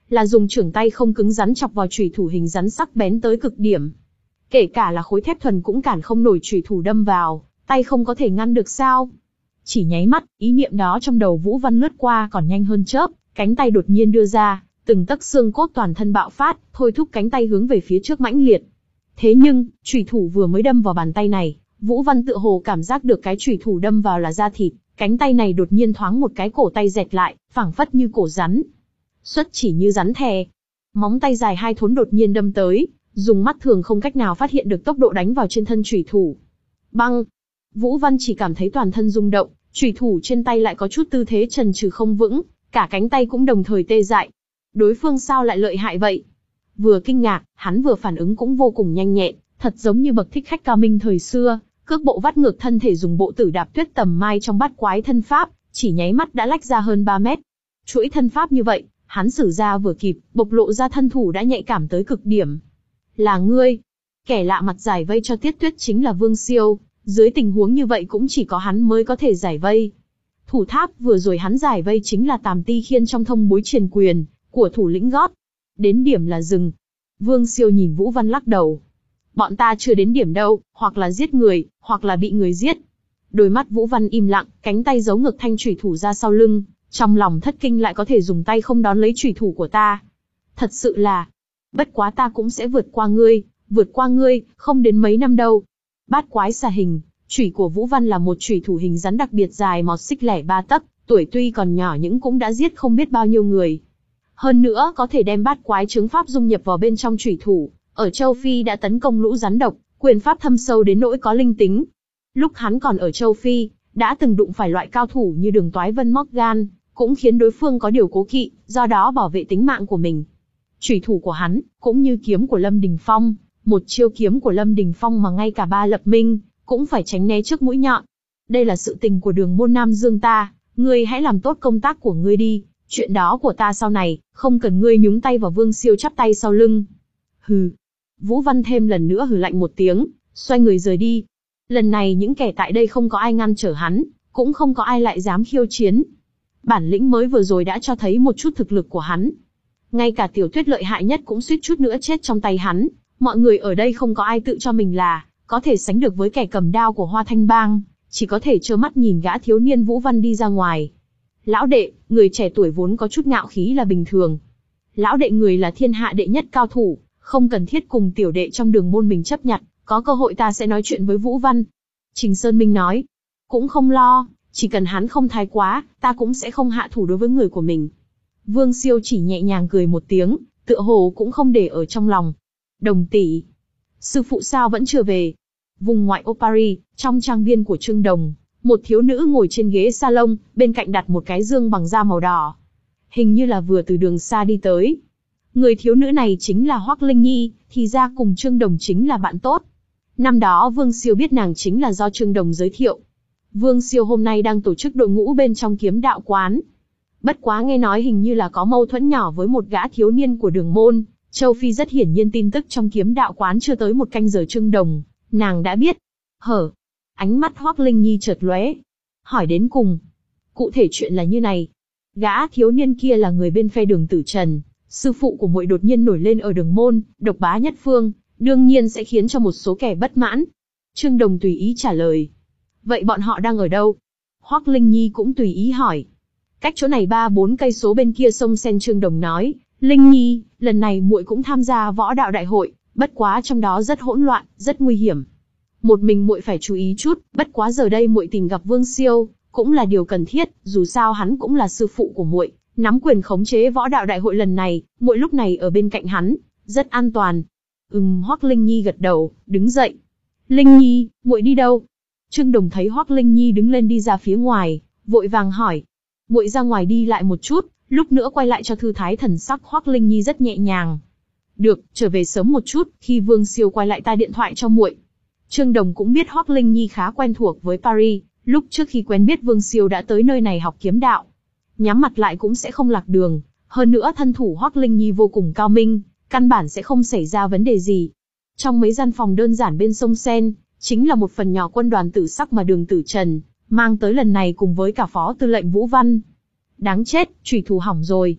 là dùng trưởng tay không cứng rắn chọc vào chủy thủ hình rắn sắc bén tới cực điểm. Kể cả là khối thép thuần cũng cản không nổi chủy thủ đâm vào, tay không có thể ngăn được sao? Chỉ nháy mắt, ý niệm đó trong đầu Vũ Văn lướt qua còn nhanh hơn chớp, cánh tay đột nhiên đưa ra, từng tấc xương cốt toàn thân bạo phát, thôi thúc cánh tay hướng về phía trước mãnh liệt. Thế nhưng, chủy thủ vừa mới đâm vào bàn tay này, Vũ Văn tựa hồ cảm giác được cái chủy thủ đâm vào là da thịt, cánh tay này đột nhiên thoáng một cái cổ tay dẹt lại, phảng phất như cổ rắn. Xuất chỉ như rắn thè. Móng tay dài hai thốn đột nhiên đâm tới, dùng mắt thường không cách nào phát hiện được tốc độ đánh vào trên thân chủy thủ. Băng! Vũ Văn chỉ cảm thấy toàn thân rung động, chủy thủ trên tay lại có chút tư thế chần chừ không vững, cả cánh tay cũng đồng thời tê dại. Đối phương sao lại lợi hại vậy? Vừa kinh ngạc, hắn vừa phản ứng cũng vô cùng nhanh nhẹn, thật giống như bậc thích khách cao minh thời xưa, cước bộ vắt ngược thân thể dùng bộ tử đạp tuyết tầm mai trong bát quái thân pháp, chỉ nháy mắt đã lách ra hơn ba mét. Chuỗi thân pháp như vậy, hắn sử ra vừa kịp, bộc lộ ra thân thủ đã nhạy cảm tới cực điểm. Là ngươi? Kẻ lạ mặt giải vây cho Tiết Tuyết chính là Vương Siêu, dưới tình huống như vậy cũng chỉ có hắn mới có thể giải vây. Thủ tháp vừa rồi hắn giải vây chính là Tàm Ti Khiên trong thông bối truyền quyền của thủ lĩnh gót. Đến điểm là dừng. Vương Siêu nhìn Vũ Văn lắc đầu. Bọn ta chưa đến điểm đâu, hoặc là giết người, hoặc là bị người giết. Đôi mắt Vũ Văn im lặng, cánh tay giấu ngược thanh chủy thủ ra sau lưng, trong lòng thất kinh lại có thể dùng tay không đón lấy chủy thủ của ta. Thật sự là, bất quá ta cũng sẽ vượt qua ngươi, vượt qua ngươi, không đến mấy năm đâu. Bát quái xà hình, chủy của Vũ Văn là một chủy thủ hình rắn đặc biệt dài mọt xích lẻ ba tấc, tuổi tuy còn nhỏ nhưng cũng đã giết không biết bao nhiêu người. Hơn nữa có thể đem bát quái chứng pháp dung nhập vào bên trong chủy thủ, ở châu Phi đã tấn công lũ rắn độc, quyền pháp thâm sâu đến nỗi có linh tính. Lúc hắn còn ở châu Phi, đã từng đụng phải loại cao thủ như Đường Toái Vân Morgan, cũng khiến đối phương có điều cố kỵ, do đó bảo vệ tính mạng của mình. Chủy thủ của hắn, cũng như kiếm của Lâm Đình Phong, một chiêu kiếm của Lâm Đình Phong mà ngay cả Ba Lập Minh cũng phải tránh né trước mũi nhọn. Đây là sự tình của Đường môn Nam Dương ta, ngươi hãy làm tốt công tác của ngươi đi, chuyện đó của ta sau này, không cần ngươi nhúng tay vào. Vương Siêu chắp tay sau lưng. Hừ. Vũ Văn thêm lần nữa hừ lạnh một tiếng, xoay người rời đi. Lần này những kẻ tại đây không có ai ngăn trở hắn, cũng không có ai lại dám khiêu chiến. Bản lĩnh mới vừa rồi đã cho thấy một chút thực lực của hắn. Ngay cả Tiểu Tuyết lợi hại nhất cũng suýt chút nữa chết trong tay hắn. Mọi người ở đây không có ai tự cho mình là có thể sánh được với kẻ cầm đao của Hoa Thanh Bang, chỉ có thể trơ mắt nhìn gã thiếu niên Vũ Văn đi ra ngoài. Lão đệ, người trẻ tuổi vốn có chút ngạo khí là bình thường. Lão đệ người là thiên hạ đệ nhất cao thủ, không cần thiết cùng tiểu đệ trong Đường môn mình chấp nhặt, có cơ hội ta sẽ nói chuyện với Vũ Văn. Trình Sơn Minh nói, cũng không lo, chỉ cần hắn không thái quá, ta cũng sẽ không hạ thủ đối với người của mình. Vương Siêu chỉ nhẹ nhàng cười một tiếng, tựa hồ cũng không để ở trong lòng. Đồng tỷ, sư phụ sao vẫn chưa về? Vùng ngoại ô Paris, trong trang viên của Trương Đồng, một thiếu nữ ngồi trên ghế salon, bên cạnh đặt một cái dương bằng da màu đỏ. Hình như là vừa từ đường xa đi tới. Người thiếu nữ này chính là Hoắc Linh Nhi, thì ra cùng Trương Đồng chính là bạn tốt. Năm đó Vương Siêu biết nàng chính là do Trương Đồng giới thiệu. Vương Siêu hôm nay đang tổ chức đội ngũ bên trong kiếm đạo quán. Bất quá nghe nói hình như là có mâu thuẫn nhỏ với một gã thiếu niên của Đường môn. Châu Phi rất hiển nhiên tin tức trong kiếm đạo quán chưa tới một canh giờ Trương Đồng, nàng đã biết. Hở? Ánh mắt Hoắc Linh Nhi chợt lóe. Hỏi đến cùng. Cụ thể chuyện là như này. Gã thiếu niên kia là người bên phe Đường Tử Trần. Sư phụ của muội đột nhiên nổi lên ở Đường môn, độc bá nhất phương, đương nhiên sẽ khiến cho một số kẻ bất mãn. Trương Đồng tùy ý trả lời. Vậy bọn họ đang ở đâu? Hoắc Linh Nhi cũng tùy ý hỏi. Cách chỗ này ba bốn cây số bên kia sông Sen. Trương Đồng nói, Linh Nhi, lần này muội cũng tham gia võ đạo đại hội, bất quá trong đó rất hỗn loạn, rất nguy hiểm. Một mình muội phải chú ý chút, bất quá giờ đây muội tìm gặp Vương Siêu, cũng là điều cần thiết, dù sao hắn cũng là sư phụ của muội, nắm quyền khống chế võ đạo đại hội lần này, muội lúc này ở bên cạnh hắn, rất an toàn. Ừm, Hoắc Linh Nhi gật đầu, đứng dậy. Linh Nhi, muội đi đâu? Trương Đồng thấy Hoắc Linh Nhi đứng lên đi ra phía ngoài, vội vàng hỏi. Muội ra ngoài đi lại một chút, lúc nữa quay lại cho thư thái. Thần sắc Hoắc Linh Nhi rất nhẹ nhàng. Được, trở về sớm một chút, khi Vương Siêu quay lại ta điện thoại cho muội. Trương Đồng cũng biết Hoắc Linh Nhi khá quen thuộc với Paris, lúc trước khi quen biết Vương Siêu đã tới nơi này học kiếm đạo. Nhắm mặt lại cũng sẽ không lạc đường, hơn nữa thân thủ Hoắc Linh Nhi vô cùng cao minh, căn bản sẽ không xảy ra vấn đề gì. Trong mấy gian phòng đơn giản bên sông Sen, chính là một phần nhỏ quân đoàn tử sắc mà Đường Tử Trần mang tới lần này cùng với cả phó tư lệnh Vũ Văn. Đáng chết, chủy thủ hỏng rồi.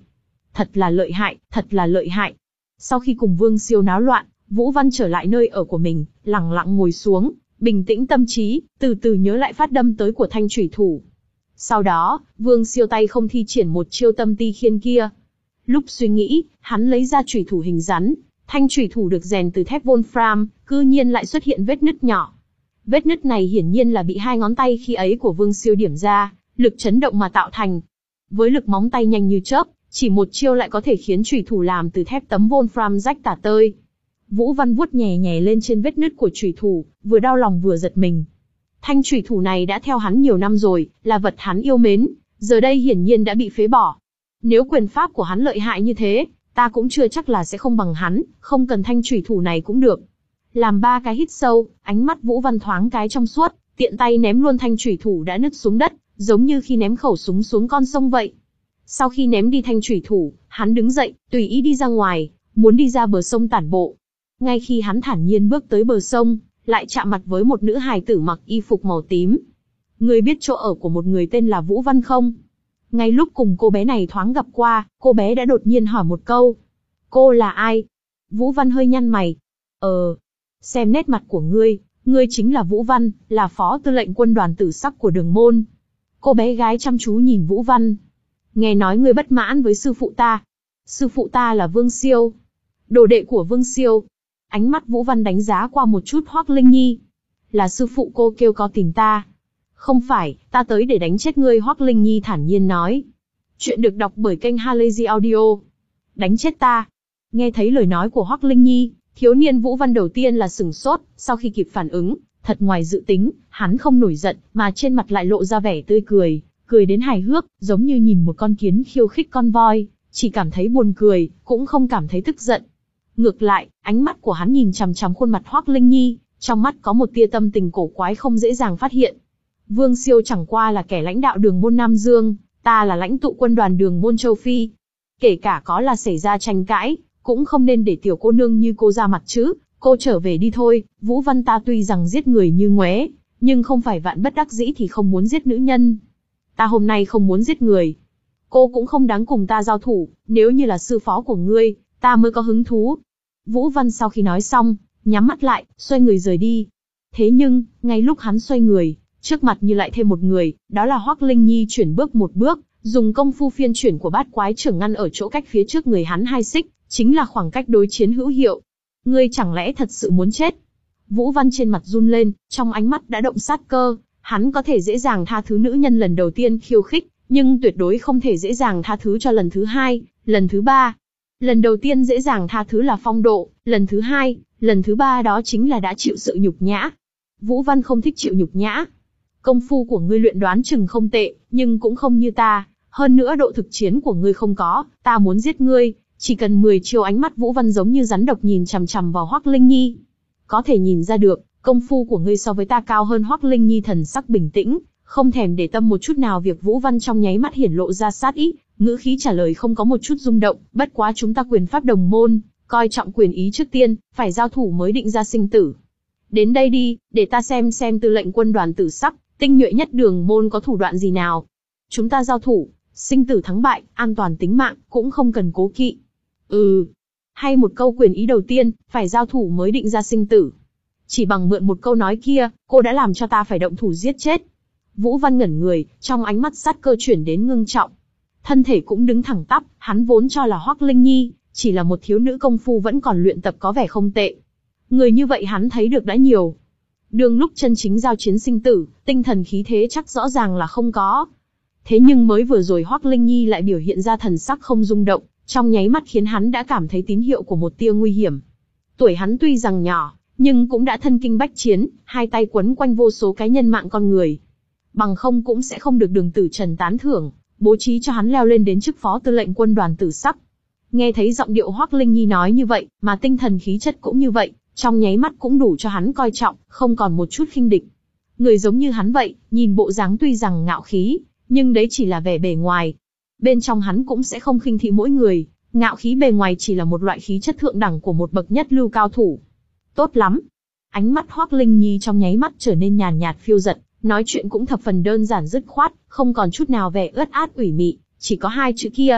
Thật là lợi hại, thật là lợi hại. Sau khi cùng Vương Siêu náo loạn, Vũ Văn trở lại nơi ở của mình, lặng lặng ngồi xuống, bình tĩnh tâm trí, từ từ nhớ lại phát đâm tới của thanh chủy thủ. Sau đó, Vương Siêu tay không thi triển một chiêu tâm ti khiên kia. Lúc suy nghĩ, hắn lấy ra chủy thủ hình rắn, thanh chủy thủ được rèn từ thép Wolfram, cư nhiên lại xuất hiện vết nứt nhỏ. Vết nứt này hiển nhiên là bị hai ngón tay khi ấy của Vương Siêu điểm ra, lực chấn động mà tạo thành. Với lực móng tay nhanh như chớp, chỉ một chiêu lại có thể khiến chủy thủ làm từ thép tấm Wolfram rách tả tơi. Vũ Văn vuốt nhẹ nhẹ lên trên vết nứt của chủy thủ, vừa đau lòng vừa giật mình. Thanh chủy thủ này đã theo hắn nhiều năm rồi, là vật hắn yêu mến, giờ đây hiển nhiên đã bị phế bỏ. Nếu quyền pháp của hắn lợi hại như thế, ta cũng chưa chắc là sẽ không bằng hắn, không cần thanh chủy thủ này cũng được. Làm ba cái hít sâu, ánh mắt Vũ Văn thoáng cái trong suốt, tiện tay ném luôn thanh chủy thủ đã nứt xuống đất, giống như khi ném khẩu súng xuống con sông vậy. Sau khi ném đi thanh chủy thủ, hắn đứng dậy, tùy ý đi ra ngoài, muốn đi ra bờ sông tản bộ. Ngay khi hắn thản nhiên bước tới bờ sông, lại chạm mặt với một nữ hài tử mặc y phục màu tím. Ngươi biết chỗ ở của một người tên là Vũ Văn không? Ngay lúc cùng cô bé này thoáng gặp qua, cô bé đã đột nhiên hỏi một câu. Cô là ai? Vũ Văn hơi nhăn mày. Ờ, xem nét mặt của ngươi, ngươi chính là Vũ Văn, là phó tư lệnh quân đoàn tử sắc của Đường Môn. Cô bé gái chăm chú nhìn Vũ Văn. Nghe nói ngươi bất mãn với sư phụ ta. Sư phụ ta là Vương Siêu. Đồ đệ của Vương Siêu. Ánh mắt Vũ Văn đánh giá qua một chút Hoắc Linh Nhi. Là sư phụ cô kêu có tìm ta. Không phải, ta tới để đánh chết ngươi, Hoắc Linh Nhi thản nhiên nói. Chuyện được đọc bởi kênh Halazy Audio. Đánh chết ta. Nghe thấy lời nói của Hoắc Linh Nhi, thiếu niên Vũ Văn đầu tiên là sửng sốt, sau khi kịp phản ứng, thật ngoài dự tính, hắn không nổi giận, mà trên mặt lại lộ ra vẻ tươi cười, cười đến hài hước, giống như nhìn một con kiến khiêu khích con voi, chỉ cảm thấy buồn cười, cũng không cảm thấy tức giận. Ngược lại, ánh mắt của hắn nhìn chằm chằm khuôn mặt Hoắc Linh Nhi, trong mắt có một tia tâm tình cổ quái không dễ dàng phát hiện. Vương Siêu chẳng qua là kẻ lãnh đạo Đường Môn Nam Dương, ta là lãnh tụ quân đoàn Đường Môn Châu Phi. Kể cả có là xảy ra tranh cãi, cũng không nên để tiểu cô nương như cô ra mặt chứ, cô trở về đi thôi. Vũ Văn ta tuy rằng giết người như ngoé, nhưng không phải vạn bất đắc dĩ thì không muốn giết nữ nhân. Ta hôm nay không muốn giết người. Cô cũng không đáng cùng ta giao thủ, nếu như là sư phó của ngươi, ta mới có hứng thú. Vũ Văn sau khi nói xong, nhắm mắt lại, xoay người rời đi. Thế nhưng, ngay lúc hắn xoay người, trước mặt như lại thêm một người, đó là Hoắc Linh Nhi chuyển bước một bước, dùng công phu phiên chuyển của bát quái trưởng ngăn ở chỗ cách phía trước người hắn hai xích, chính là khoảng cách đối chiến hữu hiệu. Ngươi chẳng lẽ thật sự muốn chết? Vũ Văn trên mặt run lên, trong ánh mắt đã động sát cơ, hắn có thể dễ dàng tha thứ nữ nhân lần đầu tiên khiêu khích, nhưng tuyệt đối không thể dễ dàng tha thứ cho lần thứ hai, lần thứ ba. Lần đầu tiên dễ dàng tha thứ là phong độ, lần thứ hai, lần thứ ba đó chính là đã chịu sự nhục nhã. Vũ Văn không thích chịu nhục nhã. Công phu của ngươi luyện đoán chừng không tệ, nhưng cũng không như ta, hơn nữa độ thực chiến của ngươi không có, ta muốn giết ngươi, chỉ cần mười chiêu. Ánh mắt Vũ Văn giống như rắn độc nhìn chằm chằm vào Hoắc Linh Nhi. Có thể nhìn ra được, công phu của ngươi so với ta cao hơn. Hoắc Linh Nhi thần sắc bình tĩnh, không thèm để tâm một chút nào việc Vũ Văn trong nháy mắt hiển lộ ra sát ý, ngữ khí trả lời không có một chút rung động, bất quá chúng ta quyền pháp đồng môn, coi trọng quyền ý trước tiên, phải giao thủ mới định ra sinh tử. Đến đây đi, để ta xem xem tư lệnh quân đoàn tử sắc, tinh nhuệ nhất Đường Môn có thủ đoạn gì nào. Chúng ta giao thủ, sinh tử thắng bại, an toàn tính mạng, cũng không cần cố kỵ. Ừ. Hay một câu quyền ý đầu tiên, phải giao thủ mới định ra sinh tử. Chỉ bằng mượn một câu nói kia, cô đã làm cho ta phải động thủ giết chết. Vũ Văn ngẩn người, trong ánh mắt sát cơ chuyển đến ngưng trọng. Thân thể cũng đứng thẳng tắp, hắn vốn cho là Hoắc Linh Nhi, chỉ là một thiếu nữ công phu vẫn còn luyện tập có vẻ không tệ. Người như vậy hắn thấy được đã nhiều. Đường lúc chân chính giao chiến sinh tử, tinh thần khí thế chắc rõ ràng là không có. Thế nhưng mới vừa rồi Hoắc Linh Nhi lại biểu hiện ra thần sắc không rung động, trong nháy mắt khiến hắn đã cảm thấy tín hiệu của một tia nguy hiểm. Tuổi hắn tuy rằng nhỏ, nhưng cũng đã thân kinh bách chiến, hai tay quấn quanh vô số cái nhân mạng con người. Bằng không cũng sẽ không được Đường Tử Trần tán thưởng, bố trí cho hắn leo lên đến chức phó tư lệnh quân đoàn tử sắc. Nghe thấy giọng điệu Hoắc Linh Nhi nói như vậy, mà tinh thần khí chất cũng như vậy, trong nháy mắt cũng đủ cho hắn coi trọng, không còn một chút khinh địch. Người giống như hắn vậy, nhìn bộ dáng tuy rằng ngạo khí, nhưng đấy chỉ là vẻ bề ngoài. Bên trong hắn cũng sẽ không khinh thị mỗi người, ngạo khí bề ngoài chỉ là một loại khí chất thượng đẳng của một bậc nhất lưu cao thủ. Tốt lắm. Ánh mắt Hoắc Linh Nhi trong nháy mắt trở nên nhàn nhạt phiêu dật, nói chuyện cũng thập phần đơn giản dứt khoát, không còn chút nào vẻ ướt át ủy mị, chỉ có hai chữ kia.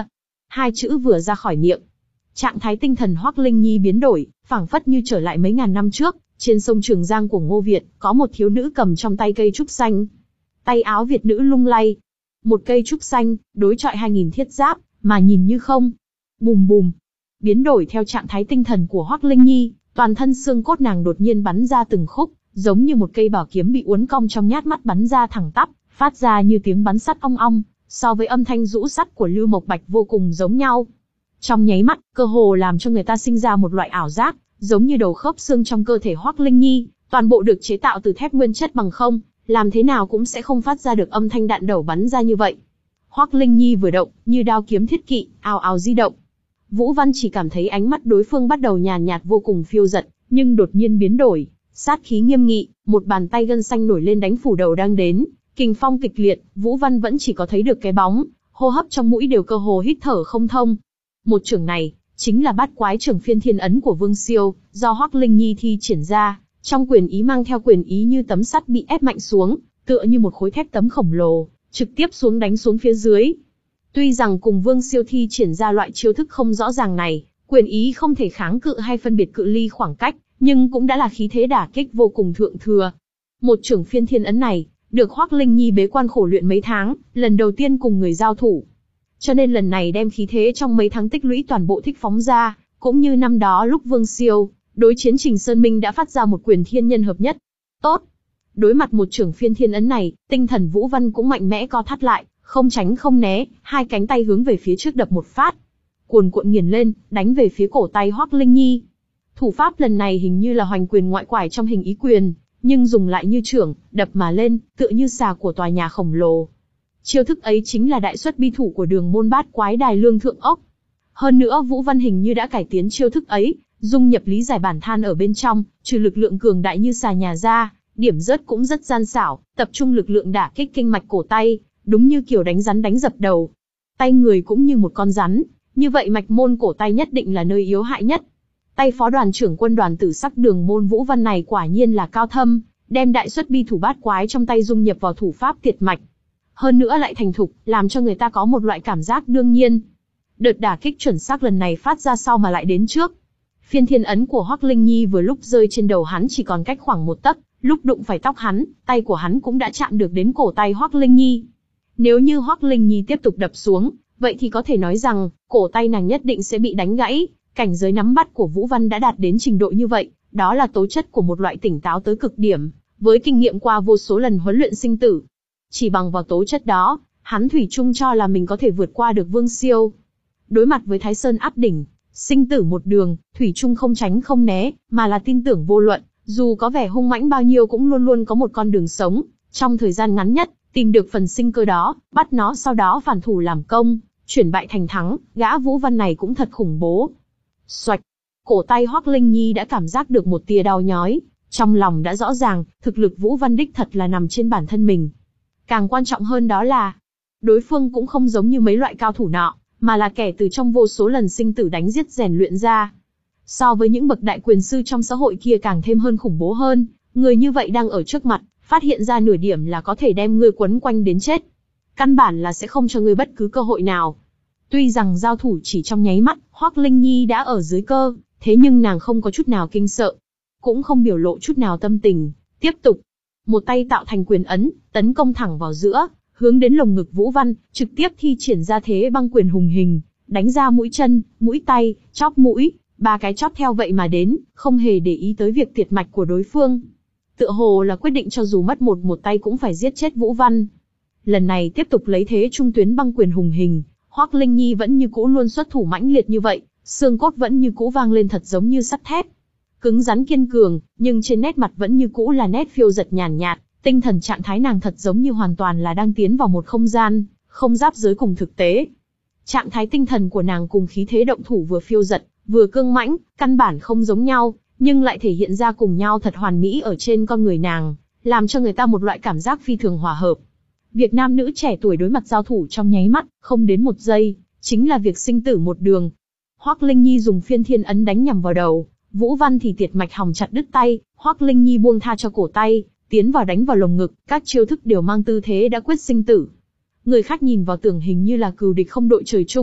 Hai chữ vừa ra khỏi miệng, trạng thái tinh thần Hoắc Linh Nhi biến đổi, phảng phất như trở lại mấy ngàn năm trước, trên sông Trường Giang của Ngô Việt, có một thiếu nữ cầm trong tay cây trúc xanh. Tay áo Việt nữ lung lay. Một cây trúc xanh, đối chọi hai nghìn thiết giáp, mà nhìn như không. Bùm bùm. Biến đổi theo trạng thái tinh thần của Hoắc Linh Nhi, toàn thân xương cốt nàng đột nhiên bắn ra từng khúc, giống như một cây bảo kiếm bị uốn cong trong nhát mắt bắn ra thẳng tắp, phát ra như tiếng bắn sắt ong ong, so với âm thanh rũ sắt của Lưu Mộc Bạch vô cùng giống nhau. Trong nháy mắt, cơ hồ làm cho người ta sinh ra một loại ảo giác, giống như đầu khớp xương trong cơ thể Hoắc Linh Nhi, toàn bộ được chế tạo từ thép nguyên chất bằng không, làm thế nào cũng sẽ không phát ra được âm thanh đạn đầu bắn ra như vậy. Hoắc Linh Nhi vừa động, như đao kiếm thiết kỵ, ào ào di động. Vũ Văn chỉ cảm thấy ánh mắt đối phương bắt đầu nhàn nhạt vô cùng phiêu dật, nhưng đột nhiên biến đổi, sát khí nghiêm nghị, một bàn tay gân xanh nổi lên đánh phủ đầu đang đến, kình phong kịch liệt, Vũ Văn vẫn chỉ có thấy được cái bóng, hô hấp trong mũi đều cơ hồ hít thở không thông. Một chưởng này, chính là bát quái chưởng phiên thiên ấn của Vương Siêu, do Hoắc Linh Nhi thi triển ra, trong quyền ý mang theo quyền ý như tấm sắt bị ép mạnh xuống, tựa như một khối thép tấm khổng lồ, trực tiếp xuống đánh xuống phía dưới. Tuy rằng cùng Vương Siêu thi triển ra loại chiêu thức không rõ ràng này, quyền ý không thể kháng cự hay phân biệt cự ly khoảng cách, nhưng cũng đã là khí thế đả kích vô cùng thượng thừa. Một chưởng phiên thiên ấn này, được Hoắc Linh Nhi bế quan khổ luyện mấy tháng, lần đầu tiên cùng người giao thủ. Cho nên lần này đem khí thế trong mấy tháng tích lũy toàn bộ thích phóng ra, cũng như năm đó lúc Vương Siêu đối chiến Trình Sơn Minh đã phát ra một quyền thiên nhân hợp nhất. Tốt. Đối mặt một chưởng phiên thiên ấn này, tinh thần Vũ Văn cũng mạnh mẽ co thắt lại, không tránh không né, hai cánh tay hướng về phía trước đập một phát. Cuồn cuộn nghiền lên, đánh về phía cổ tay Hoắc Linh Nhi. Thủ pháp lần này hình như là hoành quyền ngoại quải trong hình ý quyền, nhưng dùng lại như chưởng, đập mà lên, tựa như xà của tòa nhà khổng lồ. Chiêu thức ấy chính là đại xuất bi thủ của đường môn bát quái đài lương thượng ốc. Hơn nữa Vũ Văn hình như đã cải tiến chiêu thức ấy, dung nhập lý giải bản than ở bên trong, trừ lực lượng cường đại như xà nhà ra, điểm rớt cũng rất gian xảo, tập trung lực lượng đả kích kinh mạch cổ tay, đúng như kiểu đánh rắn đánh dập đầu. Tay người cũng như một con rắn, như vậy mạch môn cổ tay nhất định là nơi yếu hại nhất. Tay phó đoàn trưởng quân đoàn tử sắc đường môn Vũ Văn này quả nhiên là cao thâm, đem đại xuất bi thủ bát quái trong tay dung nhập vào thủ pháp tiệt mạch. Hơn nữa lại thành thục, làm cho người ta có một loại cảm giác đương nhiên. Đợt đả kích chuẩn xác lần này phát ra sau mà lại đến trước. Phiên thiên ấn của Hoắc Linh Nhi vừa lúc rơi trên đầu hắn chỉ còn cách khoảng một tấc, lúc đụng phải tóc hắn, tay của hắn cũng đã chạm được đến cổ tay Hoắc Linh Nhi. Nếu như Hoắc Linh Nhi tiếp tục đập xuống, vậy thì có thể nói rằng, cổ tay nàng nhất định sẽ bị đánh gãy. Cảnh giới nắm bắt của Vũ Văn đã đạt đến trình độ như vậy, đó là tố chất của một loại tỉnh táo tới cực điểm, với kinh nghiệm qua vô số lần huấn luyện sinh tử. Chỉ bằng vào tố chất đó, hắn thủy chung cho là mình có thể vượt qua được Vương Siêu. Đối mặt với Thái Sơn áp đỉnh, sinh tử một đường, thủy chung không tránh không né, mà là tin tưởng vô luận, dù có vẻ hung mãnh bao nhiêu cũng luôn luôn có một con đường sống, trong thời gian ngắn nhất, tìm được phần sinh cơ đó, bắt nó sau đó phản thủ làm công, chuyển bại thành thắng, gã Vũ Văn này cũng thật khủng bố. Xoạch, cổ tay Hoắc Linh Nhi đã cảm giác được một tia đau nhói, trong lòng đã rõ ràng, thực lực Vũ Văn đích thật là nằm trên bản thân mình. Càng quan trọng hơn đó là, đối phương cũng không giống như mấy loại cao thủ nọ, mà là kẻ từ trong vô số lần sinh tử đánh giết rèn luyện ra. So với những bậc đại quyền sư trong xã hội kia càng thêm hơn khủng bố hơn, người như vậy đang ở trước mặt, phát hiện ra nửa điểm là có thể đem ngươi quấn quanh đến chết. Căn bản là sẽ không cho ngươi bất cứ cơ hội nào. Tuy rằng giao thủ chỉ trong nháy mắt, Hoắc Linh Nhi đã ở dưới cơ, thế nhưng nàng không có chút nào kinh sợ, cũng không biểu lộ chút nào tâm tình, tiếp tục. Một tay tạo thành quyền ấn, tấn công thẳng vào giữa, hướng đến lồng ngực Vũ Văn, trực tiếp thi triển ra thế băng quyền hùng hình, đánh ra mũi chân, mũi tay, chóp mũi, ba cái chóp theo vậy mà đến, không hề để ý tới việc tiệt mạch của đối phương. Tựa hồ là quyết định cho dù mất một một tay cũng phải giết chết Vũ Văn. Lần này tiếp tục lấy thế trung tuyến băng quyền hùng hình, Hoắc Linh Nhi vẫn như cũ luôn xuất thủ mãnh liệt như vậy, xương cốt vẫn như cũ vang lên thật giống như sắt thép. Cứng rắn kiên cường, nhưng trên nét mặt vẫn như cũ là nét phiêu dật nhàn nhạt, tinh thần trạng thái nàng thật giống như hoàn toàn là đang tiến vào một không gian, không giáp giới cùng thực tế. Trạng thái tinh thần của nàng cùng khí thế động thủ vừa phiêu dật, vừa cương mãnh, căn bản không giống nhau, nhưng lại thể hiện ra cùng nhau thật hoàn mỹ ở trên con người nàng, làm cho người ta một loại cảm giác phi thường hòa hợp. Việc nam nữ trẻ tuổi đối mặt giao thủ trong nháy mắt, không đến một giây, chính là việc sinh tử một đường. Hoắc Linh Nhi dùng phiên thiên ấn đánh nhằm vào đầu, Vũ Văn thì tiệt mạch hòng chặt đứt tay, Hoắc Linh Nhi buông tha cho cổ tay, tiến vào đánh vào lồng ngực, các chiêu thức đều mang tư thế đã quyết sinh tử. Người khác nhìn vào tưởng hình như là cừu địch không đội trời chung,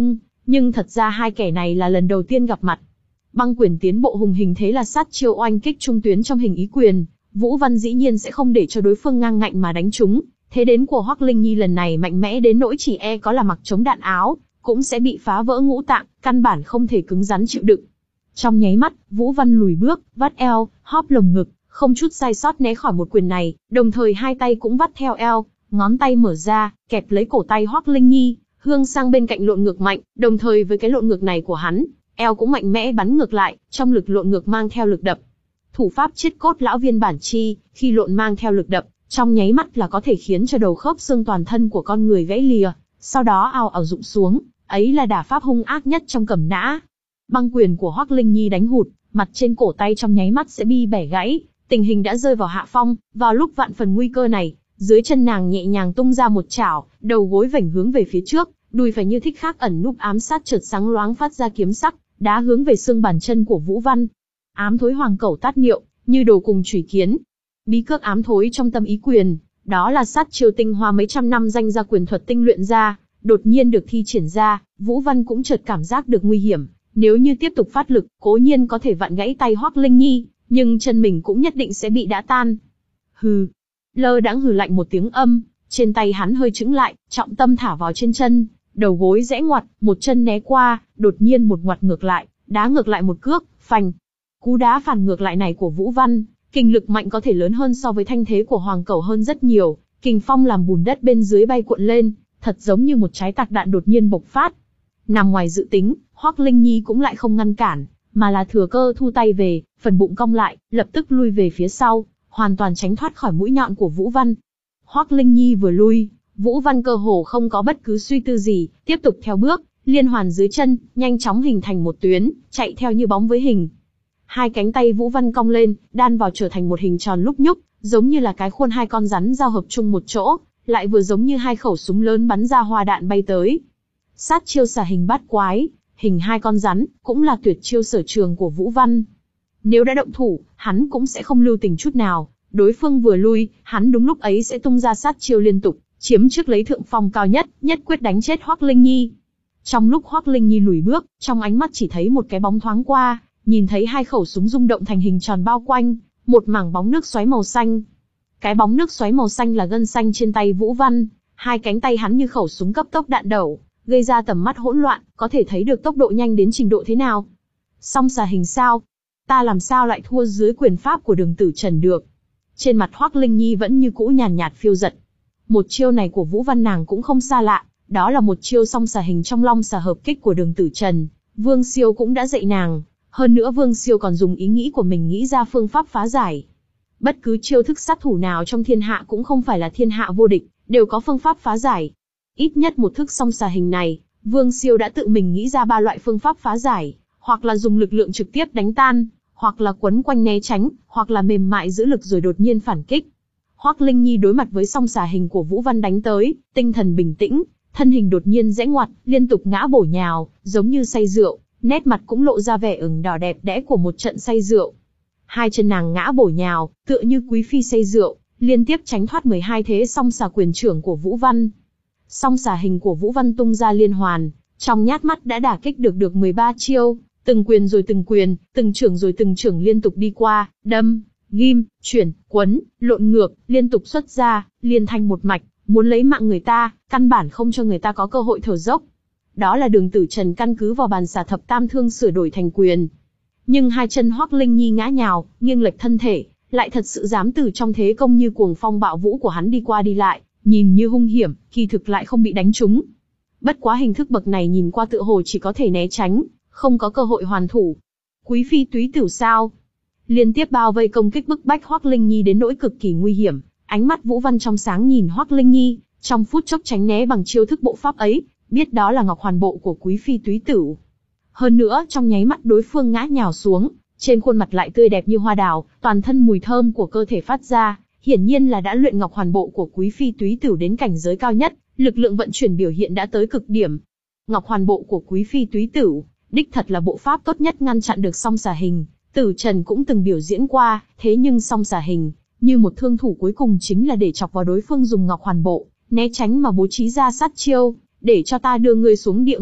Nhưng thật ra hai kẻ này là lần đầu tiên gặp mặt. Băng quyền tiến bộ hùng hình thế là sát chiêu oanh kích trung tuyến trong hình ý quyền, Vũ Văn dĩ nhiên sẽ không để cho đối phương ngang ngạnh mà đánh trúng. Thế đến của Hoắc Linh Nhi lần này mạnh mẽ đến nỗi chỉ e có là mặc chống đạn áo, cũng sẽ bị phá vỡ ngũ tạng, căn bản không thể cứng rắn chịu đựng. Trong nháy mắt, Vũ Văn lùi bước, vắt eo, hóp lồng ngực, không chút sai sót né khỏi một quyền này, đồng thời hai tay cũng vắt theo eo, ngón tay mở ra, kẹp lấy cổ tay Hoắc Linh Nhi, hướng sang bên cạnh lộn ngược mạnh, đồng thời với cái lộn ngược này của hắn, eo cũng mạnh mẽ bắn ngược lại, trong lực lộn ngược mang theo lực đập. Thủ pháp chiết cốt lão viên bản chi, khi lộn mang theo lực đập, trong nháy mắt là có thể khiến cho đầu khớp xương toàn thân của con người gãy lìa, sau đó ào ào rụng xuống, ấy là đả pháp hung ác nhất trong cẩm nã. Băng quyền của Hoắc Linh Nhi đánh hụt, mặt trên cổ tay trong nháy mắt sẽ bi bẻ gãy, tình hình đã rơi vào hạ phong. Vào lúc vạn phần nguy cơ này, dưới chân nàng nhẹ nhàng tung ra một chảo, đầu gối vểnh hướng về phía trước, đùi phải như thích khắc ẩn núp ám sát chợt sáng loáng phát ra kiếm sắc, đá hướng về xương bàn chân của Vũ Văn. Ám thối hoàng cẩu tát niệu, như đồ cùng chủy kiến. Bí cước ám thối trong tâm ý quyền, đó là sát chiêu tinh hoa mấy trăm năm danh gia quyền thuật tinh luyện ra, đột nhiên được thi triển ra, Vũ Văn cũng chợt cảm giác được nguy hiểm. Nếu như tiếp tục phát lực, cố nhiên có thể vặn gãy tay Hoắc Linh Nhi, nhưng chân mình cũng nhất định sẽ bị đã tan. Hừ, lơ đãng hừ lạnh một tiếng âm, trên tay hắn hơi chững lại, trọng tâm thả vào trên chân, đầu gối rẽ ngoặt, một chân né qua, đột nhiên một ngoặt ngược lại, đá ngược lại một cước, phành. Cú đá phản ngược lại này của Vũ Văn, kinh lực mạnh có thể lớn hơn so với thanh thế của Hoàng Cẩu hơn rất nhiều, kình phong làm bùn đất bên dưới bay cuộn lên, thật giống như một trái tạc đạn đột nhiên bộc phát. Nằm ngoài dự tính, Hoắc Linh Nhi cũng lại không ngăn cản, mà là thừa cơ thu tay về, phần bụng cong lại, lập tức lui về phía sau, hoàn toàn tránh thoát khỏi mũi nhọn của Vũ Văn. Hoắc Linh Nhi vừa lui, Vũ Văn cơ hồ không có bất cứ suy tư gì, tiếp tục theo bước, liên hoàn dưới chân, nhanh chóng hình thành một tuyến, chạy theo như bóng với hình. Hai cánh tay Vũ Văn cong lên, đan vào trở thành một hình tròn lúc nhúc, giống như là cái khuôn hai con rắn giao hợp chung một chỗ, lại vừa giống như hai khẩu súng lớn bắn ra hoa đạn bay tới. Sát chiêu xà hình bát quái, hình hai con rắn, cũng là tuyệt chiêu sở trường của Vũ Văn. Nếu đã động thủ, hắn cũng sẽ không lưu tình chút nào, đối phương vừa lui, hắn đúng lúc ấy sẽ tung ra sát chiêu liên tục, chiếm trước lấy thượng phong cao nhất, nhất quyết đánh chết Hoắc Linh Nhi. Trong lúc Hoắc Linh Nhi lùi bước, trong ánh mắt chỉ thấy một cái bóng thoáng qua, nhìn thấy hai khẩu súng rung động thành hình tròn bao quanh, một mảng bóng nước xoáy màu xanh. Cái bóng nước xoáy màu xanh là gân xanh trên tay Vũ Văn, hai cánh tay hắn như khẩu súng cấp tốc đạn đẩu, gây ra tầm mắt hỗn loạn, có thể thấy được tốc độ nhanh đến trình độ thế nào. Song xà hình sao? Ta làm sao lại thua dưới quyền pháp của Đường Tử Trần được? Trên mặt Hoắc Linh Nhi vẫn như cũ nhàn nhạt phiêu giật. Một chiêu này của Vũ Văn nàng cũng không xa lạ, đó là một chiêu song xà hình trong long xà hợp kích của Đường Tử Trần. Vương Siêu cũng đã dạy nàng, hơn nữa Vương Siêu còn dùng ý nghĩ của mình nghĩ ra phương pháp phá giải. Bất cứ chiêu thức sát thủ nào trong thiên hạ cũng không phải là thiên hạ vô địch, đều có phương pháp phá giải. Ít nhất một thức song xà hình này, Vương Siêu đã tự mình nghĩ ra ba loại phương pháp phá giải, hoặc là dùng lực lượng trực tiếp đánh tan, hoặc là quấn quanh né tránh, hoặc là mềm mại giữ lực rồi đột nhiên phản kích. Hoắc Linh Nhi đối mặt với song xà hình của Vũ Văn đánh tới, tinh thần bình tĩnh, thân hình đột nhiên rẽ ngoặt, liên tục ngã bổ nhào, giống như say rượu, nét mặt cũng lộ ra vẻ ửng đỏ đẹp đẽ của một trận say rượu. Hai chân nàng ngã bổ nhào, tựa như quý phi say rượu, liên tiếp tránh thoát mười hai thế song xà quyền trưởng của Vũ Văn. Song xà hình của Vũ Văn tung ra liên hoàn, trong nhát mắt đã đả kích được được mười ba chiêu, từng quyền rồi từng quyền, từng trưởng rồi từng trưởng liên tục đi qua, đâm, ghim, chuyển, quấn, lộn ngược, liên tục xuất ra, liên thanh một mạch, muốn lấy mạng người ta, căn bản không cho người ta có cơ hội thở dốc. Đó là Đường Tử Trần căn cứ vào bàn xà thập tam thương sửa đổi thành quyền. Nhưng hai chân Hoắc Linh Nhi ngã nhào, nghiêng lệch thân thể, lại thật sự dám từ trong thế công như cuồng phong bạo vũ của hắn đi qua đi lại, nhìn như hung hiểm, kỳ thực lại không bị đánh trúng. Bất quá hình thức bậc này nhìn qua tựa hồ chỉ có thể né tránh, không có cơ hội hoàn thủ. Quý phi túy tửu sao? Liên tiếp bao vây công kích bức bách Hoắc Linh Nhi đến nỗi cực kỳ nguy hiểm, ánh mắt Vũ Văn trong sáng nhìn Hoắc Linh Nhi, trong phút chốc tránh né bằng chiêu thức bộ pháp ấy, biết đó là Ngọc Hoàn Bộ của quý phi túy tửu. Hơn nữa, trong nháy mắt đối phương ngã nhào xuống, trên khuôn mặt lại tươi đẹp như hoa đào, toàn thân mùi thơm của cơ thể phát ra, hiển nhiên là đã luyện Ngọc Hoàn Bộ của quý phi túy tửu đến cảnh giới cao nhất, lực lượng vận chuyển biểu hiện đã tới cực điểm. Ngọc Hoàn Bộ của quý phi túy tửu, đích thật là bộ pháp tốt nhất ngăn chặn được song xà hình. Tử Trần cũng từng biểu diễn qua, thế nhưng song xà hình, như một thương thủ cuối cùng chính là để chọc vào đối phương dùng Ngọc Hoàn Bộ, né tránh mà bố trí ra sát chiêu, để cho ta đưa ngươi xuống địa ngục,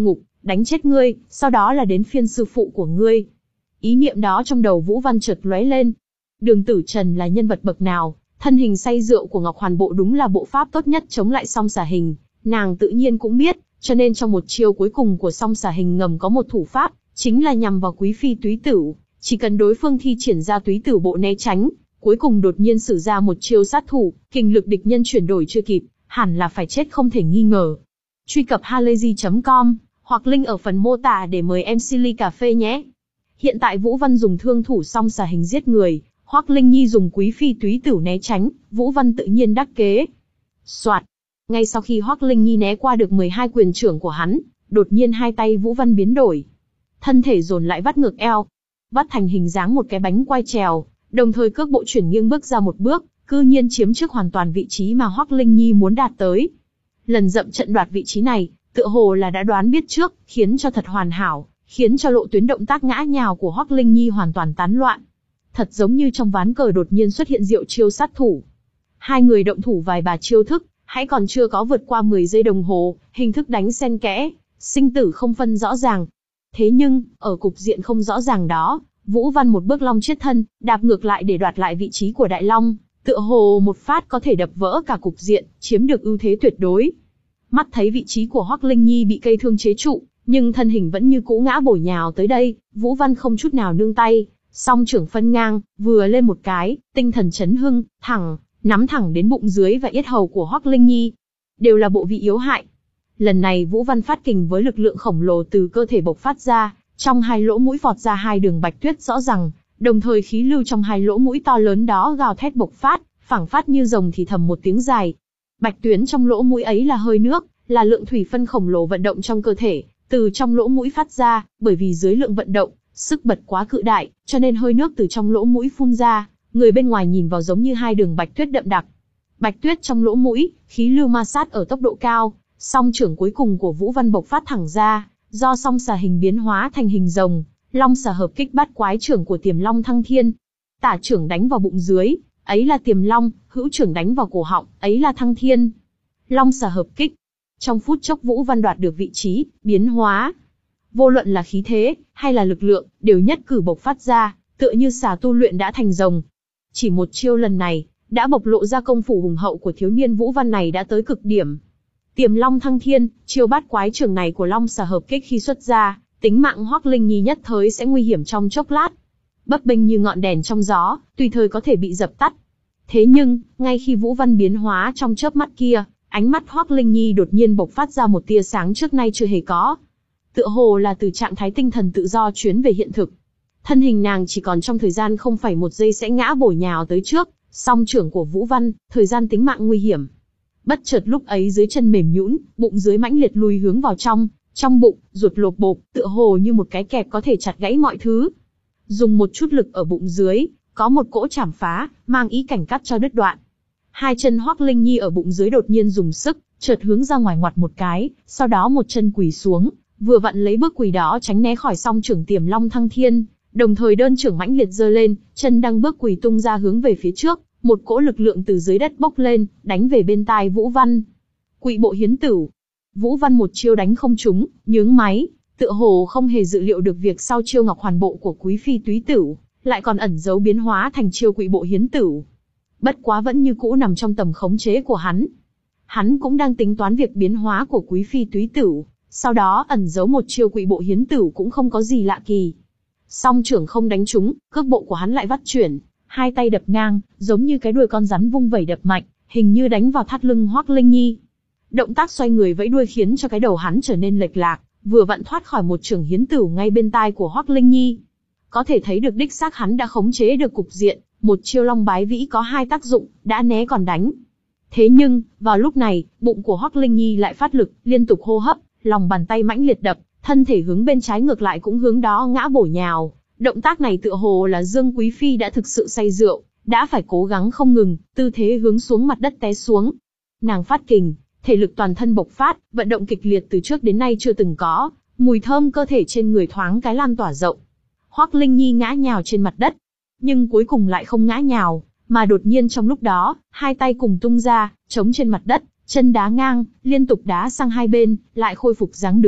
đánh chết ngươi, sau đó là đến phiên sư phụ của ngươi. Ý niệm đó trong đầu Vũ Văn chợt lóe lên. Đường Tử Trần là nhân vật bậc nào, thân hình say rượu của Ngọc Hoàn Bộ đúng là bộ pháp tốt nhất chống lại Song Xà Hình, nàng tự nhiên cũng biết, cho nên trong một chiêu cuối cùng của Song Xà Hình ngầm có một thủ pháp, chính là nhằm vào Quý phi Túy Tửu, chỉ cần đối phương thi triển ra Túy Tửu Bộ né tránh, cuối cùng đột nhiên sử ra một chiêu sát thủ, kinh lực địch nhân chuyển đổi chưa kịp, hẳn là phải chết không thể nghi ngờ. Truy cập halayzi chấm com hoặc link ở phần mô tả để mời em xê ly cà phê nhé. Hiện tại Vũ Văn dùng thương thủ Song Xà Hình giết người, Hoắc Linh Nhi dùng Quý phi Túy Tửu né tránh, Vũ Văn tự nhiên đắc kế. Soạt. Ngay sau khi Hoắc Linh Nhi né qua được mười hai quyền trưởng của hắn, đột nhiên hai tay Vũ Văn biến đổi, thân thể dồn lại vắt ngược eo, vắt thành hình dáng một cái bánh quay trèo, đồng thời cước bộ chuyển nghiêng bước ra một bước, cư nhiên chiếm trước hoàn toàn vị trí mà Hoắc Linh Nhi muốn đạt tới. Lần dậm trận đoạt vị trí này, tựa hồ là đã đoán biết trước, khiến cho thật hoàn hảo, khiến cho lộ tuyến động tác ngã nhào của Hoắc Linh Nhi hoàn toàn tán loạn. Thật giống như trong ván cờ đột nhiên xuất hiện diệu chiêu sát thủ. Hai người động thủ vài bà chiêu thức, hãy còn chưa có vượt qua mười giây đồng hồ, hình thức đánh xen kẽ, sinh tử không phân rõ ràng. Thế nhưng, ở cục diện không rõ ràng đó, Vũ Văn một bước long chiết thân, đạp ngược lại để đoạt lại vị trí của Đại Long, tựa hồ một phát có thể đập vỡ cả cục diện, chiếm được ưu thế tuyệt đối. Mắt thấy vị trí của Hoắc Linh Nhi bị cây thương chế trụ, nhưng thân hình vẫn như cũ ngã bổ nhào tới đây, Vũ Văn không chút nào nương tay, song trưởng phân ngang, vừa lên một cái, tinh thần chấn hưng, thẳng, nắm thẳng đến bụng dưới và yết hầu của Hoắc Linh Nhi. Đều là bộ vị yếu hại. Lần này Vũ Văn phát kình với lực lượng khổng lồ từ cơ thể bộc phát ra, trong hai lỗ mũi vọt ra hai đường bạch tuyết rõ ràng, đồng thời khí lưu trong hai lỗ mũi to lớn đó gào thét bộc phát, phảng phát như rồng thì thầm một tiếng dài. Bạch tuyến trong lỗ mũi ấy là hơi nước, là lượng thủy phân khổng lồ vận động trong cơ thể, từ trong lỗ mũi phát ra, bởi vì dưới lượng vận động, sức bật quá cự đại, cho nên hơi nước từ trong lỗ mũi phun ra, người bên ngoài nhìn vào giống như hai đường bạch tuyết đậm đặc. Bạch tuyết trong lỗ mũi, khí lưu ma sát ở tốc độ cao, song trưởng cuối cùng của Vũ Văn bộc phát thẳng ra, do Song Xà Hình biến hóa thành hình rồng, Long Xà hợp kích bát quái trưởng của Tiềm Long Thăng Thiên. Tả trưởng đánh vào bụng dưới, ấy là Tiềm Long, hữu trưởng đánh vào cổ họng, ấy là Thăng Thiên. Long Xà hợp kích. Trong phút chốc Vũ Văn đoạt được vị trí, biến hóa. Vô luận là khí thế, hay là lực lượng, đều nhất cử bộc phát ra, tựa như xà tu luyện đã thành rồng. Chỉ một chiêu lần này, đã bộc lộ ra công phu hùng hậu của thiếu niên Vũ Văn này đã tới cực điểm. Tiềm Long Thăng Thiên, chiêu bát quái trưởng này của Long Xà hợp kích khi xuất ra, tính mạng Hoắc Linh Nhi nhất thời sẽ nguy hiểm trong chốc lát. Bấp bênh như ngọn đèn trong gió, tùy thời có thể bị dập tắt. Thế nhưng, ngay khi Vũ Văn biến hóa trong chớp mắt kia, ánh mắt Hoắc Linh Nhi đột nhiên bộc phát ra một tia sáng trước nay chưa hề có. Tựa hồ là từ trạng thái tinh thần tự do chuyến về hiện thực. Thân hình nàng chỉ còn trong thời gian không phải một giây sẽ ngã bổ nhào tới trước, song trưởng của Vũ Văn, thời gian tính mạng nguy hiểm. Bất chợt lúc ấy dưới chân mềm nhũn, bụng dưới mãnh liệt lùi hướng vào trong, trong bụng, ruột lột bộp, tựa hồ như một cái kẹp có thể chặt gãy mọi thứ. Dùng một chút lực ở bụng dưới, có một cỗ chảm phá, mang ý cảnh cắt cho đứt đoạn. Hai chân Hoắc Linh Nhi ở bụng dưới đột nhiên dùng sức, chợt hướng ra ngoài ngoặt một cái, sau đó một chân quỳ xuống, vừa vặn lấy bước quỳ đó tránh né khỏi song trưởng Tiềm Long Thăng Thiên, đồng thời đơn trưởng mãnh liệt giơ lên, chân đang bước quỳ tung ra hướng về phía trước, một cỗ lực lượng từ dưới đất bốc lên, đánh về bên tai Vũ Văn. Quỵ bộ hiến tửu. Vũ Văn một chiêu đánh không trúng, nhướng máy, tựa hồ không hề dự liệu được việc sau chiêu Ngọc Hoàn Bộ của Quý phi Túy Tửu, lại còn ẩn giấu biến hóa thành chiêu quỵ bộ hiến tửu. Bất quá vẫn như cũ nằm trong tầm khống chế của hắn. Hắn cũng đang tính toán việc biến hóa của Quý phi Túy Tửu, sau đó ẩn giấu một chiêu quỵ bộ hiến tửu cũng không có gì lạ kỳ. Song trưởng không đánh trúng, cước bộ của hắn lại vắt chuyển, hai tay đập ngang, giống như cái đuôi con rắn vung vẩy đập mạnh, hình như đánh vào thắt lưng Hoắc Linh Nhi. Động tác xoay người vẫy đuôi khiến cho cái đầu hắn trở nên lệch lạc, vừa vặn thoát khỏi một trường hiến tửu ngay bên tai của Hoắc Linh Nhi. Có thể thấy được đích xác hắn đã khống chế được cục diện, một chiêu Long Bái Vĩ có hai tác dụng, đã né còn đánh. Thế nhưng, vào lúc này, bụng của Hoắc Linh Nhi lại phát lực, liên tục hô hấp, lòng bàn tay mãnh liệt đập, thân thể hướng bên trái ngược lại cũng hướng đó ngã bổ nhào. Động tác này tựa hồ là Dương Quý phi đã thực sự say rượu, đã phải cố gắng không ngừng, tư thế hướng xuống mặt đất té xuống. Nàng phát kình, thể lực toàn thân bộc phát, vận động kịch liệt từ trước đến nay chưa từng có, mùi thơm cơ thể trên người thoáng cái lan tỏa rộng. Hoắc Linh Nhi ngã nhào trên mặt đất, nhưng cuối cùng lại không ngã nhào, mà đột nhiên trong lúc đó, hai tay cùng tung ra, chống trên mặt đất, chân đá ngang, liên tục đá sang hai bên, lại khôi phục dáng đứng,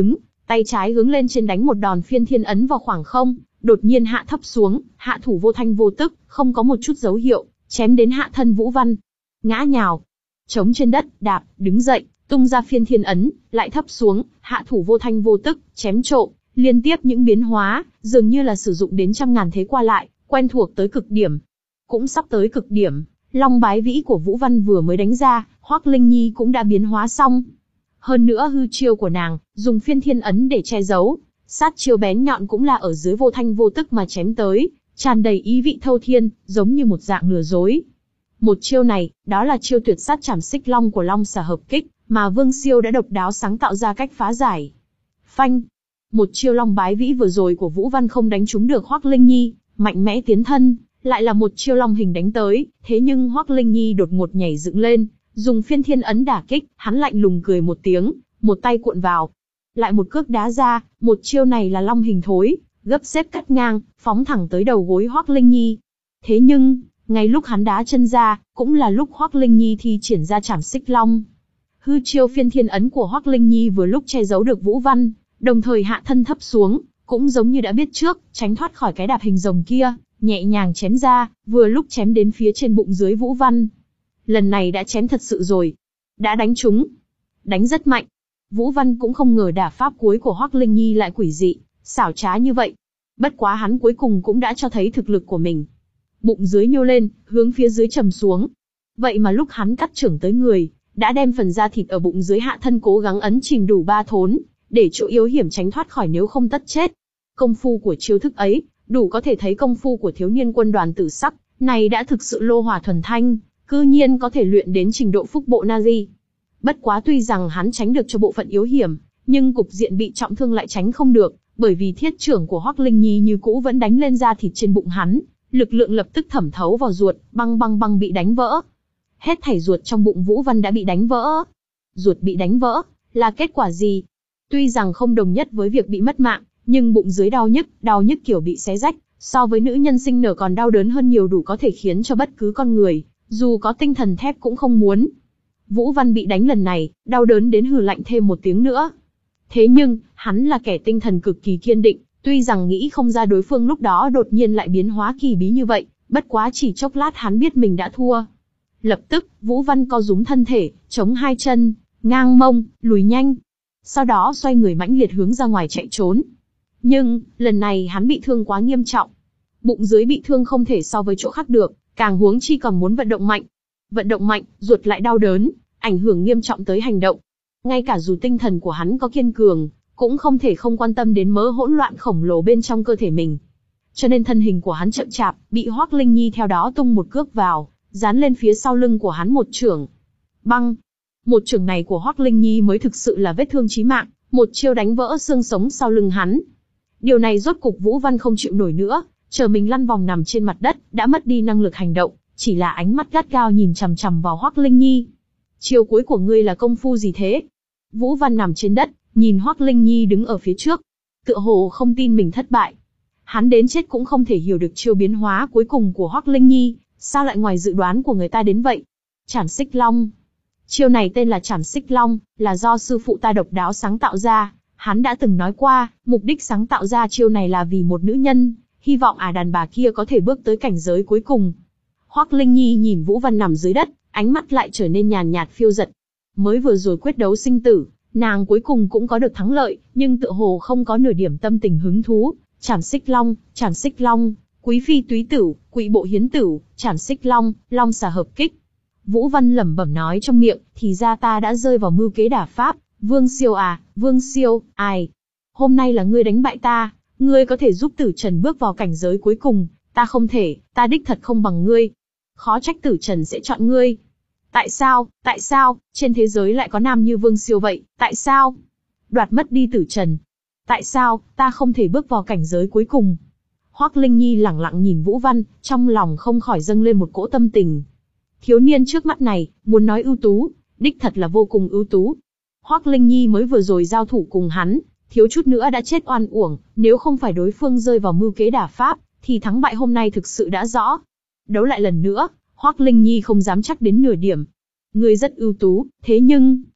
tay trái hướng lên trên đánh một đòn phiên thiên ấn vào khoảng không, đột nhiên hạ thấp xuống, hạ thủ vô thanh vô tức, không có một chút dấu hiệu, chém đến hạ thân Vũ Văn. Ngã nhào, chống trên đất, đạp, đứng dậy, tung ra phiên thiên ấn, lại thấp xuống, hạ thủ vô thanh vô tức, chém trộm, liên tiếp những biến hóa, dường như là sử dụng đến trăm ngàn thế qua lại, quen thuộc tới cực điểm. Cũng sắp tới cực điểm, Long Bái Vĩ của Vũ Văn vừa mới đánh ra, Hoắc Linh Nhi cũng đã biến hóa xong. Hơn nữa hư chiêu của nàng, dùng phiên thiên ấn để che giấu, sát chiêu bén nhọn cũng là ở dưới vô thanh vô tức mà chém tới, tràn đầy ý vị thâu thiên, giống như một dạng lừa dối. Một chiêu này, đó là chiêu tuyệt sát Trảm Xích Long của Long Xà hợp kích, mà Vương Siêu đã độc đáo sáng tạo ra cách phá giải. Phanh! Một chiêu Long Bái Vĩ vừa rồi của Vũ Văn không đánh trúng được Hoắc Linh Nhi, mạnh mẽ tiến thân, lại là một chiêu long hình đánh tới, thế nhưng Hoắc Linh Nhi đột ngột nhảy dựng lên, dùng phiên thiên ấn đả kích, hắn lạnh lùng cười một tiếng, một tay cuộn vào, lại một cước đá ra, một chiêu này là long hình thối, gấp xếp cắt ngang, phóng thẳng tới đầu gối Hoắc Linh Nhi. Thế nhưng, ngay lúc hắn đá chân ra, cũng là lúc Hoắc Linh Nhi thi triển ra Trảm Xích Long. Hư chiêu phiên thiên ấn của Hoắc Linh Nhi vừa lúc che giấu được Vũ Văn, đồng thời hạ thân thấp xuống, cũng giống như đã biết trước, tránh thoát khỏi cái đạp hình rồng kia, nhẹ nhàng chém ra, vừa lúc chém đến phía trên bụng dưới Vũ Văn. Lần này đã chém thật sự rồi, đã đánh trúng, đánh rất mạnh. Vũ Văn cũng không ngờ đả pháp cuối của Hoắc Linh Nhi lại quỷ dị, xảo trá như vậy. Bất quá hắn cuối cùng cũng đã cho thấy thực lực của mình. Bụng dưới nhô lên, hướng phía dưới trầm xuống. Vậy mà lúc hắn cắt trưởng tới người, đã đem phần da thịt ở bụng dưới hạ thân cố gắng ấn chìm đủ ba thốn, để chỗ yếu hiểm tránh thoát khỏi nếu không tất chết. Công phu của chiêu thức ấy, đủ có thể thấy công phu của thiếu niên quân đoàn tử sắc, này đã thực sự lô hỏa thuần thanh, cư nhiên có thể luyện đến trình độ phúc bộ Nazi. Bất quá tuy rằng hắn tránh được cho bộ phận yếu hiểm, nhưng cục diện bị trọng thương lại tránh không được, bởi vì thiết trưởng của Hoắc Linh Nhi như cũ vẫn đánh lên da thịt trên bụng hắn, lực lượng lập tức thẩm thấu vào ruột, băng băng băng bị đánh vỡ. Hết thảy ruột trong bụng Vũ Văn đã bị đánh vỡ. Ruột bị đánh vỡ, là kết quả gì? Tuy rằng không đồng nhất với việc bị mất mạng, nhưng bụng dưới đau nhức, đau nhức kiểu bị xé rách, so với nữ nhân sinh nở còn đau đớn hơn nhiều, đủ có thể khiến cho bất cứ con người, dù có tinh thần thép cũng không muốn. Vũ Văn bị đánh lần này, đau đớn đến hừ lạnh thêm một tiếng nữa. Thế nhưng, hắn là kẻ tinh thần cực kỳ kiên định, tuy rằng nghĩ không ra đối phương lúc đó đột nhiên lại biến hóa kỳ bí như vậy, bất quá chỉ chốc lát hắn biết mình đã thua. Lập tức, Vũ Văn co rúm thân thể, chống hai chân, ngang mông, lùi nhanh. Sau đó xoay người mãnh liệt hướng ra ngoài chạy trốn. Nhưng, lần này hắn bị thương quá nghiêm trọng. Bụng dưới bị thương không thể so với chỗ khác được, càng huống chi còn muốn vận động mạnh. Vận động mạnh, ruột lại đau đớn, ảnh hưởng nghiêm trọng tới hành động. Ngay cả dù tinh thần của hắn có kiên cường, cũng không thể không quan tâm đến mớ hỗn loạn khổng lồ bên trong cơ thể mình. Cho nên thân hình của hắn chậm chạp, bị Hoắc Linh Nhi theo đó tung một cước vào, dán lên phía sau lưng của hắn một chưởng. Băng! Một chưởng này của Hoắc Linh Nhi mới thực sự là vết thương chí mạng, một chiêu đánh vỡ xương sống sau lưng hắn. Điều này rốt cục Vũ Văn không chịu nổi nữa, chờ mình lăn vòng nằm trên mặt đất, đã mất đi năng lực hành động, chỉ là ánh mắt gắt gao nhìn chằm chằm vào Hoắc Linh Nhi. Chiêu cuối của ngươi là công phu gì thế? Vũ Văn nằm trên đất, nhìn Hoắc Linh Nhi đứng ở phía trước, tựa hồ không tin mình thất bại. Hắn đến chết cũng không thể hiểu được chiêu biến hóa cuối cùng của Hoắc Linh Nhi, sao lại ngoài dự đoán của người ta đến vậy? Trảm Xích Long. Chiêu này tên là Trảm Xích Long, là do sư phụ ta độc đáo sáng tạo ra. Hắn đã từng nói qua, mục đích sáng tạo ra chiêu này là vì một nữ nhân, hy vọng ả đàn bà kia có thể bước tới cảnh giới cuối cùng. Hoắc Linh Nhi nhìn Vũ Văn nằm dưới đất, ánh mắt lại trở nên nhàn nhạt phiêu dật. Mới vừa rồi quyết đấu sinh tử, nàng cuối cùng cũng có được thắng lợi, nhưng tựa hồ không có nửa điểm tâm tình hứng thú. Trảm Xích Long, Trảm Xích Long, quý phi túy tử, quỵ bộ hiến tử, Trảm Xích Long, long xà hợp kích. Vũ Văn lẩm bẩm nói trong miệng, thì ra ta đã rơi vào mưu kế đả pháp. Vương Siêu à, Vương Siêu, ai? Hôm nay là ngươi đánh bại ta, ngươi có thể giúp Tử Trần bước vào cảnh giới cuối cùng, ta không thể, ta đích thật không bằng ngươi. Khó trách Tử Trần sẽ chọn ngươi. Tại sao, tại sao, trên thế giới lại có nam như Vương Siêu vậy, tại sao? Đoạt mất đi Tử Trần. Tại sao, ta không thể bước vào cảnh giới cuối cùng? Hoắc Linh Nhi lẳng lặng nhìn Vũ Văn, trong lòng không khỏi dâng lên một cỗ tâm tình. Thiếu niên trước mắt này, muốn nói ưu tú, đích thật là vô cùng ưu tú. Hoắc Linh Nhi mới vừa rồi giao thủ cùng hắn, thiếu chút nữa đã chết oan uổng, nếu không phải đối phương rơi vào mưu kế đả pháp, thì thắng bại hôm nay thực sự đã rõ. Đấu lại lần nữa, Hoắc Linh Nhi không dám chắc đến nửa điểm. Ngươi rất ưu tú, thế nhưng,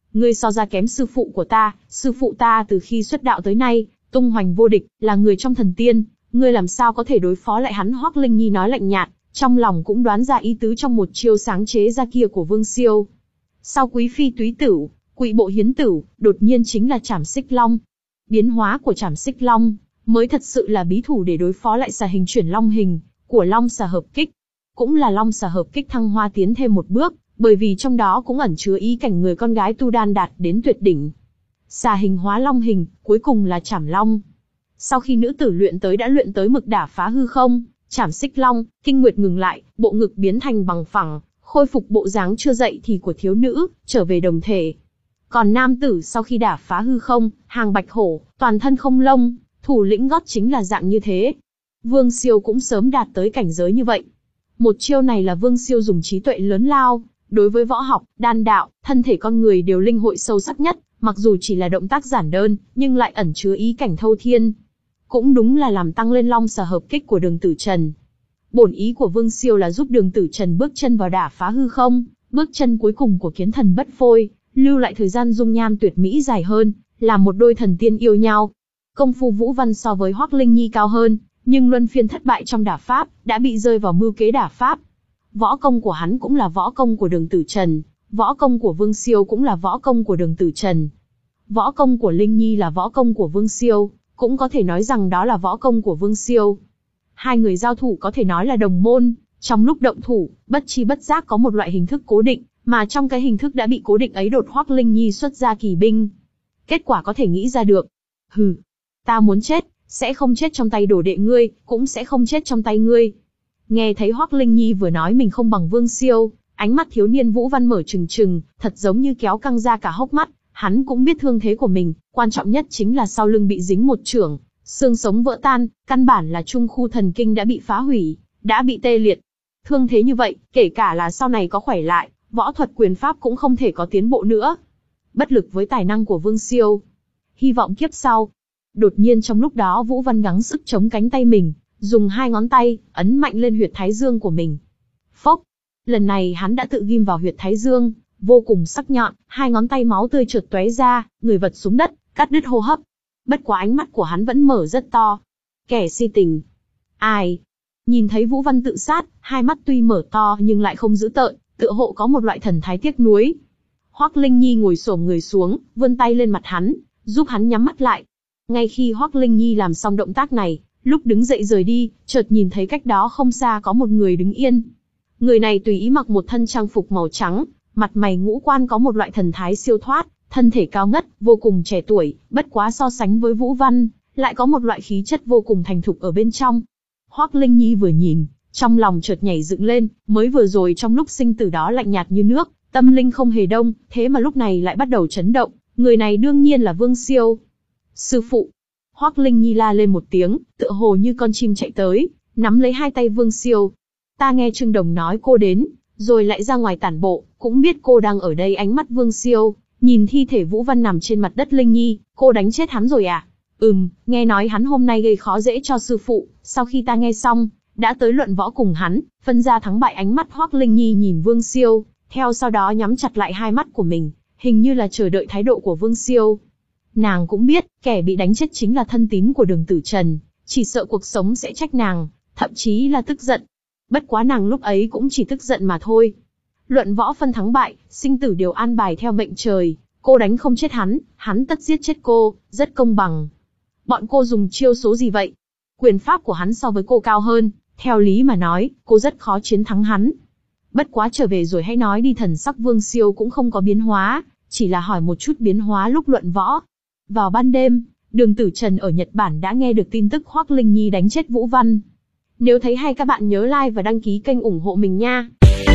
ngươi so ra kém sư phụ của ta, sư phụ ta từ khi xuất đạo tới nay, tung hoành vô địch, là người trong thần tiên, ngươi làm sao có thể đối phó lại hắn?" Hoắc Linh Nhi nói lạnh nhạt, trong lòng cũng đoán ra ý tứ trong một chiêu sáng chế ra kia của Vương Siêu. Sau Quý Phi Túy Tửu, Quỵ Bộ Hiến Tửu, đột nhiên chính là Trảm Xích Long. Biến hóa của Trảm Xích Long mới thật sự là bí thủ để đối phó lại xà hình chuyển long hình của Long Xà Hợp Kích. Cũng là Long Xà Hợp Kích thăng hoa tiến thêm một bước, bởi vì trong đó cũng ẩn chứa ý cảnh người con gái tu đan đạt đến tuyệt đỉnh. Xà hình hóa long hình, cuối cùng là Trảm Long. Sau khi nữ tử luyện tới đã luyện tới mực đả phá hư không, Trảm Xích Long, kinh nguyệt ngừng lại, bộ ngực biến thành bằng phẳng, khôi phục bộ dáng chưa dậy thì của thiếu nữ, trở về đồng thể. Còn nam tử sau khi đả phá hư không, hàng bạch hổ, toàn thân không lông, thủ lĩnh gót chính là dạng như thế. Vương Siêu cũng sớm đạt tới cảnh giới như vậy. Một chiêu này là Vương Siêu dùng trí tuệ lớn lao, đối với võ học, đan đạo, thân thể con người đều linh hội sâu sắc nhất, mặc dù chỉ là động tác giản đơn, nhưng lại ẩn chứa ý cảnh thâu thiên. Cũng đúng là làm tăng lên Long Xà Hợp Kích của Đường Tử Trần. Bổn ý của Vương Siêu là giúp Đường Tử Trần bước chân vào đả phá hư không, bước chân cuối cùng của Kiến Thần Bất Phôi, lưu lại thời gian dung nham tuyệt mỹ dài hơn, làm một đôi thần tiên yêu nhau. Công phu Vũ Văn so với Hoắc Linh Nhi cao hơn, nhưng luân phiên thất bại trong đả pháp, đã bị rơi vào mưu kế đả pháp. Võ công của hắn cũng là võ công của Đường Tử Trần, võ công của Vương Siêu cũng là võ công của Đường Tử Trần. Võ công của Linh Nhi là võ công của Vương Siêu, cũng có thể nói rằng đó là võ công của Vương Siêu. Hai người giao thủ có thể nói là đồng môn, trong lúc động thủ, bất chi bất giác có một loại hình thức cố định, mà trong cái hình thức đã bị cố định ấy đột Hoắc Linh Nhi xuất ra kỳ binh. Kết quả có thể nghĩ ra được. Hừ, ta muốn chết, sẽ không chết trong tay đồ đệ ngươi, cũng sẽ không chết trong tay ngươi. Nghe thấy Hoắc Linh Nhi vừa nói mình không bằng Vương Siêu, ánh mắt thiếu niên Vũ Văn mở trừng trừng, thật giống như kéo căng ra cả hốc mắt. Hắn cũng biết thương thế của mình, quan trọng nhất chính là sau lưng bị dính một chưởng, xương sống vỡ tan, căn bản là trung khu thần kinh đã bị phá hủy, đã bị tê liệt. Thương thế như vậy, kể cả là sau này có khỏe lại, võ thuật quyền pháp cũng không thể có tiến bộ nữa. Bất lực với tài năng của Vương Siêu. Hy vọng kiếp sau. Đột nhiên trong lúc đó Vũ Văn gắng sức chống cánh tay mình, dùng hai ngón tay, ấn mạnh lên huyệt thái dương của mình. Phốc! Lần này hắn đã tự ghim vào huyệt thái dương, vô cùng sắc nhọn, hai ngón tay máu tươi trượt tóe ra, người vật xuống đất, cắt đứt hô hấp. Bất quá ánh mắt của hắn vẫn mở rất to. Kẻ si tình. Ai? Nhìn thấy Vũ Văn tự sát, hai mắt tuy mở to nhưng lại không dữ tợn, tựa hộ có một loại thần thái tiếc nuối. Hoắc Linh Nhi ngồi xổm người xuống, vươn tay lên mặt hắn, giúp hắn nhắm mắt lại. Ngay khi Hoắc Linh Nhi làm xong động tác này, lúc đứng dậy rời đi, chợt nhìn thấy cách đó không xa có một người đứng yên. Người này tùy ý mặc một thân trang phục màu trắng, mặt mày ngũ quan có một loại thần thái siêu thoát, thân thể cao ngất, vô cùng trẻ tuổi, bất quá so sánh với Vũ Văn, lại có một loại khí chất vô cùng thành thục ở bên trong. Hoắc Linh Nhi vừa nhìn, trong lòng chợt nhảy dựng lên, mới vừa rồi trong lúc sinh tử đó lạnh nhạt như nước, tâm linh không hề động, thế mà lúc này lại bắt đầu chấn động, người này đương nhiên là Vương Siêu. Sư phụ! Hoắc Linh Nhi la lên một tiếng, tựa hồ như con chim chạy tới, nắm lấy hai tay Vương Siêu. Ta nghe Trương Đồng nói cô đến, rồi lại ra ngoài tản bộ, cũng biết cô đang ở đây. Ánh mắt Vương Siêu nhìn thi thể Vũ Văn nằm trên mặt đất. Linh Nhi, cô đánh chết hắn rồi à? Ừm, nghe nói hắn hôm nay gây khó dễ cho sư phụ, sau khi ta nghe xong, đã tới luận võ cùng hắn, phân ra thắng bại. Ánh mắt Hoắc Linh Nhi nhìn Vương Siêu, theo sau đó nhắm chặt lại hai mắt của mình, hình như là chờ đợi thái độ của Vương Siêu. Nàng cũng biết, kẻ bị đánh chết chính là thân tín của Đường Tử Trần, chỉ sợ cuộc sống sẽ trách nàng, thậm chí là tức giận. Bất quá nàng lúc ấy cũng chỉ tức giận mà thôi. Luận võ phân thắng bại, sinh tử đều an bài theo mệnh trời, cô đánh không chết hắn, hắn tất giết chết cô, rất công bằng. Bọn cô dùng chiêu số gì vậy? Quyền pháp của hắn so với cô cao hơn, theo lý mà nói, cô rất khó chiến thắng hắn. Bất quá trở về rồi hãy nói đi. Thần sắc Vương Siêu cũng không có biến hóa, chỉ là hỏi một chút biến hóa lúc luận võ. Vào ban đêm, Đường Tử Trần ở Nhật Bản đã nghe được tin tức Hoắc Linh Nhi đánh chết Vũ Văn. Nếu thấy hay các bạn nhớ like và đăng ký kênh ủng hộ mình nha.